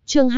Chương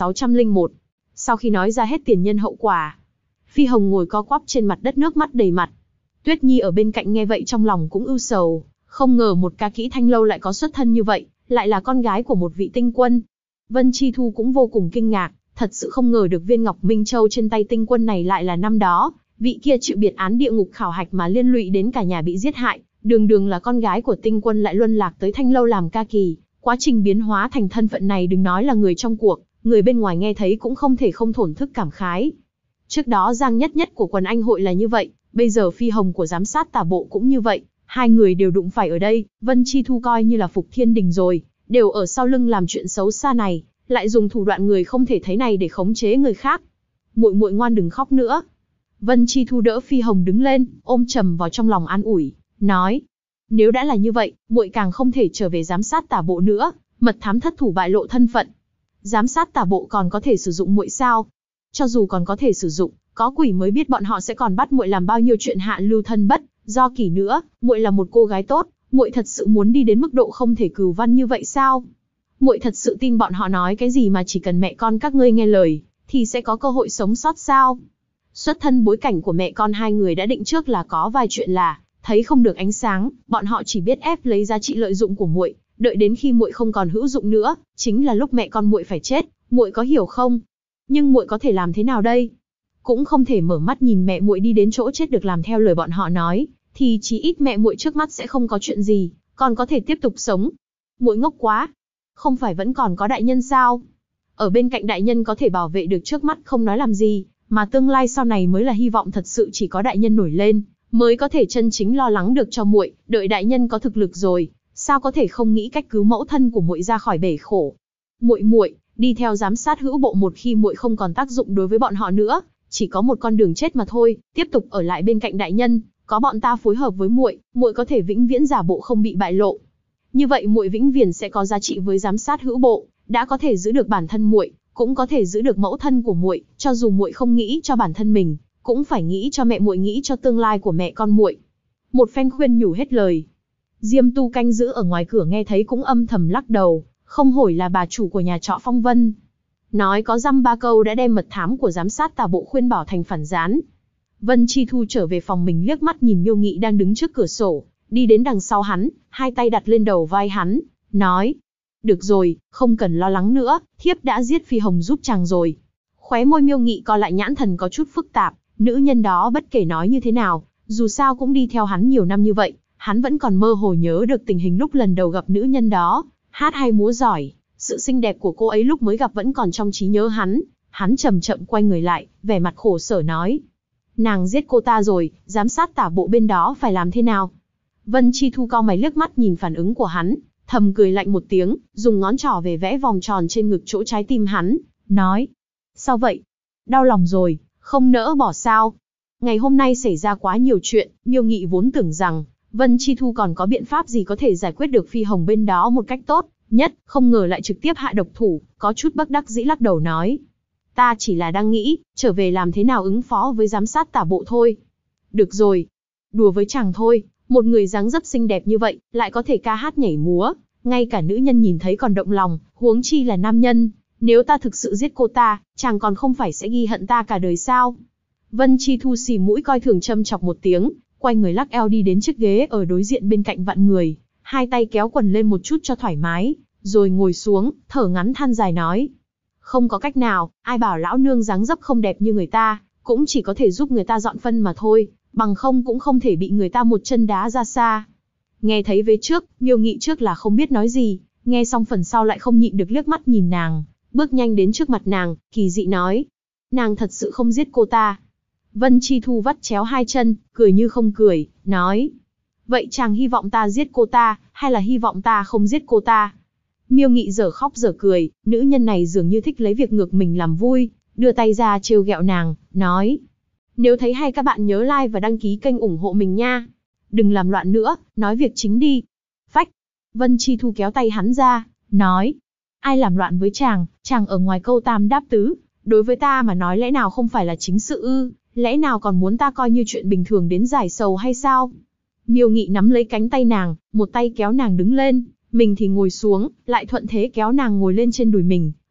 2601. Sau khi nói ra hết tiền nhân hậu quả, Phi Hồng ngồi co quắp trên mặt đất nước mắt đầy mặt. Tuyết Nhi ở bên cạnh nghe vậy trong lòng cũng ưu sầu, không ngờ một ca kỹ Thanh Lâu lại có xuất thân như vậy, lại là con gái của một vị tinh quân. Vân Chi Thu cũng vô cùng kinh ngạc, thật sự không ngờ được viên ngọc minh châu trên tay tinh quân này lại là năm đó vị kia chịu biệt án địa ngục khảo hạch mà liên lụy đến cả nhà bị giết hại, đường đường là con gái của tinh quân lại luân lạc tới Thanh Lâu làm ca kỳ. Quá trình biến hóa thành thân phận này đừng nói là người trong cuộc, người bên ngoài nghe thấy cũng không thể không thổn thức cảm khái. Trước đó Giang Nhất Nhất của quần anh hội là như vậy, bây giờ Phi Hồng của giám sát tả bộ cũng như vậy, hai người đều đụng phải ở đây. Vân Chi Thu coi như là phục thiên đình rồi, đều ở sau lưng làm chuyện xấu xa này, lại dùng thủ đoạn người không thể thấy này để khống chế người khác. Muội muội ngoan đừng khóc nữa. Vân Chi Thu đỡ Phi Hồng đứng lên, ôm trầm vào trong lòng an ủi, nói: nếu đã là như vậy, muội càng không thể trở về giám sát tả bộ nữa, mật thám thất thủ bại lộ thân phận. Giám sát tả bộ còn có thể sử dụng muội sao? Cho dù còn có thể sử dụng, có quỷ mới biết bọn họ sẽ còn bắt muội làm bao nhiêu chuyện hạ lưu thân bất do kỷ nữa. Muội là một cô gái tốt, muội thật sự muốn đi đến mức độ không thể cừu văn như vậy sao? Muội thật sự tin bọn họ nói cái gì mà chỉ cần mẹ con các ngươi nghe lời thì sẽ có cơ hội sống sót sao? Xuất thân bối cảnh của mẹ con hai người đã định trước là có vài chuyện là thấy không được ánh sáng, bọn họ chỉ biết ép lấy giá trị lợi dụng của muội, đợi đến khi muội không còn hữu dụng nữa, chính là lúc mẹ con muội phải chết, muội có hiểu không? Nhưng muội có thể làm thế nào đây? Cũng không thể mở mắt nhìn mẹ muội đi đến chỗ chết được làm theo lời bọn họ nói, thì chí ít mẹ muội trước mắt sẽ không có chuyện gì, còn có thể tiếp tục sống. Muội ngốc quá, không phải vẫn còn có đại nhân sao? Ở bên cạnh đại nhân có thể bảo vệ được trước mắt không nói làm gì, mà tương lai sau này mới là hy vọng thật sự chỉ có đại nhân nổi lên, mới có thể chân chính lo lắng được cho muội, đợi đại nhân có thực lực rồi, sao có thể không nghĩ cách cứu mẫu thân của muội ra khỏi bể khổ. Muội đi theo giám sát hữu bộ một khi muội không còn tác dụng đối với bọn họ nữa, chỉ có một con đường chết mà thôi, tiếp tục ở lại bên cạnh đại nhân, có bọn ta phối hợp với muội, muội có thể vĩnh viễn giả bộ không bị bại lộ. Như vậy muội vĩnh viễn sẽ có giá trị với giám sát hữu bộ, đã có thể giữ được bản thân muội, cũng có thể giữ được mẫu thân của muội, cho dù muội không nghĩ cho bản thân mình, cũng phải nghĩ cho mẹ muội, nghĩ cho tương lai của mẹ con muội. Một phen khuyên nhủ hết lời. Diêm Tu canh giữ ở ngoài cửa nghe thấy cũng âm thầm lắc đầu, không hổ là bà chủ của nhà trọ Phong Vân. Nói có dăm ba câu đã đem mật thám của giám sát tả bộ khuyên bảo thành phản gián. Vân Chi Thu trở về phòng mình liếc mắt nhìn Miêu Nghị đang đứng trước cửa sổ, đi đến đằng sau hắn, hai tay đặt lên đầu vai hắn, nói: được rồi, không cần lo lắng nữa, thiếp đã giết Phi Hồng giúp chàng rồi. Khóe môi Miêu Nghị co lại, nhãn thần có chút phức tạp, nữ nhân đó bất kể nói như thế nào, dù sao cũng đi theo hắn nhiều năm như vậy, hắn vẫn còn mơ hồ nhớ được tình hình lúc lần đầu gặp nữ nhân đó, hát hay múa giỏi, sự xinh đẹp của cô ấy lúc mới gặp vẫn còn trong trí nhớ hắn. Hắn chậm chậm quay người lại, vẻ mặt khổ sở nói: nàng giết cô ta rồi, giám sát tả bộ bên đó phải làm thế nào? Vân Chi Thu cau mày liếc mắt nhìn phản ứng của hắn, thầm cười lạnh một tiếng, dùng ngón trỏ về vẽ vòng tròn trên ngực chỗ trái tim hắn, nói: sao vậy? Đau lòng rồi, không nỡ bỏ sao? Ngày hôm nay xảy ra quá nhiều chuyện, Miêu Nghị vốn tưởng rằng Vân Chi Thu còn có biện pháp gì có thể giải quyết được Phi Hồng bên đó một cách tốt nhất, không ngờ lại trực tiếp hạ độc thủ, có chút bất đắc dĩ lắc đầu nói: ta chỉ là đang nghĩ, trở về làm thế nào ứng phó với giám sát tả bộ thôi. Được rồi, đùa với chàng thôi, một người dáng dấp xinh đẹp như vậy, lại có thể ca hát nhảy múa, ngay cả nữ nhân nhìn thấy còn động lòng, huống chi là nam nhân. Nếu ta thực sự giết cô ta, chàng còn không phải sẽ ghi hận ta cả đời sao? Vân Chi Thu xì mũi coi thường châm chọc một tiếng, quay người lắc eo đi đến chiếc ghế ở đối diện bên cạnh Vạn Người, hai tay kéo quần lên một chút cho thoải mái, rồi ngồi xuống, thở ngắn than dài nói: không có cách nào, ai bảo lão nương dáng dấp không đẹp như người ta, cũng chỉ có thể giúp người ta dọn phân mà thôi, bằng không cũng không thể bị người ta một chân đá ra xa. Nghe thấy vế trước, Miêu Nghị trước là không biết nói gì, nghe xong phần sau lại không nhịn được liếc mắt nhìn nàng, bước nhanh đến trước mặt nàng, kỳ dị nói: nàng thật sự không giết cô ta? Vân Chi Thu vắt chéo hai chân, cười như không cười, nói: vậy chàng hy vọng ta giết cô ta, hay là hy vọng ta không giết cô ta? Miêu Nghị dở khóc dở cười, nữ nhân này dường như thích lấy việc ngược mình làm vui, đưa tay ra trêu ghẹo nàng, nói: nếu thấy hay các bạn nhớ like và đăng ký kênh ủng hộ mình nha. Đừng làm loạn nữa, nói việc chính đi. Phách. Vân Chi Thu kéo tay hắn ra, nói: ai làm loạn với chàng ở ngoài câu tam đáp tứ, đối với ta mà nói lẽ nào không phải là chính sự ư, lẽ nào còn muốn ta coi như chuyện bình thường đến giải sầu hay sao? Miêu Nghị nắm lấy cánh tay nàng, một tay kéo nàng đứng lên, mình thì ngồi xuống, lại thuận thế kéo nàng ngồi lên trên đùi mình,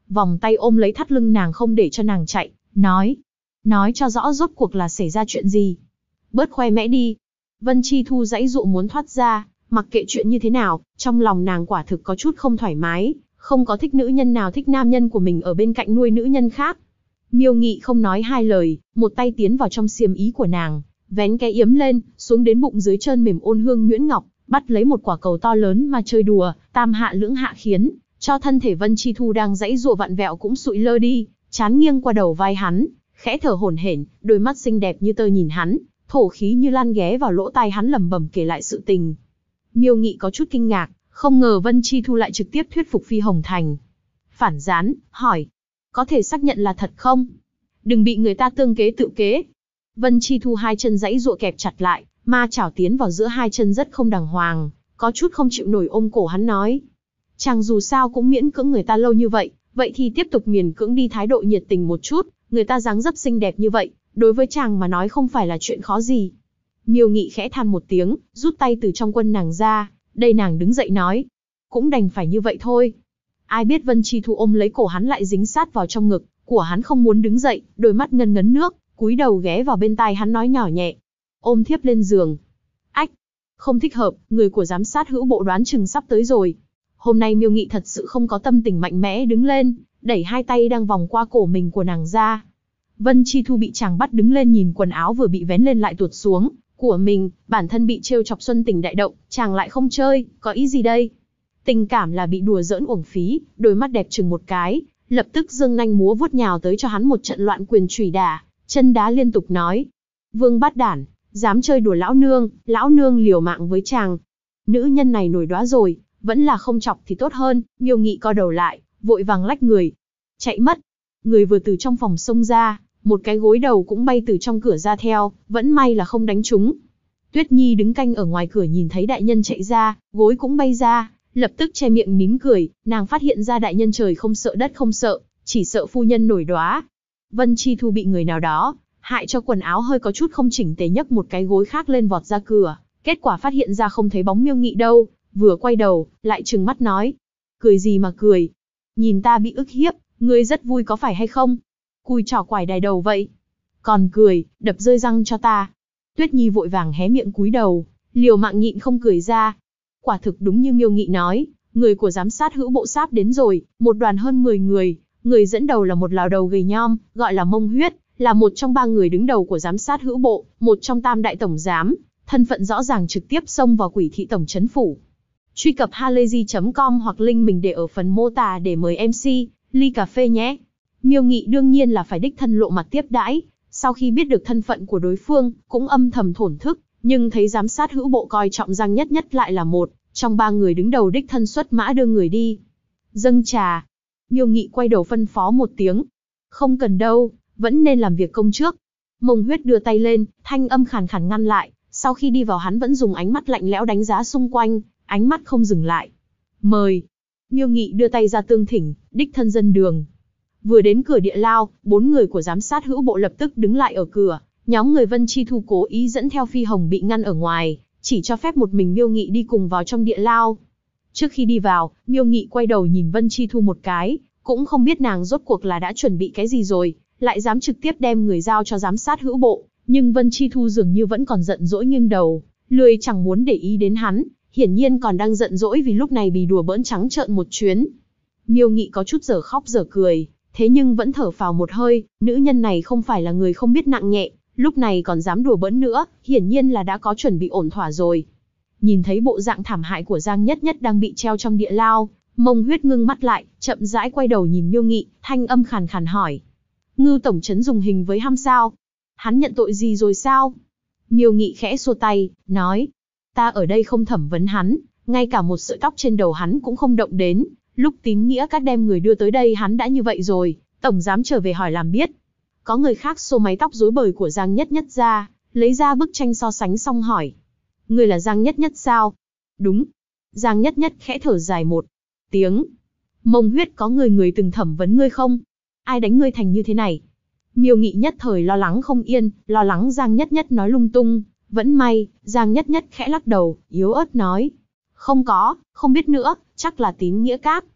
vòng tay ôm lấy thắt lưng nàng không để cho nàng chạy, nói cho rõ rốt cuộc là xảy ra chuyện gì. Bớt khoe mẽ đi. Vân Chi Thu giãy dụ muốn thoát ra, mặc kệ chuyện như thế nào, trong lòng nàng quả thực có chút không thoải mái, không có thích nữ nhân nào thích nam nhân của mình ở bên cạnh nuôi nữ nhân khác. Miêu Nghị không nói hai lời, một tay tiến vào trong xiêm ý của nàng, vén cái yếm lên, xuống đến bụng dưới trơn mềm ôn hương nhuyễn ngọc, bắt lấy một quả cầu to lớn mà chơi đùa, tam hạ lưỡng hạ khiến cho thân thể Vân Chi Thu đang giãy giụa vặn vẹo cũng sụi lơ đi, chán nghiêng qua đầu vai hắn, khẽ thở hổn hển, đôi mắt xinh đẹp như tơ nhìn hắn, thổ khí như lan ghé vào lỗ tai hắn lẩm bẩm kể lại sự tình. Miêu Nghị có chút kinh ngạc, không ngờ Vân Chi Thu lại trực tiếp thuyết phục Phi Hồng thành phản gián, hỏi: có thể xác nhận là thật không? Đừng bị người ta tương kế tự kế. Vân Chi Thu hai chân giãy giụa kẹp chặt lại, ma chảo tiến vào giữa hai chân rất không đàng hoàng, có chút không chịu nổi ôm cổ hắn nói: chàng dù sao cũng miễn cưỡng người ta lâu như vậy, vậy thì tiếp tục miễn cưỡng đi, thái độ nhiệt tình một chút, người ta dáng dấp xinh đẹp như vậy, đối với chàng mà nói không phải là chuyện khó gì. Miêu Nghị khẽ than một tiếng, rút tay từ trong quân nàng ra, đây nàng đứng dậy nói: cũng đành phải như vậy thôi. Ai biết Vân Chi Thu ôm lấy cổ hắn lại dính sát vào trong ngực của hắn không muốn đứng dậy, đôi mắt ngấn ngấn nước, cúi đầu ghé vào bên tai hắn nói nhỏ nhẹ: ôm thiếp lên giường. Ách, không thích hợp, người của giám sát hữu bộ đoán chừng sắp tới rồi. Hôm nay Miêu Nghị thật sự không có tâm tình mạnh mẽ đứng lên, đẩy hai tay đang vòng qua cổ mình của nàng ra. Vân Chi Thu bị chàng bắt đứng lên, nhìn quần áo vừa bị vén lên lại tuột xuống của mình, bản thân bị trêu chọc xuân tình đại động, chàng lại không chơi, có ý gì đây? Tình cảm là bị đùa giỡn uổng phí, đôi mắt đẹp chừng một cái, lập tức giương nanh múa vuốt nhào tới cho hắn một trận loạn quyền chùy đả, chân đá liên tục nói: vương bát đản, dám chơi đùa lão nương liều mạng với chàng. Nữ nhân này nổi đóa rồi, vẫn là không chọc thì tốt hơn. Miêu Nghị co đầu lại, vội vàng lách người, chạy mất. Người vừa từ trong phòng xông ra, một cái gối đầu cũng bay từ trong cửa ra theo, vẫn may là không đánh trúng. Tuyết Nhi đứng canh ở ngoài cửa nhìn thấy đại nhân chạy ra, gối cũng bay ra, lập tức che miệng nín cười, nàng phát hiện ra đại nhân trời không sợ đất không sợ, chỉ sợ phu nhân nổi đóa. Vân Chi Thu bị người nào đó hại cho quần áo hơi có chút không chỉnh tề, nhấc một cái gối khác lên vọt ra cửa, kết quả phát hiện ra không thấy bóng Miêu Nghị đâu, vừa quay đầu, lại trừng mắt nói: cười gì mà cười? Nhìn ta bị ức hiếp, ngươi rất vui có phải hay không? Cùi trỏ quải đài đầu vậy, còn cười, đập rơi răng cho ta. Tuyết Nhi vội vàng hé miệng cúi đầu, liều mạng nhịn không cười ra. Quả thực đúng như Miêu Nghị nói, người của giám sát hữu bộ sáp đến rồi, một đoàn hơn 10 người, người dẫn đầu là một lão đầu gầy nhom, gọi là Mông Huyết, là một trong 3 người đứng đầu của giám sát hữu bộ, một trong tam đại tổng giám, thân phận rõ ràng, trực tiếp xông vào Quỷ thị tổng trấn phủ. Truy cập halayzi.com hoặc link mình để ở phần mô tả để mời MC ly cà phê nhé. Miêu Nghị đương nhiên là phải đích thân lộ mặt tiếp đãi, sau khi biết được thân phận của đối phương, cũng âm thầm thổn thức, nhưng thấy giám sát hữu bộ coi trọng Giang Nhất Nhất lại là một trong 3 người đứng đầu, đích thân xuất mã đưa người đi. Dâng trà. Miêu Nghị quay đầu phân phó một tiếng. Không cần đâu, vẫn nên làm việc công trước. Mông Huyết đưa tay lên, thanh âm khàn khàn ngăn lại, sau khi đi vào hắn vẫn dùng ánh mắt lạnh lẽo đánh giá xung quanh, ánh mắt không dừng lại. Mời. Miêu Nghị đưa tay ra tương thỉnh, đích thân dân đường. Vừa đến cửa địa lao, 4 người của giám sát hữu bộ lập tức đứng lại ở cửa, nhóm người Vân Chi Thu cố ý dẫn theo Phi Hồng bị ngăn ở ngoài, chỉ cho phép một mình Miêu Nghị đi cùng vào trong địa lao. Trước khi đi vào, Miêu Nghị quay đầu nhìn Vân Chi Thu một cái, cũng không biết nàng rốt cuộc là đã chuẩn bị cái gì rồi, lại dám trực tiếp đem người giao cho giám sát hữu bộ, nhưng Vân Chi Thu dường như vẫn còn giận dỗi nghiêng đầu, lười chẳng muốn để ý đến hắn, hiển nhiên còn đang giận dỗi vì lúc này bị đùa bỡn trắng trợn một chuyến. Miêu Nghị có chút dở khóc dở cười, thế nhưng vẫn thở phào một hơi, nữ nhân này không phải là người không biết nặng nhẹ, lúc này còn dám đùa bỡn nữa, hiển nhiên là đã có chuẩn bị ổn thỏa rồi. Nhìn thấy bộ dạng thảm hại của Giang Nhất Nhất đang bị treo trong địa lao, Mông Huyết ngưng mắt lại, chậm rãi quay đầu nhìn Miêu Nghị, thanh âm khàn khàn hỏi: Ngưu tổng trấn dùng hình với Ham sao? Hắn nhận tội gì rồi sao? Miêu Nghị khẽ xua tay, nói: ta ở đây không thẩm vấn hắn, ngay cả một sợi tóc trên đầu hắn cũng không động đến. Lúc Tín Nghĩa Các đem người đưa tới đây hắn đã như vậy rồi, tổng dám trở về hỏi làm biết. Có người khác xô mái tóc rối bời của Giang Nhất Nhất ra, lấy ra bức tranh so sánh xong hỏi: người là Giang Nhất Nhất sao? Đúng. Giang Nhất Nhất khẽ thở dài một tiếng. Mông Huyết, có người từng thẩm vấn ngươi không? Ai đánh ngươi thành như thế này? Miêu Nghị nhất thời lo lắng không yên, lo lắng Giang Nhất Nhất nói lung tung. Vẫn may, Giang Nhất Nhất khẽ lắc đầu, yếu ớt nói: không có, không biết nữa, chắc là Tín Nghĩa Các.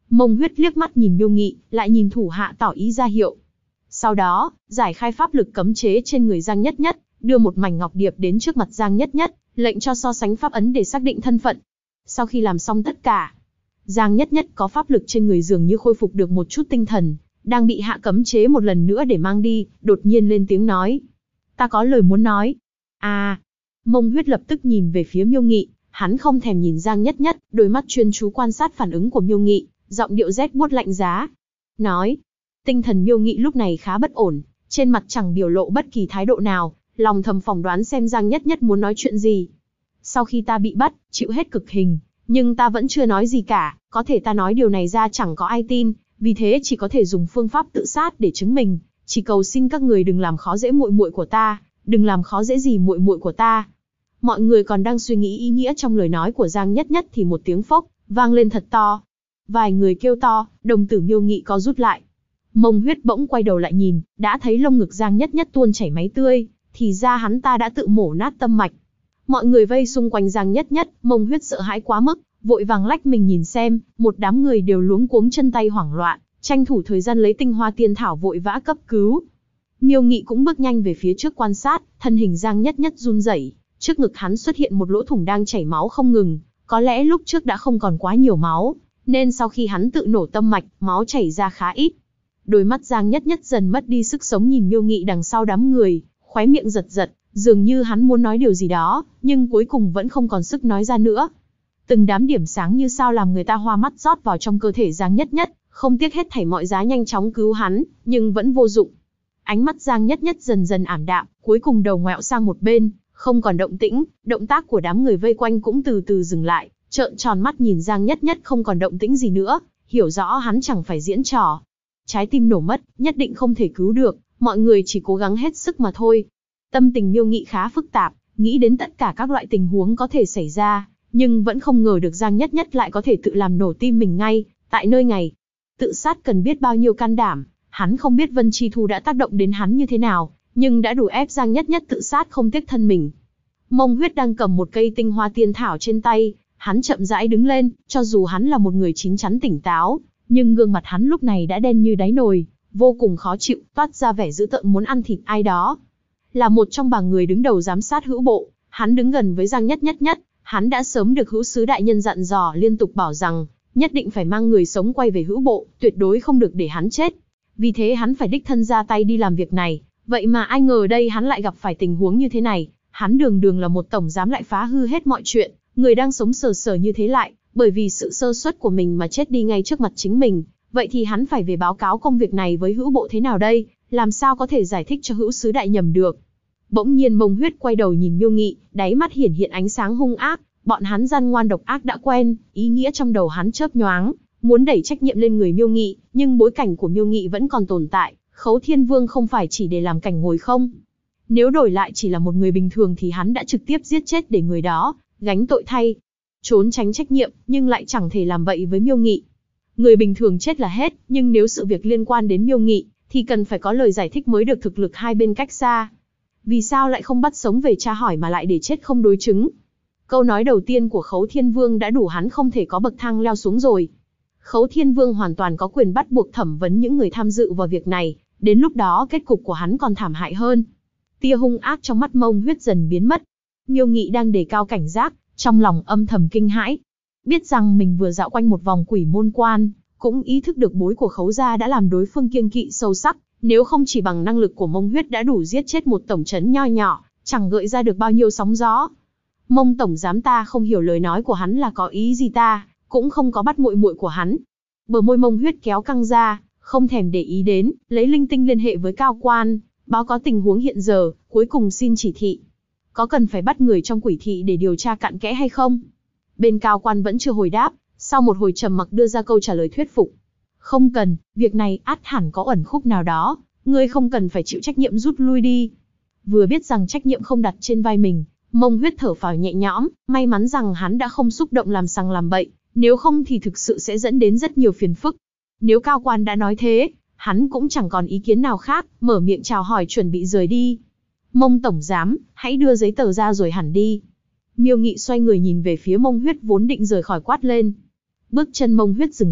Mông Huyết liếc mắt nhìn Miêu Nghị, lại nhìn thủ hạ tỏ ý ra hiệu. Sau đó, giải khai pháp lực cấm chế trên người Giang Nhất Nhất, đưa một mảnh ngọc điệp đến trước mặt Giang Nhất Nhất, lệnh cho so sánh pháp ấn để xác định thân phận. Sau khi làm xong tất cả, Giang Nhất Nhất có pháp lực trên người dường như khôi phục được một chút tinh thần, đang bị hạ cấm chế một lần nữa để mang đi, đột nhiên lên tiếng nói. Ta có lời muốn nói. À, Mông Huyết lập tức nhìn về phía Miêu Nghị, hắn không thèm nhìn Giang Nhất Nhất, đôi mắt chuyên chú quan sát phản ứng của Miêu Nghị, giọng điệu rét buốt lạnh giá. Nói, tinh thần Miêu Nghị lúc này khá bất ổn, trên mặt chẳng biểu lộ bất kỳ thái độ nào, lòng thầm phỏng đoán xem Giang Nhất Nhất muốn nói chuyện gì. Sau khi ta bị bắt, chịu hết cực hình, nhưng ta vẫn chưa nói gì cả, có thể ta nói điều này ra chẳng có ai tin, vì thế chỉ có thể dùng phương pháp tự sát để chứng minh, chỉ cầu xin các người đừng làm khó dễ muội muội của ta, đừng làm khó dễ gì muội muội của ta. Mọi người còn đang suy nghĩ ý nghĩa trong lời nói của Giang Nhất Nhất thì một tiếng phốc vang lên thật to. Vài người kêu to, đồng tử Miêu Nghị co rút lại. Mông Huyết bỗng quay đầu lại nhìn, đã thấy lông ngực Giang Nhất Nhất tuôn chảy máu tươi, thì ra hắn ta đã tự mổ nát tâm mạch. Mọi người vây xung quanh Giang Nhất Nhất, Mông Huyết sợ hãi quá mức, vội vàng lách mình nhìn xem, một đám người đều luống cuống chân tay hoảng loạn, tranh thủ thời gian lấy tinh hoa tiên thảo vội vã cấp cứu. Miêu Nghị cũng bước nhanh về phía trước quan sát, thân hình Giang Nhất Nhất run rẩy, trước ngực hắn xuất hiện một lỗ thủng đang chảy máu không ngừng, có lẽ lúc trước đã không còn quá nhiều máu, nên sau khi hắn tự nổ tâm mạch, máu chảy ra khá ít. Đôi mắt Giang Nhất Nhất dần mất đi sức sống nhìn Miêu Nghị đằng sau đám người, khóe miệng giật giật, dường như hắn muốn nói điều gì đó, nhưng cuối cùng vẫn không còn sức nói ra nữa. Từng đám điểm sáng như sao làm người ta hoa mắt rót vào trong cơ thể Giang Nhất Nhất, không tiếc hết thảy mọi giá nhanh chóng cứu hắn, nhưng vẫn vô dụng. Ánh mắt Giang Nhất Nhất dần dần ảm đạm, cuối cùng đầu ngoẹo sang một bên, không còn động tĩnh, động tác của đám người vây quanh cũng từ từ dừng lại, trợn tròn mắt nhìn Giang Nhất Nhất không còn động tĩnh gì nữa, hiểu rõ hắn chẳng phải diễn trò. Trái tim nổ mất, nhất định không thể cứu được, mọi người chỉ cố gắng hết sức mà thôi. Tâm tình Miêu Nghị khá phức tạp, nghĩ đến tất cả các loại tình huống có thể xảy ra, nhưng vẫn không ngờ được Giang Nhất Nhất lại có thể tự làm nổ tim mình ngay, tại nơi này. Tự sát cần biết bao nhiêu can đảm, hắn không biết Vân Chi Thu đã tác động đến hắn như thế nào, nhưng đã đủ ép Giang Nhất Nhất tự sát không tiếc thân mình. Mông Huyết đang cầm một cây tinh hoa tiên thảo trên tay, hắn chậm rãi đứng lên, cho dù hắn là một người chín chắn tỉnh táo, nhưng gương mặt hắn lúc này đã đen như đáy nồi, vô cùng khó chịu, toát ra vẻ dữ tợn muốn ăn thịt ai đó. Là một trong ba người đứng đầu giám sát hữu bộ, hắn đứng gần với Giang Nhất Nhất, hắn đã sớm được hữu sứ đại nhân dặn dò liên tục bảo rằng, nhất định phải mang người sống quay về hữu bộ, tuyệt đối không được để hắn chết. Vì thế hắn phải đích thân ra tay đi làm việc này, vậy mà ai ngờ đây hắn lại gặp phải tình huống như thế này, hắn đường đường là một tổng giám lại phá hư hết mọi chuyện, người đang sống sờ sờ như thế lại, bởi vì sự sơ suất của mình mà chết đi ngay trước mặt chính mình, vậy thì hắn phải về báo cáo công việc này với hữu bộ thế nào đây, làm sao có thể giải thích cho hữu sứ đại nhầm được. Bỗng nhiên Mông Huyết quay đầu nhìn Miêu Nghị, đáy mắt hiển hiện ánh sáng hung ác, bọn hắn gian ngoan độc ác đã quen, ý nghĩa trong đầu hắn chớp nhoáng, muốn đẩy trách nhiệm lên người Miêu Nghị, nhưng bối cảnh của Miêu Nghị vẫn còn tồn tại, Khấu Thiên Vương không phải chỉ để làm cảnh ngồi không. Nếu đổi lại chỉ là một người bình thường thì hắn đã trực tiếp giết chết để người đó gánh tội thay, trốn tránh trách nhiệm, nhưng lại chẳng thể làm vậy với Miêu Nghị. Người bình thường chết là hết, nhưng nếu sự việc liên quan đến Miêu Nghị, thì cần phải có lời giải thích mới được, thực lực hai bên cách xa. Vì sao lại không bắt sống về tra hỏi mà lại để chết không đối chứng? Câu nói đầu tiên của Khấu Thiên Vương đã đủ hắn không thể có bậc thang leo xuống rồi. Khấu Thiên Vương hoàn toàn có quyền bắt buộc thẩm vấn những người tham dự vào việc này, đến lúc đó kết cục của hắn còn thảm hại hơn. Tia hung ác trong mắt Mông Huyết dần biến mất. Miêu Nghị đang đề cao cảnh giác, trong lòng âm thầm kinh hãi. Biết rằng mình vừa dạo quanh một vòng quỷ môn quan, cũng ý thức được bối của Khấu gia đã làm đối phương kiêng kỵ sâu sắc, nếu không chỉ bằng năng lực của Mông Huyết đã đủ giết chết một tổng trấn nho nhỏ, chẳng gợi ra được bao nhiêu sóng gió. Mông tổng giám, ta không hiểu lời nói của hắn là có ý gì, ta cũng không có bắt muội muội của hắn. Bờ môi Mông Huyết kéo căng ra, không thèm để ý đến, lấy linh tinh liên hệ với cao quan, báo có tình huống hiện giờ, cuối cùng xin chỉ thị. Có cần phải bắt người trong quỷ thị để điều tra cặn kẽ hay không? Bên cao quan vẫn chưa hồi đáp, sau một hồi trầm mặc đưa ra câu trả lời thuyết phục. Không cần, việc này ắt hẳn có ẩn khúc nào đó, ngươi không cần phải chịu trách nhiệm, rút lui đi. Vừa biết rằng trách nhiệm không đặt trên vai mình, Mông Huyết thở phào nhẹ nhõm, may mắn rằng hắn đã không xúc động làm sằng làm bậy, nếu không thì thực sự sẽ dẫn đến rất nhiều phiền phức. Nếu cao quan đã nói thế, hắn cũng chẳng còn ý kiến nào khác, mở miệng chào hỏi chuẩn bị rời đi. Mông tổng giám, hãy đưa giấy tờ ra rồi hẳn đi. Miêu Nghị xoay người nhìn về phía Mông Huyết vốn định rời khỏi, quát lên. Bước chân Mông Huyết dừng lại,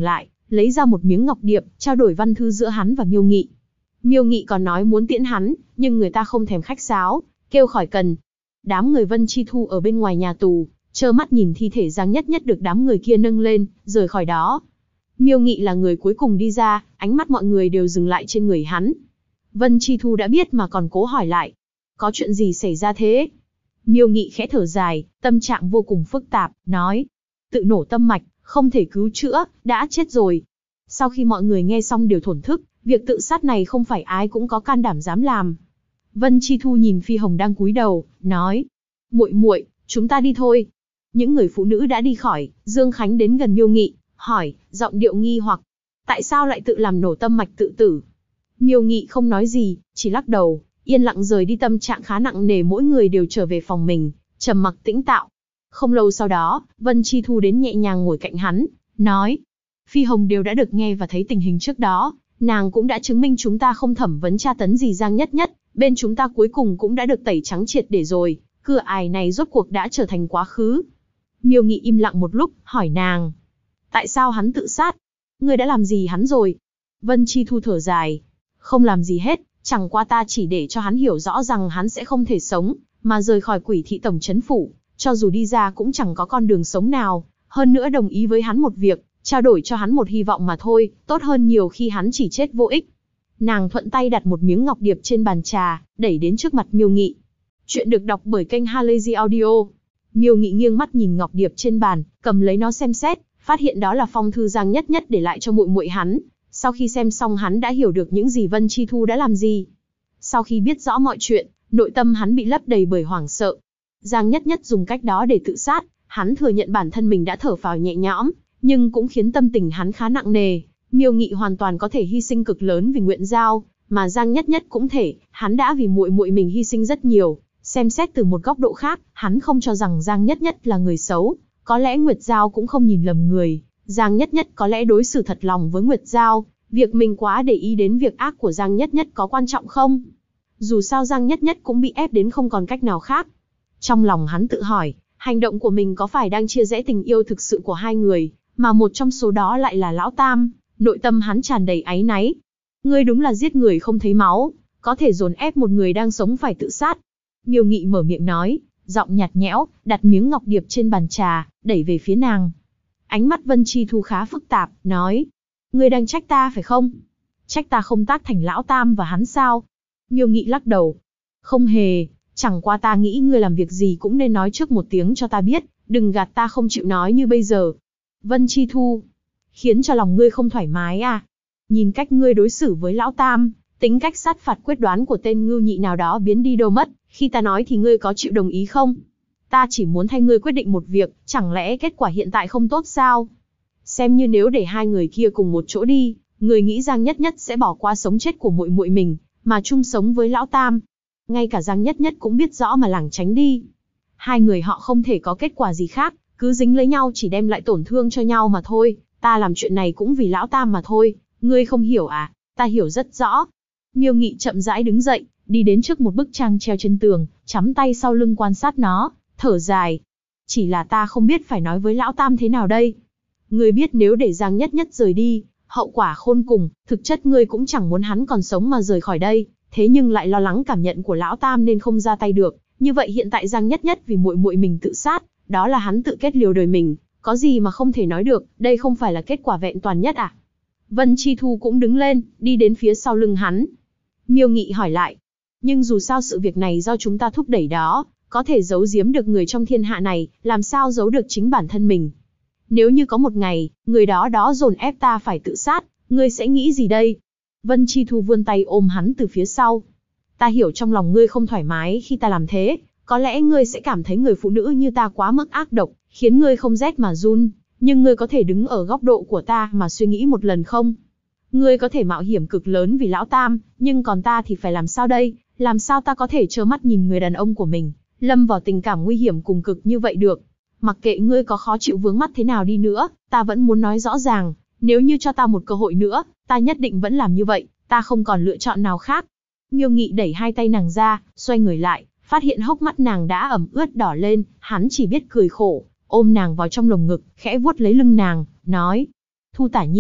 lấy ra một miếng ngọc điệp, trao đổi văn thư giữa hắn và Miêu Nghị. Miêu Nghị còn nói muốn tiễn hắn, nhưng người ta không thèm khách sáo, kêu khỏi cần. Đám người Vân Chi Thu ở bên ngoài nhà tù, trơ mắt nhìn thi thể Giang Nhất Nhất được đám người kia nâng lên, rời khỏi đó. Miêu Nghị là người cuối cùng đi ra, ánh mắt mọi người đều dừng lại trên người hắn. Vân Chi Thu đã biết mà còn cố hỏi lại. Có chuyện gì xảy ra thế? Miêu Nghị khẽ thở dài, tâm trạng vô cùng phức tạp, nói. Tự nổ tâm mạch, không thể cứu chữa, đã chết rồi. Sau khi mọi người nghe xong đều thổn thức, việc tự sát này không phải ai cũng có can đảm dám làm. Vân Chi Thu nhìn Phi Hồng đang cúi đầu, nói. Muội muội, chúng ta đi thôi. Những người phụ nữ đã đi khỏi, Dương Khánh đến gần Miêu Nghị, hỏi, giọng điệu nghi hoặc. Tại sao lại tự làm nổ tâm mạch tự tử? Miêu Nghị không nói gì, chỉ lắc đầu, yên lặng rời đi, tâm trạng khá nặng nề, mỗi người đều trở về phòng mình, trầm mặc tĩnh tạo. Không lâu sau đó, Vân Chi Thu đến nhẹ nhàng ngồi cạnh hắn, nói. Phi Hồng đều đã được nghe và thấy tình hình trước đó, nàng cũng đã chứng minh chúng ta không thẩm vấn tra tấn gì Giang Nhất Nhất, bên chúng ta cuối cùng cũng đã được tẩy trắng triệt để rồi, cửa ải này rốt cuộc đã trở thành quá khứ. Miêu Nghị im lặng một lúc, hỏi nàng. Tại sao hắn tự sát? Ngươi đã làm gì hắn rồi? Vân Chi Thu thở dài. Không làm gì hết, chẳng qua ta chỉ để cho hắn hiểu rõ rằng hắn sẽ không thể sống, mà rời khỏi Quỷ Thị Tổng trấn phủ, cho dù đi ra cũng chẳng có con đường sống nào, hơn nữa đồng ý với hắn một việc, trao đổi cho hắn một hy vọng mà thôi, tốt hơn nhiều khi hắn chỉ chết vô ích. Nàng thuận tay đặt một miếng ngọc điệp trên bàn trà, đẩy đến trước mặt Miêu Nghị. Chuyện được đọc bởi kênh Halazy Audio. Miêu Nghị nghiêng mắt nhìn ngọc điệp trên bàn, cầm lấy nó xem xét, phát hiện đó là phong thư Giang Nhất Nhất để lại cho muội muội hắn. Sau khi xem xong hắn đã hiểu được những gì Vân Chi Thu đã làm gì. Sau khi biết rõ mọi chuyện, nội tâm hắn bị lấp đầy bởi hoảng sợ. Giang Nhất Nhất dùng cách đó để tự sát, hắn thừa nhận bản thân mình đã thở phào nhẹ nhõm, nhưng cũng khiến tâm tình hắn khá nặng nề. Miêu Nghị hoàn toàn có thể hy sinh cực lớn vì Nguyệt Giao, mà Giang Nhất Nhất cũng thể, hắn đã vì muội muội mình hy sinh rất nhiều. Xem xét từ một góc độ khác, hắn không cho rằng Giang Nhất Nhất là người xấu, có lẽ Nguyệt Giao cũng không nhìn lầm người. Giang Nhất Nhất có lẽ đối xử thật lòng với Nguyệt Giao, việc mình quá để ý đến việc ác của Giang Nhất Nhất có quan trọng không? Dù sao Giang Nhất Nhất cũng bị ép đến không còn cách nào khác. Trong lòng hắn tự hỏi, hành động của mình có phải đang chia rẽ tình yêu thực sự của hai người, mà một trong số đó lại là Lão Tam, nội tâm hắn tràn đầy áy náy. Ngươi đúng là giết người không thấy máu, có thể dồn ép một người đang sống phải tự sát. Miêu Nghị mở miệng nói, giọng nhạt nhẽo, đặt miếng ngọc điệp trên bàn trà, đẩy về phía nàng. Ánh mắt Vân Chi Thu khá phức tạp, nói, ngươi đang trách ta phải không? Trách ta không tác thành Lão Tam và hắn sao? Miêu Nghị lắc đầu. Không hề, chẳng qua ta nghĩ ngươi làm việc gì cũng nên nói trước một tiếng cho ta biết, đừng gạt ta không chịu nói như bây giờ. Vân Chi Thu, khiến cho lòng ngươi không thoải mái à? Nhìn cách ngươi đối xử với Lão Tam, tính cách sát phạt quyết đoán của tên ngưu nhị nào đó biến đi đâu mất, khi ta nói thì ngươi có chịu đồng ý không? Ta chỉ muốn thay ngươi quyết định một việc, chẳng lẽ kết quả hiện tại không tốt sao? Xem như nếu để hai người kia cùng một chỗ đi, người nghĩ Giang Nhất Nhất sẽ bỏ qua sống chết của muội muội mình, mà chung sống với Lão Tam. Ngay cả Giang Nhất Nhất cũng biết rõ mà lảng tránh đi. Hai người họ không thể có kết quả gì khác, cứ dính lấy nhau chỉ đem lại tổn thương cho nhau mà thôi. Ta làm chuyện này cũng vì Lão Tam mà thôi, ngươi không hiểu à? Ta hiểu rất rõ. Miêu Nghị chậm rãi đứng dậy, đi đến trước một bức tranh treo trên tường, chắm tay sau lưng quan sát nó, thở dài. Chỉ là ta không biết phải nói với Lão Tam thế nào đây. Ngươi biết nếu để Giang Nhất Nhất rời đi, hậu quả khôn cùng, thực chất ngươi cũng chẳng muốn hắn còn sống mà rời khỏi đây, thế nhưng lại lo lắng cảm nhận của Lão Tam nên không ra tay được. Như vậy hiện tại Giang Nhất Nhất vì muội muội mình tự sát, đó là hắn tự kết liều đời mình, có gì mà không thể nói được, đây không phải là kết quả vẹn toàn nhất à? Vân Chi Thu cũng đứng lên, đi đến phía sau lưng hắn. Miêu Nghị hỏi lại, nhưng dù sao sự việc này do chúng ta thúc đẩy đó, có thể giấu giếm được người trong thiên hạ này, làm sao giấu được chính bản thân mình? Nếu như có một ngày, người đó dồn ép ta phải tự sát, ngươi sẽ nghĩ gì đây? Vân Chi Thu vươn tay ôm hắn từ phía sau. Ta hiểu trong lòng ngươi không thoải mái khi ta làm thế, có lẽ ngươi sẽ cảm thấy người phụ nữ như ta quá mức ác độc, khiến ngươi không rét mà run, nhưng ngươi có thể đứng ở góc độ của ta mà suy nghĩ một lần không? Ngươi có thể mạo hiểm cực lớn vì Lão Tam, nhưng còn ta thì phải làm sao đây? Làm sao ta có thể trơ mắt nhìn người đàn ông của mình lâm vào tình cảm nguy hiểm cùng cực như vậy được? Mặc kệ ngươi có khó chịu vướng mắc thế nào đi nữa, ta vẫn muốn nói rõ ràng, nếu như cho ta một cơ hội nữa, ta nhất định vẫn làm như vậy, ta không còn lựa chọn nào khác. Miêu Nghị đẩy hai tay nàng ra, xoay người lại, phát hiện hốc mắt nàng đã ẩm ướt đỏ lên, hắn chỉ biết cười khổ, ôm nàng vào trong lồng ngực, khẽ vuốt lấy lưng nàng, nói: Thu Tả Nhi,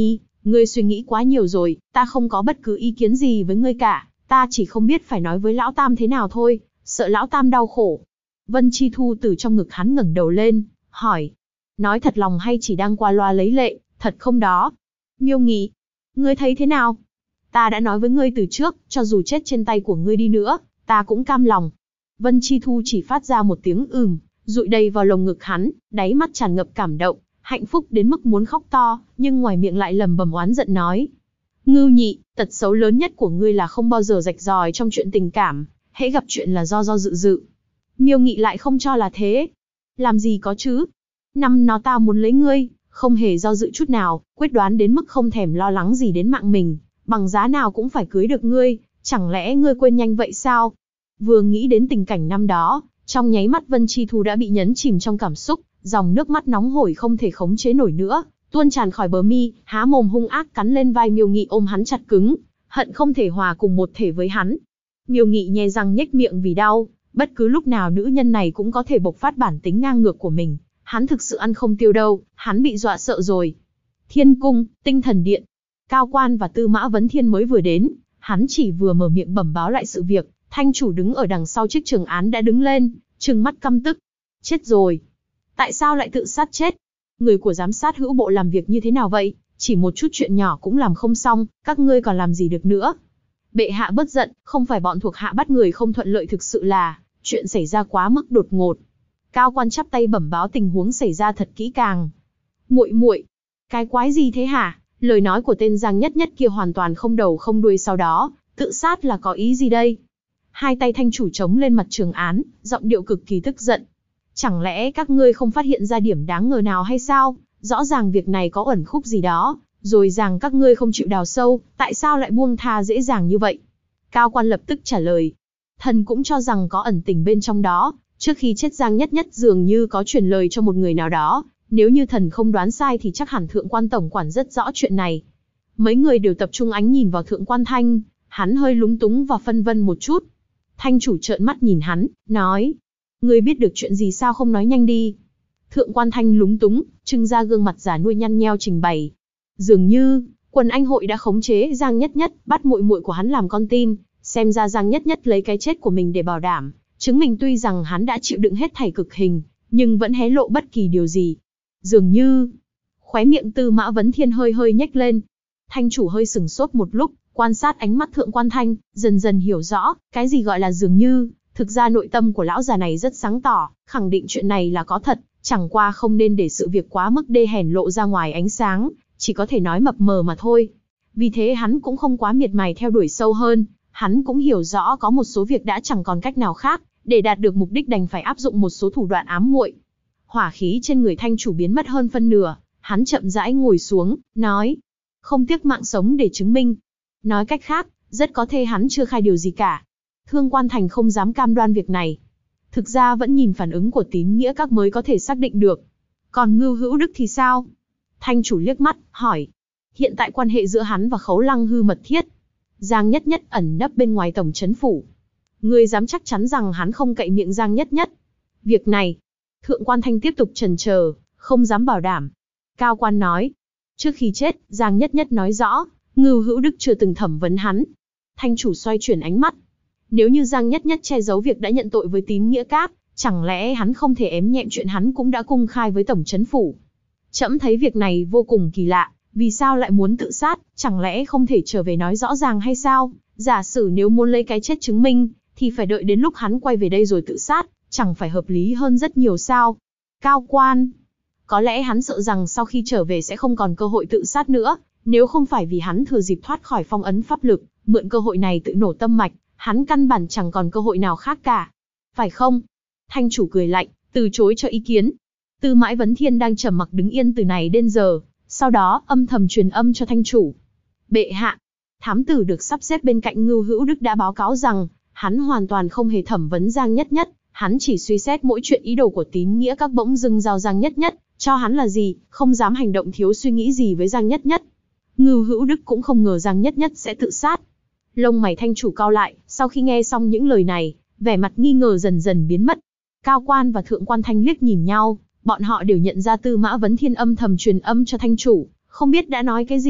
Ngươi suy nghĩ quá nhiều rồi, ta không có bất cứ ý kiến gì với ngươi cả, ta chỉ không biết phải nói với Lão Tam thế nào thôi, sợ Lão Tam đau khổ. Vân Chi Thu từ trong ngực hắn ngẩng đầu lên, hỏi. Nói thật lòng hay chỉ đang qua loa lấy lệ, thật không đó? Miêu Nghị, ngươi thấy thế nào? Ta đã nói với ngươi từ trước, cho dù chết trên tay của ngươi đi nữa, ta cũng cam lòng. Vân Chi Thu chỉ phát ra một tiếng dụi đầy vào lồng ngực hắn, đáy mắt tràn ngập cảm động, hạnh phúc đến mức muốn khóc to, nhưng ngoài miệng lại lẩm bẩm oán giận nói. Ngưu Nhị, tật xấu lớn nhất của ngươi là không bao giờ rạch ròi trong chuyện tình cảm, hễ gặp chuyện là do dự. Miêu Nghị lại không cho là thế. Làm gì có chứ? Năm nó ta muốn lấy ngươi, không hề do dự chút nào, quyết đoán đến mức không thèm lo lắng gì đến mạng mình, bằng giá nào cũng phải cưới được ngươi, chẳng lẽ ngươi quên nhanh vậy sao? Vừa nghĩ đến tình cảnh năm đó, trong nháy mắt Vân Chi Thu đã bị nhấn chìm trong cảm xúc, dòng nước mắt nóng hổi không thể khống chế nổi nữa, tuôn tràn khỏi bờ mi, há mồm hung ác cắn lên vai Miêu Nghị ôm hắn chặt cứng, hận không thể hòa cùng một thể với hắn. Miêu Nghị nhe răng nhếch miệng vì đau, bất cứ lúc nào nữ nhân này cũng có thể bộc phát bản tính ngang ngược của mình, hắn thực sự ăn không tiêu đâu, hắn bị dọa sợ rồi. Thiên cung, Tinh Thần Điện, Cao Quan và Tư Mã Vấn Thiên mới vừa đến, hắn chỉ vừa mở miệng bẩm báo lại sự việc, thanh chủ đứng ở đằng sau chiếc trường án đã đứng lên, trừng mắt căm tức. Chết rồi. Tại sao lại tự sát chết? Người của giám sát hữu bộ làm việc như thế nào vậy? Chỉ một chút chuyện nhỏ cũng làm không xong, các ngươi còn làm gì được nữa? Bệ hạ bớt giận, không phải bọn thuộc hạ bắt người không thuận lợi, thực sự là chuyện xảy ra quá mức đột ngột. Cao Quan chắp tay bẩm báo tình huống xảy ra thật kỹ càng. Muội, cái quái gì thế hả? Lời nói của tên Giang Nhất Nhất kia hoàn toàn không đầu không đuôi, sau đó tự sát là có ý gì đây? Hai tay thanh chủ chống lên mặt trường án, giọng điệu cực kỳ tức giận. Chẳng lẽ các ngươi không phát hiện ra điểm đáng ngờ nào hay sao? Rõ ràng việc này có ẩn khúc gì đó, rồi rằng các ngươi không chịu đào sâu, tại sao lại buông tha dễ dàng như vậy? Cao Quan lập tức trả lời. Thần cũng cho rằng có ẩn tình bên trong đó, trước khi chết Giang Nhất Nhất dường như có truyền lời cho một người nào đó, nếu như thần không đoán sai thì chắc hẳn Thượng Quan tổng quản rất rõ chuyện này. Mấy người đều tập trung ánh nhìn vào Thượng Quan Thanh, hắn hơi lúng túng và phân vân một chút. Thanh chủ trợn mắt nhìn hắn, nói. Ngươi biết được chuyện gì sao không nói nhanh đi? Thượng Quan Thanh lúng túng, trưng ra gương mặt già nuôi nhăn nheo trình bày. Dường như, quần anh hội đã khống chế Giang Nhất Nhất, bắt muội muội của hắn làm con tin, xem ra Giang Nhất Nhất lấy cái chết của mình để bảo đảm, chứng minh tuy rằng hắn đã chịu đựng hết thảy cực hình, nhưng vẫn hé lộ bất kỳ điều gì. Dường như, khóe miệng Tư Mã Vấn Thiên hơi nhếch lên. Thanh chủ hơi sừng sốt một lúc, quan sát ánh mắt Thượng Quan Thanh, dần dần hiểu rõ, cái gì gọi là dường như, thực ra nội tâm của lão già này rất sáng tỏ, khẳng định chuyện này là có thật, chẳng qua không nên để sự việc quá mức đê hèn lộ ra ngoài ánh sáng, chỉ có thể nói mập mờ mà thôi. Vì thế hắn cũng không quá miệt mài theo đuổi sâu hơn, hắn cũng hiểu rõ có một số việc đã chẳng còn cách nào khác, để đạt được mục đích đành phải áp dụng một số thủ đoạn ám muội. Hỏa khí trên người thanh chủ biến mất hơn phân nửa, hắn chậm rãi ngồi xuống, nói. Không tiếc mạng sống để chứng minh. Nói cách khác, rất có thể hắn chưa khai điều gì cả. Thương Quan Thành không dám cam đoan việc này. Thực ra vẫn nhìn phản ứng của Tín Nghĩa Các mới có thể xác định được. Còn Ngưu Hữu Đức thì sao? Thanh chủ liếc mắt, hỏi. Hiện tại quan hệ giữa hắn và Khấu Lăng Hư mật thiết. Giang Nhất Nhất ẩn nấp bên ngoài tổng trấn phủ. Ngươi dám chắc chắn rằng hắn không cậy miệng Giang Nhất Nhất? Việc này, Thượng Quan Thanh tiếp tục chần chờ, không dám bảo đảm. Cao Quan nói. Trước khi chết, Giang Nhất Nhất nói rõ, Ngưu Hữu Đức chưa từng thẩm vấn hắn. Thanh chủ xoay chuyển ánh mắt. Nếu như Giang Nhất Nhất che giấu việc đã nhận tội với Tín Nghĩa Các, chẳng lẽ hắn không thể ém nhẹm chuyện hắn cũng đã công khai với tổng trấn phủ? Trẫm thấy việc này vô cùng kỳ lạ, vì sao lại muốn tự sát, chẳng lẽ không thể trở về nói rõ ràng hay sao? Giả sử nếu muốn lấy cái chết chứng minh, thì phải đợi đến lúc hắn quay về đây rồi tự sát, chẳng phải hợp lý hơn rất nhiều sao? Cao Quan, có lẽ hắn sợ rằng sau khi trở về sẽ không còn cơ hội tự sát nữa, nếu không phải vì hắn thừa dịp thoát khỏi phong ấn pháp lực, mượn cơ hội này tự nổ tâm mạch, hắn căn bản chẳng còn cơ hội nào khác cả. Phải không? Thanh chủ cười lạnh, từ chối cho ý kiến. Tư Mã Vấn Thiên đang trầm mặc đứng yên từ này đến giờ, sau đó âm thầm truyền âm cho thanh chủ. Bệ hạ, thám tử được sắp xếp bên cạnh Ngưu Hữu Đức đã báo cáo rằng, hắn hoàn toàn không hề thẩm vấn Giang Nhất Nhất, hắn chỉ suy xét mỗi chuyện ý đồ của Tín Nghĩa Các bỗng dưng giao Giang Nhất Nhất, cho hắn là gì, không dám hành động thiếu suy nghĩ gì với Giang Nhất Nhất. Ngưu Hữu Đức cũng không ngờ Giang Nhất Nhất sẽ tự sát. Lông mày thanh chủ cau lại, sau khi nghe xong những lời này, vẻ mặt nghi ngờ dần dần biến mất. Cao Quan và Thượng Quan Thanh liếc nhìn nhau, bọn họ đều nhận ra Tư Mã Vấn Thiên âm thầm truyền âm cho thanh chủ, không biết đã nói cái gì,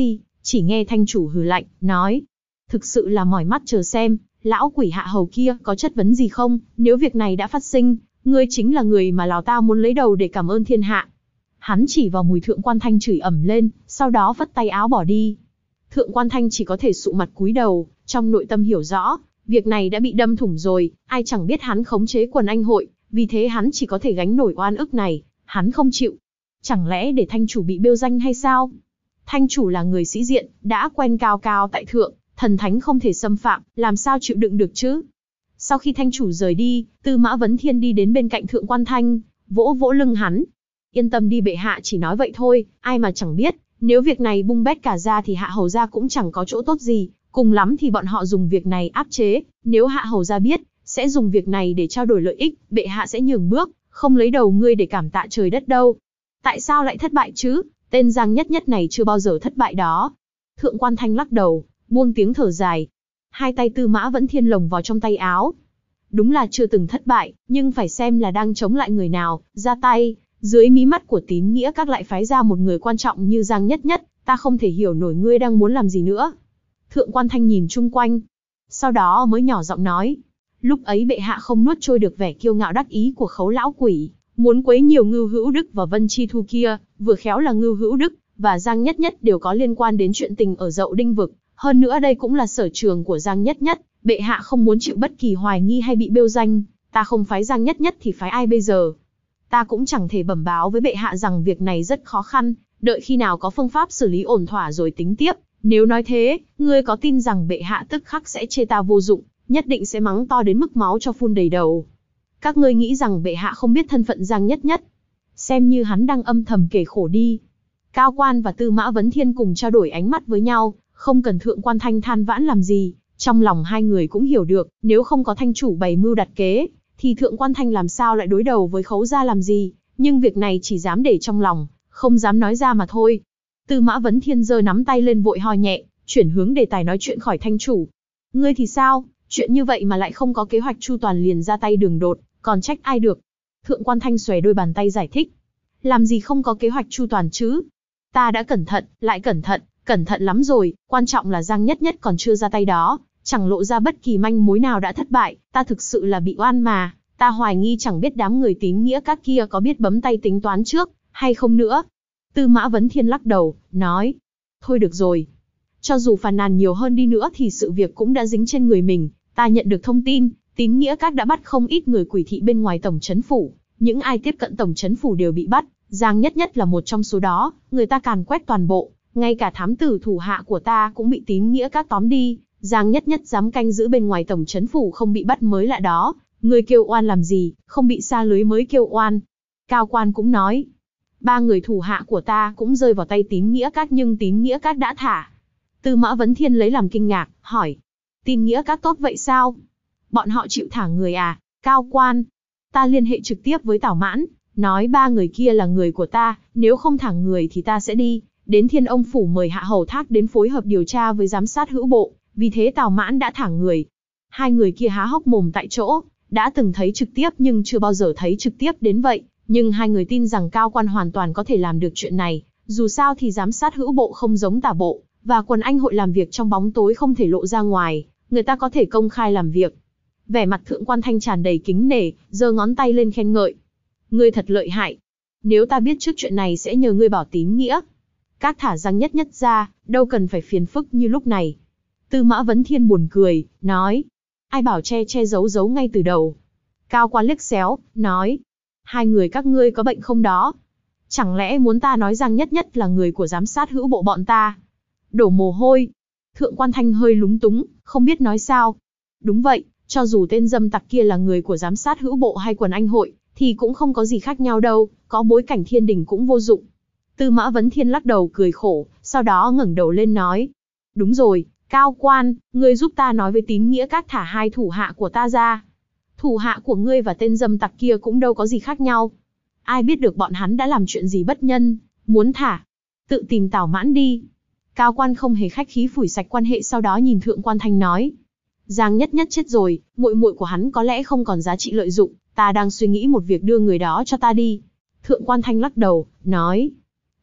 Chỉ nghe thanh chủ hừ lạnh, nói. Thực sự là mỏi mắt chờ xem, lão quỷ hạ hầu kia có chất vấn gì không, nếu việc này đã phát sinh, ngươi chính là người mà lão ta muốn lấy đầu để cảm ơn thiên hạ. Hắn chỉ vào Mùi Thượng Quan Thanh chửi ầm lên, sau đó phất tay áo bỏ đi. Thượng Quan Thanh chỉ có thể sụ mặt cúi đầu, trong nội tâm hiểu rõ, việc này đã bị đâm thủng rồi, ai chẳng biết hắn khống chế quần anh hội, vì thế hắn chỉ có thể gánh nổi oan ức này, hắn không chịu. Chẳng lẽ để thanh chủ bị bêu danh hay sao? Thanh chủ là người sĩ diện, đã quen cao cao tại thượng, thần thánh không thể xâm phạm, làm sao chịu đựng được chứ? Sau khi thanh chủ rời đi, Tư Mã Vấn Thiên đi đến bên cạnh Thượng Quan Thanh, vỗ vỗ lưng hắn. Yên tâm đi bệ hạ, chỉ nói vậy thôi, ai mà chẳng biết, nếu việc này bung bét cả ra thì hạ hầu gia cũng chẳng có chỗ tốt gì, cùng lắm thì bọn họ dùng việc này áp chế, nếu hạ hầu gia biết, sẽ dùng việc này để trao đổi lợi ích, bệ hạ sẽ nhường bước, không lấy đầu ngươi để cảm tạ trời đất đâu. Tại sao lại thất bại chứ? Tên Giang Nhất Nhất này chưa bao giờ thất bại đó. Thượng Quan Thanh lắc đầu, buông tiếng thở dài. Hai tay Tư Mã Vẫn Thiên lồng vào trong tay áo. Đúng là chưa từng thất bại, nhưng phải xem là đang chống lại người nào, ra tay. Dưới mí mắt của tín nghĩa các lại phái ra một người quan trọng như Giang Nhất Nhất, ta không thể hiểu nổi ngươi đang muốn làm gì nữa. Thượng Quan Thanh nhìn chung quanh, sau đó mới nhỏ giọng nói. Lúc ấy bệ hạ không nuốt trôi được vẻ kiêu ngạo đắc ý của Khấu lão quỷ, muốn quấy nhiều Ngưu Hữu Đức và Vân Chi Thu kia, vừa khéo là Ngưu Hữu Đức và Giang Nhất Nhất đều có liên quan đến chuyện tình ở Dậu Đinh vực, hơn nữa đây cũng là sở trường của Giang Nhất Nhất, bệ hạ không muốn chịu bất kỳ hoài nghi hay bị bêu danh, ta không phái Giang Nhất Nhất thì phái ai bây giờ? Ta cũng chẳng thể bẩm báo với bệ hạ rằng việc này rất khó khăn, đợi khi nào có phương pháp xử lý ổn thỏa rồi tính tiếp, nếu nói thế, ngươi có tin rằng bệ hạ tức khắc sẽ chê ta vô dụng, nhất định sẽ mắng to đến mức máu cho phun đầy đầu. Các ngươi nghĩ rằng bệ hạ không biết thân phận Giang Nhất Nhất, xem như hắn đang âm thầm kể khổ đi. Cao Quan và Tư Mã Vấn Thiên cùng trao đổi ánh mắt với nhau, không cần Thượng Quan Thanh than vãn làm gì, trong lòng hai người cũng hiểu được, nếu không có thanh chủ bày mưu đặt kế, thì Thượng Quan Thanh làm sao lại đối đầu với Khấu gia làm gì, nhưng việc này chỉ dám để trong lòng, không dám nói ra mà thôi. Tư Mã Vấn Thiên giơ nắm tay lên vội ho nhẹ, chuyển hướng đề tài nói chuyện khỏi thanh chủ. Ngươi thì sao, chuyện như vậy mà lại không có kế hoạch chu toàn liền ra tay đường đột, còn trách ai được? Thượng Quan Thanh xòe đôi bàn tay giải thích. Làm gì không có kế hoạch chu toàn chứ? Ta đã cẩn thận, lại cẩn thận lắm rồi, quan trọng là Giang Nhất Nhất còn chưa ra tay đó, chẳng lộ ra bất kỳ manh mối nào đã thất bại, ta thực sự là bị oan mà, ta hoài nghi chẳng biết đám người tín nghĩa các kia có biết bấm tay tính toán trước, hay không nữa. Tư Mã Vấn Thiên lắc đầu, nói, thôi được rồi. Cho dù phàn nàn nhiều hơn đi nữa thì sự việc cũng đã dính trên người mình, ta nhận được thông tin, tín nghĩa các đã bắt không ít người quỷ thị bên ngoài tổng trấn phủ, những ai tiếp cận tổng trấn phủ đều bị bắt, Giang Nhất Nhất là một trong số đó, người ta càn quét toàn bộ, ngay cả thám tử thủ hạ của ta cũng bị tín nghĩa các tóm đi, Giang Nhất Nhất dám canh giữ bên ngoài tổng trấn phủ không bị bắt mới lạ đó, người kêu oan làm gì, không bị sa lưới mới kêu oan. Cao Quan cũng nói, 3 người thủ hạ của ta cũng rơi vào tay tín nghĩa các nhưng tín nghĩa các đã thả. Tư Mã Vấn Thiên lấy làm kinh ngạc, hỏi, tín nghĩa các tốt vậy sao? Bọn họ chịu thả người à? Cao Quan, ta liên hệ trực tiếp với Tào Mãn, nói 3 người kia là người của ta, nếu không thả người thì ta sẽ đi đến Thiên Ông phủ mời Hạ Hầu Thác đến phối hợp điều tra với giám sát hữu bộ, vì thế Tào Mãn đã thả người. 2 người kia há hốc mồm tại chỗ, đã từng thấy trực tiếp nhưng chưa bao giờ thấy trực tiếp đến vậy, nhưng 2 người tin rằng Cao Quan hoàn toàn có thể làm được chuyện này, dù sao thì giám sát hữu bộ không giống tả bộ, và quần anh hội làm việc trong bóng tối không thể lộ ra ngoài, người ta có thể công khai làm việc. Vẻ mặt Thượng Quan Thanh tràn đầy kính nể, giơ ngón tay lên khen ngợi. Ngươi thật lợi hại. Nếu ta biết trước chuyện này sẽ nhờ ngươi bảo tín nghĩa các thả Giang Nhất Nhất ra, đâu cần phải phiền phức như lúc này. Tư Mã Vấn Thiên buồn cười, nói. Ai bảo che giấu ngay từ đầu. Cao Quan liếc xéo, nói. 2 người các ngươi có bệnh không đó? Chẳng lẽ muốn ta nói Giang Nhất Nhất là người của giám sát hữu bộ bọn ta? Đổ mồ hôi. Thượng Quan Thanh hơi lúng túng, không biết nói sao. Đúng vậy, cho dù tên dâm tặc kia là người của giám sát hữu bộ hay quần anh hội, thì cũng không có gì khác nhau đâu, có bối cảnh thiên đình cũng vô dụng. Tư Mã Vấn Thiên lắc đầu cười khổ, sau đó ngẩng đầu lên nói. Đúng rồi, Cao Quan, ngươi giúp ta nói với tín nghĩa các thả 2 thủ hạ của ta ra. Thủ hạ của ngươi và tên dâm tặc kia cũng đâu có gì khác nhau. Ai biết được bọn hắn đã làm chuyện gì bất nhân, muốn thả. Tự tìm Tào Mãn đi. Cao Quan không hề khách khí phủi sạch quan hệ, sau đó nhìn Thượng Quan Thanh nói. Giang Nhất Nhất chết rồi, muội muội của hắn có lẽ không còn giá trị lợi dụng, ta đang suy nghĩ một việc đưa người đó cho ta đi. Thượng Quan Thanh lắc đầu, nói.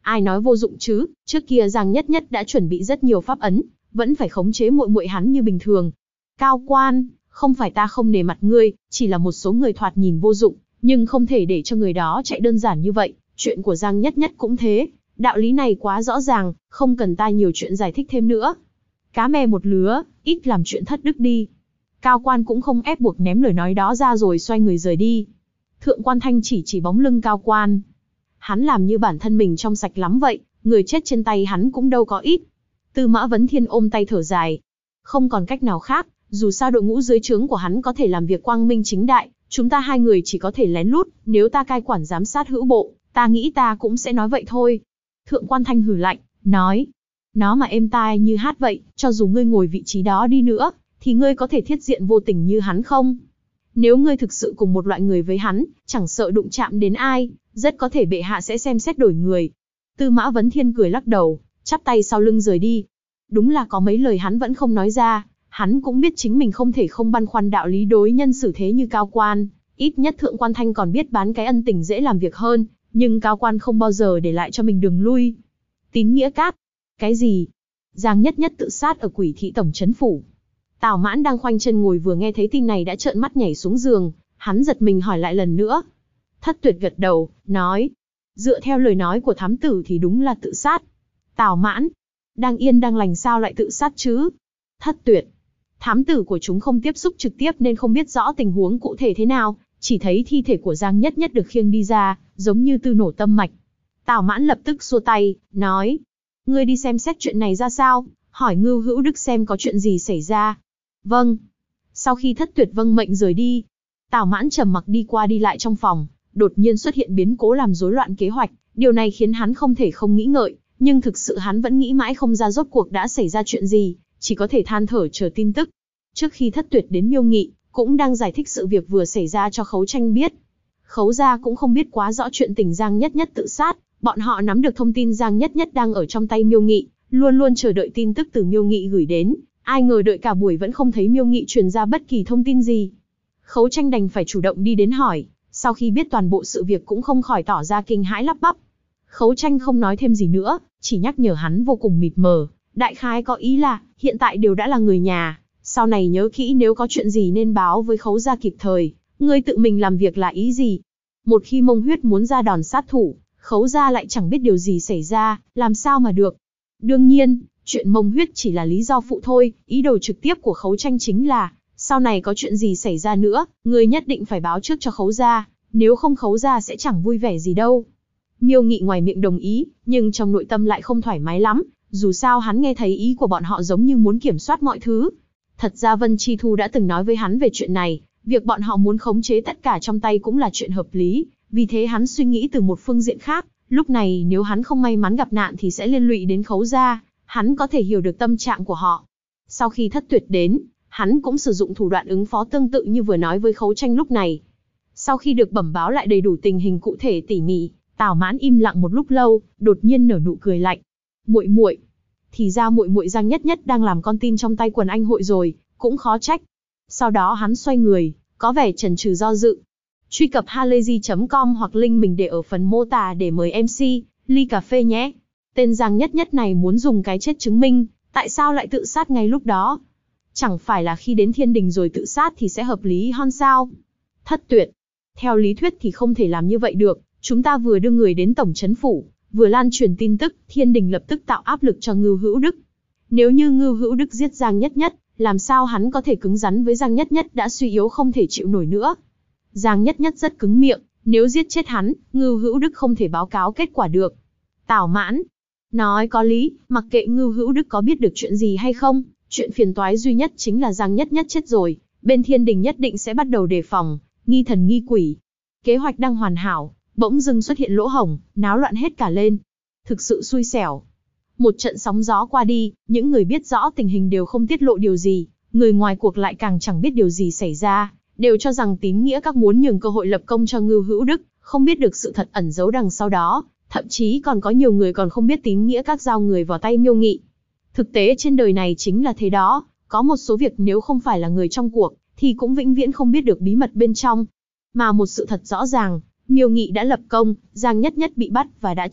Ai nói vô dụng chứ, trước kia Giang Nhất Nhất đã chuẩn bị rất nhiều pháp ấn, vẫn phải khống chế muội muội hắn như bình thường. Cao quan, không phải ta không nể mặt ngươi, chỉ là một số người thoạt nhìn vô dụng, nhưng không thể để cho người đó chạy đơn giản như vậy, chuyện của Giang Nhất Nhất cũng thế, đạo lý này quá rõ ràng, không cần ta nhiều chuyện giải thích thêm nữa. Cá mè một lứa, ít làm chuyện thất đức đi. Cao quan cũng không ép buộc ném lời nói đó ra rồi xoay người rời đi. Thượng quan Thanh chỉ bóng lưng Cao quan. Hắn làm như bản thân mình trong sạch lắm vậy, người chết trên tay hắn cũng đâu có ít. Tư Mã Vấn Thiên ôm tay thở dài. Không còn cách nào khác, dù sao đội ngũ dưới trướng của hắn có thể làm việc quang minh chính đại, chúng ta hai người chỉ có thể lén lút, nếu ta cai quản giám sát hữu bộ, ta nghĩ ta cũng sẽ nói vậy thôi. Thượng quan Thanh hừ lạnh, nói. Nó mà êm tai như hát vậy, cho dù ngươi ngồi vị trí đó đi nữa, thì ngươi có thể thiết diện vô tình như hắn không? Nếu ngươi thực sự cùng một loại người với hắn, chẳng sợ đụng chạm đến ai, rất có thể bệ hạ sẽ xem xét đổi người. Tư Mã Vấn Thiên cười lắc đầu, chắp tay sau lưng rời đi. Đúng là có mấy lời hắn vẫn không nói ra, hắn cũng biết chính mình không thể không băn khoăn đạo lý đối nhân xử thế như Cao quan, ít nhất Thượng quan Thanh còn biết bán cái ân tình dễ làm việc hơn, nhưng Cao quan không bao giờ để lại cho mình đường lui. Tín nghĩa cát. Cái gì? Giang Nhất Nhất tự sát ở Quỷ thị tổng trấn phủ. Tào Mãn đang khoanh chân ngồi vừa nghe thấy tin này đã trợn mắt nhảy xuống giường, hắn giật mình hỏi lại lần nữa. Thất Tuyệt gật đầu, nói. Dựa theo lời nói của thám tử thì đúng là tự sát. Tào Mãn. Đang yên đang lành sao lại tự sát chứ? Thất Tuyệt. Thám tử của chúng không tiếp xúc trực tiếp nên không biết rõ tình huống cụ thể thế nào, chỉ thấy thi thể của Giang Nhất Nhất được khiêng đi ra, giống như tư nổ tâm mạch. Tào Mãn lập tức xua tay, nói. Ngươi đi xem xét chuyện này ra sao, hỏi Ngưu Hữu Đức xem có chuyện gì xảy ra. Vâng. Sau khi Thất Tuyệt vâng mệnh rời đi, Tào Mãn trầm mặc đi qua đi lại trong phòng, đột nhiên xuất hiện biến cố làm rối loạn kế hoạch, điều này khiến hắn không thể không nghĩ ngợi, nhưng thực sự hắn vẫn nghĩ mãi không ra rốt cuộc đã xảy ra chuyện gì, chỉ có thể than thở chờ tin tức. Trước khi Thất Tuyệt đến Miêu Nghị, cũng đang giải thích sự việc vừa xảy ra cho Khấu Tranh biết. Khấu gia cũng không biết quá rõ chuyện tình Giang Nhất Nhất tự sát, bọn họ nắm được thông tin Giang Nhất Nhất đang ở trong tay Miêu Nghị, luôn luôn chờ đợi tin tức từ Miêu Nghị gửi đến, ai ngờ đợi cả buổi vẫn không thấy Miêu Nghị truyền ra bất kỳ thông tin gì. Khấu Tranh đành phải chủ động đi đến hỏi, sau khi biết toàn bộ sự việc cũng không khỏi tỏ ra kinh hãi lắp bắp. Khấu Tranh không nói thêm gì nữa, chỉ nhắc nhở hắn vô cùng mịt mờ, đại khái có ý là, hiện tại đều đã là người nhà, sau này nhớ kỹ nếu có chuyện gì nên báo với Khấu gia kịp thời, ngươi tự mình làm việc là ý gì. Một khi Mông Huyết muốn ra đòn sát thủ, Khấu gia lại chẳng biết điều gì xảy ra, làm sao mà được. Đương nhiên, chuyện Mông Huyết chỉ là lý do phụ thôi, ý đồ trực tiếp của Khấu Tranh chính là, sau này có chuyện gì xảy ra nữa, ngươi nhất định phải báo trước cho Khấu gia, nếu không Khấu gia sẽ chẳng vui vẻ gì đâu. Miêu Nghị ngoài miệng đồng ý, nhưng trong nội tâm lại không thoải mái lắm, dù sao hắn nghe thấy ý của bọn họ giống như muốn kiểm soát mọi thứ. Thật ra Vân Chi Thu đã từng nói với hắn về chuyện này, việc bọn họ muốn khống chế tất cả trong tay cũng là chuyện hợp lý, vì thế hắn suy nghĩ từ một phương diện khác, lúc này nếu hắn không may mắn gặp nạn thì sẽ liên lụy đến Khấu gia, hắn có thể hiểu được tâm trạng của họ. Sau khi Thất Tuyệt đến, hắn cũng sử dụng thủ đoạn ứng phó tương tự như vừa nói với Khấu Tranh lúc này. Sau khi được bẩm báo lại đầy đủ tình hình cụ thể tỉ mỉ, Tào Mãn im lặng một lúc lâu, đột nhiên nở nụ cười lạnh. Muội muội, thì ra muội muội Giang Nhất Nhất đang làm con tin trong tay quần anh hội rồi, cũng khó trách. Sau đó hắn xoay người, có vẻ chần chừ do dự. Truy cập halayzi.com hoặc link mình để ở phần mô tả để mời MC ly cà phê nhé. Tên Giang Nhất Nhất này muốn dùng cái chết chứng minh, tại sao lại tự sát ngay lúc đó? Chẳng phải là khi đến thiên đình rồi tự sát thì sẽ hợp lý hơn sao? Thất Tuyệt, theo lý thuyết thì không thể làm như vậy được, chúng ta vừa đưa người đến tổng trấn phủ, vừa lan truyền tin tức, thiên đình lập tức tạo áp lực cho Ngưu Hữu Đức. Nếu như Ngưu Hữu Đức giết Giang Nhất Nhất, làm sao hắn có thể cứng rắn với Giang Nhất Nhất đã suy yếu không thể chịu nổi nữa? Giang Nhất Nhất rất cứng miệng, nếu giết chết hắn, Ngưu Hữu Đức không thể báo cáo kết quả được. Tào Mãn nói có lý, mặc kệ Ngưu Hữu Đức có biết được chuyện gì hay không, chuyện phiền toái duy nhất chính là Giang Nhất Nhất chết rồi, bên thiên đình nhất định sẽ bắt đầu đề phòng, nghi thần nghi quỷ. Kế hoạch đang hoàn hảo, bỗng dưng xuất hiện lỗ hổng, náo loạn hết cả lên. Thực sự xui xẻo. Một trận sóng gió qua đi, những người biết rõ tình hình đều không tiết lộ điều gì, người ngoài cuộc lại càng chẳng biết điều gì xảy ra, đều cho rằng Tín Nghĩa Các muốn nhường cơ hội lập công cho Ngưu Hữu Đức, không biết được sự thật ẩn giấu đằng sau đó, thậm chí còn có nhiều người còn không biết Tín Nghĩa Các giao người vào tay Miêu Nghị. Thực tế trên đời này chính là thế đó, có một số việc nếu không phải là người trong cuộc, thì cũng vĩnh viễn không biết được bí mật bên trong. Mà một sự thật rõ ràng, Miêu Nghị đã lập công, Giang Nhất Nhất bị bắt và đã chết,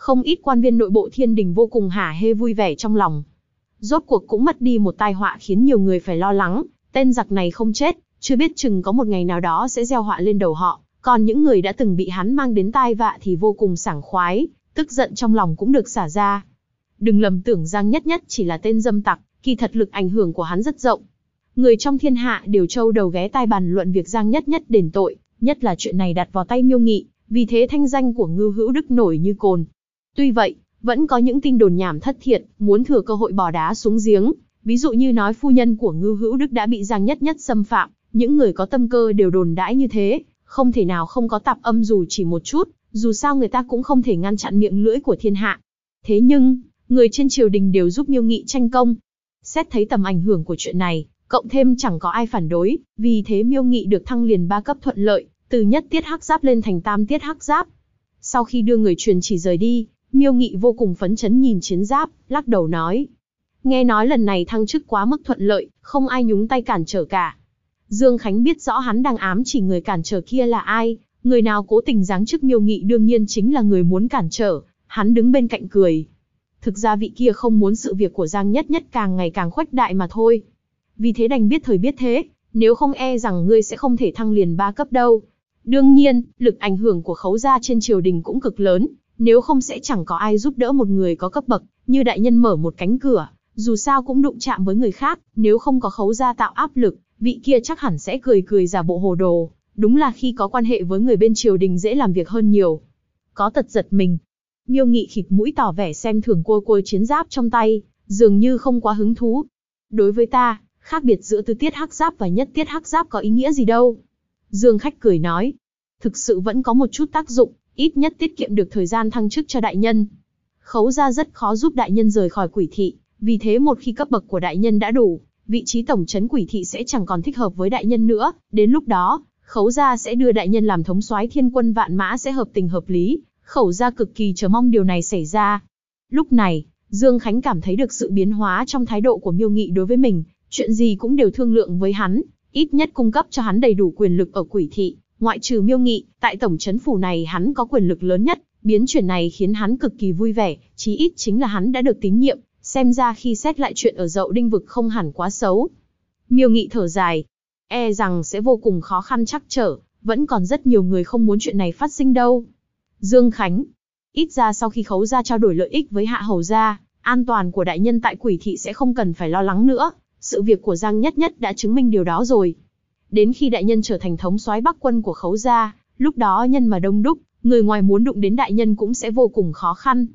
Không ít quan viên nội bộ thiên đình vô cùng hả hê vui vẻ trong lòng. Rốt cuộc cũng mất đi một tai họa khiến nhiều người phải lo lắng, tên giặc này không chết, chưa biết chừng có một ngày nào đó sẽ gieo họa lên đầu họ, còn những người đã từng bị hắn mang đến tai vạ thì vô cùng sảng khoái, tức giận trong lòng cũng được xả ra. Đừng lầm tưởng Giang Nhất Nhất chỉ là tên dâm tặc, kỳ thật lực ảnh hưởng của hắn rất rộng. Người trong thiên hạ đều trâu đầu ghé tai bàn luận việc Giang Nhất Nhất đền tội, nhất là chuyện này đặt vào tay Miêu Nghị, vì thế thanh danh của Ngưu Hữu Đức nổi như cồn. Tuy vậy, vẫn có những tin đồn nhảm thất thiệt, muốn thừa cơ hội bỏ đá xuống giếng, ví dụ như nói phu nhân của Ngưu Hữu Đức đã bị Giang Nhất Nhất xâm phạm, những người có tâm cơ đều đồn đãi như thế, không thể nào không có tạp âm dù chỉ một chút, dù sao người ta cũng không thể ngăn chặn miệng lưỡi của thiên hạ. Thế nhưng, người trên triều đình đều giúp Miêu Nghị tranh công. Xét thấy tầm ảnh hưởng của chuyện này, cộng thêm chẳng có ai phản đối, vì thế Miêu Nghị được thăng liền 3 cấp thuận lợi, từ nhất tiết hắc giáp lên thành tam tiết hắc giáp. Sau khi đưa người truyền chỉ rời đi, Miêu Nghị vô cùng phấn chấn nhìn chiến giáp, lắc đầu nói. Nghe nói lần này thăng chức quá mức thuận lợi, không ai nhúng tay cản trở cả. Dương Khánh biết rõ hắn đang ám chỉ người cản trở kia là ai, người nào cố tình giáng chức Miêu Nghị đương nhiên chính là người muốn cản trở, hắn đứng bên cạnh cười. Thực ra vị kia không muốn sự việc của Giang Nhất Nhất càng ngày càng khuếch đại mà thôi. Vì thế đành biết thời biết thế, nếu không e rằng ngươi sẽ không thể thăng liền 3 cấp đâu. Đương nhiên, lực ảnh hưởng của Khấu gia trên triều đình cũng cực lớn, nếu không sẽ chẳng có ai giúp đỡ một người có cấp bậc, như đại nhân mở một cánh cửa, dù sao cũng đụng chạm với người khác, nếu không có Khấu gia tạo áp lực, vị kia chắc hẳn sẽ cười cười giả bộ hồ đồ, đúng là khi có quan hệ với người bên triều đình dễ làm việc hơn nhiều. Có tật giật mình. Miêu Nghị khịt mũi tỏ vẻ xem thường cua chiến giáp trong tay, dường như không quá hứng thú. Đối với ta, khác biệt giữa tứ tiết hắc giáp và nhất tiết hắc giáp có ý nghĩa gì đâu. Dương Khách cười nói, thực sự vẫn có một chút tác dụng, ít nhất tiết kiệm được thời gian thăng chức cho đại nhân. Khấu gia rất khó giúp đại nhân rời khỏi Quỷ thị, vì thế một khi cấp bậc của đại nhân đã đủ, vị trí tổng trấn Quỷ thị sẽ chẳng còn thích hợp với đại nhân nữa, đến lúc đó, Khấu gia sẽ đưa đại nhân làm thống soái thiên quân vạn mã sẽ hợp tình hợp lý, Khấu gia cực kỳ chờ mong điều này xảy ra. Lúc này, Dương Khánh cảm thấy được sự biến hóa trong thái độ của Miêu Nghị đối với mình, chuyện gì cũng đều thương lượng với hắn, ít nhất cung cấp cho hắn đầy đủ quyền lực ở Quỷ thị, ngoại trừ Miêu Nghị, tại tổng trấn phủ này hắn có quyền lực lớn nhất, biến chuyển này khiến hắn cực kỳ vui vẻ, chí ít chính là hắn đã được tín nhiệm, xem ra khi xét lại chuyện ở Dậu Đinh vực không hẳn quá xấu. Miêu Nghị thở dài, e rằng sẽ vô cùng khó khăn trắc trở, vẫn còn rất nhiều người không muốn chuyện này phát sinh đâu. Dương Khánh, ít ra sau khi Khấu gia trao đổi lợi ích với Hạ Hầu gia, an toàn của đại nhân tại Quỷ thị sẽ không cần phải lo lắng nữa, sự việc của Giang Nhất Nhất đã chứng minh điều đó rồi. Đến khi đại nhân trở thành thống soái Bắc quân của Khấu gia, lúc đó nhân mà đông đúc, người ngoài muốn đụng đến đại nhân cũng sẽ vô cùng khó khăn.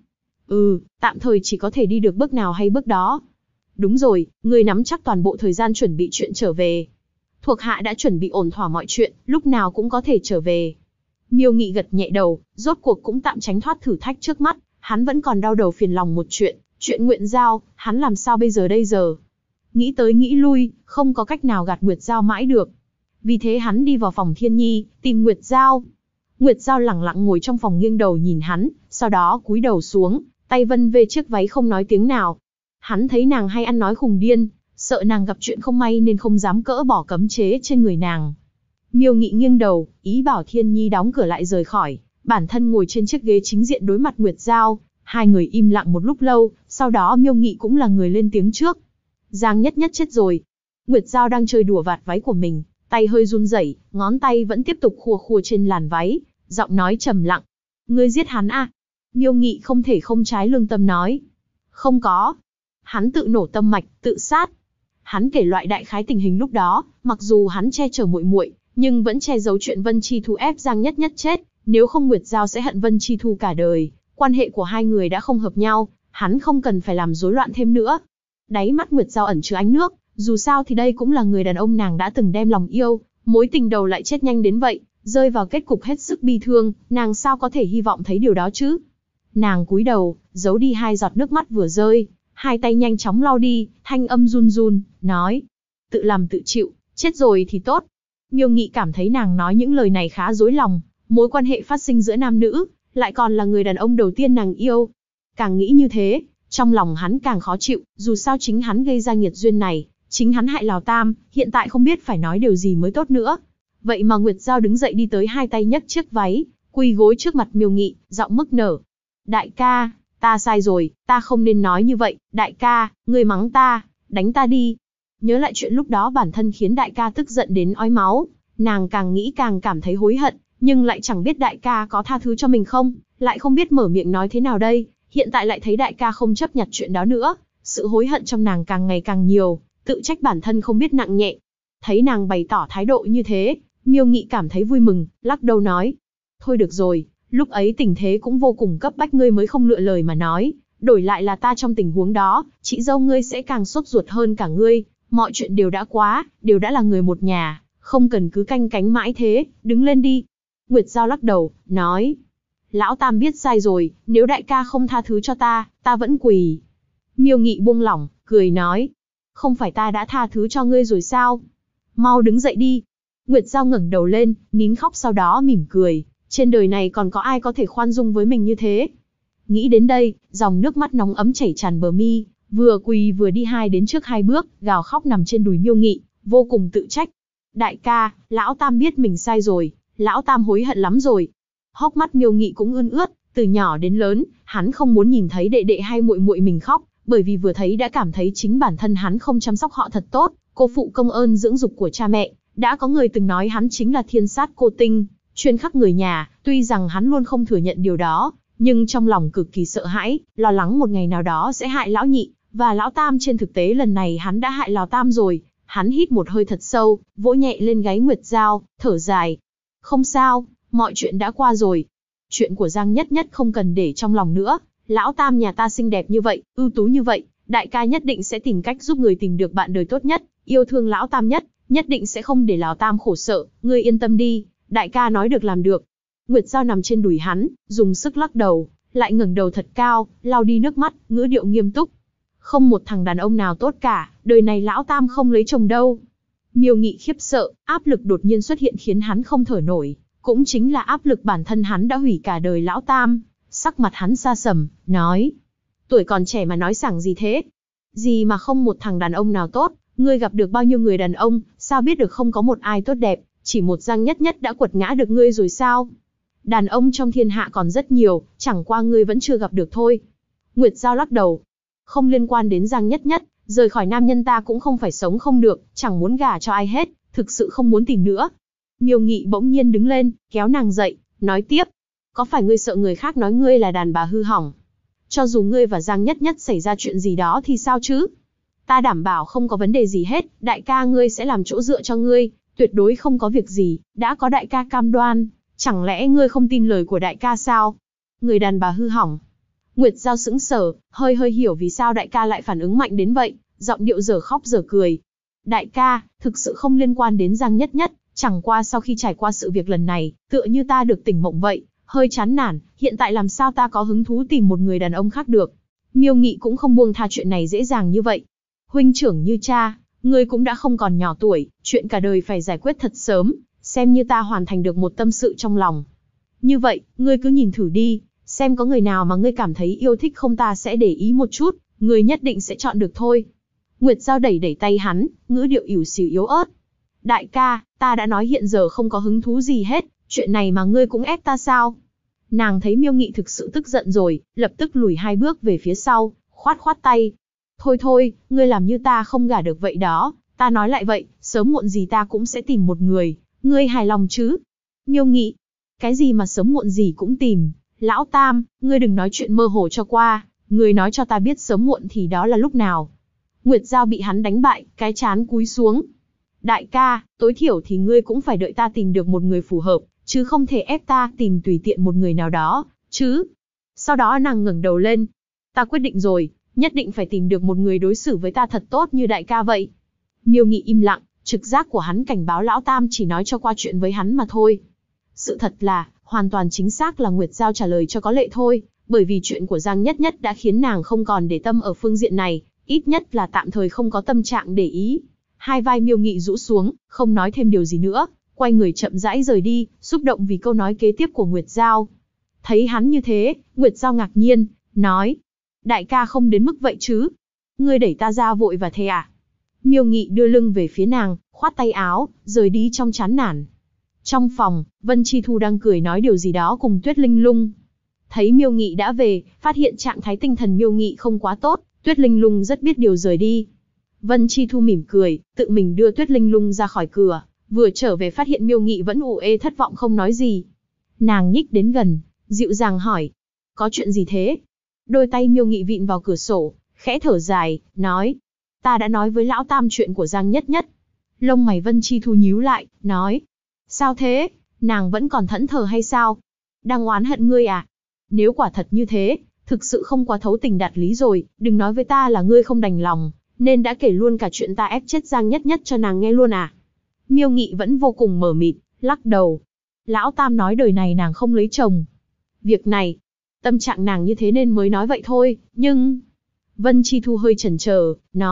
Tạm thời chỉ có thể đi được bước nào hay bước đó. Đúng rồi, người nắm chắc toàn bộ thời gian chuẩn bị chuyện trở về. Thuộc hạ đã chuẩn bị ổn thỏa mọi chuyện, lúc nào cũng có thể trở về. Miêu Nghị gật nhẹ đầu, rốt cuộc cũng tạm tránh thoát thử thách trước mắt, hắn vẫn còn đau đầu phiền lòng một chuyện Nguyện Giao, hắn làm sao bây giờ? Nghĩ tới nghĩ lui, không có cách nào gạt Nguyệt Giao mãi được. Vì thế hắn đi vào phòng Thiên Nhi, tìm Nguyệt Giao. Nguyệt Giao lẳng lặng ngồi trong phòng nghiêng đầu nhìn hắn, sau đó cúi đầu xuống, tay vân về chiếc váy không nói tiếng nào. Hắn thấy nàng hay ăn nói khùng điên, sợ nàng gặp chuyện không may nên không dám cỡ bỏ cấm chế trên người nàng. Miêu Nghị nghiêng đầu, ý bảo Thiên Nhi đóng cửa lại rời khỏi, bản thân ngồi trên chiếc ghế chính diện đối mặt Nguyệt Giao. Hai người im lặng một lúc lâu, sau đó Miêu Nghị cũng là người lên tiếng trước. Giang Nhất Nhất chết rồi. Nguyệt Giao đang chơi đùa vạt váy của mình, tay hơi run rẩy, ngón tay vẫn tiếp tục khua trên làn váy, giọng nói trầm lặng. Ngươi giết hắn à? Miêu Nghị không thể không trái lương tâm nói. Không có. Hắn tự nổ tâm mạch, tự sát. Hắn kể loại đại khái tình hình lúc đó, mặc dù hắn che chở muội muội, nhưng vẫn che giấu chuyện Vân Chi Thu ép Giang Nhất Nhất chết, nếu không Nguyệt Giao sẽ hận Vân Chi Thu cả đời, quan hệ của hai người đã không hợp nhau, hắn không cần phải làm rối loạn thêm nữa. Đáy mắt Nguyệt Giao ẩn chứa ánh nước, dù sao thì đây cũng là người đàn ông nàng đã từng đem lòng yêu, mối tình đầu lại chết nhanh đến vậy, rơi vào kết cục hết sức bi thương, nàng sao có thể hy vọng thấy điều đó chứ? Nàng cúi đầu, giấu đi 2 giọt nước mắt vừa rơi, hai tay nhanh chóng lau đi, thanh âm run run, nói: tự làm tự chịu, chết rồi thì tốt. Miêu Nghị cảm thấy nàng nói những lời này khá dối lòng, mối quan hệ phát sinh giữa nam nữ, lại còn là người đàn ông đầu tiên nàng yêu. Càng nghĩ như thế, trong lòng hắn càng khó chịu, dù sao chính hắn gây ra nghiệt duyên này, chính hắn hại Lào Tam, hiện tại không biết phải nói điều gì mới tốt nữa. Vậy mà Nguyệt Giao đứng dậy đi tới hai tay nhấc chiếc váy, quỳ gối trước mặt Miêu Nghị, giọng nức nở. Đại ca, ta sai rồi, ta không nên nói như vậy, đại ca, ngươi mắng ta, đánh ta đi. Nhớ lại chuyện lúc đó bản thân khiến đại ca tức giận đến ói máu, nàng càng nghĩ càng cảm thấy hối hận, nhưng lại chẳng biết đại ca có tha thứ cho mình không, lại không biết mở miệng nói thế nào đây, hiện tại lại thấy đại ca không chấp nhặt chuyện đó nữa, sự hối hận trong nàng càng ngày càng nhiều, tự trách bản thân không biết nặng nhẹ. Thấy nàng bày tỏ thái độ như thế, Miêu Nghị cảm thấy vui mừng, lắc đầu nói. Thôi được rồi, lúc ấy tình thế cũng vô cùng cấp bách ngươi mới không lựa lời mà nói, đổi lại là ta trong tình huống đó, chị dâu ngươi sẽ càng sốt ruột hơn cả ngươi, mọi chuyện đều đã quá, đều đã là người một nhà, không cần cứ canh cánh mãi thế, đứng lên đi. Nguyệt Giao lắc đầu, nói. Lão Tam biết sai rồi, nếu đại ca không tha thứ cho ta, ta vẫn quỳ. Miêu Nghị buông lỏng, cười nói. Không phải ta đã tha thứ cho ngươi rồi sao? Mau đứng dậy đi. Nguyệt Giao ngẩng đầu lên, nín khóc sau đó mỉm cười. Trên đời này còn có ai có thể khoan dung với mình như thế? Nghĩ đến đây, dòng nước mắt nóng ấm chảy tràn bờ mi, vừa quỳ vừa đi đến trước 2 bước, gào khóc nằm trên đùi Miêu Nghị, vô cùng tự trách. Đại ca, Lão Tam biết mình sai rồi, Lão Tam hối hận lắm rồi. Hốc mắt Miêu Nghị cũng ươn ướt, từ nhỏ đến lớn, hắn không muốn nhìn thấy đệ đệ hay muội muội mình khóc, bởi vì vừa thấy đã cảm thấy chính bản thân hắn không chăm sóc họ thật tốt, cô phụ công ơn dưỡng dục của cha mẹ. Đã có người từng nói hắn chính là thiên sát cô tinh, chuyên khắc người nhà, tuy rằng hắn luôn không thừa nhận điều đó, nhưng trong lòng cực kỳ sợ hãi, lo lắng một ngày nào đó sẽ hại Lão Nhị và Lão Tam. Trên thực tế lần này hắn đã hại Lão Tam rồi. Hắn hít một hơi thật sâu, vỗ nhẹ lên gáy Nguyệt Giao, thở dài. Không sao, mọi chuyện đã qua rồi. Chuyện của Giang Nhất Nhất không cần để trong lòng nữa. Lão Tam nhà ta xinh đẹp như vậy, ưu tú như vậy, đại ca nhất định sẽ tìm cách giúp người tìm được bạn đời tốt nhất, yêu thương Lão Tam nhất, nhất định sẽ không để Lão Tam khổ sở, ngươi yên tâm đi, đại ca nói được làm được. Nguyệt Giao nằm trên đùi hắn, dùng sức lắc đầu, lại ngẩng đầu thật cao, lau đi nước mắt, ngữ điệu nghiêm túc. Không một thằng đàn ông nào tốt cả, đời này Lão Tam không lấy chồng đâu. Miêu Nghị khiếp sợ, áp lực đột nhiên xuất hiện khiến hắn không thở nổi, cũng chính là áp lực bản thân hắn đã hủy cả đời Lão Tam. Sắc mặt hắn sa sầm, nói. Tuổi còn trẻ mà nói sảng gì thế? Gì mà không một thằng đàn ông nào tốt, ngươi gặp được bao nhiêu người đàn ông, sao biết được không có một ai tốt đẹp, chỉ một Giang Nhất Nhất đã quật ngã được ngươi rồi sao? Đàn ông trong thiên hạ còn rất nhiều, chẳng qua ngươi vẫn chưa gặp được thôi. Nguyệt Giao lắc đầu. Không liên quan đến Giang Nhất Nhất, rời khỏi nam nhân ta cũng không phải sống không được, chẳng muốn gả cho ai hết, thực sự không muốn tìm nữa. Miêu Nghị bỗng nhiên đứng lên, kéo nàng dậy, nói tiếp. Có phải ngươi sợ người khác nói ngươi là đàn bà hư hỏng? Cho dù ngươi và Giang Nhất Nhất xảy ra chuyện gì đó thì sao chứ? Ta đảm bảo không có vấn đề gì hết, đại ca ngươi sẽ làm chỗ dựa cho ngươi, tuyệt đối không có việc gì, đã có đại ca cam đoan, chẳng lẽ ngươi không tin lời của đại ca sao? Người đàn bà hư hỏng. Nguyệt Giao sững sờ, hơi hiểu vì sao đại ca lại phản ứng mạnh đến vậy, giọng điệu dở khóc dở cười. Đại ca, thực sự không liên quan đến Giang Nhất Nhất, chẳng qua sau khi trải qua sự việc lần này, tựa như ta được tỉnh mộng vậy, hơi chán nản, hiện tại làm sao ta có hứng thú tìm một người đàn ông khác được. Miêu Nghị cũng không buông tha chuyện này dễ dàng như vậy. Huynh trưởng như cha, ngươi cũng đã không còn nhỏ tuổi, chuyện cả đời phải giải quyết thật sớm, xem như ta hoàn thành được một tâm sự trong lòng. Như vậy, ngươi cứ nhìn thử đi, xem có người nào mà ngươi cảm thấy yêu thích không, ta sẽ để ý một chút, ngươi nhất định sẽ chọn được thôi. Nguyệt Giao đẩy tay hắn, ngữ điệu ỉu xìu yếu ớt. Đại ca, ta đã nói hiện giờ không có hứng thú gì hết, chuyện này mà ngươi cũng ép ta sao? Nàng thấy Miêu Nghị thực sự tức giận rồi, lập tức lùi 2 bước về phía sau, khoát tay. Thôi, ngươi làm như ta không gả được vậy đó, ta nói lại vậy, sớm muộn gì ta cũng sẽ tìm một người, ngươi hài lòng chứ? Miêu Nghị, cái gì mà sớm muộn gì cũng tìm? Lão Tam, ngươi đừng nói chuyện mơ hồ cho qua, ngươi nói cho ta biết sớm muộn thì đó là lúc nào? Nguyệt Giao bị hắn đánh bại, cái trán cúi xuống. Đại ca, tối thiểu thì ngươi cũng phải đợi ta tìm được một người phù hợp, chứ không thể ép ta tìm tùy tiện một người nào đó, chứ. Sau đó nàng ngẩng đầu lên. Ta quyết định rồi, nhất định phải tìm được một người đối xử với ta thật tốt như đại ca vậy. Miêu Nghị im lặng, trực giác của hắn cảnh báo Lão Tam chỉ nói cho qua chuyện với hắn mà thôi. Sự thật là, hoàn toàn chính xác là Nguyệt Giao trả lời cho có lệ thôi, bởi vì chuyện của Giang Nhất Nhất đã khiến nàng không còn để tâm ở phương diện này, ít nhất là tạm thời không có tâm trạng để ý. Hai vai Miêu Nghị rũ xuống, không nói thêm điều gì nữa, quay người chậm rãi rời đi, xúc động vì câu nói kế tiếp của Nguyệt Giao. Thấy hắn như thế, Nguyệt Giao ngạc nhiên, nói. Đại ca không đến mức vậy chứ? Ngươi đẩy ta ra vội và thề à? Miêu Nghị đưa lưng về phía nàng, khoát tay áo, rời đi trong chán nản. Trong phòng, Vân Chi Thu đang cười nói điều gì đó cùng Tuyết Linh Lung. Thấy Miêu Nghị đã về, phát hiện trạng thái tinh thần Miêu Nghị không quá tốt, Tuyết Linh Lung rất biết điều rời đi. Vân Chi Thu mỉm cười, tự mình đưa Tuyết Linh Lung ra khỏi cửa, vừa trở về phát hiện Miêu Nghị vẫn ù ê thất vọng không nói gì. Nàng nhích đến gần, dịu dàng hỏi, có chuyện gì thế? Đôi tay Miêu Nghị vịn vào cửa sổ, khẽ thở dài, nói, ta đã nói với lão tam chuyện của Giang Nhất Nhất. Lông mày Vân Chi Thu nhíu lại, nói, sao thế, nàng vẫn còn thẫn thờ hay sao? Đang oán hận ngươi à? Nếu quả thật như thế, thực sự không quá thấu tình đạt lý rồi, đừng nói với ta là ngươi không đành lòng, nên đã kể luôn cả chuyện ta ép chết Giang Nhất Nhất cho nàng nghe luôn à? Miêu Nghị vẫn vô cùng mờ mịt, lắc đầu. Lão tam nói đời này nàng không lấy chồng. Việc này, tâm trạng nàng như thế nên mới nói vậy thôi, nhưng... Vân Chi Thu hơi chần chờ,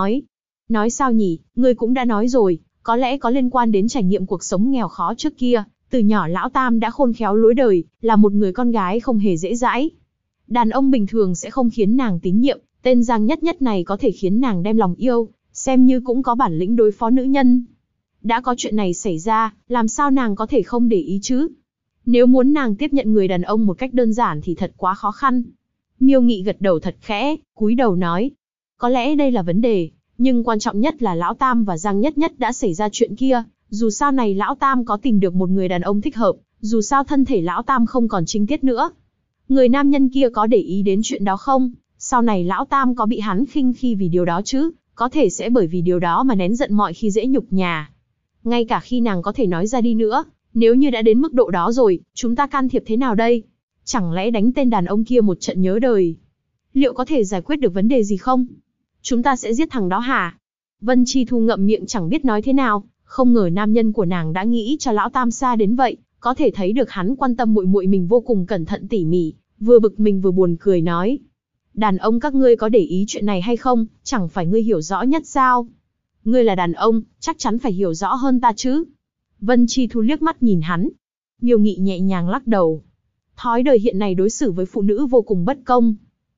nói sao nhỉ, ngươi cũng đã nói rồi, có lẽ có liên quan đến trải nghiệm cuộc sống nghèo khó trước kia, từ nhỏ lão tam đã khôn khéo lối đời, là một người con gái không hề dễ dãi. Đàn ông bình thường sẽ không khiến nàng tín nhiệm, tên Giang Nhất Nhất này có thể khiến nàng đem lòng yêu, xem như cũng có bản lĩnh đối phó nữ nhân. Đã có chuyện này xảy ra, làm sao nàng có thể không để ý chứ? Nếu muốn nàng tiếp nhận người đàn ông một cách đơn giản thì thật quá khó khăn. Miêu Nghị gật đầu thật khẽ, cúi đầu nói. Có lẽ đây là vấn đề, nhưng quan trọng nhất là lão tam và Giang Nhất Nhất đã xảy ra chuyện kia. Dù sao này lão tam có tìm được một người đàn ông thích hợp, dù sao thân thể lão tam không còn trinh tiết nữa. Người nam nhân kia có để ý đến chuyện đó không? Sau này lão tam có bị hắn khinh khi vì điều đó chứ? Có thể sẽ bởi vì điều đó mà nén giận mọi khi dễ nhục nhà. Ngay cả khi nàng có thể nói ra đi nữa, nếu như đã đến mức độ đó rồi, chúng ta can thiệp thế nào đây? Chẳng lẽ đánh tên đàn ông kia một trận nhớ đời? Liệu có thể giải quyết được vấn đề gì không? Chúng ta sẽ giết thằng đó hả? Vân Chi Thu ngậm miệng chẳng biết nói thế nào, không ngờ nam nhân của nàng đã nghĩ cho lão tam xa đến vậy, có thể thấy được hắn quan tâm muội muội mình vô cùng cẩn thận tỉ mỉ, vừa bực mình vừa buồn cười nói. Đàn ông các ngươi có để ý chuyện này hay không, chẳng phải ngươi hiểu rõ nhất sao? Ngươi là đàn ông, chắc chắn phải hiểu rõ hơn ta chứ? Vân Chi Thu liếc mắt nhìn hắn. Miêu Nghị nhẹ nhàng lắc đầu. Thói đời hiện nay đối xử với phụ nữ vô cùng bất công.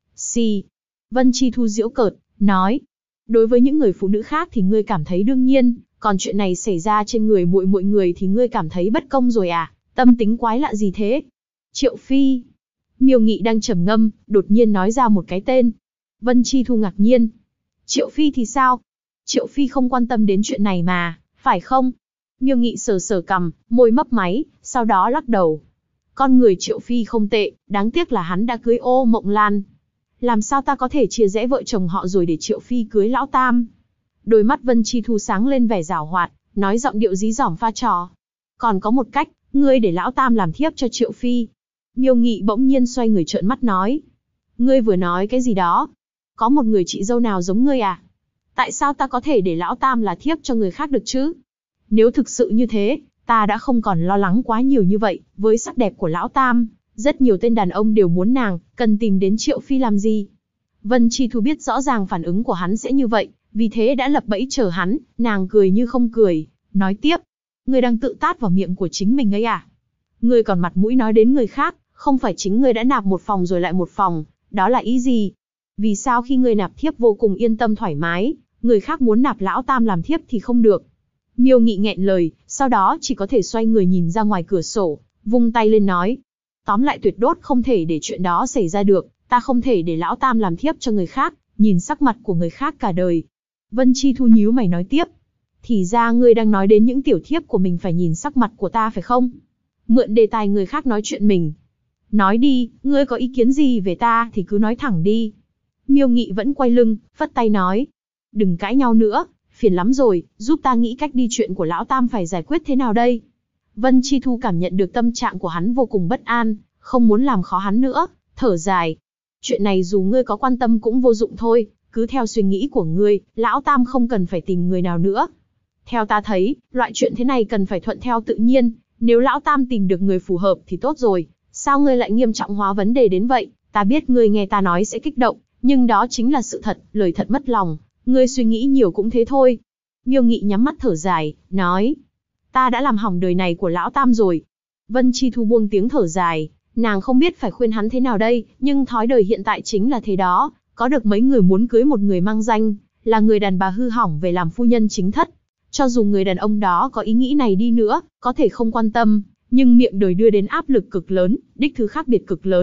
Vân Chi Thu giễu cợt, nói. Đối với những người phụ nữ khác thì ngươi cảm thấy đương nhiên, còn chuyện này xảy ra trên người muội muội người thì ngươi cảm thấy bất công rồi à? Tâm tính quái lạ gì thế? Triệu Phi. Miêu Nghị đang trầm ngâm, đột nhiên nói ra một cái tên. Vân Chi Thu ngạc nhiên. Triệu Phi thì sao? Triệu Phi không quan tâm đến chuyện này mà, phải không? Miêu Nghị sờ sờ cằm, môi mấp máy, sau đó lắc đầu. Con người Triệu Phi không tệ, đáng tiếc là hắn đã cưới Ô Mộng Lan. Làm sao ta có thể chia rẽ vợ chồng họ rồi để Triệu Phi cưới lão tam? Đôi mắt Vân Chi Thu sáng lên vẻ giảo hoạt, nói giọng điệu dí dỏm pha trò. Còn có một cách, ngươi để lão tam làm thiếp cho Triệu Phi. Miêu Nghị bỗng nhiên xoay người trợn mắt nói. Ngươi vừa nói cái gì đó? Có một người chị dâu nào giống ngươi à? Tại sao ta có thể để lão tam là thiếp cho người khác được chứ? Nếu thực sự như thế, ta đã không còn lo lắng quá nhiều như vậy, với sắc đẹp của lão tam, rất nhiều tên đàn ông đều muốn nàng, cần tìm đến Triệu Phi làm gì? Vân Chi Thu biết rõ ràng phản ứng của hắn sẽ như vậy, vì thế đã lập bẫy chờ hắn, nàng cười như không cười, nói tiếp. Ngươi đang tự tát vào miệng của chính mình ấy à? Ngươi còn mặt mũi nói đến người khác, không phải chính ngươi đã nạp một phòng rồi lại một phòng, đó là ý gì? Vì sao khi ngươi nạp thiếp vô cùng yên tâm thoải mái, người khác muốn nạp lão tam làm thiếp thì không được? Miêu Nghị nghẹn lời, sau đó chỉ có thể xoay người nhìn ra ngoài cửa sổ, vung tay lên nói. Tóm lại tuyệt đốt không thể để chuyện đó xảy ra được, ta không thể để lão tam làm thiếp cho người khác, nhìn sắc mặt của người khác cả đời. Vân Chi Thu nhíu mày nói tiếp. Thì ra ngươi đang nói đến những tiểu thiếp của mình phải nhìn sắc mặt của ta phải không? Mượn đề tài người khác nói chuyện mình. Nói đi, ngươi có ý kiến gì về ta thì cứ nói thẳng đi. Miêu Nghị vẫn quay lưng, phất tay nói. Đừng cãi nhau nữa, phiền lắm rồi, giúp ta nghĩ cách đi chuyện của lão tam phải giải quyết thế nào đây? Vân Chi Thu cảm nhận được tâm trạng của hắn vô cùng bất an, không muốn làm khó hắn nữa, thở dài. Chuyện này dù ngươi có quan tâm cũng vô dụng thôi, cứ theo suy nghĩ của ngươi, lão tam không cần phải tìm người nào nữa. Theo ta thấy, loại chuyện thế này cần phải thuận theo tự nhiên, nếu lão tam tìm được người phù hợp thì tốt rồi, sao ngươi lại nghiêm trọng hóa vấn đề đến vậy? Ta biết ngươi nghe ta nói sẽ kích động, nhưng đó chính là sự thật, lời thật mất lòng, ngươi suy nghĩ nhiều cũng thế thôi. Miêu Nghị nhắm mắt thở dài, nói. Ta đã làm hỏng đời này của lão tam rồi. Vân Chi Thu buông tiếng thở dài, nàng không biết phải khuyên hắn thế nào đây, nhưng thói đời hiện tại chính là thế đó, có được mấy người muốn cưới một người mang danh, là người đàn bà hư hỏng về làm phu nhân chính thất. Cho dù người đàn ông đó có ý nghĩ này đi nữa, có thể không quan tâm, nhưng miệng đời đưa đến áp lực cực lớn, đích thứ khác biệt cực lớn,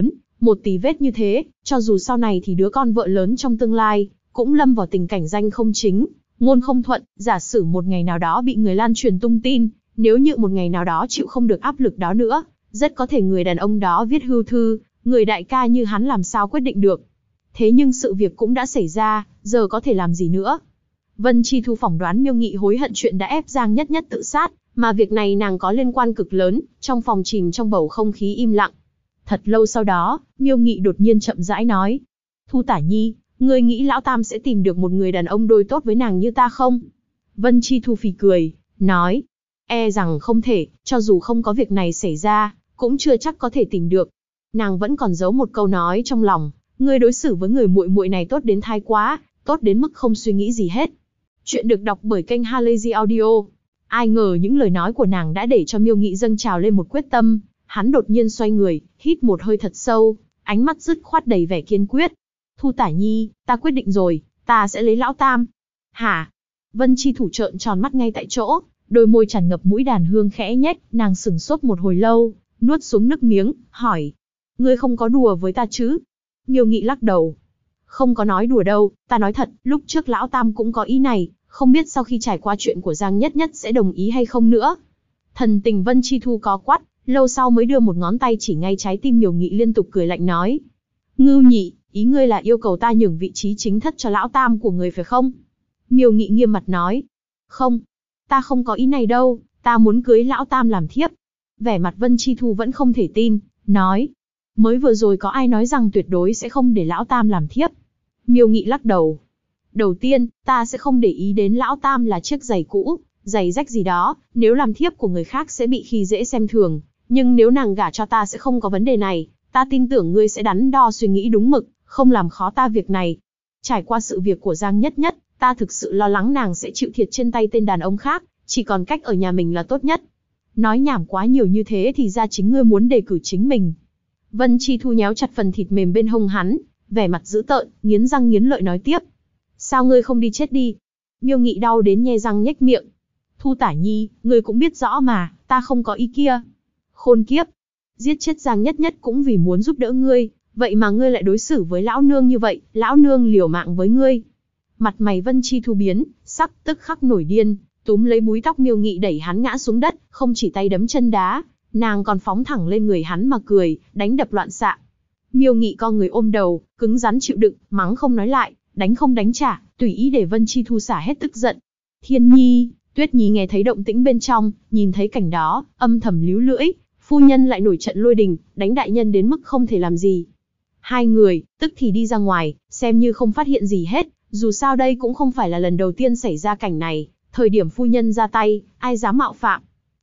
một tí vết như thế, cho dù sau này thì đứa con vợ lớn trong tương lai, cũng lâm vào tình cảnh danh không chính, ngôn không thuận, giả sử một ngày nào đó bị người lan truyền tung tin, nếu như một ngày nào đó chịu không được áp lực đó nữa, rất có thể người đàn ông đó viết hưu thư, người đại ca như hắn làm sao quyết định được. Thế nhưng sự việc cũng đã xảy ra, giờ có thể làm gì nữa. Vân Chi Thu phỏng đoán Miêu Nghị hối hận chuyện đã ép Giang Nhất Nhất tự sát, mà việc này nàng có liên quan cực lớn, trong phòng chìm trong bầu không khí im lặng. Thật lâu sau đó, Miêu Nghị đột nhiên chậm rãi nói. Thu Tả Nhi, ngươi nghĩ Lão Tam sẽ tìm được một người đàn ông đôi tốt với nàng như ta không? Vân Chi Thu phì cười, nói. E rằng không thể, cho dù không có việc này xảy ra, cũng chưa chắc có thể tìm được. Nàng vẫn còn giấu một câu nói trong lòng, ngươi đối xử với người muội muội này tốt đến thái quá, tốt đến mức không suy nghĩ gì hết. Chuyện được đọc bởi kênh Halazy Audio. Ai ngờ những lời nói của nàng đã để cho Miêu Nghị dâng trào lên một quyết tâm, hắn đột nhiên xoay người, hít một hơi thật sâu, ánh mắt dứt khoát đầy vẻ kiên quyết. Thu Tả Nhi, ta quyết định rồi, ta sẽ lấy Lão Tam. Hả? Vân Chi Thủ trợn tròn mắt ngay tại chỗ, đôi môi tràn ngập mũi đàn hương khẽ nhếch, nàng sững sốt một hồi lâu, nuốt xuống nước miếng, hỏi. Ngươi không có đùa với ta chứ? Miêu Nghị lắc đầu. Không có nói đùa đâu, ta nói thật, lúc trước Lão Tam cũng có ý này, không biết sau khi trải qua chuyện của Giang Nhất Nhất sẽ đồng ý hay không nữa. Thần tình Vân Chi Thu có quắt, lâu sau mới đưa một ngón tay chỉ ngay trái tim Miêu Nghị liên tục cười lạnh nói. Ngưu Nhị, ý ngươi là yêu cầu ta nhường vị trí chính thất cho Lão Tam của người phải không? Miêu Nghị nghiêm mặt nói. Không, ta không có ý này đâu, ta muốn cưới Lão Tam làm thiếp. Vẻ mặt Vân Chi Thu vẫn không thể tin, nói. Mới vừa rồi có ai nói rằng tuyệt đối sẽ không để Lão Tam làm thiếp? Miêu Nghị lắc đầu. Đầu tiên, ta sẽ không để ý đến Lão Tam là chiếc giày cũ, giày rách gì đó, nếu làm thiếp của người khác sẽ bị khi dễ xem thường. Nhưng nếu nàng gả cho ta sẽ không có vấn đề này, ta tin tưởng ngươi sẽ đắn đo suy nghĩ đúng mực, không làm khó ta việc này. Trải qua sự việc của Giang Nhất Nhất, ta thực sự lo lắng nàng sẽ chịu thiệt trên tay tên đàn ông khác, chỉ còn cách ở nhà mình là tốt nhất. Nói nhảm quá nhiều như thế thì ra chính ngươi muốn đề cử chính mình. Vân Chi Thu nhéo chặt phần thịt mềm bên hông hắn, vẻ mặt dữ tợn, nghiến răng nghiến lợi nói tiếp. Sao ngươi không đi chết đi? Miêu Nghị đau đến nhe răng nhếch miệng. Thu Tả Nhi, ngươi cũng biết rõ mà, ta không có ý kia. Khôn kiếp, giết chết Giang Nhất Nhất cũng vì muốn giúp đỡ ngươi, vậy mà ngươi lại đối xử với lão nương như vậy, lão nương liều mạng với ngươi. Mặt mày Vân Chi Thu biến, sắc tức khắc nổi điên, túm lấy búi tóc Miêu Nghị đẩy hắn ngã xuống đất, không chỉ tay đấm chân đá, nàng còn phóng thẳng lên người hắn mà cười, đánh đập loạn xạ. Miêu Nghị co người ôm đầu, cứng rắn chịu đựng, mắng không nói lại, đánh không đánh trả, tùy ý để Vân Chi Thu xả hết tức giận. Thiên Nhi, Tuyết Nhi nghe thấy động tĩnh bên trong, nhìn thấy cảnh đó, âm thầm líu lưỡi, phu nhân lại nổi trận lôi đình, đánh đại nhân đến mức không thể làm gì. Hai người, tức thì đi ra ngoài, xem như không phát hiện gì hết, dù sao đây cũng không phải là lần đầu tiên xảy ra cảnh này, thời điểm phu nhân ra tay, ai dám mạo phạm.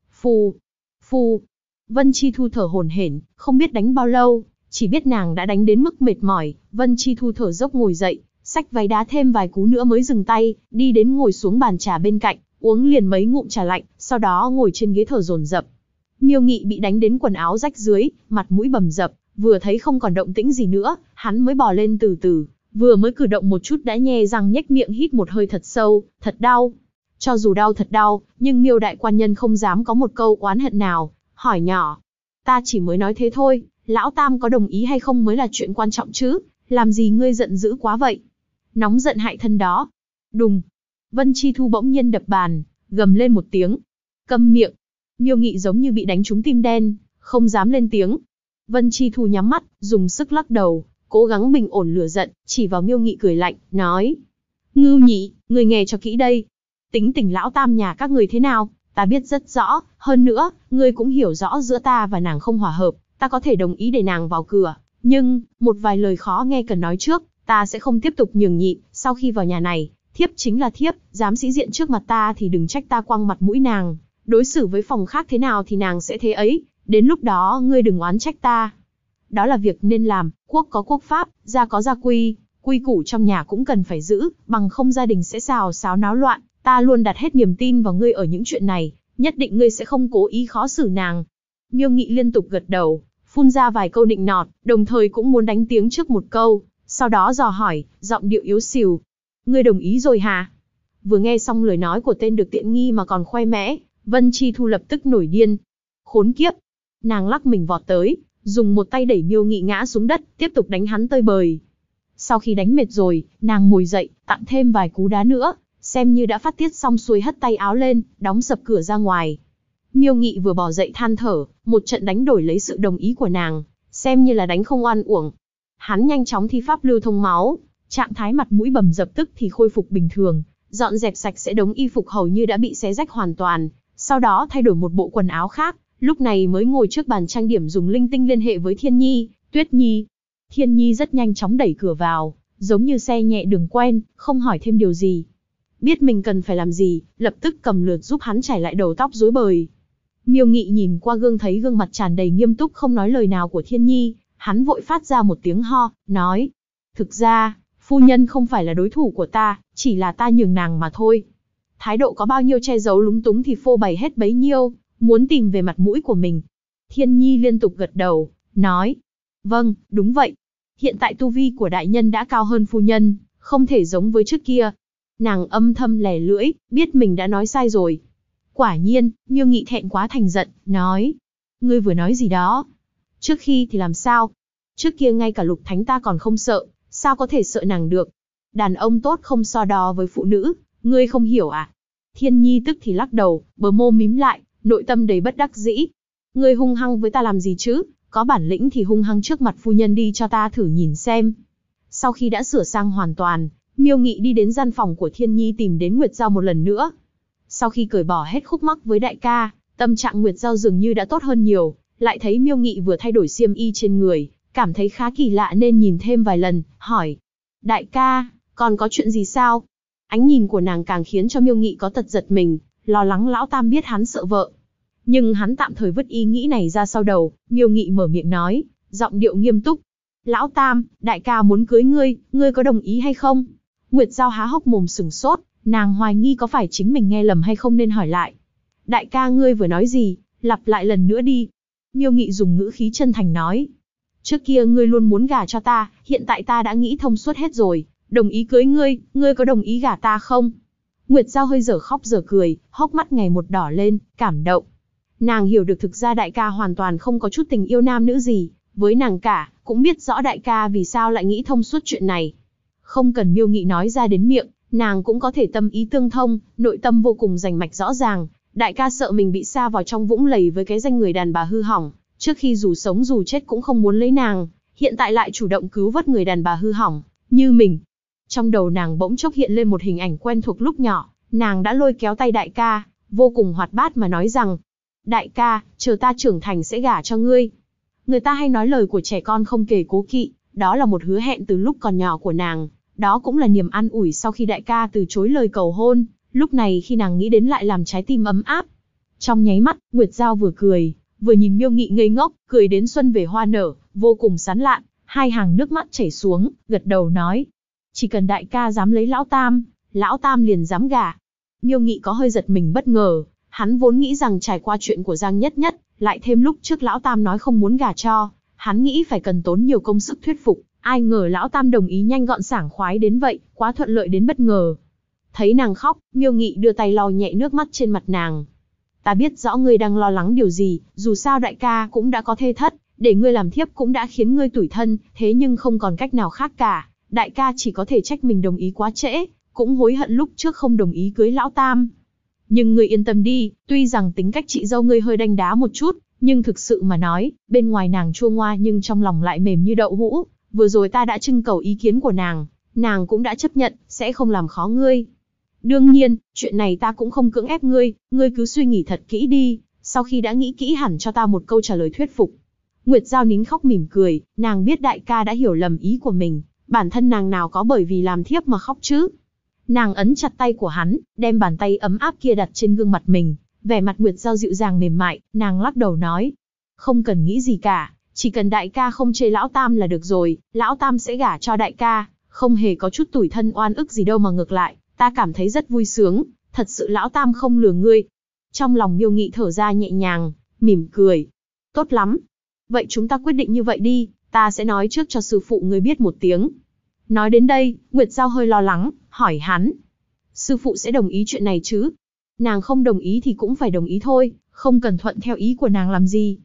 Phu. Vân Chi Thu thở hổn hển, không biết đánh bao lâu, chỉ biết nàng đã đánh đến mức mệt mỏi, Vân Chi Thu thở dốc ngồi dậy, xách váy đá thêm vài cú nữa mới dừng tay, đi đến ngồi xuống bàn trà bên cạnh, uống liền mấy ngụm trà lạnh, sau đó ngồi trên ghế thở dồn dập. Miêu Nghị bị đánh đến quần áo rách dưới, mặt mũi bầm dập, vừa thấy không còn động tĩnh gì nữa, hắn mới bò lên từ từ, vừa mới cử động một chút đã nhe răng nhếch miệng hít một hơi thật sâu, thật đau. Cho dù đau thật đau, nhưng Miêu đại quan nhân không dám có một câu oán hận nào, hỏi nhỏ. Ta chỉ mới nói thế thôi, Lão Tam có đồng ý hay không mới là chuyện quan trọng chứ, làm gì ngươi giận dữ quá vậy? Nóng giận hại thân đó. Đùng. Vân Chi Thu bỗng nhiên đập bàn, gầm lên một tiếng. Câm miệng. Miêu Nghị giống như bị đánh trúng tim đen, không dám lên tiếng. Vân Chi Thu nhắm mắt, dùng sức lắc đầu, cố gắng bình ổn lửa giận, chỉ vào Miêu Nghị cười lạnh, nói. Ngưu Nhị, ngươi nghe cho kỹ đây. Tính tình Lão Tam nhà các người thế nào, ta biết rất rõ, hơn nữa, ngươi cũng hiểu rõ giữa ta và nàng không hòa hợp, ta có thể đồng ý để nàng vào cửa, nhưng, một vài lời khó nghe cần nói trước, ta sẽ không tiếp tục nhường nhịn, sau khi vào nhà này, thiếp chính là thiếp, dám sĩ diện trước mặt ta thì đừng trách ta quăng mặt mũi nàng, đối xử với phòng khác thế nào thì nàng sẽ thế ấy, đến lúc đó ngươi đừng oán trách ta. Đó là việc nên làm, quốc có quốc pháp, gia có gia quy, quy củ trong nhà cũng cần phải giữ, bằng không gia đình sẽ xào xáo náo loạn, ta luôn đặt hết niềm tin vào ngươi ở những chuyện này, nhất định ngươi sẽ không cố ý khó xử nàng. Miêu Nghị liên tục gật đầu, phun ra vài câu nịnh nọt, đồng thời cũng muốn đánh tiếng trước một câu, sau đó dò hỏi, giọng điệu yếu xìu. Ngươi đồng ý rồi hả? Vừa nghe xong lời nói của tên được tiện nghi mà còn khoe mẽ, Vân Chi Thu lập tức nổi điên. Khốn kiếp! Nàng lắc mình vọt tới, dùng một tay đẩy Miêu Nghị ngã xuống đất, tiếp tục đánh hắn tơi bời. Sau khi đánh mệt rồi, nàng ngồi dậy, tặng thêm vài cú đá nữa, xem như đã phát tiết xong xuôi, hất tay áo lên, đóng sập cửa ra ngoài. Miêu Nghị vừa bỏ dậy than thở, một trận đánh đổi lấy sự đồng ý của nàng, xem như là đánh không oan uổng. Hắn nhanh chóng thi pháp lưu thông máu, trạng thái mặt mũi bầm dập tức thì khôi phục bình thường, dọn dẹp sạch sẽ đống y phục hầu như đã bị xé rách hoàn toàn, sau đó thay đổi một bộ quần áo khác, lúc này mới ngồi trước bàn trang điểm dùng linh tinh liên hệ với Thiên Nhi, Tuyết Nhi. Thiên Nhi rất nhanh chóng đẩy cửa vào, giống như xe nhẹ đường quen, không hỏi thêm điều gì. Biết mình cần phải làm gì, lập tức cầm lượt giúp hắn chải lại đầu tóc rối bời. Miêu Nghị nhìn qua gương thấy gương mặt tràn đầy nghiêm túc không nói lời nào của Thiên Nhi, hắn vội phát ra một tiếng ho, nói: thực ra, phu nhân không phải là đối thủ của ta, chỉ là ta nhường nàng mà thôi. Thái độ có bao nhiêu che giấu lúng túng thì phô bày hết bấy nhiêu, muốn tìm về mặt mũi của mình. Thiên Nhi liên tục gật đầu, nói: vâng, đúng vậy. Hiện tại tu vi của đại nhân đã cao hơn phu nhân, không thể giống với trước kia. Nàng âm thầm lẻ lưỡi, biết mình đã nói sai rồi. Quả nhiên, Miêu Nghị thẹn quá thành giận, nói: ngươi vừa nói gì đó? Trước khi thì làm sao? Trước kia ngay cả Lục Thánh ta còn không sợ, sao có thể sợ nàng được? Đàn ông tốt không so đo với phụ nữ, ngươi không hiểu à? Thiên Nhi tức thì lắc đầu, bờ môi mím lại, nội tâm đầy bất đắc dĩ. Ngươi hung hăng với ta làm gì chứ? Có bản lĩnh thì hung hăng trước mặt phu nhân đi cho ta thử nhìn xem. Sau khi đã sửa sang hoàn toàn, Miêu Nghị đi đến gian phòng của Thiên Nhi tìm đến Nguyệt Giao một lần nữa. Sau khi cởi bỏ hết khúc mắc với đại ca, tâm trạng Nguyệt Giao dường như đã tốt hơn nhiều, lại thấy Miêu Nghị vừa thay đổi xiêm y trên người, cảm thấy khá kỳ lạ nên nhìn thêm vài lần, hỏi: đại ca, còn có chuyện gì sao? Ánh nhìn của nàng càng khiến cho Miêu Nghị có tật giật mình, lo lắng lão tam biết hắn sợ vợ. Nhưng hắn tạm thời vứt ý nghĩ này ra sau đầu, Miêu Nghị mở miệng nói, giọng điệu nghiêm túc: lão tam, đại ca muốn cưới ngươi, ngươi có đồng ý hay không? Nguyệt Giao há hốc mồm sừng sốt, nàng hoài nghi có phải chính mình nghe lầm hay không nên hỏi lại: đại ca ngươi vừa nói gì, lặp lại lần nữa đi. Miêu Nghị dùng ngữ khí chân thành nói: trước kia ngươi luôn muốn gả cho ta, hiện tại ta đã nghĩ thông suốt hết rồi, đồng ý cưới ngươi, ngươi có đồng ý gả ta không? Nguyệt Giao hơi dở khóc dở cười, hốc mắt ngày một đỏ lên, cảm động. Nàng hiểu được thực ra đại ca hoàn toàn không có chút tình yêu nam nữ gì với nàng cả, cũng biết rõ đại ca vì sao lại nghĩ thông suốt chuyện này. Không cần Miêu Nghị nói ra đến miệng, nàng cũng có thể tâm ý tương thông, nội tâm vô cùng rành mạch rõ ràng. Đại ca sợ mình bị sa vào trong vũng lầy với cái danh người đàn bà hư hỏng, trước khi dù sống dù chết cũng không muốn lấy nàng, hiện tại lại chủ động cứu vớt người đàn bà hư hỏng như mình. Trong đầu nàng bỗng chốc hiện lên một hình ảnh quen thuộc lúc nhỏ, nàng đã lôi kéo tay đại ca, vô cùng hoạt bát mà nói rằng: đại ca, chờ ta trưởng thành sẽ gả cho ngươi. Người ta hay nói lời của trẻ con không kể cố kỵ, đó là một hứa hẹn từ lúc còn nhỏ của nàng, đó cũng là niềm an ủi sau khi đại ca từ chối lời cầu hôn, lúc này khi nàng nghĩ đến lại làm trái tim ấm áp. Trong nháy mắt, Nguyệt Giao vừa cười, vừa nhìn Miêu Nghị ngây ngốc, cười đến xuân về hoa nở, vô cùng sán lạn, hai hàng nước mắt chảy xuống, gật đầu nói: chỉ cần đại ca dám lấy lão tam liền dám gả. Miêu Nghị có hơi giật mình bất ngờ, hắn vốn nghĩ rằng trải qua chuyện của Giang Nhất Nhất, lại thêm lúc trước lão tam nói không muốn gả cho, hắn nghĩ phải cần tốn nhiều công sức thuyết phục, ai ngờ lão tam đồng ý nhanh gọn sảng khoái đến vậy, quá thuận lợi đến bất ngờ. Thấy nàng khóc, Miêu Nghị đưa tay lau nhẹ nước mắt trên mặt nàng. Ta biết rõ ngươi đang lo lắng điều gì, dù sao đại ca cũng đã có thê thất, để ngươi làm thiếp cũng đã khiến ngươi tủi thân, thế nhưng không còn cách nào khác cả, đại ca chỉ có thể trách mình đồng ý quá trễ, cũng hối hận lúc trước không đồng ý cưới lão tam. Nhưng ngươi yên tâm đi, tuy rằng tính cách chị dâu ngươi hơi đanh đá một chút, nhưng thực sự mà nói, bên ngoài nàng chua ngoa nhưng trong lòng lại mềm như đậu hũ. Vừa rồi ta đã trưng cầu ý kiến của nàng cũng đã chấp nhận, sẽ không làm khó ngươi. Đương nhiên, chuyện này ta cũng không cưỡng ép ngươi, ngươi cứ suy nghĩ thật kỹ đi, sau khi đã nghĩ kỹ hẳn cho ta một câu trả lời thuyết phục. Nguyệt Giao nín khóc mỉm cười, nàng biết đại ca đã hiểu lầm ý của mình, bản thân nàng nào có bởi vì làm thiếp mà khóc chứ. Nàng ấn chặt tay của hắn, đem bàn tay ấm áp kia đặt trên gương mặt mình, vẻ mặt Nguyệt Giao dịu dàng mềm mại, nàng lắc đầu nói: không cần nghĩ gì cả, chỉ cần đại ca không chê lão tam là được rồi, lão tam sẽ gả cho đại ca, không hề có chút tủi thân oan ức gì đâu mà ngược lại, ta cảm thấy rất vui sướng, thật sự lão tam không lừa ngươi. Trong lòng Miêu Nghị thở ra nhẹ nhàng, mỉm cười. Tốt lắm. Vậy chúng ta quyết định như vậy đi, ta sẽ nói trước cho sư phụ ngươi biết một tiếng. Nói đến đây, Nguyệt Giao hơi lo lắng, hỏi hắn: sư phụ sẽ đồng ý chuyện này chứ? Nàng không đồng ý thì cũng phải đồng ý thôi, không cần thuận theo ý của nàng làm gì.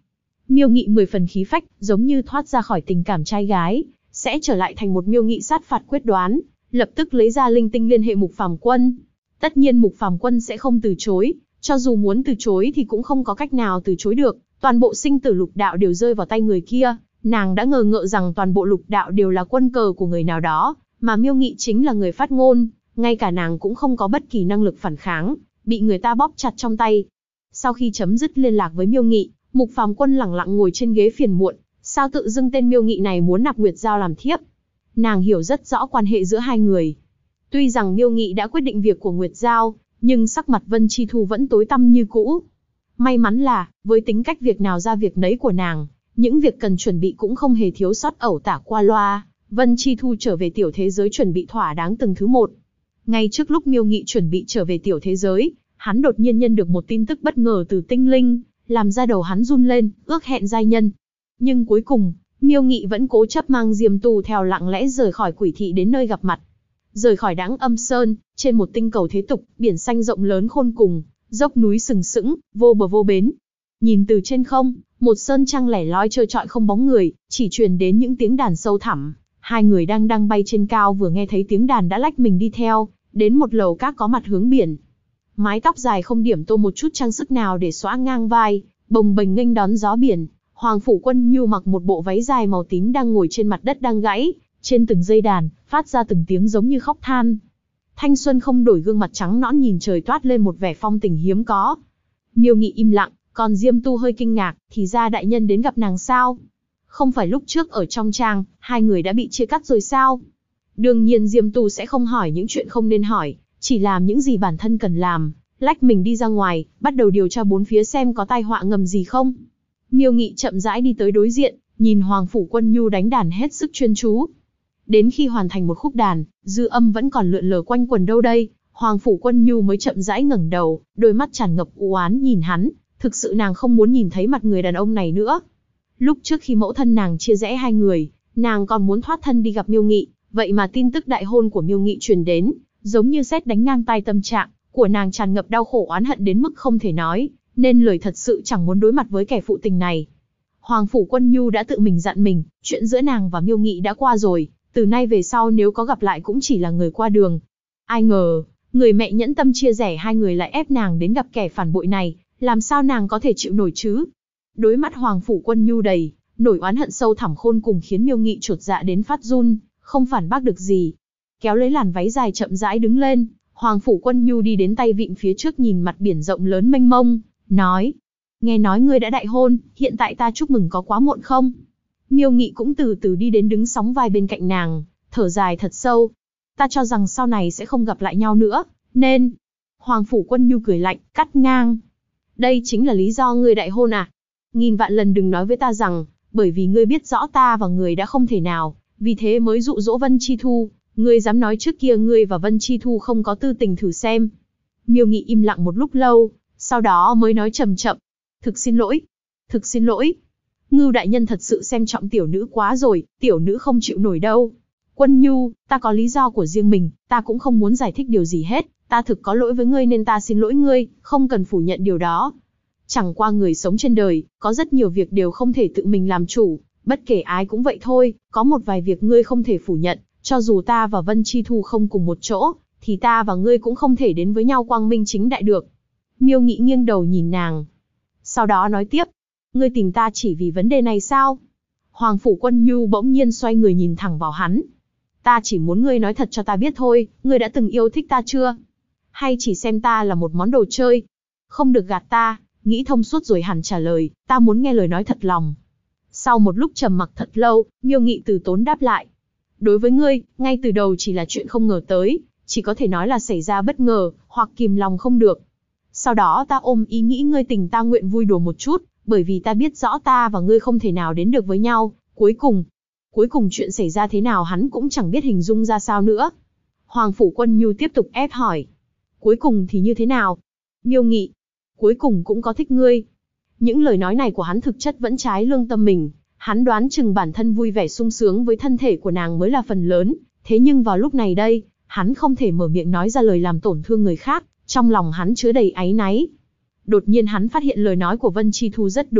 Miêu Nghị 10 phần khí phách, giống như thoát ra khỏi tình cảm trai gái, sẽ trở lại thành một Miêu Nghị sát phạt quyết đoán, lập tức lấy ra linh tinh liên hệ Mục Phàm Quân. Tất nhiên Mục Phàm Quân sẽ không từ chối, cho dù muốn từ chối thì cũng không có cách nào từ chối được, toàn bộ sinh tử lục đạo đều rơi vào tay người kia, nàng đã ngờ ngợ rằng toàn bộ lục đạo đều là quân cờ của người nào đó, mà Miêu Nghị chính là người phát ngôn, ngay cả nàng cũng không có bất kỳ năng lực phản kháng, bị người ta bóp chặt trong tay. Sau khi chấm dứt liên lạc với Miêu Nghị, Mục Phàm Quân lẳng lặng ngồi trên ghế phiền muộn, sao tự dưng tên Miêu Nghị này muốn nạp Nguyệt Giao làm thiếp? Nàng hiểu rất rõ quan hệ giữa hai người. Tuy rằng Miêu Nghị đã quyết định việc của Nguyệt Giao, nhưng sắc mặt Vân Chi Thu vẫn tối tăm như cũ. May mắn là, với tính cách việc nào ra việc nấy của nàng, những việc cần chuẩn bị cũng không hề thiếu sót ẩu tả qua loa. Vân Chi Thu trở về tiểu thế giới chuẩn bị thỏa đáng từng thứ một. Ngay trước lúc Miêu Nghị chuẩn bị trở về tiểu thế giới, hắn đột nhiên nhận được một tin tức bất ngờ từ tinh linh, làm ra đầu hắn run lên, ước hẹn giai nhân. Nhưng cuối cùng, Miêu Nghị vẫn cố chấp mang Diêm Tu theo lặng lẽ rời khỏi Quỷ Thị đến nơi gặp mặt. Rời khỏi Đãng Âm Sơn, trên một tinh cầu thế tục, biển xanh rộng lớn khôn cùng, dốc núi sừng sững, vô bờ vô bến. Nhìn từ trên không, một sơn trăng lẻ loi trơ trọi không bóng người, chỉ truyền đến những tiếng đàn sâu thẳm. Hai người đang bay trên cao vừa nghe thấy tiếng đàn đã lách mình đi theo, đến một lầu các có mặt hướng biển. Mái tóc dài không điểm tô một chút trang sức nào để xõa ngang vai, bồng bềnh nghênh đón gió biển. Hoàng Phủ Quân Nhu mặc một bộ váy dài màu tím đang ngồi trên mặt đất đang gãy, trên từng dây đàn, phát ra từng tiếng giống như khóc than. Thanh xuân không đổi gương mặt trắng nõn nhìn trời toát lên một vẻ phong tình hiếm có. Miêu Nghị im lặng, còn Diêm Tu hơi kinh ngạc, thì ra đại nhân đến gặp nàng sao? Không phải lúc trước ở trong trang, hai người đã bị chia cắt rồi sao? Đương nhiên Diêm Tu sẽ không hỏi những chuyện không nên hỏi, chỉ làm những gì bản thân cần làm, lách mình đi ra ngoài, bắt đầu điều tra bốn phía xem có tai họa ngầm gì không. Miêu Nghị chậm rãi đi tới đối diện, nhìn Hoàng Phủ Quân Nhu đánh đàn hết sức chuyên chú. Đến khi hoàn thành một khúc đàn, dư âm vẫn còn lượn lờ quanh quần đâu đây, Hoàng Phủ Quân Nhu mới chậm rãi ngẩng đầu, đôi mắt tràn ngập u oán nhìn hắn, thực sự nàng không muốn nhìn thấy mặt người đàn ông này nữa. Lúc trước khi mẫu thân nàng chia rẽ hai người, nàng còn muốn thoát thân đi gặp Miêu Nghị, vậy mà tin tức đại hôn của Miêu Nghị truyền đến, giống như sét đánh ngang tai tâm trạng của nàng tràn ngập đau khổ oán hận đến mức không thể nói, nên lời thật sự chẳng muốn đối mặt với kẻ phụ tình này. Hoàng Phủ Quân Nhu đã tự mình dặn mình, chuyện giữa nàng và Miêu Nghị đã qua rồi, từ nay về sau nếu có gặp lại cũng chỉ là người qua đường. Ai ngờ, người mẹ nhẫn tâm chia rẽ hai người lại ép nàng đến gặp kẻ phản bội này, làm sao nàng có thể chịu nổi chứ? Đối mắt Hoàng Phủ Quân Nhu đầy nổi oán hận sâu thẳm khôn cùng khiến Miêu Nghị chột dạ đến phát run, không phản bác được gì. Kéo lấy làn váy dài chậm rãi đứng lên, Hoàng Phủ Quân Nhu đi đến tay vịn phía trước nhìn mặt biển rộng lớn mênh mông, nói: nghe nói ngươi đã đại hôn, hiện tại ta chúc mừng có quá muộn không? Miêu Nghị cũng từ từ đi đến đứng sóng vai bên cạnh nàng, thở dài thật sâu. Ta cho rằng sau này sẽ không gặp lại nhau nữa, nên... Hoàng Phủ Quân Nhu cười lạnh, cắt ngang. Đây chính là lý do ngươi đại hôn à? Nghìn vạn lần đừng nói với ta rằng, bởi vì ngươi biết rõ ta và người đã không thể nào, vì thế mới dụ dỗ Vân Chi Thu. Ngươi dám nói trước kia ngươi và Vân Chi Thu không có tư tình thử xem. Miêu Nghị im lặng một lúc lâu, sau đó mới nói chậm chậm. Thực xin lỗi. Thực xin lỗi. Ngưu đại nhân thật sự xem trọng tiểu nữ quá rồi, tiểu nữ không chịu nổi đâu. Quân Nhu, ta có lý do của riêng mình, ta cũng không muốn giải thích điều gì hết. Ta thực có lỗi với ngươi nên ta xin lỗi ngươi, không cần phủ nhận điều đó. Chẳng qua người sống trên đời, có rất nhiều việc đều không thể tự mình làm chủ, bất kể ai cũng vậy thôi, có một vài việc ngươi không thể phủ nhận, cho dù ta và Vân Chi Thu không cùng một chỗ, thì ta và ngươi cũng không thể đến với nhau quang minh chính đại được. Miêu Nghị nghiêng đầu nhìn nàng. Sau đó nói tiếp, ngươi tìm ta chỉ vì vấn đề này sao? Hoàng Phủ Quân Nhu bỗng nhiên xoay người nhìn thẳng vào hắn. Ta chỉ muốn ngươi nói thật cho ta biết thôi, ngươi đã từng yêu thích ta chưa? Hay chỉ xem ta là một món đồ chơi? Không được gạt ta, nghĩ thông suốt rồi hẳn trả lời, ta muốn nghe lời nói thật lòng. Sau một lúc trầm mặc thật lâu, Miêu Nghị từ tốn đáp lại. Đối với ngươi, ngay từ đầu chỉ là chuyện không ngờ tới, chỉ có thể nói là xảy ra bất ngờ, hoặc kìm lòng không được. Sau đó ta ôm ý nghĩ ngươi tình ta nguyện vui đùa một chút, bởi vì ta biết rõ ta và ngươi không thể nào đến được với nhau, cuối cùng chuyện xảy ra thế nào hắn cũng chẳng biết hình dung ra sao nữa. Hoàng Phủ Quân Nhu tiếp tục ép hỏi. Cuối cùng thì như thế nào? Miêu Nghị, cuối cùng cũng có thích ngươi. Những lời nói này của hắn thực chất vẫn trái lương tâm mình, hắn đoán chừng bản thân vui vẻ sung sướng với thân thể của nàng mới là phần lớn, thế nhưng vào lúc này đây, hắn không thể mở miệng nói ra lời làm tổn thương người khác, trong lòng hắn chứa đầy áy náy. Đột nhiên hắn phát hiện lời nói của Vân Chi Thu rất đúng,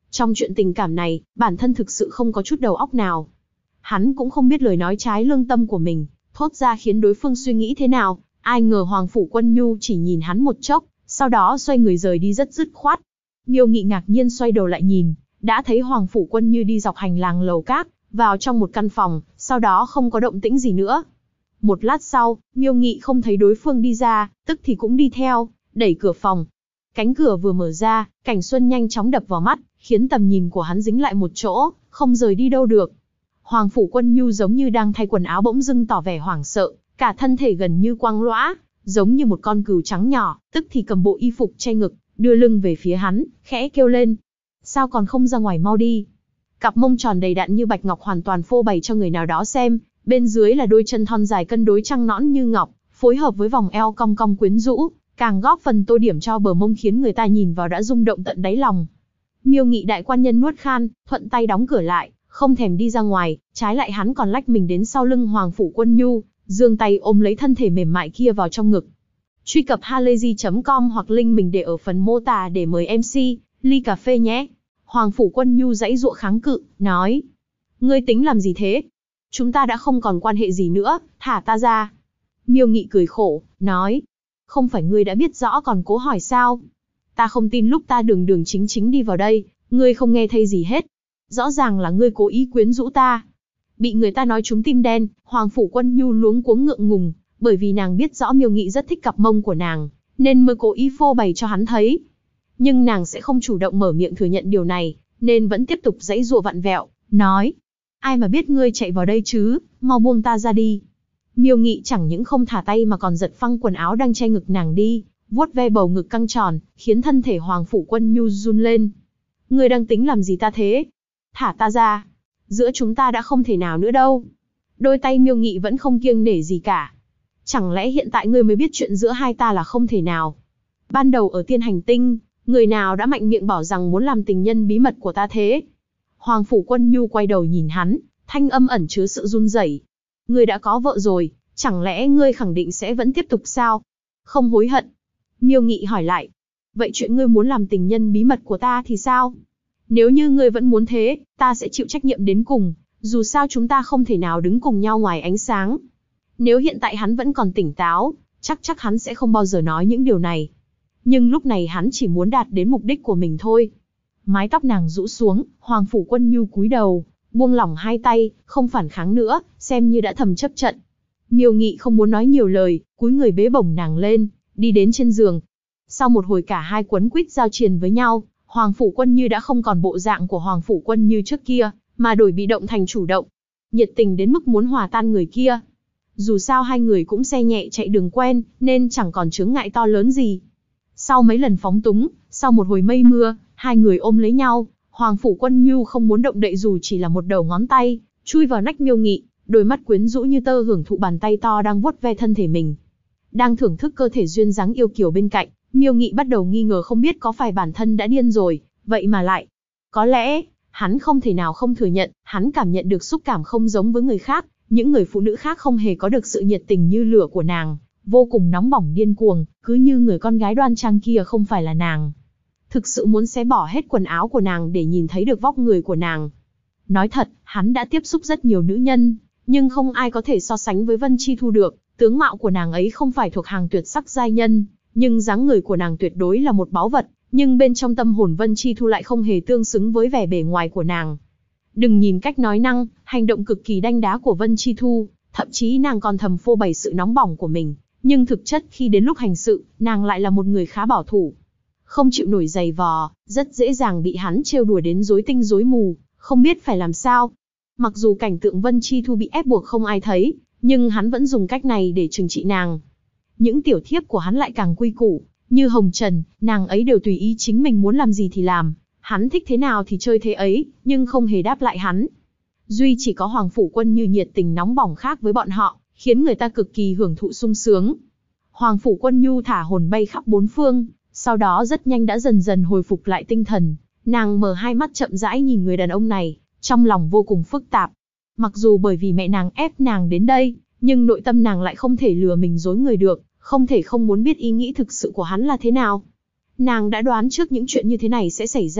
Trong chuyện tình cảm này, bản thân thực sự không có chút đầu óc nào. Hắn cũng không biết lời nói trái lương tâm của mình, thốt ra khiến đối phương suy nghĩ thế nào, ai ngờ Hoàng Phủ Quân Nhu chỉ nhìn hắn một chốc, sau đó xoay người rời đi rất dứt khoát. Miêu Nghị ngạc nhiên xoay đầu lại nhìn, đã thấy Hoàng Phủ Quân Như đi dọc hành lang lầu các, vào trong một căn phòng, sau đó không có động tĩnh gì nữa. Một lát sau, Miêu Nghị không thấy đối phương đi ra, tức thì cũng đi theo, đẩy cửa phòng. Cánh cửa vừa mở ra, cảnh xuân nhanh chóng đập vào mắt, khiến tầm nhìn của hắn dính lại một chỗ, không rời đi đâu được. Hoàng Phủ Quân Nhu giống như đang thay quần áo bỗng dưng tỏ vẻ hoảng sợ, cả thân thể gần như quăng lõa, giống như một con cừu trắng nhỏ, tức thì cầm bộ y phục che ngực, đưa lưng về phía hắn, khẽ kêu lên. Sao còn không ra ngoài mau đi? Cặp mông tròn đầy đặn như bạch ngọc hoàn toàn phô bày cho người nào đó xem, bên dưới là đôi chân thon dài cân đối trăng nõn như ngọc, phối hợp với vòng eo cong cong quyến rũ, càng góp phần tô điểm cho bờ mông khiến người ta nhìn vào đã rung động tận đáy lòng. Miêu Nghị đại quan nhân nuốt khan, thuận tay đóng cửa lại, không thèm đi ra ngoài, trái lại hắn còn lách mình đến sau lưng Hoàng Phủ Quân Nhu, giương tay ôm lấy thân thể mềm mại kia vào trong ngực. Truy cập halayzi.com hoặc link mình để ở phần mô tả để mời MC, ly cà phê nhé. Hoàng Phủ Quân Nhu giãy giụa kháng cự, nói. Ngươi tính làm gì thế? Chúng ta đã không còn quan hệ gì nữa, thả ta ra. Miêu Nghị cười khổ, nói. Không phải ngươi đã biết rõ còn cố hỏi sao? Ta không tin lúc ta đường đường chính chính đi vào đây, ngươi không nghe thấy gì hết. Rõ ràng là ngươi cố ý quyến rũ ta. Bị người ta nói trúng tim đen, Hoàng Phủ Quân Nhu luống cuống ngượng ngùng, bởi vì nàng biết rõ Miêu Nghị rất thích cặp mông của nàng, nên mới cố ý phô bày cho hắn thấy. Nhưng nàng sẽ không chủ động mở miệng thừa nhận điều này, nên vẫn tiếp tục giãy giụa vặn vẹo, nói. Ai mà biết ngươi chạy vào đây chứ, mau buông ta ra đi. Miêu Nghị chẳng những không thả tay mà còn giật phăng quần áo đang che ngực nàng đi, vuốt ve bầu ngực căng tròn, khiến thân thể Hoàng Phủ Quân Nhu run lên. Ngươi đang tính làm gì ta thế? Thả ta ra. Giữa chúng ta đã không thể nào nữa đâu. Đôi tay Miêu Nghị vẫn không kiêng nể gì cả. Chẳng lẽ hiện tại ngươi mới biết chuyện giữa hai ta là không thể nào? Ban đầu ở Tiên Hành Tinh, người nào đã mạnh miệng bảo rằng muốn làm tình nhân bí mật của ta thế? Hoàng Phủ Quân Nhu quay đầu nhìn hắn, thanh âm ẩn chứa sự run rẩy. Ngươi đã có vợ rồi, chẳng lẽ ngươi khẳng định sẽ vẫn tiếp tục sao? Không hối hận. Miêu Nghị hỏi lại. Vậy chuyện ngươi muốn làm tình nhân bí mật của ta thì sao? Nếu như ngươi vẫn muốn thế, ta sẽ chịu trách nhiệm đến cùng, dù sao chúng ta không thể nào đứng cùng nhau ngoài ánh sáng. Nếu hiện tại hắn vẫn còn tỉnh táo, chắc hắn sẽ không bao giờ nói những điều này. Nhưng lúc này hắn chỉ muốn đạt đến mục đích của mình thôi. Mái tóc nàng rũ xuống, Hoàng Phủ Quân Nhu cúi đầu, buông lỏng hai tay, không phản kháng nữa, xem như đã thầm chấp trận. Miêu Nghị không muốn nói nhiều lời, cúi người bế bổng nàng lên, đi đến trên giường. Sau một hồi cả hai quấn quýt giao triền với nhau, Hoàng Phủ Quân Như đã không còn bộ dạng của Hoàng Phủ Quân Như trước kia, mà đổi bị động thành chủ động. Nhiệt tình đến mức muốn hòa tan người kia. Dù sao hai người cũng xe nhẹ chạy đường quen, nên chẳng còn chướng ngại to lớn gì. Sau mấy lần phóng túng, sau một hồi mây mưa, hai người ôm lấy nhau, Hoàng Phủ Quân Nhu không muốn động đậy dù chỉ là một đầu ngón tay, chui vào nách Miêu Nghị, đôi mắt quyến rũ như tơ hưởng thụ bàn tay to đang vuốt ve thân thể mình. Đang thưởng thức cơ thể duyên dáng yêu kiều bên cạnh, Miêu Nghị bắt đầu nghi ngờ không biết có phải bản thân đã điên rồi, vậy mà lại. Có lẽ, hắn không thể nào không thừa nhận, hắn cảm nhận được xúc cảm không giống với người khác, những người phụ nữ khác không hề có được sự nhiệt tình như lửa của nàng, vô cùng nóng bỏng điên cuồng, cứ như người con gái đoan trang kia không phải là nàng. Thực sự muốn xé bỏ hết quần áo của nàng để nhìn thấy được vóc người của nàng. Nói thật, hắn đã tiếp xúc rất nhiều nữ nhân, nhưng không ai có thể so sánh với Vân Chi Thu được, tướng mạo của nàng ấy không phải thuộc hàng tuyệt sắc giai nhân, nhưng dáng người của nàng tuyệt đối là một báu vật, nhưng bên trong tâm hồn Vân Chi Thu lại không hề tương xứng với vẻ bề ngoài của nàng. Đừng nhìn cách nói năng, hành động cực kỳ đanh đá của Vân Chi Thu, thậm chí nàng còn thầm phô bày sự nóng bỏng của mình, nhưng thực chất khi đến lúc hành sự, nàng lại là một người khá bảo thủ. Không chịu nổi giày vò, rất dễ dàng bị hắn trêu đùa đến rối tinh rối mù, không biết phải làm sao. Mặc dù cảnh tượng Vân Chi Thu bị ép buộc không ai thấy, nhưng hắn vẫn dùng cách này để trừng trị nàng. Những tiểu thiếp của hắn lại càng quy củ, như Hồng Trần, nàng ấy đều tùy ý chính mình muốn làm gì thì làm, hắn thích thế nào thì chơi thế ấy, nhưng không hề đáp lại hắn. Duy chỉ có Hoàng Phủ Quân Như nhiệt tình nóng bỏng khác với bọn họ, khiến người ta cực kỳ hưởng thụ sung sướng. Hoàng Phủ Quân Nhu thả hồn bay khắp bốn phương, sau đó rất nhanh đã dần dần hồi phục lại tinh thần, nàng mở hai mắt chậm rãi nhìn người đàn ông này, trong lòng vô cùng phức tạp. Mặc dù bởi vì mẹ nàng ép nàng đến đây, nhưng nội tâm nàng lại không thể lừa mình dối người được, không thể không muốn biết ý nghĩ thực sự của hắn là thế nào. Nàng đã đoán trước những chuyện như thế này sẽ xảy ra,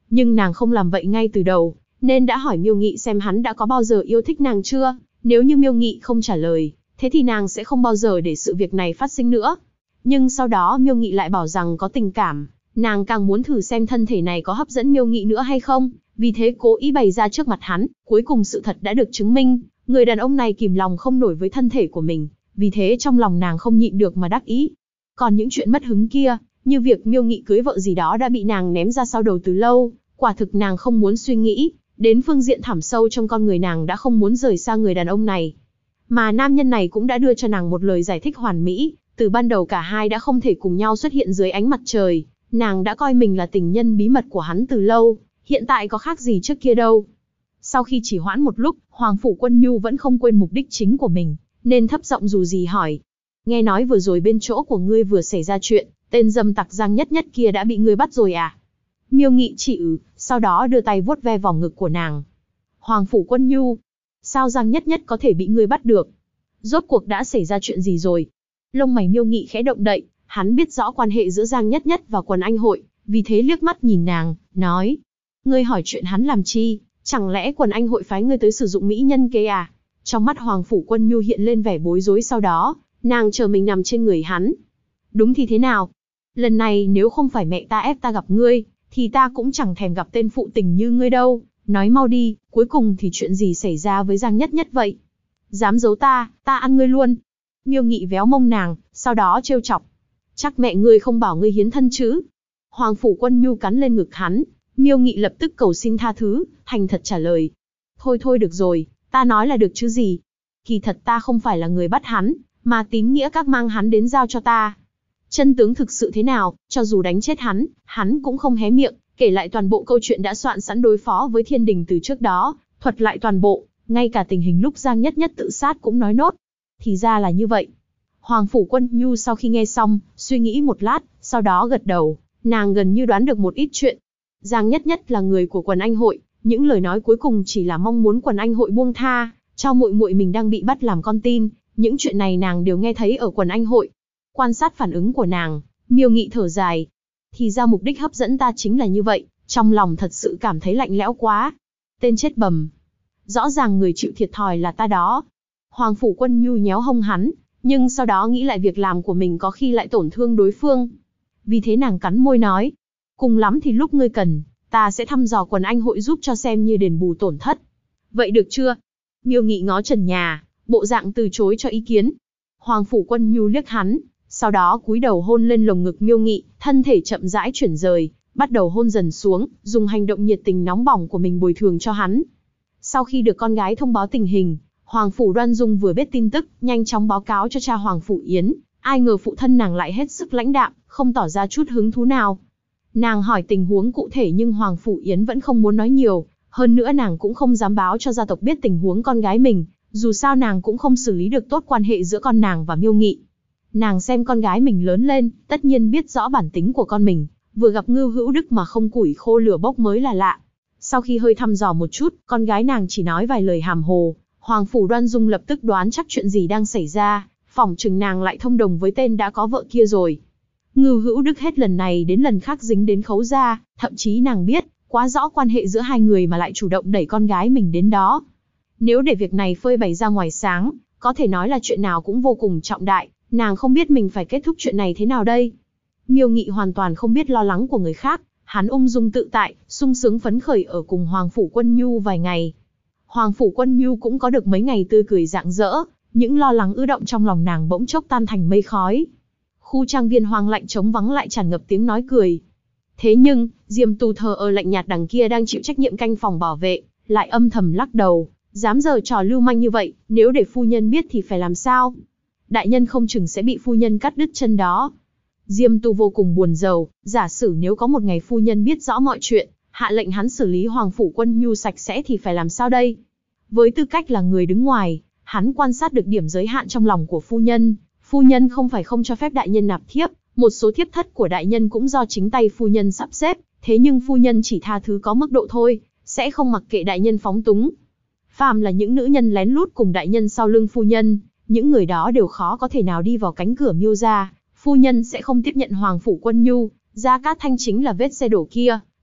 Nhưng nàng không làm vậy ngay từ đầu, nên đã hỏi Miêu Nghị xem hắn đã có bao giờ yêu thích nàng chưa. Nếu như Miêu Nghị không trả lời, thế thì nàng sẽ không bao giờ để sự việc này phát sinh nữa. Nhưng sau đó Miêu Nghị lại bảo rằng có tình cảm, nàng càng muốn thử xem thân thể này có hấp dẫn Miêu Nghị nữa hay không, vì thế cố ý bày ra trước mặt hắn. Cuối cùng sự thật đã được chứng minh, người đàn ông này kìm lòng không nổi với thân thể của mình, vì thế trong lòng nàng không nhịn được mà đắc ý. Còn những chuyện mất hứng kia, như việc Miêu Nghị cưới vợ gì đó đã bị nàng ném ra sau đầu từ lâu, quả thực nàng không muốn suy nghĩ. Đến phương diện thẳm sâu trong con người nàng đã không muốn rời xa người đàn ông này. Mà nam nhân này cũng đã đưa cho nàng một lời giải thích hoàn mỹ, từ ban đầu cả hai đã không thể cùng nhau xuất hiện dưới ánh mặt trời, nàng đã coi mình là tình nhân bí mật của hắn từ lâu, hiện tại có khác gì trước kia đâu. Sau khi chỉ hoãn một lúc, Hoàng Phủ Quân Nhu vẫn không quên mục đích chính của mình, nên thấp giọng dù gì hỏi. Nghe nói vừa rồi bên chỗ của ngươi vừa xảy ra chuyện, tên dâm tặc Giang Nhất Nhất kia đã bị ngươi bắt rồi à? Miêu Nghị chỉ sau đó đưa tay vuốt ve vòng ngực của nàng. Hoàng Phủ Quân Nhu, sao Giang Nhất Nhất có thể bị ngươi bắt được? Rốt cuộc đã xảy ra chuyện gì rồi? Lông mày Miêu Nghị khẽ động đậy, hắn biết rõ quan hệ giữa Giang Nhất Nhất và Quần Anh Hội, vì thế liếc mắt nhìn nàng, nói. Ngươi hỏi chuyện hắn làm chi? Chẳng lẽ Quần Anh Hội phái ngươi tới sử dụng mỹ nhân kế à? Trong mắt Hoàng Phủ Quân Nhu hiện lên vẻ bối rối, sau đó, nàng chờ mình nằm trên người hắn. Đúng thì thế nào? Lần này nếu không phải mẹ ta ép ta gặp ngươi, thì ta cũng chẳng thèm gặp tên phụ tình như ngươi đâu. Nói mau đi, cuối cùng thì chuyện gì xảy ra với Giang Nhất Nhất vậy? Dám giấu ta ăn ngươi luôn. Miêu Nghị véo mông nàng, sau đó trêu chọc. Chắc mẹ ngươi không bảo ngươi hiến thân chứ? Hoàng Phủ Quân Nhu cắn lên ngực hắn, Miêu Nghị lập tức cầu xin tha thứ, thành thật trả lời. Thôi được rồi, ta nói là được chứ gì. Kỳ thật ta không phải là người bắt hắn, mà Tín Nghĩa Các mang hắn đến giao cho ta. Chân tướng thực sự thế nào, cho dù đánh chết hắn cũng không hé miệng, kể lại toàn bộ câu chuyện đã soạn sẵn đối phó với Thiên Đình từ trước đó, thuật lại toàn bộ, ngay cả tình hình lúc Giang Nhất Nhất tự sát cũng nói nốt. Thì ra là như vậy. Hoàng Phủ Quân Nhu sau khi nghe xong, suy nghĩ một lát, sau đó gật đầu, nàng gần như đoán được một ít chuyện. Giang Nhất Nhất là người của Quần Anh Hội, những lời nói cuối cùng chỉ là mong muốn Quần Anh Hội buông tha cho muội muội mình đang bị bắt làm con tin, những chuyện này nàng đều nghe thấy ở Quần Anh Hội. Quan sát phản ứng của nàng, Miêu Nghị thở dài. Thì ra mục đích hấp dẫn ta chính là như vậy, trong lòng thật sự cảm thấy lạnh lẽo quá. Tên chết bầm. Rõ ràng người chịu thiệt thòi là ta đó. Hoàng Phủ Quân Nhu nhéo hông hắn, nhưng sau đó nghĩ lại việc làm của mình có khi lại tổn thương đối phương. Vì thế nàng cắn môi nói. Cùng lắm thì lúc ngươi cần, ta sẽ thăm dò Quần Anh Hội giúp cho xem như đền bù tổn thất. Vậy được chưa? Miêu Nghị ngó trần nhà, bộ dạng từ chối cho ý kiến. Hoàng Phủ Quân Nhu liếc hắn, sau đó cúi đầu hôn lên lồng ngực Miêu Nghị, thân thể chậm rãi chuyển rời, bắt đầu hôn dần xuống, dùng hành động nhiệt tình nóng bỏng của mình bồi thường cho hắn. Sau khi được con gái thông báo tình hình, Hoàng Phủ Đoan Dung vừa biết tin tức, nhanh chóng báo cáo cho cha Hoàng Phủ Yến. Ai ngờ phụ thân nàng lại hết sức lãnh đạm, không tỏ ra chút hứng thú nào. Nàng hỏi tình huống cụ thể nhưng Hoàng Phủ Yến vẫn không muốn nói nhiều, hơn nữa nàng cũng không dám báo cho gia tộc biết tình huống con gái mình, dù sao nàng cũng không xử lý được tốt quan hệ giữa con nàng và Miêu Nghị. Nàng xem con gái mình lớn lên, tất nhiên biết rõ bản tính của con mình, vừa gặp Ngưu Hữu Đức mà không củi khô lửa bốc mới là lạ. Sau khi hơi thăm dò một chút, con gái nàng chỉ nói vài lời hàm hồ, Hoàng Phủ Đoan Dung lập tức đoán chắc chuyện gì đang xảy ra, phỏng chừng nàng lại thông đồng với tên đã có vợ kia rồi. Ngưu Hữu Đức hết lần này đến lần khác dính đến Khấu gia, thậm chí nàng biết quá rõ quan hệ giữa hai người mà lại chủ động đẩy con gái mình đến đó. Nếu để việc này phơi bày ra ngoài sáng, có thể nói là chuyện nào cũng vô cùng trọng đại, nàng không biết mình phải kết thúc chuyện này thế nào đây. Miêu Nghị hoàn toàn không biết lo lắng của người khác, hắn ung dung tự tại, sung sướng phấn khởi ở cùng Hoàng Phủ Quân Nhu vài ngày. Hoàng Phủ Quân Nhu cũng có được mấy ngày tươi cười rạng rỡ, những lo lắng ứ động trong lòng nàng bỗng chốc tan thành mây khói. Khu trang viên hoang lạnh trống vắng lại tràn ngập tiếng nói cười. Thế nhưng, Diêm Tu thờ ơ lạnh nhạt đằng kia đang chịu trách nhiệm canh phòng bảo vệ, lại âm thầm lắc đầu, dám giở trò lưu manh như vậy, nếu để phu nhân biết thì phải làm sao? Đại nhân không chừng sẽ bị phu nhân cắt đứt chân đó. Diêm Tu vô cùng buồn rầu, giả sử nếu có một ngày phu nhân biết rõ mọi chuyện, hạ lệnh hắn xử lý Hoàng Phủ Quân Nhu sạch sẽ thì phải làm sao đây? Với tư cách là người đứng ngoài, hắn quan sát được điểm giới hạn trong lòng của phu nhân không phải không cho phép đại nhân nạp thiếp, một số thiếp thất của đại nhân cũng do chính tay phu nhân sắp xếp, thế nhưng phu nhân chỉ tha thứ có mức độ thôi, sẽ không mặc kệ đại nhân phóng túng. Phàm là những nữ nhân lén lút cùng đại nhân sau lưng phu nhân, những người đó đều khó có thể nào đi vào cánh cửa Miêu gia, phu nhân sẽ không tiếp nhận Hoàng Phủ Quân Nhu, Gia Cát Thanh chính là vết xe đổ kia,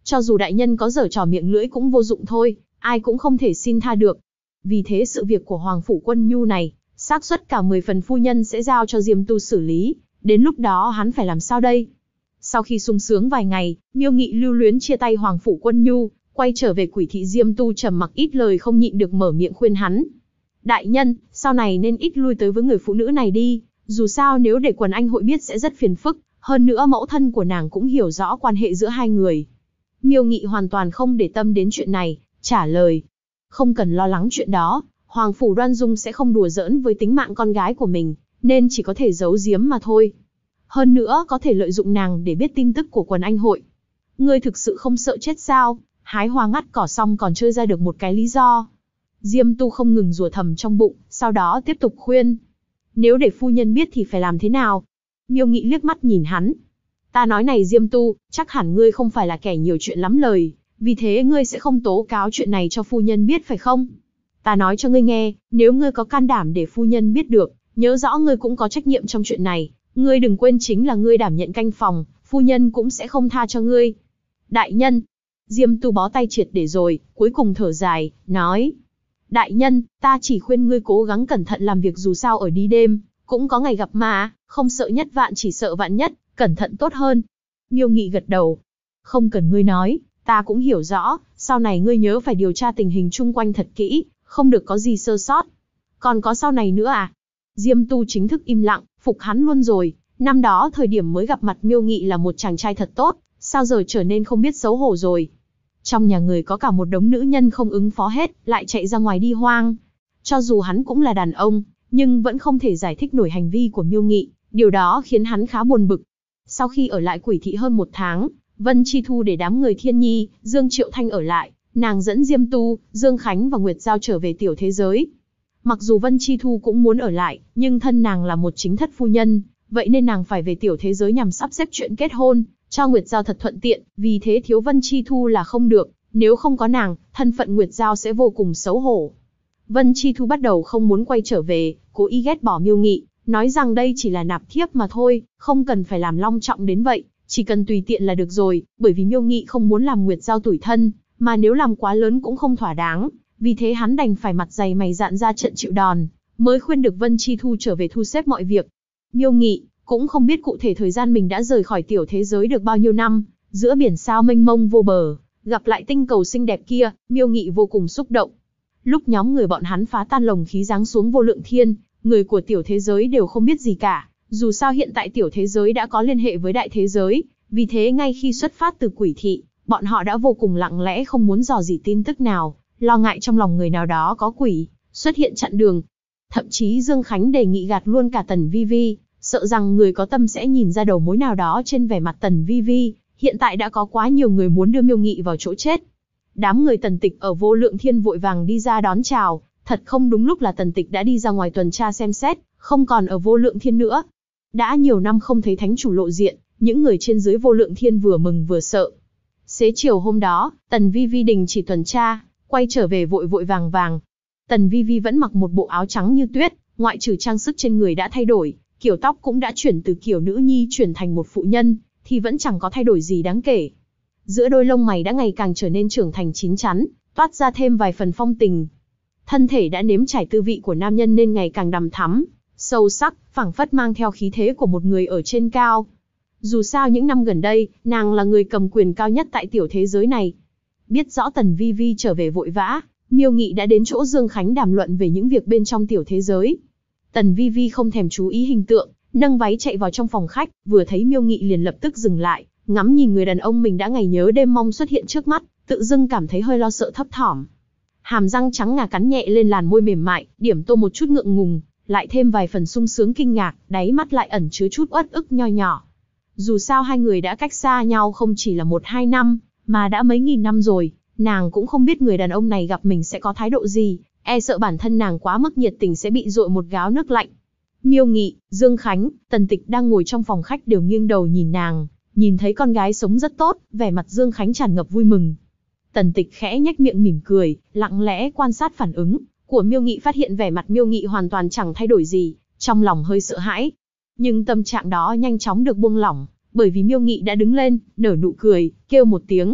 Cho dù đại nhân có giở trò miệng lưỡi cũng vô dụng thôi, ai cũng không thể xin tha được. Vì thế sự việc của Hoàng Phủ Quân Nhu này, xác suất cả 10 phần phu nhân sẽ giao cho Diêm Tu xử lý, đến lúc đó hắn phải làm sao đây? Sau khi sung sướng vài ngày, Miêu Nghị lưu luyến chia tay Hoàng Phủ Quân Nhu, quay trở về Quỷ thị. Diêm Tu trầm mặc ít lời không nhịn được mở miệng khuyên hắn. Đại nhân, sau này nên ít lui tới với người phụ nữ này đi, dù sao nếu để quần anh hội biết sẽ rất phiền phức, hơn nữa mẫu thân của nàng cũng hiểu rõ quan hệ giữa hai người. Miêu Nghị hoàn toàn không để tâm đến chuyện này, trả lời. Không cần lo lắng chuyện đó, Hoàng Phủ Đoan Dung sẽ không đùa giỡn với tính mạng con gái của mình, nên chỉ có thể giấu giếm mà thôi. Hơn nữa có thể lợi dụng nàng để biết tin tức của quần anh hội. Ngươi thực sự không sợ chết sao? Hái hoa ngắt cỏ xong còn chơi ra được một cái lý do. Diêm Tu không ngừng rủa thầm trong bụng, sau đó tiếp tục khuyên. Nếu để phu nhân biết thì phải làm thế nào? Miêu Nghị liếc mắt nhìn hắn. Ta nói này Diêm Tu, chắc hẳn ngươi không phải là kẻ nhiều chuyện lắm lời, vì thế ngươi sẽ không tố cáo chuyện này cho phu nhân biết phải không? Ta nói cho ngươi nghe, nếu ngươi có can đảm để phu nhân biết được, nhớ rõ ngươi cũng có trách nhiệm trong chuyện này. Ngươi đừng quên chính là ngươi đảm nhận canh phòng, phu nhân cũng sẽ không tha cho ngươi. Đại nhân, Diêm Tu bó tay triệt để rồi, cuối cùng thở dài, nói. Đại nhân, ta chỉ khuyên ngươi cố gắng cẩn thận làm việc, dù sao ở đi đêm, cũng có ngày gặp mà, không sợ nhất vạn chỉ sợ vạn nhất, cẩn thận tốt hơn. Miêu Nghị gật đầu. Không cần ngươi nói, ta cũng hiểu rõ, sau này ngươi nhớ phải điều tra tình hình chung quanh thật kỹ, không được có gì sơ sót. Còn có sau này nữa à? Diêm Tu chính thức im lặng, phục hắn luôn rồi. Năm đó thời điểm mới gặp mặt Miêu Nghị là một chàng trai thật tốt, sao giờ trở nên không biết xấu hổ rồi. Trong nhà người có cả một đống nữ nhân không ứng phó hết, lại chạy ra ngoài đi hoang. Cho dù hắn cũng là đàn ông, nhưng vẫn không thể giải thích nổi hành vi của Miêu Nghị, điều đó khiến hắn khá buồn bực. Sau khi ở lại Quỷ thị hơn 1 tháng, Vân Chi Thu để đám người Thiên Nhi, Dương Triệu Thanh ở lại, nàng dẫn Diêm Tu, Dương Khánh và Nguyệt Giao trở về tiểu thế giới. Mặc dù Vân Chi Thu cũng muốn ở lại, nhưng thân nàng là một chính thất phu nhân, vậy nên nàng phải về tiểu thế giới nhằm sắp xếp chuyện kết hôn, cho Nguyệt Giao thật thuận tiện, vì thế thiếu Vân Chi Thu là không được, nếu không có nàng, thân phận Nguyệt Giao sẽ vô cùng xấu hổ. Vân Chi Thu bắt đầu không muốn quay trở về, cố ý ghét bỏ Miêu Nghị, nói rằng đây chỉ là nạp thiếp mà thôi, không cần phải làm long trọng đến vậy, chỉ cần tùy tiện là được rồi, bởi vì Miêu Nghị không muốn làm Nguyệt Giao tủi thân, mà nếu làm quá lớn cũng không thỏa đáng, vì thế hắn đành phải mặt dày mày dạn ra trận chịu đòn, mới khuyên được Vân Chi Thu trở về thu xếp mọi việc. Miêu Nghị cũng không biết cụ thể thời gian mình đã rời khỏi tiểu thế giới được bao nhiêu năm, giữa biển sao mênh mông vô bờ, gặp lại tinh cầu xinh đẹp kia, Miêu Nghị vô cùng xúc động. Lúc nhóm người bọn hắn phá tan lồng khí giáng xuống vô lượng thiên, người của tiểu thế giới đều không biết gì cả, dù sao hiện tại tiểu thế giới đã có liên hệ với đại thế giới, vì thế ngay khi xuất phát từ Quỷ thị, bọn họ đã vô cùng lặng lẽ không muốn dò dỉ tin tức nào, lo ngại trong lòng người nào đó có quỷ xuất hiện chặn đường. Thậm chí Dương Khánh đề nghị gạt luôn cả Tần Vi Vi, sợ rằng người có tâm sẽ nhìn ra đầu mối nào đó trên vẻ mặt Tần Vi Vi. Hiện tại đã có quá nhiều người muốn đưa Miêu Nghị vào chỗ chết. Đám người Tần Tịch ở vô lượng thiên vội vàng đi ra đón chào, thật không đúng lúc là Tần Tịch đã đi ra ngoài tuần tra xem xét, không còn ở vô lượng thiên nữa. Đã nhiều năm không thấy thánh chủ lộ diện, những người trên dưới vô lượng thiên vừa mừng vừa sợ. Xế chiều hôm đó, Tần Vi Vi đình chỉ tuần tra, quay trở về vội vội vàng vàng. Tần Vi Vi vẫn mặc một bộ áo trắng như tuyết, ngoại trừ trang sức trên người đã thay đổi, kiểu tóc cũng đã chuyển từ kiểu nữ nhi chuyển thành một phụ nhân, thì vẫn chẳng có thay đổi gì đáng kể. Giữa đôi lông mày đã ngày càng trở nên trưởng thành chín chắn, toát ra thêm vài phần phong tình. Thân thể đã nếm trải tư vị của nam nhân nên ngày càng đằm thắm, sâu sắc, phảng phất mang theo khí thế của một người ở trên cao. Dù sao những năm gần đây, nàng là người cầm quyền cao nhất tại tiểu thế giới này. Biết rõ Tần Vi Vi trở về vội vã, Miêu Nghị đã đến chỗ Dương Khánh đàm luận về những việc bên trong tiểu thế giới. Tần Vi Vi không thèm chú ý hình tượng, nâng váy chạy vào trong phòng khách, vừa thấy Miêu Nghị liền lập tức dừng lại, ngắm nhìn người đàn ông mình đã ngày nhớ đêm mong xuất hiện trước mắt, tự dưng cảm thấy hơi lo sợ thấp thỏm. Hàm răng trắng ngà cắn nhẹ lên làn môi mềm mại, điểm tô một chút ngượng ngùng, lại thêm vài phần sung sướng kinh ngạc, đáy mắt lại ẩn chứa chút uất ức nho nhỏ. Dù sao hai người đã cách xa nhau không chỉ là 1-2 năm, mà đã mấy nghìn năm rồi, nàng cũng không biết người đàn ông này gặp mình sẽ có thái độ gì, e sợ bản thân nàng quá mức nhiệt tình sẽ bị dội một gáo nước lạnh. Miêu Nghị, Dương Khánh, Tần Tịch đang ngồi trong phòng khách đều nghiêng đầu nhìn nàng, nhìn thấy con gái sống rất tốt, vẻ mặt Dương Khánh tràn ngập vui mừng. Tần Tịch khẽ nhếch miệng mỉm cười, lặng lẽ quan sát phản ứng của Miêu Nghị, phát hiện vẻ mặt Miêu Nghị hoàn toàn chẳng thay đổi gì, trong lòng hơi sợ hãi. Nhưng tâm trạng đó nhanh chóng được buông lỏng, bởi vì Miêu Nghị đã đứng lên, nở nụ cười, kêu một tiếng.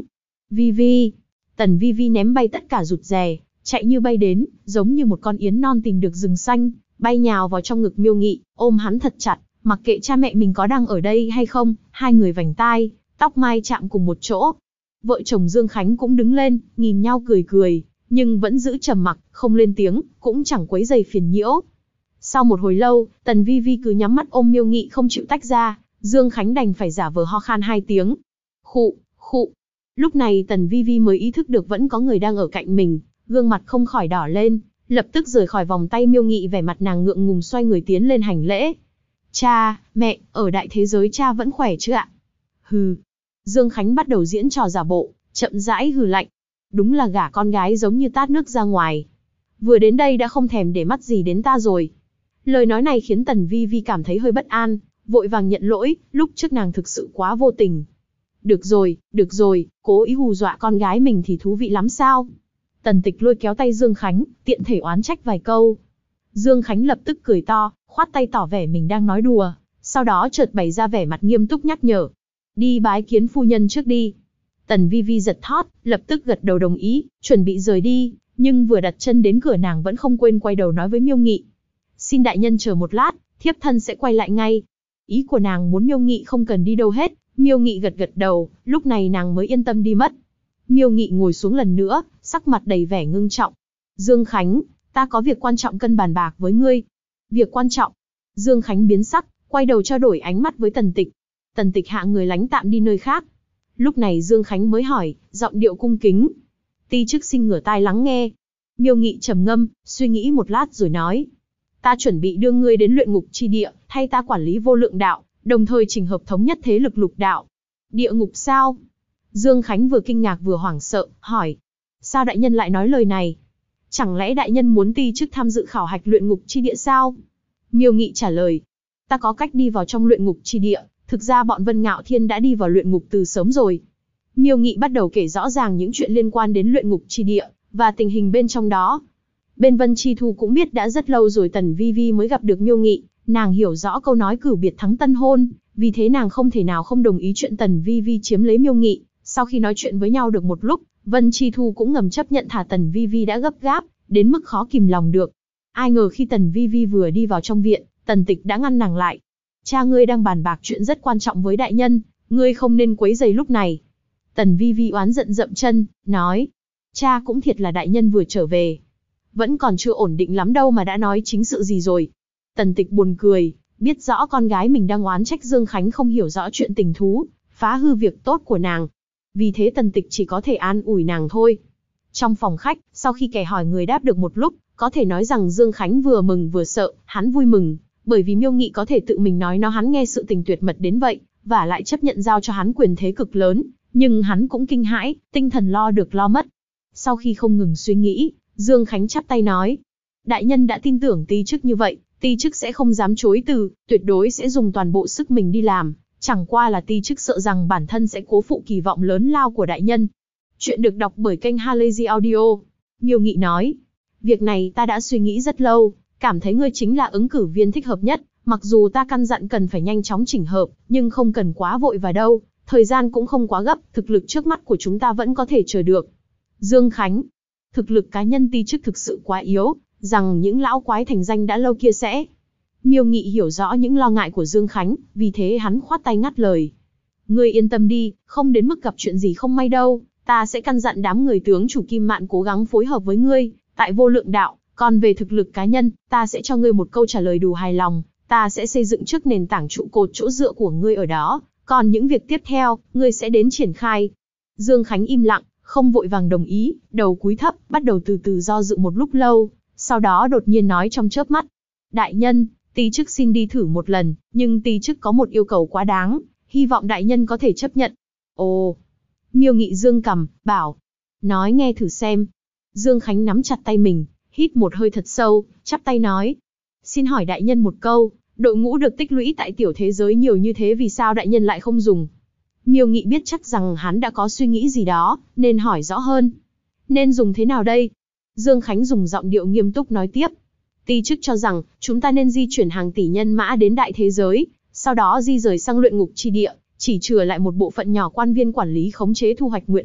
Vi Vi. Tần Vi Vi ném bay tất cả rụt rè, chạy như bay đến, giống như một con yến non tìm được rừng xanh, bay nhào vào trong ngực Miêu Nghị, ôm hắn thật chặt, mặc kệ cha mẹ mình có đang ở đây hay không, hai người vành tai, tóc mai chạm cùng một chỗ. Vợ chồng Dương Khánh cũng đứng lên, nhìn nhau cười cười, nhưng vẫn giữ trầm mặc, không lên tiếng, cũng chẳng quấy rầy phiền nhiễu. Sau một hồi lâu, Tần Vi Vi cứ nhắm mắt ôm Miêu Nghị không chịu tách ra, Dương Khánh đành phải giả vờ ho khan 2 tiếng. Khụ, khụ. Lúc này Tần Vi Vi mới ý thức được vẫn có người đang ở cạnh mình, gương mặt không khỏi đỏ lên, lập tức rời khỏi vòng tay Miêu Nghị, vẻ mặt nàng ngượng ngùng xoay người tiến lên hành lễ. Cha, mẹ, ở đại thế giới cha vẫn khỏe chứ ạ? Hừ. Dương Khánh bắt đầu diễn trò giả bộ, chậm rãi hừ lạnh. Đúng là gả con gái giống như tát nước ra ngoài. Vừa đến đây đã không thèm để mắt gì đến ta rồi. Lời nói này khiến Tần Vi Vi cảm thấy hơi bất an, vội vàng nhận lỗi, lúc trước nàng thực sự quá vô tình. Được rồi, cố ý hù dọa con gái mình thì thú vị lắm sao? Tần Tịch lôi kéo tay Dương Khánh, tiện thể oán trách vài câu. Dương Khánh lập tức cười to, khoát tay tỏ vẻ mình đang nói đùa, sau đó chợt bày ra vẻ mặt nghiêm túc nhắc nhở. Đi bái kiến phu nhân trước đi. Tần Vi Vi giật thót, lập tức gật đầu đồng ý, chuẩn bị rời đi, nhưng vừa đặt chân đến cửa nàng vẫn không quên quay đầu nói với Miêu Nghị. Xin đại nhân chờ một lát, thiếp thân sẽ quay lại ngay. Ý của nàng muốn Miêu Nghị không cần đi đâu hết, Miêu Nghị gật gật đầu, lúc này nàng mới yên tâm đi mất. Miêu Nghị ngồi xuống lần nữa, sắc mặt đầy vẻ ngưng trọng. Dương Khánh, ta có việc quan trọng cần bàn bạc với ngươi. Việc quan trọng? Dương Khánh biến sắc, quay đầu trao đổi ánh mắt với Tần Tịch. Tần Tịch hạ người lánh tạm đi nơi khác. Lúc này Dương Khánh mới hỏi, giọng điệu cung kính. Ti chức xin ngửa tai lắng nghe. Miêu Nghị trầm ngâm, suy nghĩ một lát rồi nói. Ta chuẩn bị đưa ngươi đến luyện ngục chi địa, thay ta quản lý vô lượng đạo, đồng thời chỉnh hợp thống nhất thế lực lục đạo. Địa ngục sao? Dương Khánh vừa kinh ngạc vừa hoảng sợ, hỏi. Sao đại nhân lại nói lời này? Chẳng lẽ đại nhân muốn ti chức tham dự khảo hạch luyện ngục chi địa sao? Miêu Nghị trả lời. Ta có cách đi vào trong luyện ngục chi địa, thực ra bọn Vân Ngạo Thiên đã đi vào luyện ngục từ sớm rồi. Miêu Nghị bắt đầu kể rõ ràng những chuyện liên quan đến luyện ngục chi địa, và tình hình bên trong đó. Bên Vân Chi Thu cũng biết đã rất lâu rồi Tần Vi Vi mới gặp được Miêu Nghị, nàng hiểu rõ câu nói cửu biệt thắng tân hôn, vì thế nàng không thể nào không đồng ý chuyện Tần Vi Vi chiếm lấy Miêu Nghị. Sau khi nói chuyện với nhau được một lúc, Vân Chi Thu cũng ngầm chấp nhận thả Tần Vi Vi đã gấp gáp, đến mức khó kìm lòng được. Ai ngờ khi Tần Vi Vi vừa đi vào trong viện, Tần Tịch đã ngăn nàng lại. Cha ngươi đang bàn bạc chuyện rất quan trọng với đại nhân, ngươi không nên quấy rầy lúc này. Tần Vi Vi oán giận dậm chân, nói. Cha cũng thiệt là đại nhân vừa trở về. Vẫn còn chưa ổn định lắm đâu mà đã nói chính sự gì rồi. Tần Tịch buồn cười, biết rõ con gái mình đang oán trách Dương Khánh không hiểu rõ chuyện tình thú, phá hư việc tốt của nàng. Vì thế Tần Tịch chỉ có thể an ủi nàng thôi. Trong phòng khách, sau khi kẻ hỏi người đáp được một lúc, có thể nói rằng Dương Khánh vừa mừng vừa sợ, hắn vui mừng, bởi vì Miêu Nghị có thể tự mình nói nó hắn nghe sự tình tuyệt mật đến vậy, và lại chấp nhận giao cho hắn quyền thế cực lớn, nhưng hắn cũng kinh hãi, tinh thần lo được lo mất. Sau khi không ngừng suy nghĩ, Dương Khánh chắp tay nói, đại nhân đã tin tưởng ti chức như vậy, ti chức sẽ không dám chối từ, tuyệt đối sẽ dùng toàn bộ sức mình đi làm, chẳng qua là ti chức sợ rằng bản thân sẽ cố phụ kỳ vọng lớn lao của đại nhân. Chuyện được đọc bởi kênh Halazy Audio. Miêu Nghị nói, việc này ta đã suy nghĩ rất lâu, cảm thấy ngươi chính là ứng cử viên thích hợp nhất, mặc dù ta căn dặn cần phải nhanh chóng chỉnh hợp, nhưng không cần quá vội vào đâu, thời gian cũng không quá gấp, thực lực trước mắt của chúng ta vẫn có thể chờ được. Dương Khánh, thực lực cá nhân ti chức thực sự quá yếu, rằng những lão quái thành danh đã lâu kia sẽ. Miêu Nghị hiểu rõ những lo ngại của Dương Khánh, vì thế hắn khoát tay ngắt lời. Ngươi yên tâm đi, không đến mức gặp chuyện gì không may đâu, ta sẽ căn dặn đám người tướng chủ Kim Mạn cố gắng phối hợp với ngươi, tại vô lượng đạo, còn về thực lực cá nhân, ta sẽ cho ngươi một câu trả lời đủ hài lòng, ta sẽ xây dựng trước nền tảng trụ cột chỗ dựa của ngươi ở đó, còn những việc tiếp theo, ngươi sẽ đến triển khai. Dương Khánh im lặng, không vội vàng đồng ý, đầu cúi thấp, bắt đầu từ từ do dự một lúc lâu, sau đó đột nhiên nói trong chớp mắt. Đại nhân, ti chức xin đi thử một lần, nhưng ti chức có một yêu cầu quá đáng, hy vọng đại nhân có thể chấp nhận. Ồ, Miêu Nghị dương cằm, bảo, nói nghe thử xem. Dương Khánh nắm chặt tay mình, hít một hơi thật sâu, chắp tay nói. Xin hỏi đại nhân một câu, đội ngũ được tích lũy tại tiểu thế giới nhiều như thế vì sao đại nhân lại không dùng? Miêu Nghị biết chắc rằng hắn đã có suy nghĩ gì đó, nên hỏi rõ hơn. Nên dùng thế nào đây? Dương Khánh dùng giọng điệu nghiêm túc nói tiếp. Ti chức cho rằng, chúng ta nên di chuyển hàng tỷ nhân mã đến đại thế giới, sau đó di rời sang luyện ngục chi địa, chỉ chừa lại một bộ phận nhỏ quan viên quản lý khống chế thu hoạch nguyện lực,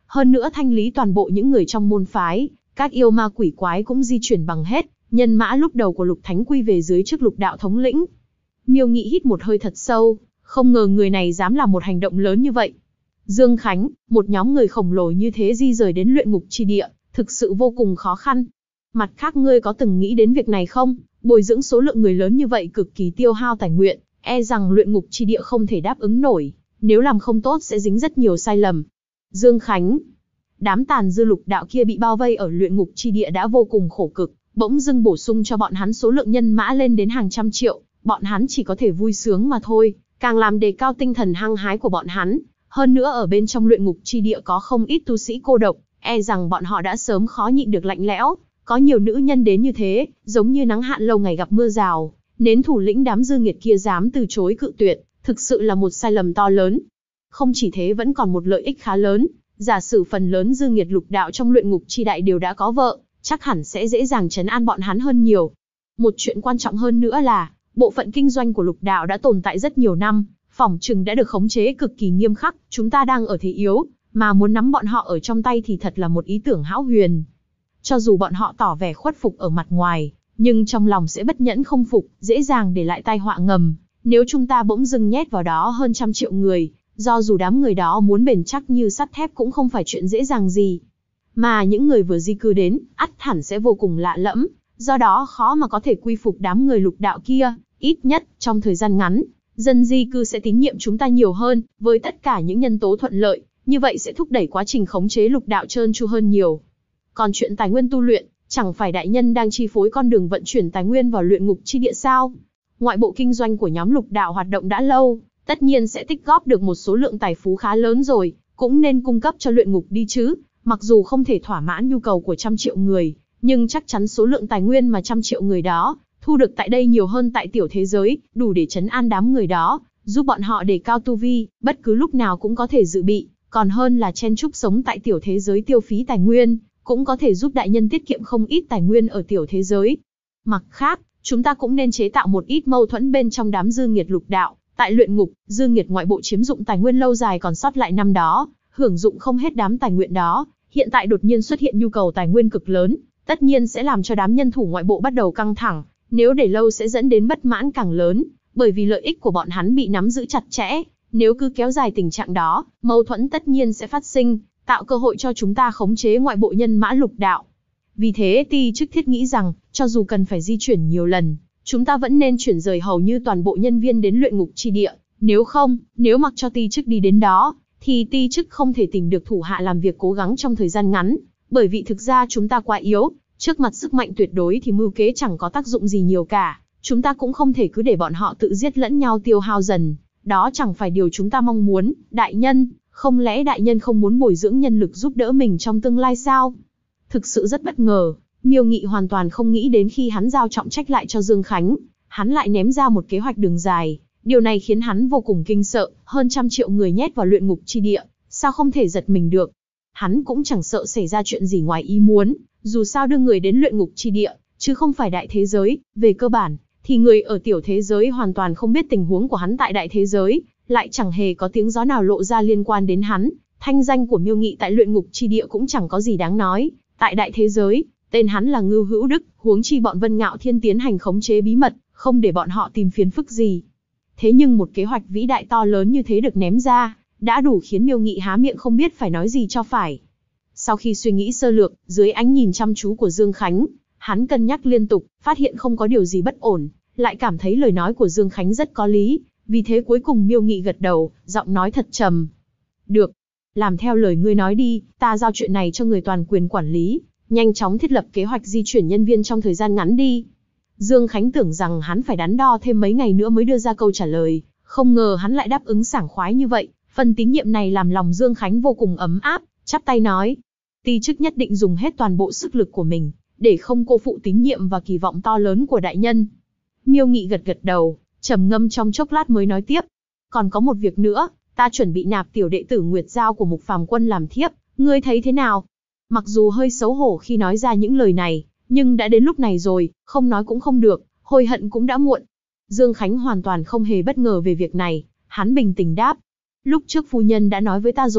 hơn nữa thanh lý toàn bộ những người trong môn phái, các yêu ma quỷ quái cũng di chuyển bằng hết, nhân mã lúc đầu của Lục Thánh quy về dưới chức Lục đạo thống lĩnh. Miêu Nghị hít một hơi thật sâu, không ngờ người này dám làm một hành động lớn như vậy. Dương Khánh, một nhóm người khổng lồ như thế di rời đến luyện ngục chi địa, thực sự vô cùng khó khăn. Mặt khác ngươi có từng nghĩ đến việc này không? Bồi dưỡng số lượng người lớn như vậy cực kỳ tiêu hao tài nguyên, e rằng luyện ngục chi địa không thể đáp ứng nổi, nếu làm không tốt sẽ dính rất nhiều sai lầm. Dương Khánh, đám tàn dư Lục đạo kia bị bao vây ở luyện ngục chi địa đã vô cùng khổ cực, bỗng dưng bổ sung cho bọn hắn số lượng nhân mã lên đến hàng trăm triệu, bọn hắn chỉ có thể vui sướng mà thôi, càng làm đề cao tinh thần hăng hái của bọn hắn. Hơn nữa ở bên trong luyện ngục chi địa có không ít tu sĩ cô độc, e rằng bọn họ đã sớm khó nhịn được lạnh lẽo, có nhiều nữ nhân đến như thế, giống như nắng hạn lâu ngày gặp mưa rào, nến thủ lĩnh đám dư nghiệt kia dám từ chối cự tuyệt, thực sự là một sai lầm to lớn. Không chỉ thế vẫn còn một lợi ích khá lớn, giả sử phần lớn dư nghiệt Lục đạo trong luyện ngục chi đại đều đã có vợ, chắc hẳn sẽ dễ dàng trấn an bọn hắn hơn nhiều. Một chuyện quan trọng hơn nữa là, bộ phận kinh doanh của Lục đạo đã tồn tại rất nhiều năm, phỏng chừng đã được khống chế cực kỳ nghiêm khắc, chúng ta đang ở thế yếu, mà muốn nắm bọn họ ở trong tay thì thật là một ý tưởng hão huyền. Cho dù bọn họ tỏ vẻ khuất phục ở mặt ngoài, nhưng trong lòng sẽ bất nhẫn không phục, dễ dàng để lại tai họa ngầm. Nếu chúng ta bỗng dưng nhét vào đó hơn 100 triệu người, do dù đám người đó muốn bền chắc như sắt thép cũng không phải chuyện dễ dàng gì. Mà những người vừa di cư đến, ắt hẳn sẽ vô cùng lạ lẫm, do đó khó mà có thể quy phục đám người Lục đạo kia, ít nhất trong thời gian ngắn. Dân di cư sẽ tín nhiệm chúng ta nhiều hơn, với tất cả những nhân tố thuận lợi, như vậy sẽ thúc đẩy quá trình khống chế Lục đạo trơn tru hơn nhiều. Còn chuyện tài nguyên tu luyện, chẳng phải đại nhân đang chi phối con đường vận chuyển tài nguyên vào luyện ngục chi địa sao? Ngoại bộ kinh doanh của nhóm Lục đạo hoạt động đã lâu, tất nhiên sẽ tích góp được một số lượng tài phú khá lớn rồi, cũng nên cung cấp cho luyện ngục đi chứ. Mặc dù không thể thỏa mãn nhu cầu của 100 triệu người, nhưng chắc chắn số lượng tài nguyên mà 100 triệu người đó thu được tại đây nhiều hơn tại tiểu thế giới, đủ để trấn an đám người đó, giúp bọn họ đề cao tu vi, bất cứ lúc nào cũng có thể dự bị, còn hơn là chen chúc sống tại tiểu thế giới tiêu phí tài nguyên, cũng có thể giúp đại nhân tiết kiệm không ít tài nguyên ở tiểu thế giới. Mặt khác, chúng ta cũng nên chế tạo một ít mâu thuẫn bên trong đám dư nghiệt Lục đạo, tại luyện ngục, dư nghiệt ngoại bộ chiếm dụng tài nguyên lâu dài còn sót lại năm đó, hưởng dụng không hết đám tài nguyên đó, hiện tại đột nhiên xuất hiện nhu cầu tài nguyên cực lớn, tất nhiên sẽ làm cho đám nhân thủ ngoại bộ bắt đầu căng thẳng. Nếu để lâu sẽ dẫn đến bất mãn càng lớn, bởi vì lợi ích của bọn hắn bị nắm giữ chặt chẽ. Nếu cứ kéo dài tình trạng đó, mâu thuẫn tất nhiên sẽ phát sinh, tạo cơ hội cho chúng ta khống chế ngoại bộ nhân mã Lục đạo. Vì thế Ti Chức Thiết nghĩ rằng, cho dù cần phải di chuyển nhiều lần, chúng ta vẫn nên chuyển rời hầu như toàn bộ nhân viên đến luyện ngục chi địa. Nếu không, nếu mặc cho Ti Chức đi đến đó, thì Ti Chức không thể tìm được thủ hạ làm việc cố gắng trong thời gian ngắn, bởi vì thực ra chúng ta quá yếu. Trước mặt sức mạnh tuyệt đối thì mưu kế chẳng có tác dụng gì nhiều cả, chúng ta cũng không thể cứ để bọn họ tự giết lẫn nhau tiêu hao dần, đó chẳng phải điều chúng ta mong muốn. Đại nhân, không lẽ đại nhân không muốn bồi dưỡng nhân lực giúp đỡ mình trong tương lai sao? Thực sự rất bất ngờ, Miêu Nghị hoàn toàn không nghĩ đến khi hắn giao trọng trách lại cho Dương Khánh, hắn lại ném ra một kế hoạch đường dài, điều này khiến hắn vô cùng kinh sợ, hơn 100 triệu người nhét vào luyện ngục chi địa, sao không thể giật mình được. Hắn cũng chẳng sợ xảy ra chuyện gì ngoài ý muốn, dù sao đưa người đến luyện ngục chi địa, chứ không phải đại thế giới. Về cơ bản, thì người ở tiểu thế giới hoàn toàn không biết tình huống của hắn tại đại thế giới, lại chẳng hề có tiếng gió nào lộ ra liên quan đến hắn. Thanh danh của Miêu Nghị tại luyện ngục chi địa cũng chẳng có gì đáng nói. Tại đại thế giới, tên hắn là Ngưu Hữu Đức, huống chi bọn Vân Ngạo Thiên tiến hành khống chế bí mật, không để bọn họ tìm phiền phức gì. Thế nhưng một kế hoạch vĩ đại to lớn như thế được ném ra, đã đủ khiến Miêu Nghị há miệng không biết phải nói gì cho phải. Sau khi suy nghĩ sơ lược, dưới ánh nhìn chăm chú của Dương Khánh, hắn cân nhắc liên tục, phát hiện không có điều gì bất ổn, lại cảm thấy lời nói của Dương Khánh rất có lý, vì thế cuối cùng Miêu Nghị gật đầu, giọng nói thật trầm. Được, làm theo lời ngươi nói đi, ta giao chuyện này cho người toàn quyền quản lý, nhanh chóng thiết lập kế hoạch di chuyển nhân viên trong thời gian ngắn đi. Dương Khánh tưởng rằng hắn phải đắn đo thêm mấy ngày nữa mới đưa ra câu trả lời, không ngờ hắn lại đáp ứng sảng khoái như vậy. Phần tín nhiệm này làm lòng Dương Khánh vô cùng ấm áp, chắp tay nói. Ti Chức nhất định dùng hết toàn bộ sức lực của mình, để không cô phụ tín nhiệm và kỳ vọng to lớn của đại nhân. Miêu Nghị gật gật đầu, trầm ngâm trong chốc lát mới nói tiếp. Còn có một việc nữa, ta chuẩn bị nạp tiểu đệ tử Nguyệt Giao của Mục Phàm Quân làm thiếp, ngươi thấy thế nào? Mặc dù hơi xấu hổ khi nói ra những lời này, nhưng đã đến lúc này rồi, không nói cũng không được, hối hận cũng đã muộn. Dương Khánh hoàn toàn không hề bất ngờ về việc này, hắn bình tĩnh đáp. Lúc trước phu nhân đã nói với ta rồi,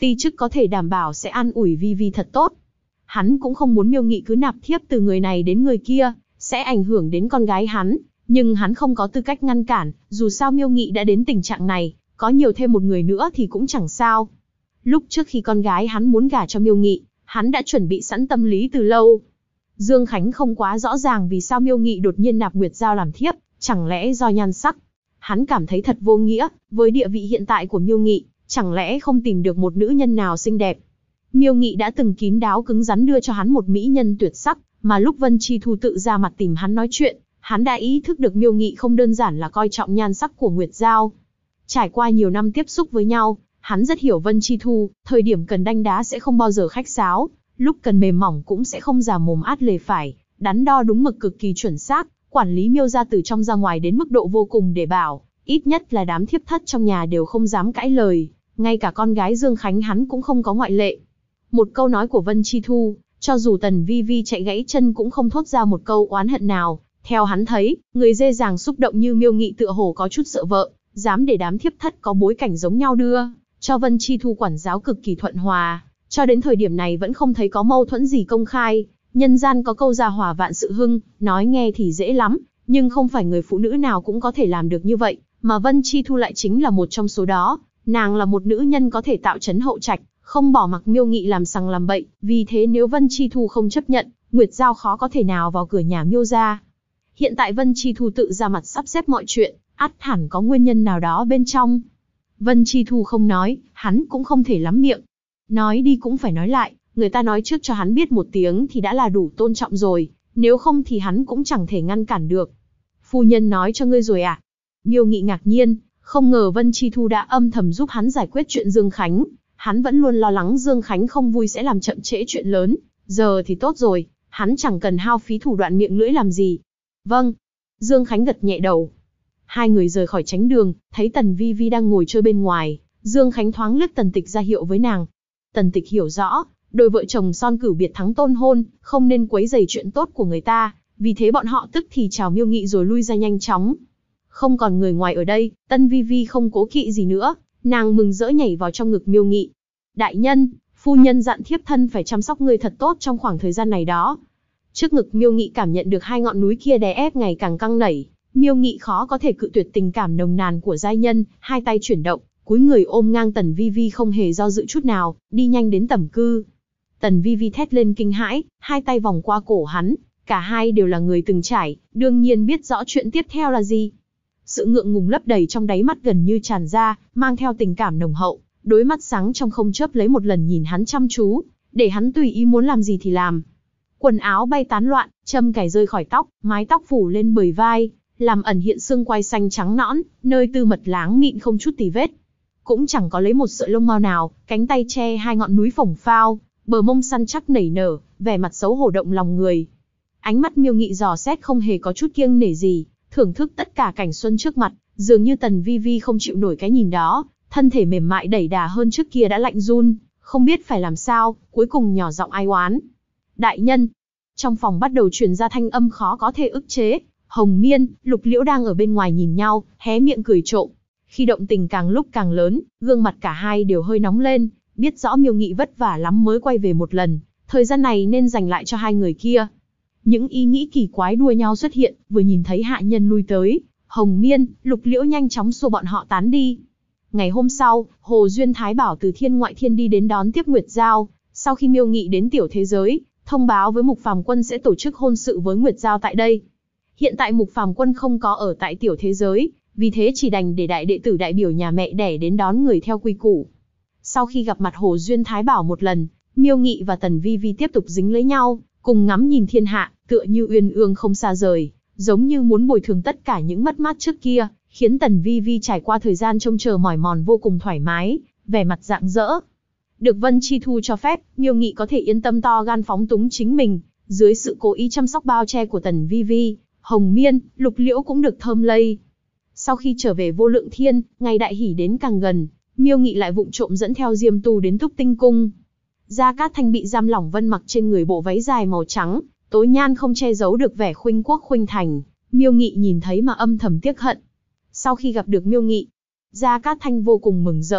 Ti chức có thể đảm bảo sẽ an ủi Vi Vi thật tốt. Hắn cũng không muốn Miêu Nghị cứ nạp thiếp từ người này đến người kia, sẽ ảnh hưởng đến con gái hắn, nhưng hắn không có tư cách ngăn cản, dù sao Miêu Nghị đã đến tình trạng này, có nhiều thêm một người nữa thì cũng chẳng sao. Lúc trước khi con gái hắn muốn gả cho Miêu Nghị, hắn đã chuẩn bị sẵn tâm lý từ lâu. Dương Khánh không quá rõ ràng vì sao Miêu Nghị đột nhiên nạp Nguyệt Giao làm thiếp, chẳng lẽ do nhan sắc. Hắn cảm thấy thật vô nghĩa, với địa vị hiện tại của Miêu Nghị, chẳng lẽ không tìm được một nữ nhân nào xinh đẹp. Miêu Nghị đã từng kín đáo cứng rắn đưa cho hắn một mỹ nhân tuyệt sắc, mà lúc Vân Chi Thu tự ra mặt tìm hắn nói chuyện, hắn đã ý thức được Miêu Nghị không đơn giản là coi trọng nhan sắc của Nguyệt Giao. Trải qua nhiều năm tiếp xúc với nhau, hắn rất hiểu Vân Chi Thu, thời điểm cần đanh đá sẽ không bao giờ khách sáo, lúc cần mềm mỏng cũng sẽ không già mồm át lề phải, đắn đo đúng mực cực kỳ chuẩn xác, quản lý Miêu gia từ trong ra ngoài đến mức độ vô cùng để bảo, ít nhất là đám thiếp thất trong nhà đều không dám cãi lời, ngay cả con gái Dương Khánh hắn cũng không có ngoại lệ. Một câu nói của Vân Chi Thu, cho dù Tần Vi Vi chạy gãy chân cũng không thốt ra một câu oán hận nào. Theo hắn thấy, người dễ dàng xúc động như Miêu Nghị tựa hồ có chút sợ vợ, dám để đám thiếp thất có bối cảnh giống nhau đưa cho Vân Chi Thu quản giáo cực kỳ thuận hòa, cho đến thời điểm này vẫn không thấy có mâu thuẫn gì công khai. Nhân gian có câu gia hòa vạn sự hưng, nói nghe thì dễ lắm, nhưng không phải người phụ nữ nào cũng có thể làm được như vậy, mà Vân Chi Thu lại chính là một trong số đó. Nàng là một nữ nhân có thể tạo trấn hậu trạch, không bỏ mặc Miêu Nghị làm sằng làm bậy, vì thế nếu Vân Chi Thu không chấp nhận, Nguyệt Giao khó có thể nào vào cửa nhà Miêu gia. Hiện tại Vân Chi Thu tự ra mặt sắp xếp mọi chuyện, ắt hẳn có nguyên nhân nào đó bên trong. Vân Chi Thu không nói, hắn cũng không thể lắm miệng. Nói đi cũng phải nói lại, người ta nói trước cho hắn biết một tiếng thì đã là đủ tôn trọng rồi, nếu không thì hắn cũng chẳng thể ngăn cản được. Phu nhân nói cho ngươi rồi à? Miêu Nghị ngạc nhiên, không ngờ Vân Chi Thu đã âm thầm giúp hắn giải quyết chuyện Dương Khánh. Hắn vẫn luôn lo lắng Dương Khánh không vui sẽ làm chậm trễ chuyện lớn, giờ thì tốt rồi, hắn chẳng cần hao phí thủ đoạn miệng lưỡi làm gì. Vâng. Dương Khánh gật nhẹ đầu. Hai người rời khỏi tránh đường, thấy Tần Vi Vi đang ngồi chơi bên ngoài, Dương Khánh thoáng liếc Tần Tịch ra hiệu với nàng. Tần Tịch hiểu rõ, đôi vợ chồng son cửu biệt thắng tôn hôn, không nên quấy rầy chuyện tốt của người ta, vì thế bọn họ tức thì chào Miêu Nghị rồi lui ra nhanh chóng. Không còn người ngoài ở đây, Tân Vi Vi không cố kỵ gì nữa, nàng mừng rỡ nhảy vào trong ngực Miêu Nghị. Đại nhân, phu nhân dặn thiếp thân phải chăm sóc ngươi thật tốt trong khoảng thời gian này đó. Trước ngực Miêu Nghị cảm nhận được hai ngọn núi kia đè ép ngày càng căng nảy, Miêu Nghị khó có thể cự tuyệt tình cảm nồng nàn của giai nhân, hai tay chuyển động, cúi người ôm ngang Tần Vi Vi không hề do dự chút nào, đi nhanh đến tẩm cư. Tần Vi Vi thét lên kinh hãi, hai tay vòng qua cổ hắn, cả hai đều là người từng trải, đương nhiên biết rõ chuyện tiếp theo là gì. Sự ngượng ngùng lấp đầy trong đáy mắt gần như tràn ra, mang theo tình cảm nồng hậu, đôi mắt sáng trong không chớp lấy một lần nhìn hắn chăm chú, để hắn tùy ý muốn làm gì thì làm. Quần áo bay tán loạn, châm cài rơi khỏi tóc, mái tóc phủ lên bờ vai, làm ẩn hiện xương quai xanh trắng nõn, nơi tư mật láng mịn không chút tì vết. Cũng chẳng có lấy một sợi lông mao nào, cánh tay che hai ngọn núi phồng phao, bờ mông săn chắc nảy nở, vẻ mặt xấu hổ động lòng người. Ánh mắt Miêu Nghị dò xét không hề có chút kiêng nể gì, thưởng thức tất cả cảnh xuân trước mặt, dường như Tần Vi Vi không chịu nổi cái nhìn đó, thân thể mềm mại đẩy đà hơn trước kia đã lạnh run, không biết phải làm sao, cuối cùng nhỏ giọng ai oán. Đại nhân. Trong phòng bắt đầu truyền ra thanh âm khó có thể ức chế, Hồng Miên, Lục Liễu đang ở bên ngoài nhìn nhau, hé miệng cười trộm. Khi động tình càng lúc càng lớn, gương mặt cả hai đều hơi nóng lên, biết rõ Miêu Nghị vất vả lắm mới quay về một lần, thời gian này nên dành lại cho hai người kia. Những ý nghĩ kỳ quái đua nhau xuất hiện, vừa nhìn thấy hạ nhân lui tới, Hồng Miên, Lục Liễu nhanh chóng xua bọn họ tán đi. Ngày hôm sau, Hồ Duyên Thái bảo từ thiên ngoại thiên đi đến đón tiếp Nguyệt Giao, sau khi Miêu Nghị đến tiểu thế giới, thông báo với Mục Phàm Quân sẽ tổ chức hôn sự với Nguyệt Giao tại đây. Hiện tại Mục Phàm Quân không có ở tại tiểu thế giới, vì thế chỉ đành để đại đệ tử đại biểu nhà mẹ đẻ đến đón người theo quy củ. Sau khi gặp mặt Hồ Duyên Thái bảo một lần, Miêu Nghị và Tần Vi Vi tiếp tục dính lấy nhau, cùng ngắm nhìn thiên hạ, tựa như uyên ương không xa rời, giống như muốn bồi thường tất cả những mất mát trước kia, khiến Tần Vi Vi trải qua thời gian trông chờ mỏi mòn vô cùng thoải mái, vẻ mặt rạng rỡ. Được Vân Chi Thu cho phép, Miêu Nghị có thể yên tâm to gan phóng túng chính mình, dưới sự cố ý chăm sóc bao che của Tần Vi Vi, Hồng Miên, Lục Liễu cũng được thơm lây. Sau khi trở về Vô Lượng Thiên, ngày đại hỷ đến càng gần, Miêu Nghị lại vụng trộm dẫn theo Diêm Tu đến Túc Tinh Cung. Gia Cát Thanh bị giam lỏng vân mặc trên người bộ váy dài màu trắng, tối nhan không che giấu được vẻ khuynh quốc khuynh thành, Miêu Nghị nhìn thấy mà âm thầm tiếc hận. Sau khi gặp được Miêu Nghị, Gia Cát Thanh vô cùng mừng rỡ,